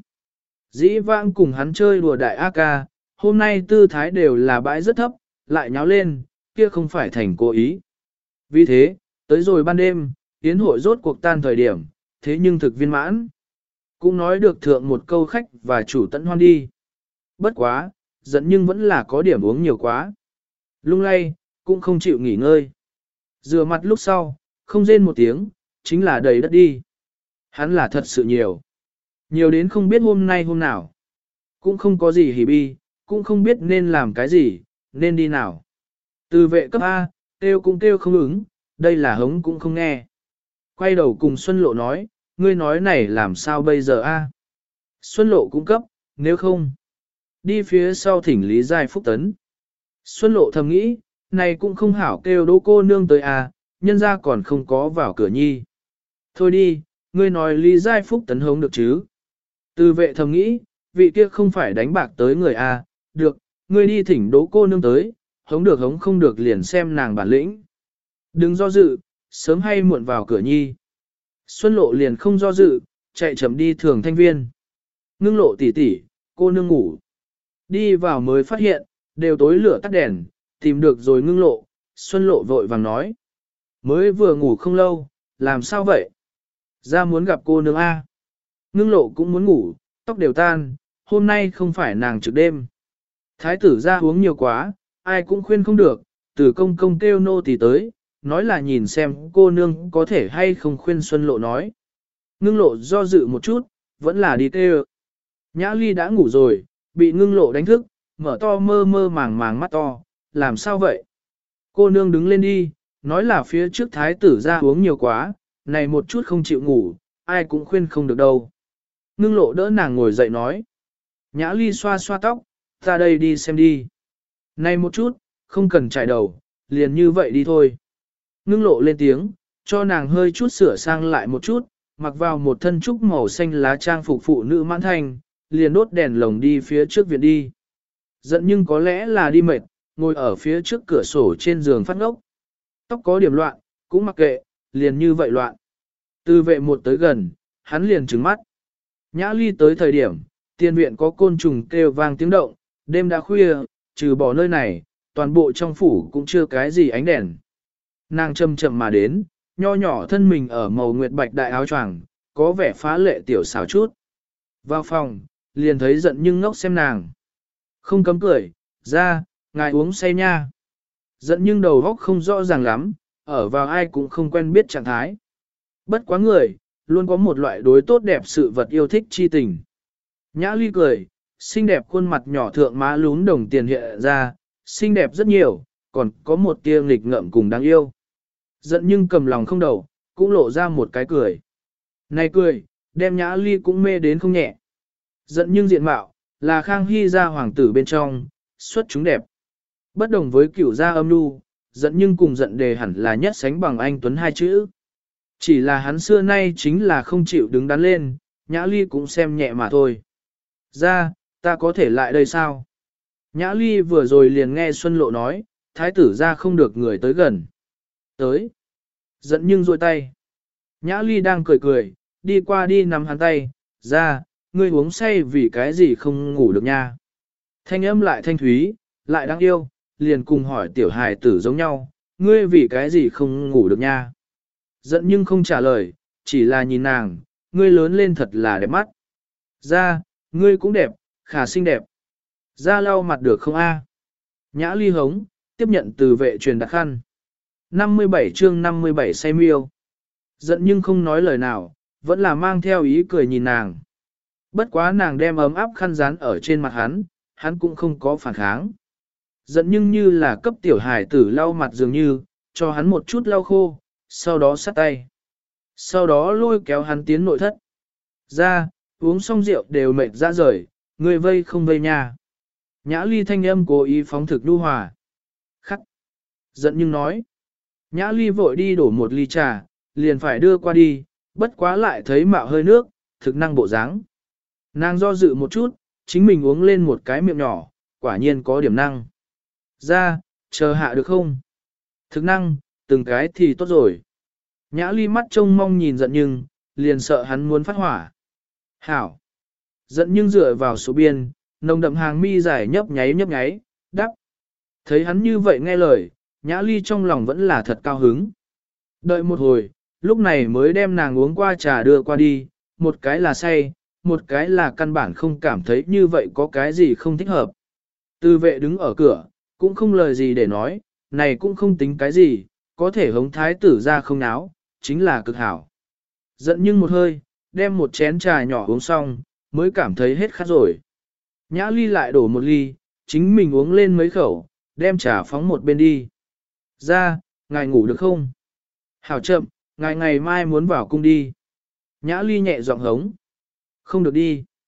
Dĩ vãng cùng hắn chơi đùa đại A ca, hôm nay tư thái đều là bãi rất thấp, lại nháo lên, kia không phải thành cố ý. Vì thế, tới rồi ban đêm, yến hội rốt cuộc tan thời điểm, thế nhưng thực viên mãn. Cũng nói được thượng một câu khách và chủ tận hoan đi. Bất quá, giận nhưng vẫn là có điểm uống nhiều quá. Lung lay, cũng không chịu nghỉ ngơi. Rửa mặt lúc sau, không rên một tiếng, chính là đầy đất đi. Hắn là thật sự nhiều. Nhiều đến không biết hôm nay hôm nào. Cũng không có gì hỉ bi, cũng không biết nên làm cái gì, nên đi nào. Từ vệ cấp A, kêu cũng kêu không ứng, đây là hống cũng không nghe. Quay đầu cùng Xuân Lộ nói, ngươi nói này làm sao bây giờ A. Xuân Lộ cũng cấp, nếu không, đi phía sau thỉnh Lý Giai Phúc tấn. Xuân Lộ thầm nghĩ, này cũng không hảo kêu Đỗ cô nương tới à, nhân ra còn không có vào cửa nhi. Thôi đi, ngươi nói Lý Giai Phúc tấn hống được chứ. Từ vệ thầm nghĩ, vị kia không phải đánh bạc tới người à, được, ngươi đi thỉnh Đỗ cô nương tới, hống được hống không được liền xem nàng bản lĩnh. Đừng do dự, sớm hay muộn vào cửa nhi. Xuân Lộ liền không do dự, chạy chậm đi Thường Thanh Viên. Ngưng Lộ tỉ tỉ, cô nương ngủ. Đi vào mới phát hiện, đều tối lửa tắt đèn, tìm được rồi Ngưng Lộ, Xuân Lộ vội vàng nói. Mới vừa ngủ không lâu, làm sao vậy? Ra muốn gặp cô nương A. Ngưng Lộ cũng muốn ngủ, tóc đều tan, hôm nay không phải nàng trực đêm. Thái tử ra uống nhiều quá, ai cũng khuyên không được, từ công công kêu nô tỳ tới, nói là nhìn xem cô nương có thể hay không khuyên Xuân Lộ nói. Ngưng Lộ do dự một chút, vẫn là đi kêu. Nhã Ly đã ngủ rồi, bị Ngưng Lộ đánh thức, mở to mơ mơ màng màng mắt to, làm sao vậy? Cô nương đứng lên đi, nói là phía trước thái tử ra uống nhiều quá, này một chút không chịu ngủ, ai cũng khuyên không được đâu. Ngưng Lộ đỡ nàng ngồi dậy nói. Nhã Ly xoa xoa tóc, ra đây đi xem đi. Này một chút, không cần chạy đầu, liền như vậy đi thôi. Ngưng Lộ lên tiếng, cho nàng hơi chút sửa sang lại một chút, mặc vào một thân trúc màu xanh lá trang phục phụ nữ mãn thành, liền đốt đèn lồng đi phía trước viện đi. Giận nhưng có lẽ là đi mệt, ngồi ở phía trước cửa sổ trên giường phát ngốc. Tóc có điểm loạn, cũng mặc kệ, liền như vậy loạn. Từ vệ một tới gần, hắn liền trừng mắt. Nhã Ly tới thời điểm, tiền viện có côn trùng kêu vang tiếng động, đêm đã khuya, trừ bỏ nơi này, toàn bộ trong phủ cũng chưa cái gì ánh đèn. Nàng chậm chậm mà đến, nho nhỏ thân mình ở màu nguyệt bạch đại áo choàng, có vẻ phá lệ tiểu xảo chút. Vào phòng, liền thấy giận nhưng ngốc xem nàng. Không cấm cười, ra, ngài uống say nha. Giận nhưng đầu óc không rõ ràng lắm, ở vào ai cũng không quen biết trạng thái. Bất quá người, luôn có một loại đối tốt đẹp sự vật yêu thích chi tình. Nhã Ly cười, xinh đẹp khuôn mặt nhỏ thượng má lún đồng tiền hiện ra, xinh đẹp rất nhiều, còn có một tia nghịch ngợm cùng đáng yêu. Giận nhưng cầm lòng không đầu, cũng lộ ra một cái cười. Này cười, đem Nhã Ly cũng mê đến không nhẹ. Giận nhưng diện mạo, là Khang Hy gia hoàng tử bên trong, xuất chúng đẹp. Bất đồng với cửu gia âm nu, giận nhưng cùng giận đề hẳn là nhất sánh bằng anh Tuấn hai chữ. Chỉ là hắn xưa nay chính là không chịu đứng đắn lên, Nhã Ly cũng xem nhẹ mà thôi. Ra, ta có thể lại đây sao? Nhã Ly vừa rồi liền nghe Xuân Lộ nói, thái tử ra không được người tới gần. Tới. Giận nhưng rôi tay. Nhã Ly đang cười cười, đi qua đi nắm hắn tay, ra, ngươi uống say vì cái gì không ngủ được nha. Thanh âm lại thanh thúy, lại đáng yêu, liền cùng hỏi tiểu hài tử giống nhau, ngươi vì cái gì không ngủ được nha. Giận nhưng không trả lời, chỉ là nhìn nàng, ngươi lớn lên thật là đẹp mắt. Ra, ngươi cũng đẹp, khả xinh đẹp. Ra lau mặt được không a? Nhã Ly hống, tiếp nhận từ vệ truyền đặt khăn. 57 chương 57 say miêu. Giận nhưng không nói lời nào, vẫn là mang theo ý cười nhìn nàng. Bất quá nàng đem ấm áp khăn dán ở trên mặt hắn cũng không có phản kháng. Giận nhưng như là cấp tiểu hài tử lau mặt dường như, cho hắn một chút lau khô, sau đó sát tay. Sau đó lôi kéo hắn tiến nội thất. Ra, uống xong rượu đều mệt ra rời, người vây không vây nha. Nhã Ly thanh âm cố ý phóng thực nhu hòa. Khắc. Giận nhưng nói. Nhã Ly vội đi đổ một ly trà, liền phải đưa qua đi, bất quá lại thấy mạo hơi nước, thực năng bộ dáng. Nàng do dự một chút, chính mình uống lên một cái miệng nhỏ, quả nhiên có điểm năng. Ra, chờ hạ được không? Thực năng, từng cái thì tốt rồi. Nhã Ly mắt trông mong nhìn giận nhưng, liền sợ hắn muốn phát hỏa. Hảo. Giận nhưng dựa vào số biên, nồng đậm hàng mi dài nhấp nháy, đắp. Thấy hắn như vậy nghe lời, Nhã Ly trong lòng vẫn là thật cao hứng. Đợi một hồi, lúc này mới đem nàng uống qua trà đưa qua đi, một cái là say, một cái là căn bản không cảm thấy như vậy có cái gì không thích hợp. Tư vệ đứng ở cửa, cũng không lời gì để nói, này cũng không tính cái gì, có thể hống thái tử ra không náo, chính là cực hảo. Giận nhưng một hơi, đem một chén trà nhỏ uống xong, mới cảm thấy hết khát rồi. Nhã Ly lại đổ một ly, chính mình uống lên mấy khẩu, đem trà phóng một bên đi. Ra, ngài ngủ được không? Hảo chậm, ngài ngày mai muốn vào cung đi. Nhã Ly nhẹ giọng hống. Không được đi.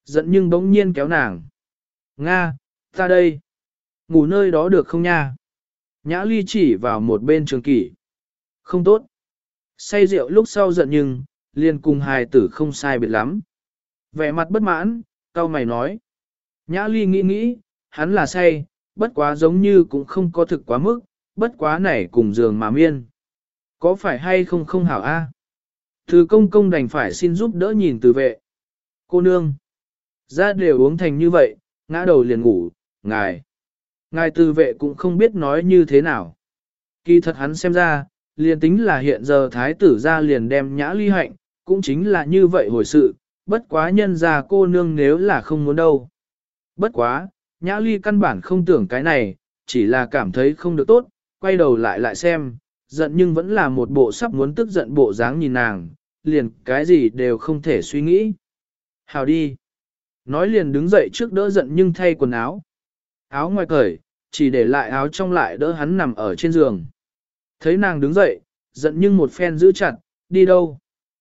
Giận nhưng bỗng nhiên kéo nàng. Nga, ta đây. Ngủ nơi đó được không nha? Nhã Ly chỉ vào một bên Trường Kỷ. Không tốt. Say rượu lúc sau giận nhưng, liền cùng hài tử không sai biệt lắm. Vẻ mặt bất mãn, cau mày nói. Nhã Ly nghĩ nghĩ, hắn là say, bất quá giống như cũng không có thực quá mức, bất quá này cùng giường mà miên. Có phải hay không không hảo a? Từ công công đành phải xin giúp đỡ nhìn từ vệ. Cô nương. Ra đều uống thành như vậy, ngã đầu liền ngủ, ngài từ vệ cũng không biết nói như thế nào. Kỳ thật hắn xem ra, liền tính là hiện giờ thái tử ra liền đem Nhã Ly hạnh, cũng chính là như vậy hồi sự, bất quá nhân ra cô nương nếu là không muốn đâu. Bất quá, Nhã Ly căn bản không tưởng cái này, chỉ là cảm thấy không được tốt, quay đầu lại xem, giận nhưng vẫn là một bộ sắp muốn tức giận bộ dáng nhìn nàng, liền cái gì đều không thể suy nghĩ. Hào đi. Nói liền đứng dậy trước đỡ giận nhưng thay quần áo. Áo ngoài cởi, chỉ để lại áo trong lại đỡ hắn nằm ở trên giường. Thấy nàng đứng dậy, giận nhưng một phen giữ chặt, đi đâu?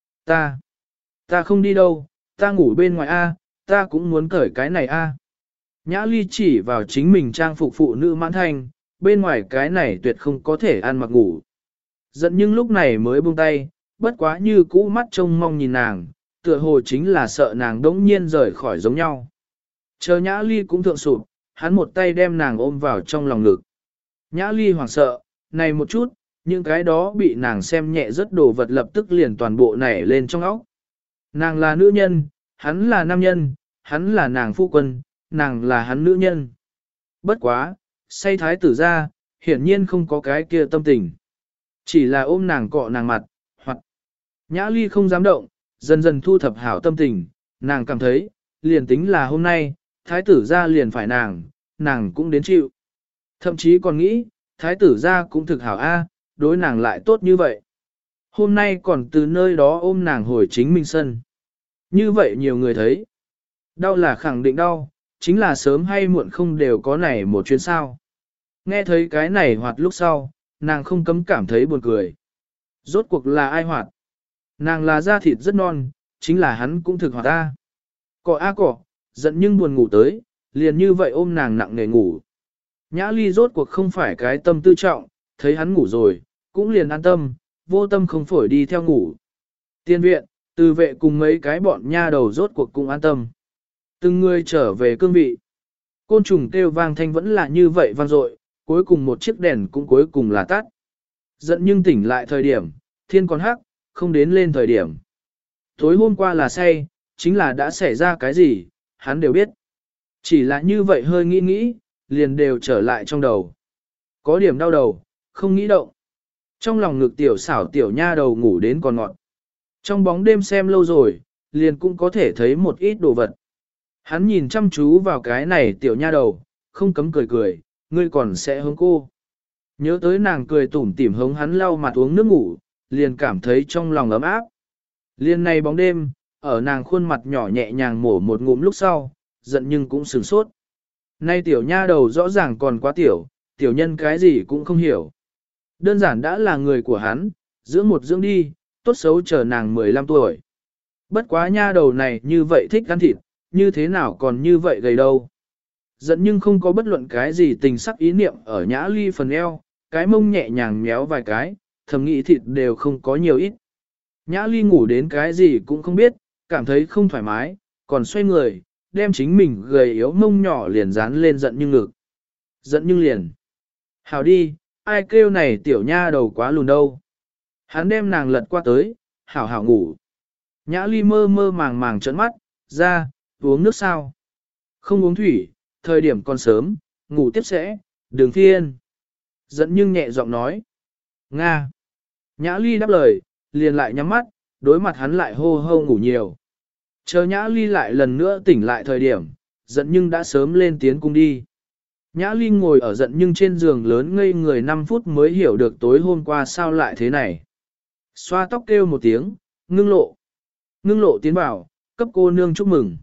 Ta không đi đâu, ta ngủ bên ngoài A, ta cũng muốn cởi cái này A. Nhã Ly chỉ vào chính mình trang phục phụ nữ mãn thanh, bên ngoài cái này tuyệt không có thể ăn mặc ngủ. Giận nhưng lúc này mới buông tay, bất quá như cũ mắt trông mong nhìn nàng, tựa hồ chính là sợ nàng đống nhiên rời khỏi giống nhau. Chờ Nhã Ly cũng thượng sụp, hắn một tay đem nàng ôm vào trong lòng ngực. Nhã Ly hoảng sợ, này một chút, những cái đó bị nàng xem nhẹ rất đồ vật lập tức liền toàn bộ nảy lên trong óc. Nàng là nữ nhân, hắn là nam nhân, hắn là nàng phu quân, nàng là hắn nữ nhân. Bất quá, say thái tử ra, hiển nhiên không có cái kia tâm tình. Chỉ là ôm nàng cọ nàng mặt, hoặc Nhã Ly không dám động, dần dần thu thập hảo tâm tình, nàng cảm thấy, liền tính là hôm nay, thái tử ra liền phải nàng cũng đến chịu. Thậm chí còn nghĩ, thái tử ra cũng thực hảo a, đối nàng lại tốt như vậy. Hôm nay còn từ nơi đó ôm nàng hồi chính minh sân. Như vậy nhiều người thấy. Đau là khẳng định đau, chính là sớm hay muộn không đều có này một chuyến sao. Nghe thấy cái này hoạt lúc sau, nàng không cấm cảm thấy buồn cười. Rốt cuộc là ai hoạt? Nàng là da thịt rất non, chính là hắn cũng thực hoạt ta. Cọ a cọ, giận nhưng buồn ngủ tới, liền như vậy ôm nàng nặng nề ngủ. Nhã Ly rốt cuộc không phải cái tâm tư trọng, thấy hắn ngủ rồi, cũng liền an tâm, vô tâm không phổi đi theo ngủ. Tiên viện, từ vệ cùng mấy cái bọn nha đầu rốt cuộc cũng an tâm. Từng người trở về cương vị. Côn trùng kêu vang thanh vẫn là như vậy vang dội, cuối cùng một chiếc đèn cũng cuối cùng là tắt. Giận nhưng tỉnh lại thời điểm, thiên còn hắc, không đến lên thời điểm. Tối hôm qua là say, chính là đã xảy ra cái gì, hắn đều biết. Chỉ là như vậy hơi nghĩ, liền đều trở lại trong đầu. Có điểm đau đầu, không nghĩ động. Trong lòng ngực tiểu xảo tiểu nha đầu ngủ đến còn ngọn. Trong bóng đêm xem lâu rồi, liền cũng có thể thấy một ít đồ vật. Hắn nhìn chăm chú vào cái này tiểu nha đầu, không cấm cười, ngươi còn sẽ hống cô. Nhớ tới nàng cười tủm tỉm hống hắn lau mặt uống nước ngủ, liền cảm thấy trong lòng ấm áp. Liên này bóng đêm, ở nàng khuôn mặt nhỏ nhẹ nhàng mổ một ngụm lúc sau, giận nhưng cũng sửng sốt. Nay tiểu nha đầu rõ ràng còn quá tiểu, tiểu nhân cái gì cũng không hiểu. Đơn giản đã là người của hắn, dưỡng một dưỡng đi, tốt xấu chờ nàng 15 tuổi. Bất quá nha đầu này như vậy thích ăn thịt, như thế nào còn như vậy gầy đâu. Giận nhưng không có bất luận cái gì tình sắc ý niệm ở Nhã Ly phần eo, cái mông nhẹ nhàng méo vài cái, thầm nghĩ thịt đều không có nhiều ít. Nhã Ly ngủ đến cái gì cũng không biết, cảm thấy không thoải mái, còn xoay người, đem chính mình gầy yếu mông nhỏ liền dán lên giận nhưng ngực. Giận nhưng liền. Hào đi, ai kêu này tiểu nha đầu quá lùn đâu. Hắn đem nàng lật qua tới, hảo ngủ. Nhã Ly mơ mơ màng màng trợn mắt, ra, uống nước sao? Không uống thủy, thời điểm còn sớm, ngủ tiếp sẽ, đừng phiên. Giận nhưng nhẹ giọng nói. Nga. Nhã Ly đáp lời, liền lại nhắm mắt, đối mặt hắn lại hô hô ngủ nhiều. Chờ Nhã Ly lại lần nữa tỉnh lại thời điểm, giận nhưng đã sớm lên tiến cung đi. Nhã Ly ngồi ở giận nhưng trên giường lớn ngây người 5 phút mới hiểu được tối hôm qua sao lại thế này. Xoa tóc kêu một tiếng, ngưng lộ. Ngưng lộ tiến bảo, cấp cô nương chúc mừng.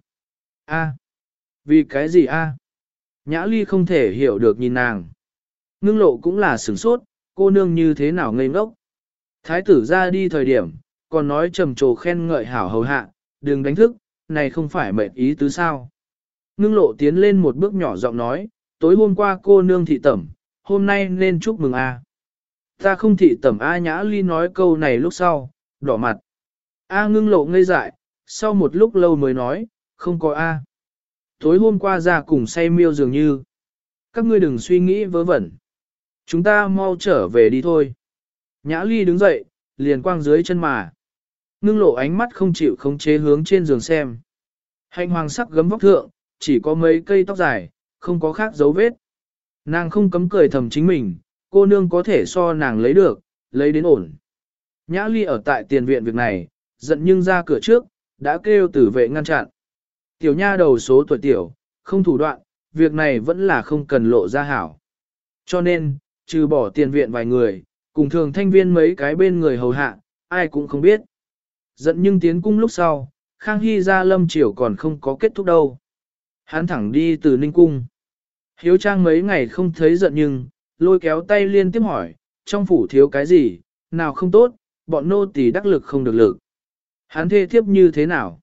A. Vì cái gì a? Nhã Ly không thể hiểu được nhìn nàng. Ngưng lộ cũng là sửng sốt, cô nương như thế nào ngây ngốc. Thái tử ra đi thời điểm, còn nói trầm trồ khen ngợi hảo hầu hạ, đừng đánh thức, này không phải mệt ý tứ sao. Ngưng lộ tiến lên một bước nhỏ giọng nói, tối hôm qua cô nương thị tẩm, hôm nay nên chúc mừng a. Ta không thị tẩm A. Nhã Ly nói câu này lúc sau, đỏ mặt. A ngưng lộ ngây dại, sau một lúc lâu mới nói, không có A. Tối hôm qua ra cùng say miêu dường như. Các ngươi đừng suy nghĩ vớ vẩn. Chúng ta mau trở về đi thôi. Nhã Ly đứng dậy, liền quang dưới chân mà. Ngưng lộ ánh mắt không chịu khống chế hướng trên giường xem. Hành hoàng sắc gấm vóc thượng, chỉ có mấy cây tóc dài, không có khác dấu vết. Nàng không cấm cười thầm chính mình, cô nương có thể so nàng lấy được, lấy đến ổn. Nhã Ly ở tại tiền viện việc này, giận nhưng ra cửa trước, đã kêu tử vệ ngăn chặn. Tiểu nha đầu số tuổi tiểu, không thủ đoạn, việc này vẫn là không cần lộ ra hảo. Cho nên, trừ bỏ tiền viện vài người, cùng thường thanh viên mấy cái bên người hầu hạ, ai cũng không biết. Giận nhưng tiến cung lúc sau, Khang Hy ra lâm triều còn không có kết thúc đâu. Hắn thẳng đi từ Ninh Cung. Hiếu Trang mấy ngày không thấy giận nhưng, lôi kéo tay liên tiếp hỏi, trong phủ thiếu cái gì, nào không tốt, bọn nô tỳ đắc lực không được lực. Hắn thê thiếp như thế nào?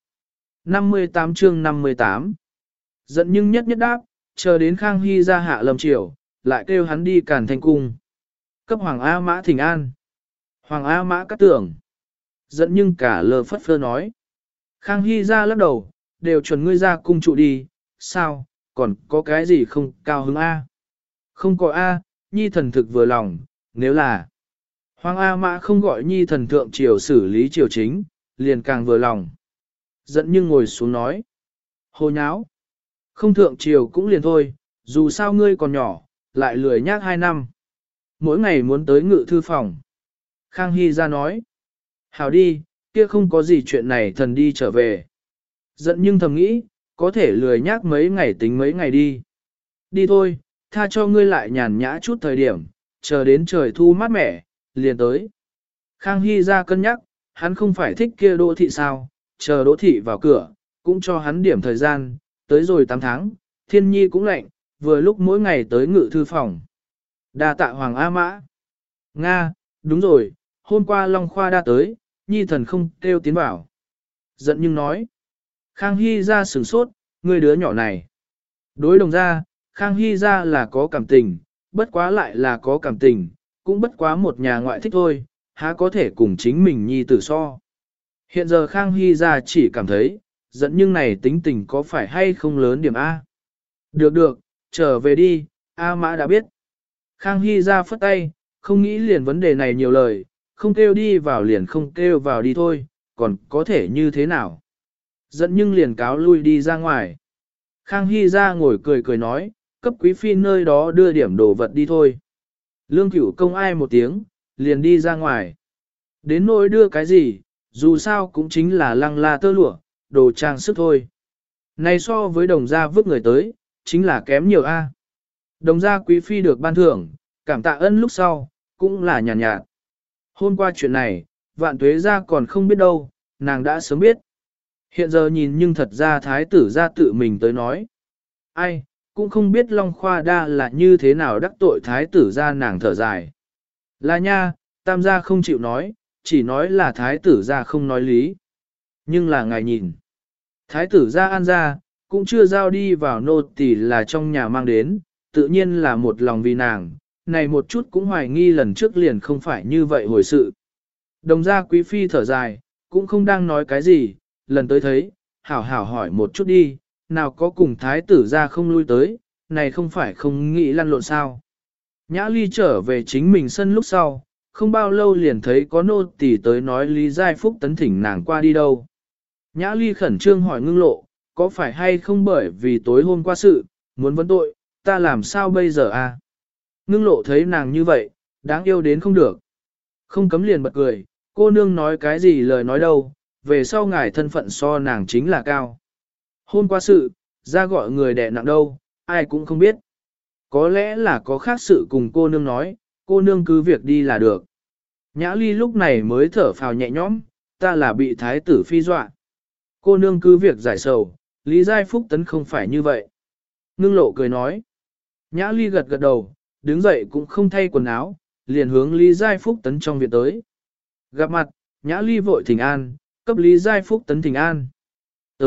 58 chương 58. Giận nhưng nhất nhất đáp, chờ đến Khang Hy ra hạ lâm triều, lại kêu hắn đi Càn Thanh Cung. Cấp Hoàng A Mã thỉnh an. Hoàng A Mã cắt tưởng. Giận nhưng cả lờ phất phơ nói. Khang Hy ra lắc đầu, đều chuẩn ngươi ra cung trụ đi, sao, còn có cái gì không cao hứng A? Không có A, nhi thần thực vừa lòng, nếu là Hoàng A Mã không gọi nhi thần thượng triều xử lý triều chính, liền càng vừa lòng. Giận nhưng ngồi xuống nói. Hồ nháo. Không thượng triều cũng liền thôi, dù sao ngươi còn nhỏ, lại lười nhác 2 năm. Mỗi ngày muốn tới ngự thư phòng. Khang Hy ra nói. Hảo đi, kia không có gì chuyện này thần đi trở về. Giận nhưng thầm nghĩ, có thể lười nhác mấy ngày tính mấy ngày đi. Đi thôi, tha cho ngươi lại nhàn nhã chút thời điểm, chờ đến trời thu mát mẻ, liền tới. Khang Hy ra cân nhắc, hắn không phải thích kia Đỗ thị sao, chờ Đỗ thị vào cửa, cũng cho hắn điểm thời gian, tới rồi 8 tháng, thiên nhi cũng lạnh, vừa lúc mỗi ngày tới ngự thư phòng. Đa tạ Hoàng A Mã. Nga, đúng rồi, hôm qua Long Khoa đa tới, nhi thần không kêu tiến vào. Giận nhưng nói. Khang Hy ra sửng sốt, người đứa nhỏ này. Đối đồng ra, Khang Hy ra là có cảm tình, bất quá lại là có cảm tình, cũng bất quá một nhà ngoại thích thôi, há có thể cùng chính mình nhi tử so. Hiện giờ Khang Hy ra chỉ cảm thấy, giận nhưng này tính tình có phải hay không lớn điểm A. Được được, trở về đi, A Mã đã biết. Khang Hy ra phất tay, không nghĩ liền vấn đề này nhiều lời, không kêu đi vào liền không kêu vào đi thôi, còn có thể như thế nào. Giận nhưng liền cáo lui đi ra ngoài. Khang Hy ra ngồi cười cười nói, cấp quý phi nơi đó đưa điểm đồ vật đi thôi. Lương Cửu công ai một tiếng, liền đi ra ngoài. Đến nỗi đưa cái gì, dù sao cũng chính là lăng la tơ lụa, đồ trang sức thôi. Này so với đồng gia vứt người tới, chính là kém nhiều a. Đồng gia quý phi được ban thưởng, cảm tạ ân lúc sau, cũng là nhàn nhạt. Hôm qua chuyện này, Vạn Tuế gia còn không biết đâu, nàng đã sớm biết. Hiện giờ nhìn nhưng thật ra thái tử gia tự mình tới nói. Ai, cũng không biết Long Khoa đa là như thế nào đắc tội thái tử gia nàng thở dài. Là nha, tam gia không chịu nói, chỉ nói là thái tử gia không nói lý. Nhưng là ngài nhìn. Thái tử gia an gia, cũng chưa giao đi vào nô tỳ là trong nhà mang đến, tự nhiên là một lòng vì nàng, này một chút cũng hoài nghi lần trước liền không phải như vậy hồi sự. Đồng gia quý phi thở dài, cũng không đang nói cái gì, lần tới thấy, hảo hảo hỏi một chút đi, nào có cùng thái tử gia không lui tới, này không phải không nghĩ lăn lộn sao. Nhã Ly trở về chính mình sân lúc sau, không bao lâu liền thấy có nô tỳ tới nói Lý Giai Phúc tấn thỉnh nàng qua đi đâu. Nhã Ly khẩn trương hỏi Ngưng Lộ, có phải hay không bởi vì tối hôm qua sự, muốn vấn tội, ta làm sao bây giờ à? Ngưng Lộ thấy nàng như vậy, đáng yêu đến không được. Không cấm liền bật cười, cô nương nói cái gì lời nói đâu, về sau ngài thân phận so nàng chính là cao. Hôm qua sự, ra gọi người đẻ nặng đâu, ai cũng không biết. Có lẽ là có khác sự cùng cô nương nói, cô nương cứ việc đi là được. Nhã Ly lúc này mới thở phào nhẹ nhõm, ta là bị thái tử phi dọa. Cô nương cứ việc giải sầu, Lý Giai Phúc tấn không phải như vậy. Ngưng Lộ cười nói. Nhã Ly gật gật đầu, đứng dậy cũng không thay quần áo, liền hướng Lý Giai Phúc tấn trong viện tới. Gặp mặt, Nhã Ly vội thỉnh an, cấp Lý Giai Phúc tấn thỉnh an. Tới,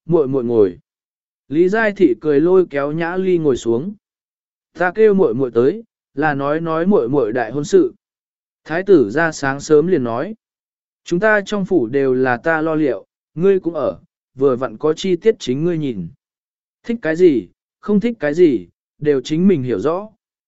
muội muội ngồi. Lý Giai Thị cười lôi kéo Nhã Ly ngồi xuống. Ta kêu muội muội tới, là nói muội muội đại hôn sự. Thái tử ra sáng sớm liền nói. Chúng ta trong phủ đều là ta lo liệu, ngươi cũng ở, vừa vặn có chi tiết chính ngươi nhìn. Thích cái gì, không thích cái gì, đều chính mình hiểu rõ.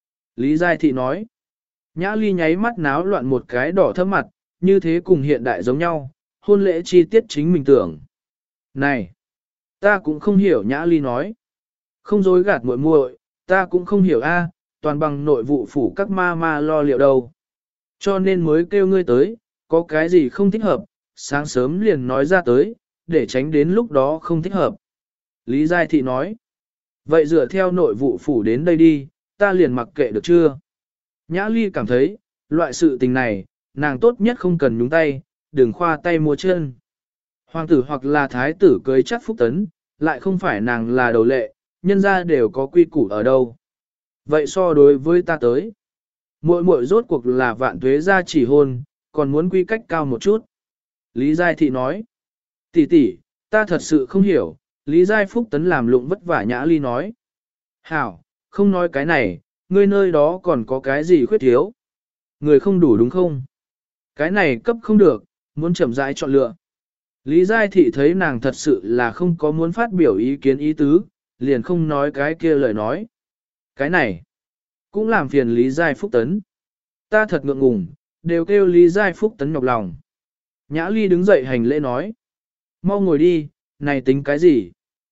Lý Giai Thị nói. Nhã Ly nháy mắt náo loạn một cái đỏ thâm mặt, như thế cùng hiện đại giống nhau, hôn lễ chi tiết chính mình tưởng. Này, ta cũng không hiểu. Nhã Ly nói. Không dối gạt muội muội, ta cũng không hiểu a, toàn bằng nội vụ phủ các ma lo liệu đâu. Cho nên mới kêu ngươi tới, có cái gì không thích hợp, sáng sớm liền nói ra tới, để tránh đến lúc đó không thích hợp. Lý Giai Thị nói. Vậy dựa theo nội vụ phủ đến đây đi, ta liền mặc kệ được chưa? Nhã Ly cảm thấy, loại sự tình này, nàng tốt nhất không cần nhúng tay, đừng khoa tay mua chân. Hoàng tử hoặc là thái tử cưới chắc phúc tấn, lại không phải nàng là đầu lệ, nhân ra đều có quy củ ở đâu. Vậy so đối với ta tới, muội muội rốt cuộc là vạn tuế gia chỉ hôn, còn muốn quy cách cao một chút. Lý Giai Thị nói, tỷ tỷ, ta thật sự không hiểu, Lý Giai Phúc Tấn làm lụng vất vả. Nhã Ly nói, hảo, không nói cái này, ngươi nơi đó còn có cái gì khuyết thiếu. Người không đủ đúng không? Cái này cấp không được, muốn chậm rãi chọn lựa. Lý Giai Thị thấy nàng thật sự là không có muốn phát biểu ý kiến ý tứ, liền không nói cái kia lời nói. Cái này, cũng làm phiền Lý Giai Phúc Tấn. Ta thật ngượng ngùng, đều kêu Lý Giai Phúc Tấn nhọc lòng. Nhã Ly đứng dậy hành lễ nói. Mau ngồi đi, này tính cái gì?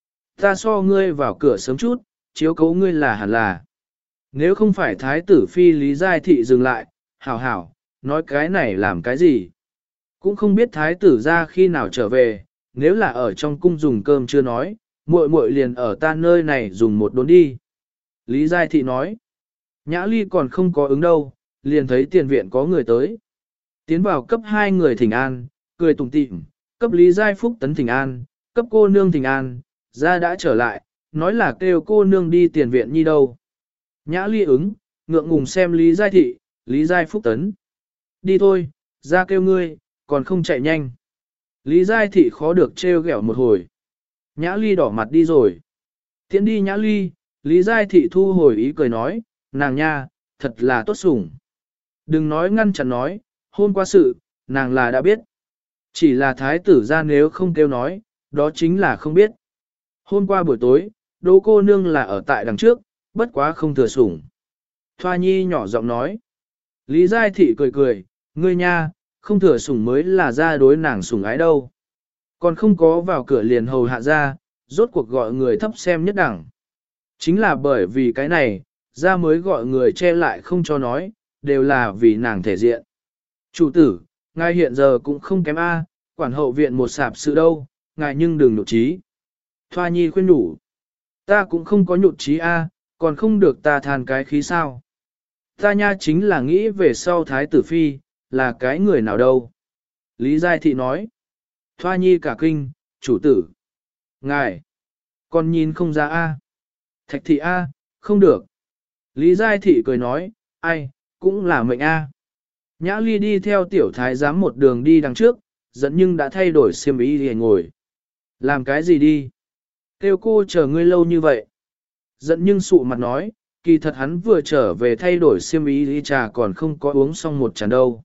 Ta so ngươi vào cửa sớm chút, chiếu cố ngươi là hẳn là. Nếu không phải thái tử phi Lý Giai Thị dừng lại, hảo hảo, nói cái này làm cái gì? Cũng không biết thái tử ra khi nào trở về, nếu là ở trong cung dùng cơm chưa nói, muội muội liền ở ta nơi này dùng một đốn đi. Lý Giai Thị nói. Nhã Ly còn không có ứng đâu, liền thấy tiền viện có người tới. Tiến vào cấp 2 người thỉnh an, cười tủm tỉm, cấp Lý Giai Phúc Tấn thỉnh an, cấp cô nương thỉnh an, ra đã trở lại, nói là kêu cô nương đi tiền viện nhi đâu. Nhã Ly ứng, ngượng ngùng xem Lý Giai Thị, Lý Giai Phúc Tấn. Đi thôi, ra kêu ngươi, còn không chạy nhanh. Lý Giai Thị khó được trêu ghẹo một hồi. Nhã Ly đỏ mặt đi rồi. Tiến đi Nhã Ly, Lý Giai Thị thu hồi ý cười nói, nàng nha, thật là tốt sủng. Đừng nói ngăn chặn nói, hôm qua sự, nàng là đã biết. Chỉ là thái tử ra nếu không kêu nói, đó chính là không biết. Hôm qua buổi tối, Đỗ cô nương là ở tại đằng trước, bất quá không thừa sủng. Thoa Nhi nhỏ giọng nói. Lý Giai Thị cười cười, ngươi nha, không thừa sủng mới là ra đối nàng sủng ái đâu. Còn không có vào cửa liền hầu hạ ra, rốt cuộc gọi người thấp xem nhất đẳng. Chính là bởi vì cái này, ra mới gọi người che lại không cho nói, đều là vì nàng thể diện. Chủ tử, ngài hiện giờ cũng không kém A, quản hậu viện một sạp sự đâu, ngài nhưng đừng nhụt chí. Thoa Nhi khuyên nhủ. Ta cũng không có nhụt chí A, còn không được ta than cái khí sao. Ta nha chính là nghĩ về sau thái tử phi, là cái người nào đâu. Lý Giai Thị nói. Thoa Nhi cả kinh, chủ tử. Ngài, còn nhìn không ra A. Thạch Thị A, không được. Lý Giai Thị cười nói, ai, cũng là mệnh A. Nhã Ly đi theo tiểu thái giám một đường đi đằng trước, dẫn nhưng đã thay đổi xiêm y để ngồi. Làm cái gì đi? Kêu cô chờ ngươi lâu như vậy. Dẫn nhưng sụ mặt nói, kỳ thật hắn vừa trở về thay đổi xiêm y đi trà còn không có uống xong một chén đâu.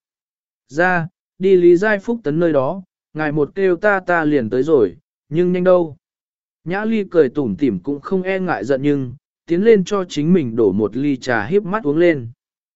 Ra, đi Lý Giai Phúc Tấn nơi đó, ngài một kêu ta liền tới rồi, nhưng nhanh đâu. Nhã Ly cười tủm tỉm cũng không e ngại giận nhưng, tiến lên cho chính mình đổ một ly trà hiếp mắt uống lên.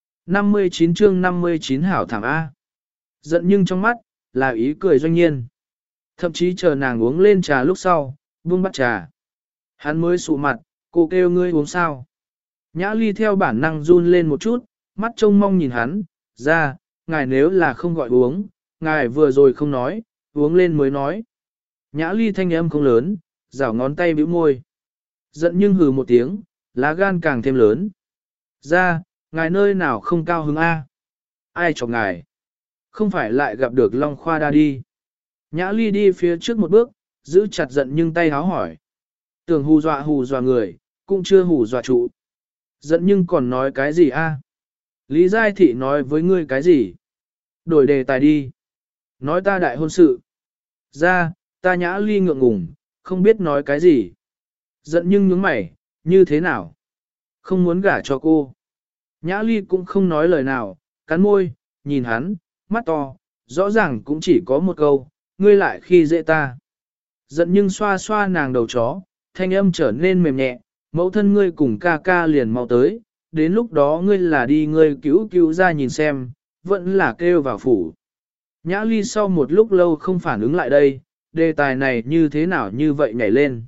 59 chương 59 hảo thảm A. Giận nhưng trong mắt, là ý cười doanh nhiên. Thậm chí chờ nàng uống lên trà lúc sau, buông bắt trà. Hắn mới sụ mặt, cô kêu ngươi uống sao. Nhã Ly theo bản năng run lên một chút, mắt trông mong nhìn hắn, ra, ngài nếu là không gọi uống, ngài vừa rồi không nói, uống lên mới nói. Nhã Ly thanh âm không lớn, rảo ngón tay bĩu môi. Giận nhưng hừ một tiếng, lá gan càng thêm lớn. Ra, ngài nơi nào không cao hứng A. Ai cho ngài? Không phải lại gặp được Long Khoa đa đi. Nhã Ly đi phía trước một bước, giữ chặt giận nhưng tay háo hỏi. Tưởng hù dọa người, cũng chưa hù dọa trụ. Giận nhưng còn nói cái gì A? Lý Giai Thị nói với ngươi cái gì? Đổi đề tài đi. Nói ta đại hôn sự. Ra, ta Nhã Ly ngượng ngùng, không biết nói cái gì. Giận nhưng nhướng mày, như thế nào? Không muốn gả cho cô. Nhã Ly cũng không nói lời nào, cắn môi, nhìn hắn, mắt to, rõ ràng cũng chỉ có một câu, ngươi lại khi dễ ta. Giận nhưng xoa xoa nàng đầu chó, thanh âm trở nên mềm nhẹ, mẫu thân ngươi cùng ca ca liền mau tới, đến lúc đó ngươi là đi ngươi cứu ra nhìn xem, vẫn là kêu vào phủ. Nhã Ly sau một lúc lâu không phản ứng lại đây, đề tài này như thế nào như vậy nhảy lên.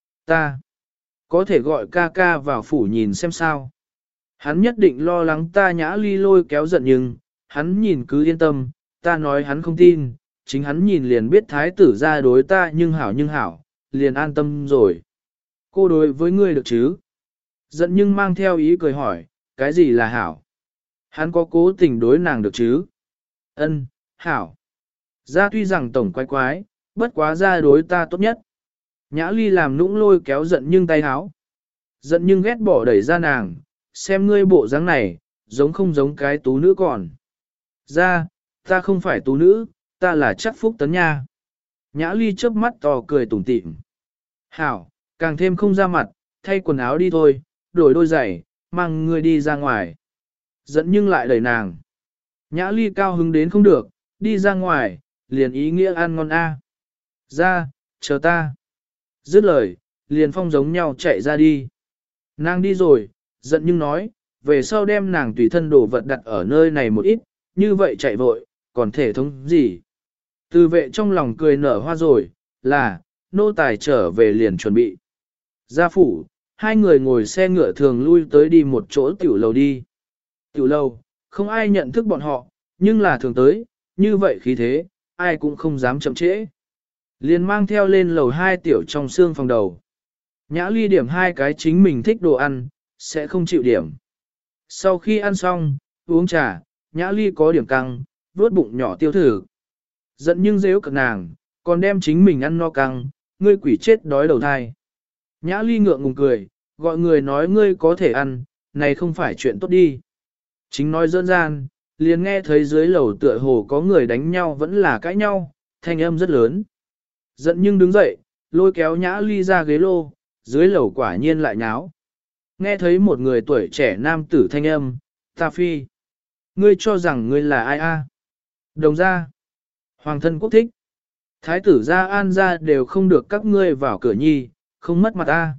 Ta có thể gọi ca ca vào phủ nhìn xem sao. Hắn nhất định lo lắng ta. Nhã Ly lôi kéo giận nhưng, hắn nhìn cứ yên tâm, ta nói hắn không tin, chính hắn nhìn liền biết thái tử ra đối ta nhưng hảo, liền an tâm rồi. Cô đối với ngươi được chứ? Giận nhưng mang theo ý cười hỏi, cái gì là hảo? Hắn có cố tình đối nàng được chứ? Ân, hảo. Ra tuy rằng tổng quái quái, bất quá ra đối ta tốt nhất. Nhã Ly làm nũng lôi kéo giận nhưng tay háo. Giận nhưng ghét bỏ đẩy ra nàng, xem ngươi bộ dáng này, giống không giống cái tú nữ còn. Ra, ta không phải tú nữ, ta là chắc phúc tấn nha. Nhã Ly chớp mắt to cười tủm tỉm. Hảo, càng thêm không ra mặt, thay quần áo đi thôi, đổi đôi giày, mang ngươi đi ra ngoài. Giận nhưng lại đẩy nàng. Nhã Ly cao hứng đến không được, đi ra ngoài, liền ý nghĩa ăn ngon a. Ra, chờ ta. Dứt lời, liền phong giống nhau chạy ra đi. Nàng đi rồi, giận nhưng nói, về sau đem nàng tùy thân đồ vật đặt ở nơi này một ít, như vậy chạy vội, còn thể thống gì. Từ vệ trong lòng cười nở hoa rồi, là, nô tài trở về liền chuẩn bị. Gia phủ, hai người ngồi xe ngựa thường lui tới đi một chỗ tiểu lầu đi. Tiểu lầu, không ai nhận thức bọn họ, nhưng là thường tới, như vậy khí thế, ai cũng không dám chậm trễ. Liền mang theo lên lầu 2 tiểu trong xương phòng đầu. Nhã Ly điểm hai cái chính mình thích đồ ăn, sẽ không chịu điểm. Sau khi ăn xong, uống trà, Nhã Ly có điểm căng, vuốt bụng nhỏ tiêu thử. Giận nhưng dễ cực nàng, còn đem chính mình ăn no căng, ngươi quỷ chết đói đầu thai. Nhã Ly ngượng ngùng cười, gọi người nói ngươi có thể ăn, này không phải chuyện tốt đi. Chính nói đơn giản, liền nghe thấy dưới lầu tựa hồ có người đánh nhau vẫn là cãi nhau, thanh âm rất lớn. Giận nhưng đứng dậy, lôi kéo Nhã Ly ra ghế lô, dưới lầu quả nhiên lại nháo. Nghe thấy một người tuổi trẻ nam tử thanh âm, ta phi. Ngươi cho rằng ngươi là ai a? Đồng gia. Hoàng thân quốc thích. Thái tử gia an gia đều không được các ngươi vào cửa nhi, không mất mặt a.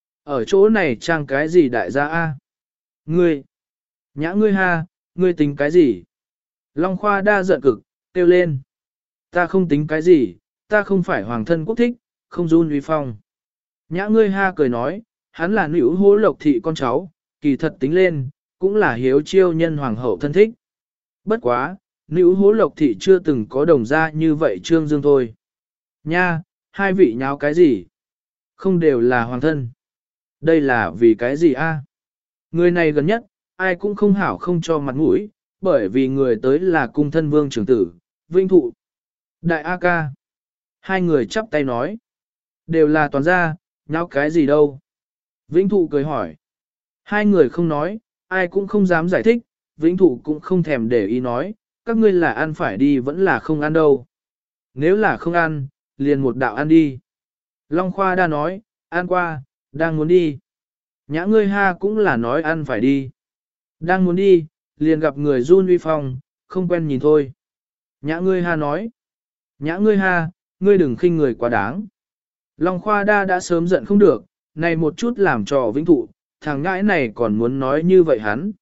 Ở chỗ này trang cái gì đại gia a? Ngươi. Nhã ngươi ha, ngươi tính cái gì? Long Khoa đa giận cực, kêu lên. Ta không tính cái gì, ta không phải hoàng thân quốc thích, không run uy phong. Nhã ngươi ha cười nói, hắn là nữ hố lộc thị con cháu, kỳ thật tính lên, cũng là hiếu chiêu nhân hoàng hậu thân thích. Bất quá, nữ hố lộc thị chưa từng có đồng gia như vậy trương dương thôi. Nha, hai vị nháo cái gì? Không đều là hoàng thân. Đây là vì cái gì a? Người này gần nhất, ai cũng không hảo không cho mặt mũi, bởi vì người tới là cung thân vương trưởng tử, Vinh Thụ. Đại A ca. Hai người chắp tay nói. Đều là toàn gia, nháo cái gì đâu. Vĩnh Thụ cười hỏi. Hai người không nói, ai cũng không dám giải thích, Vĩnh Thụ cũng không thèm để ý nói, các ngươi là ăn phải đi vẫn là không ăn đâu. Nếu là không ăn, liền một đạo ăn đi. Long Khoa đa nói, ăn qua, đang muốn đi. Nhã ngươi ha cũng là nói ăn phải đi. Đang muốn đi, liền gặp người run uy phong, không quen nhìn thôi. Nhã ngươi ha nói. Nhã ngươi ha, ngươi đừng khinh người quá đáng. Long Khoa đa đã sớm giận không được, này một chút làm trò Vĩnh Thụ, thằng ngãi này còn muốn nói như vậy hắn.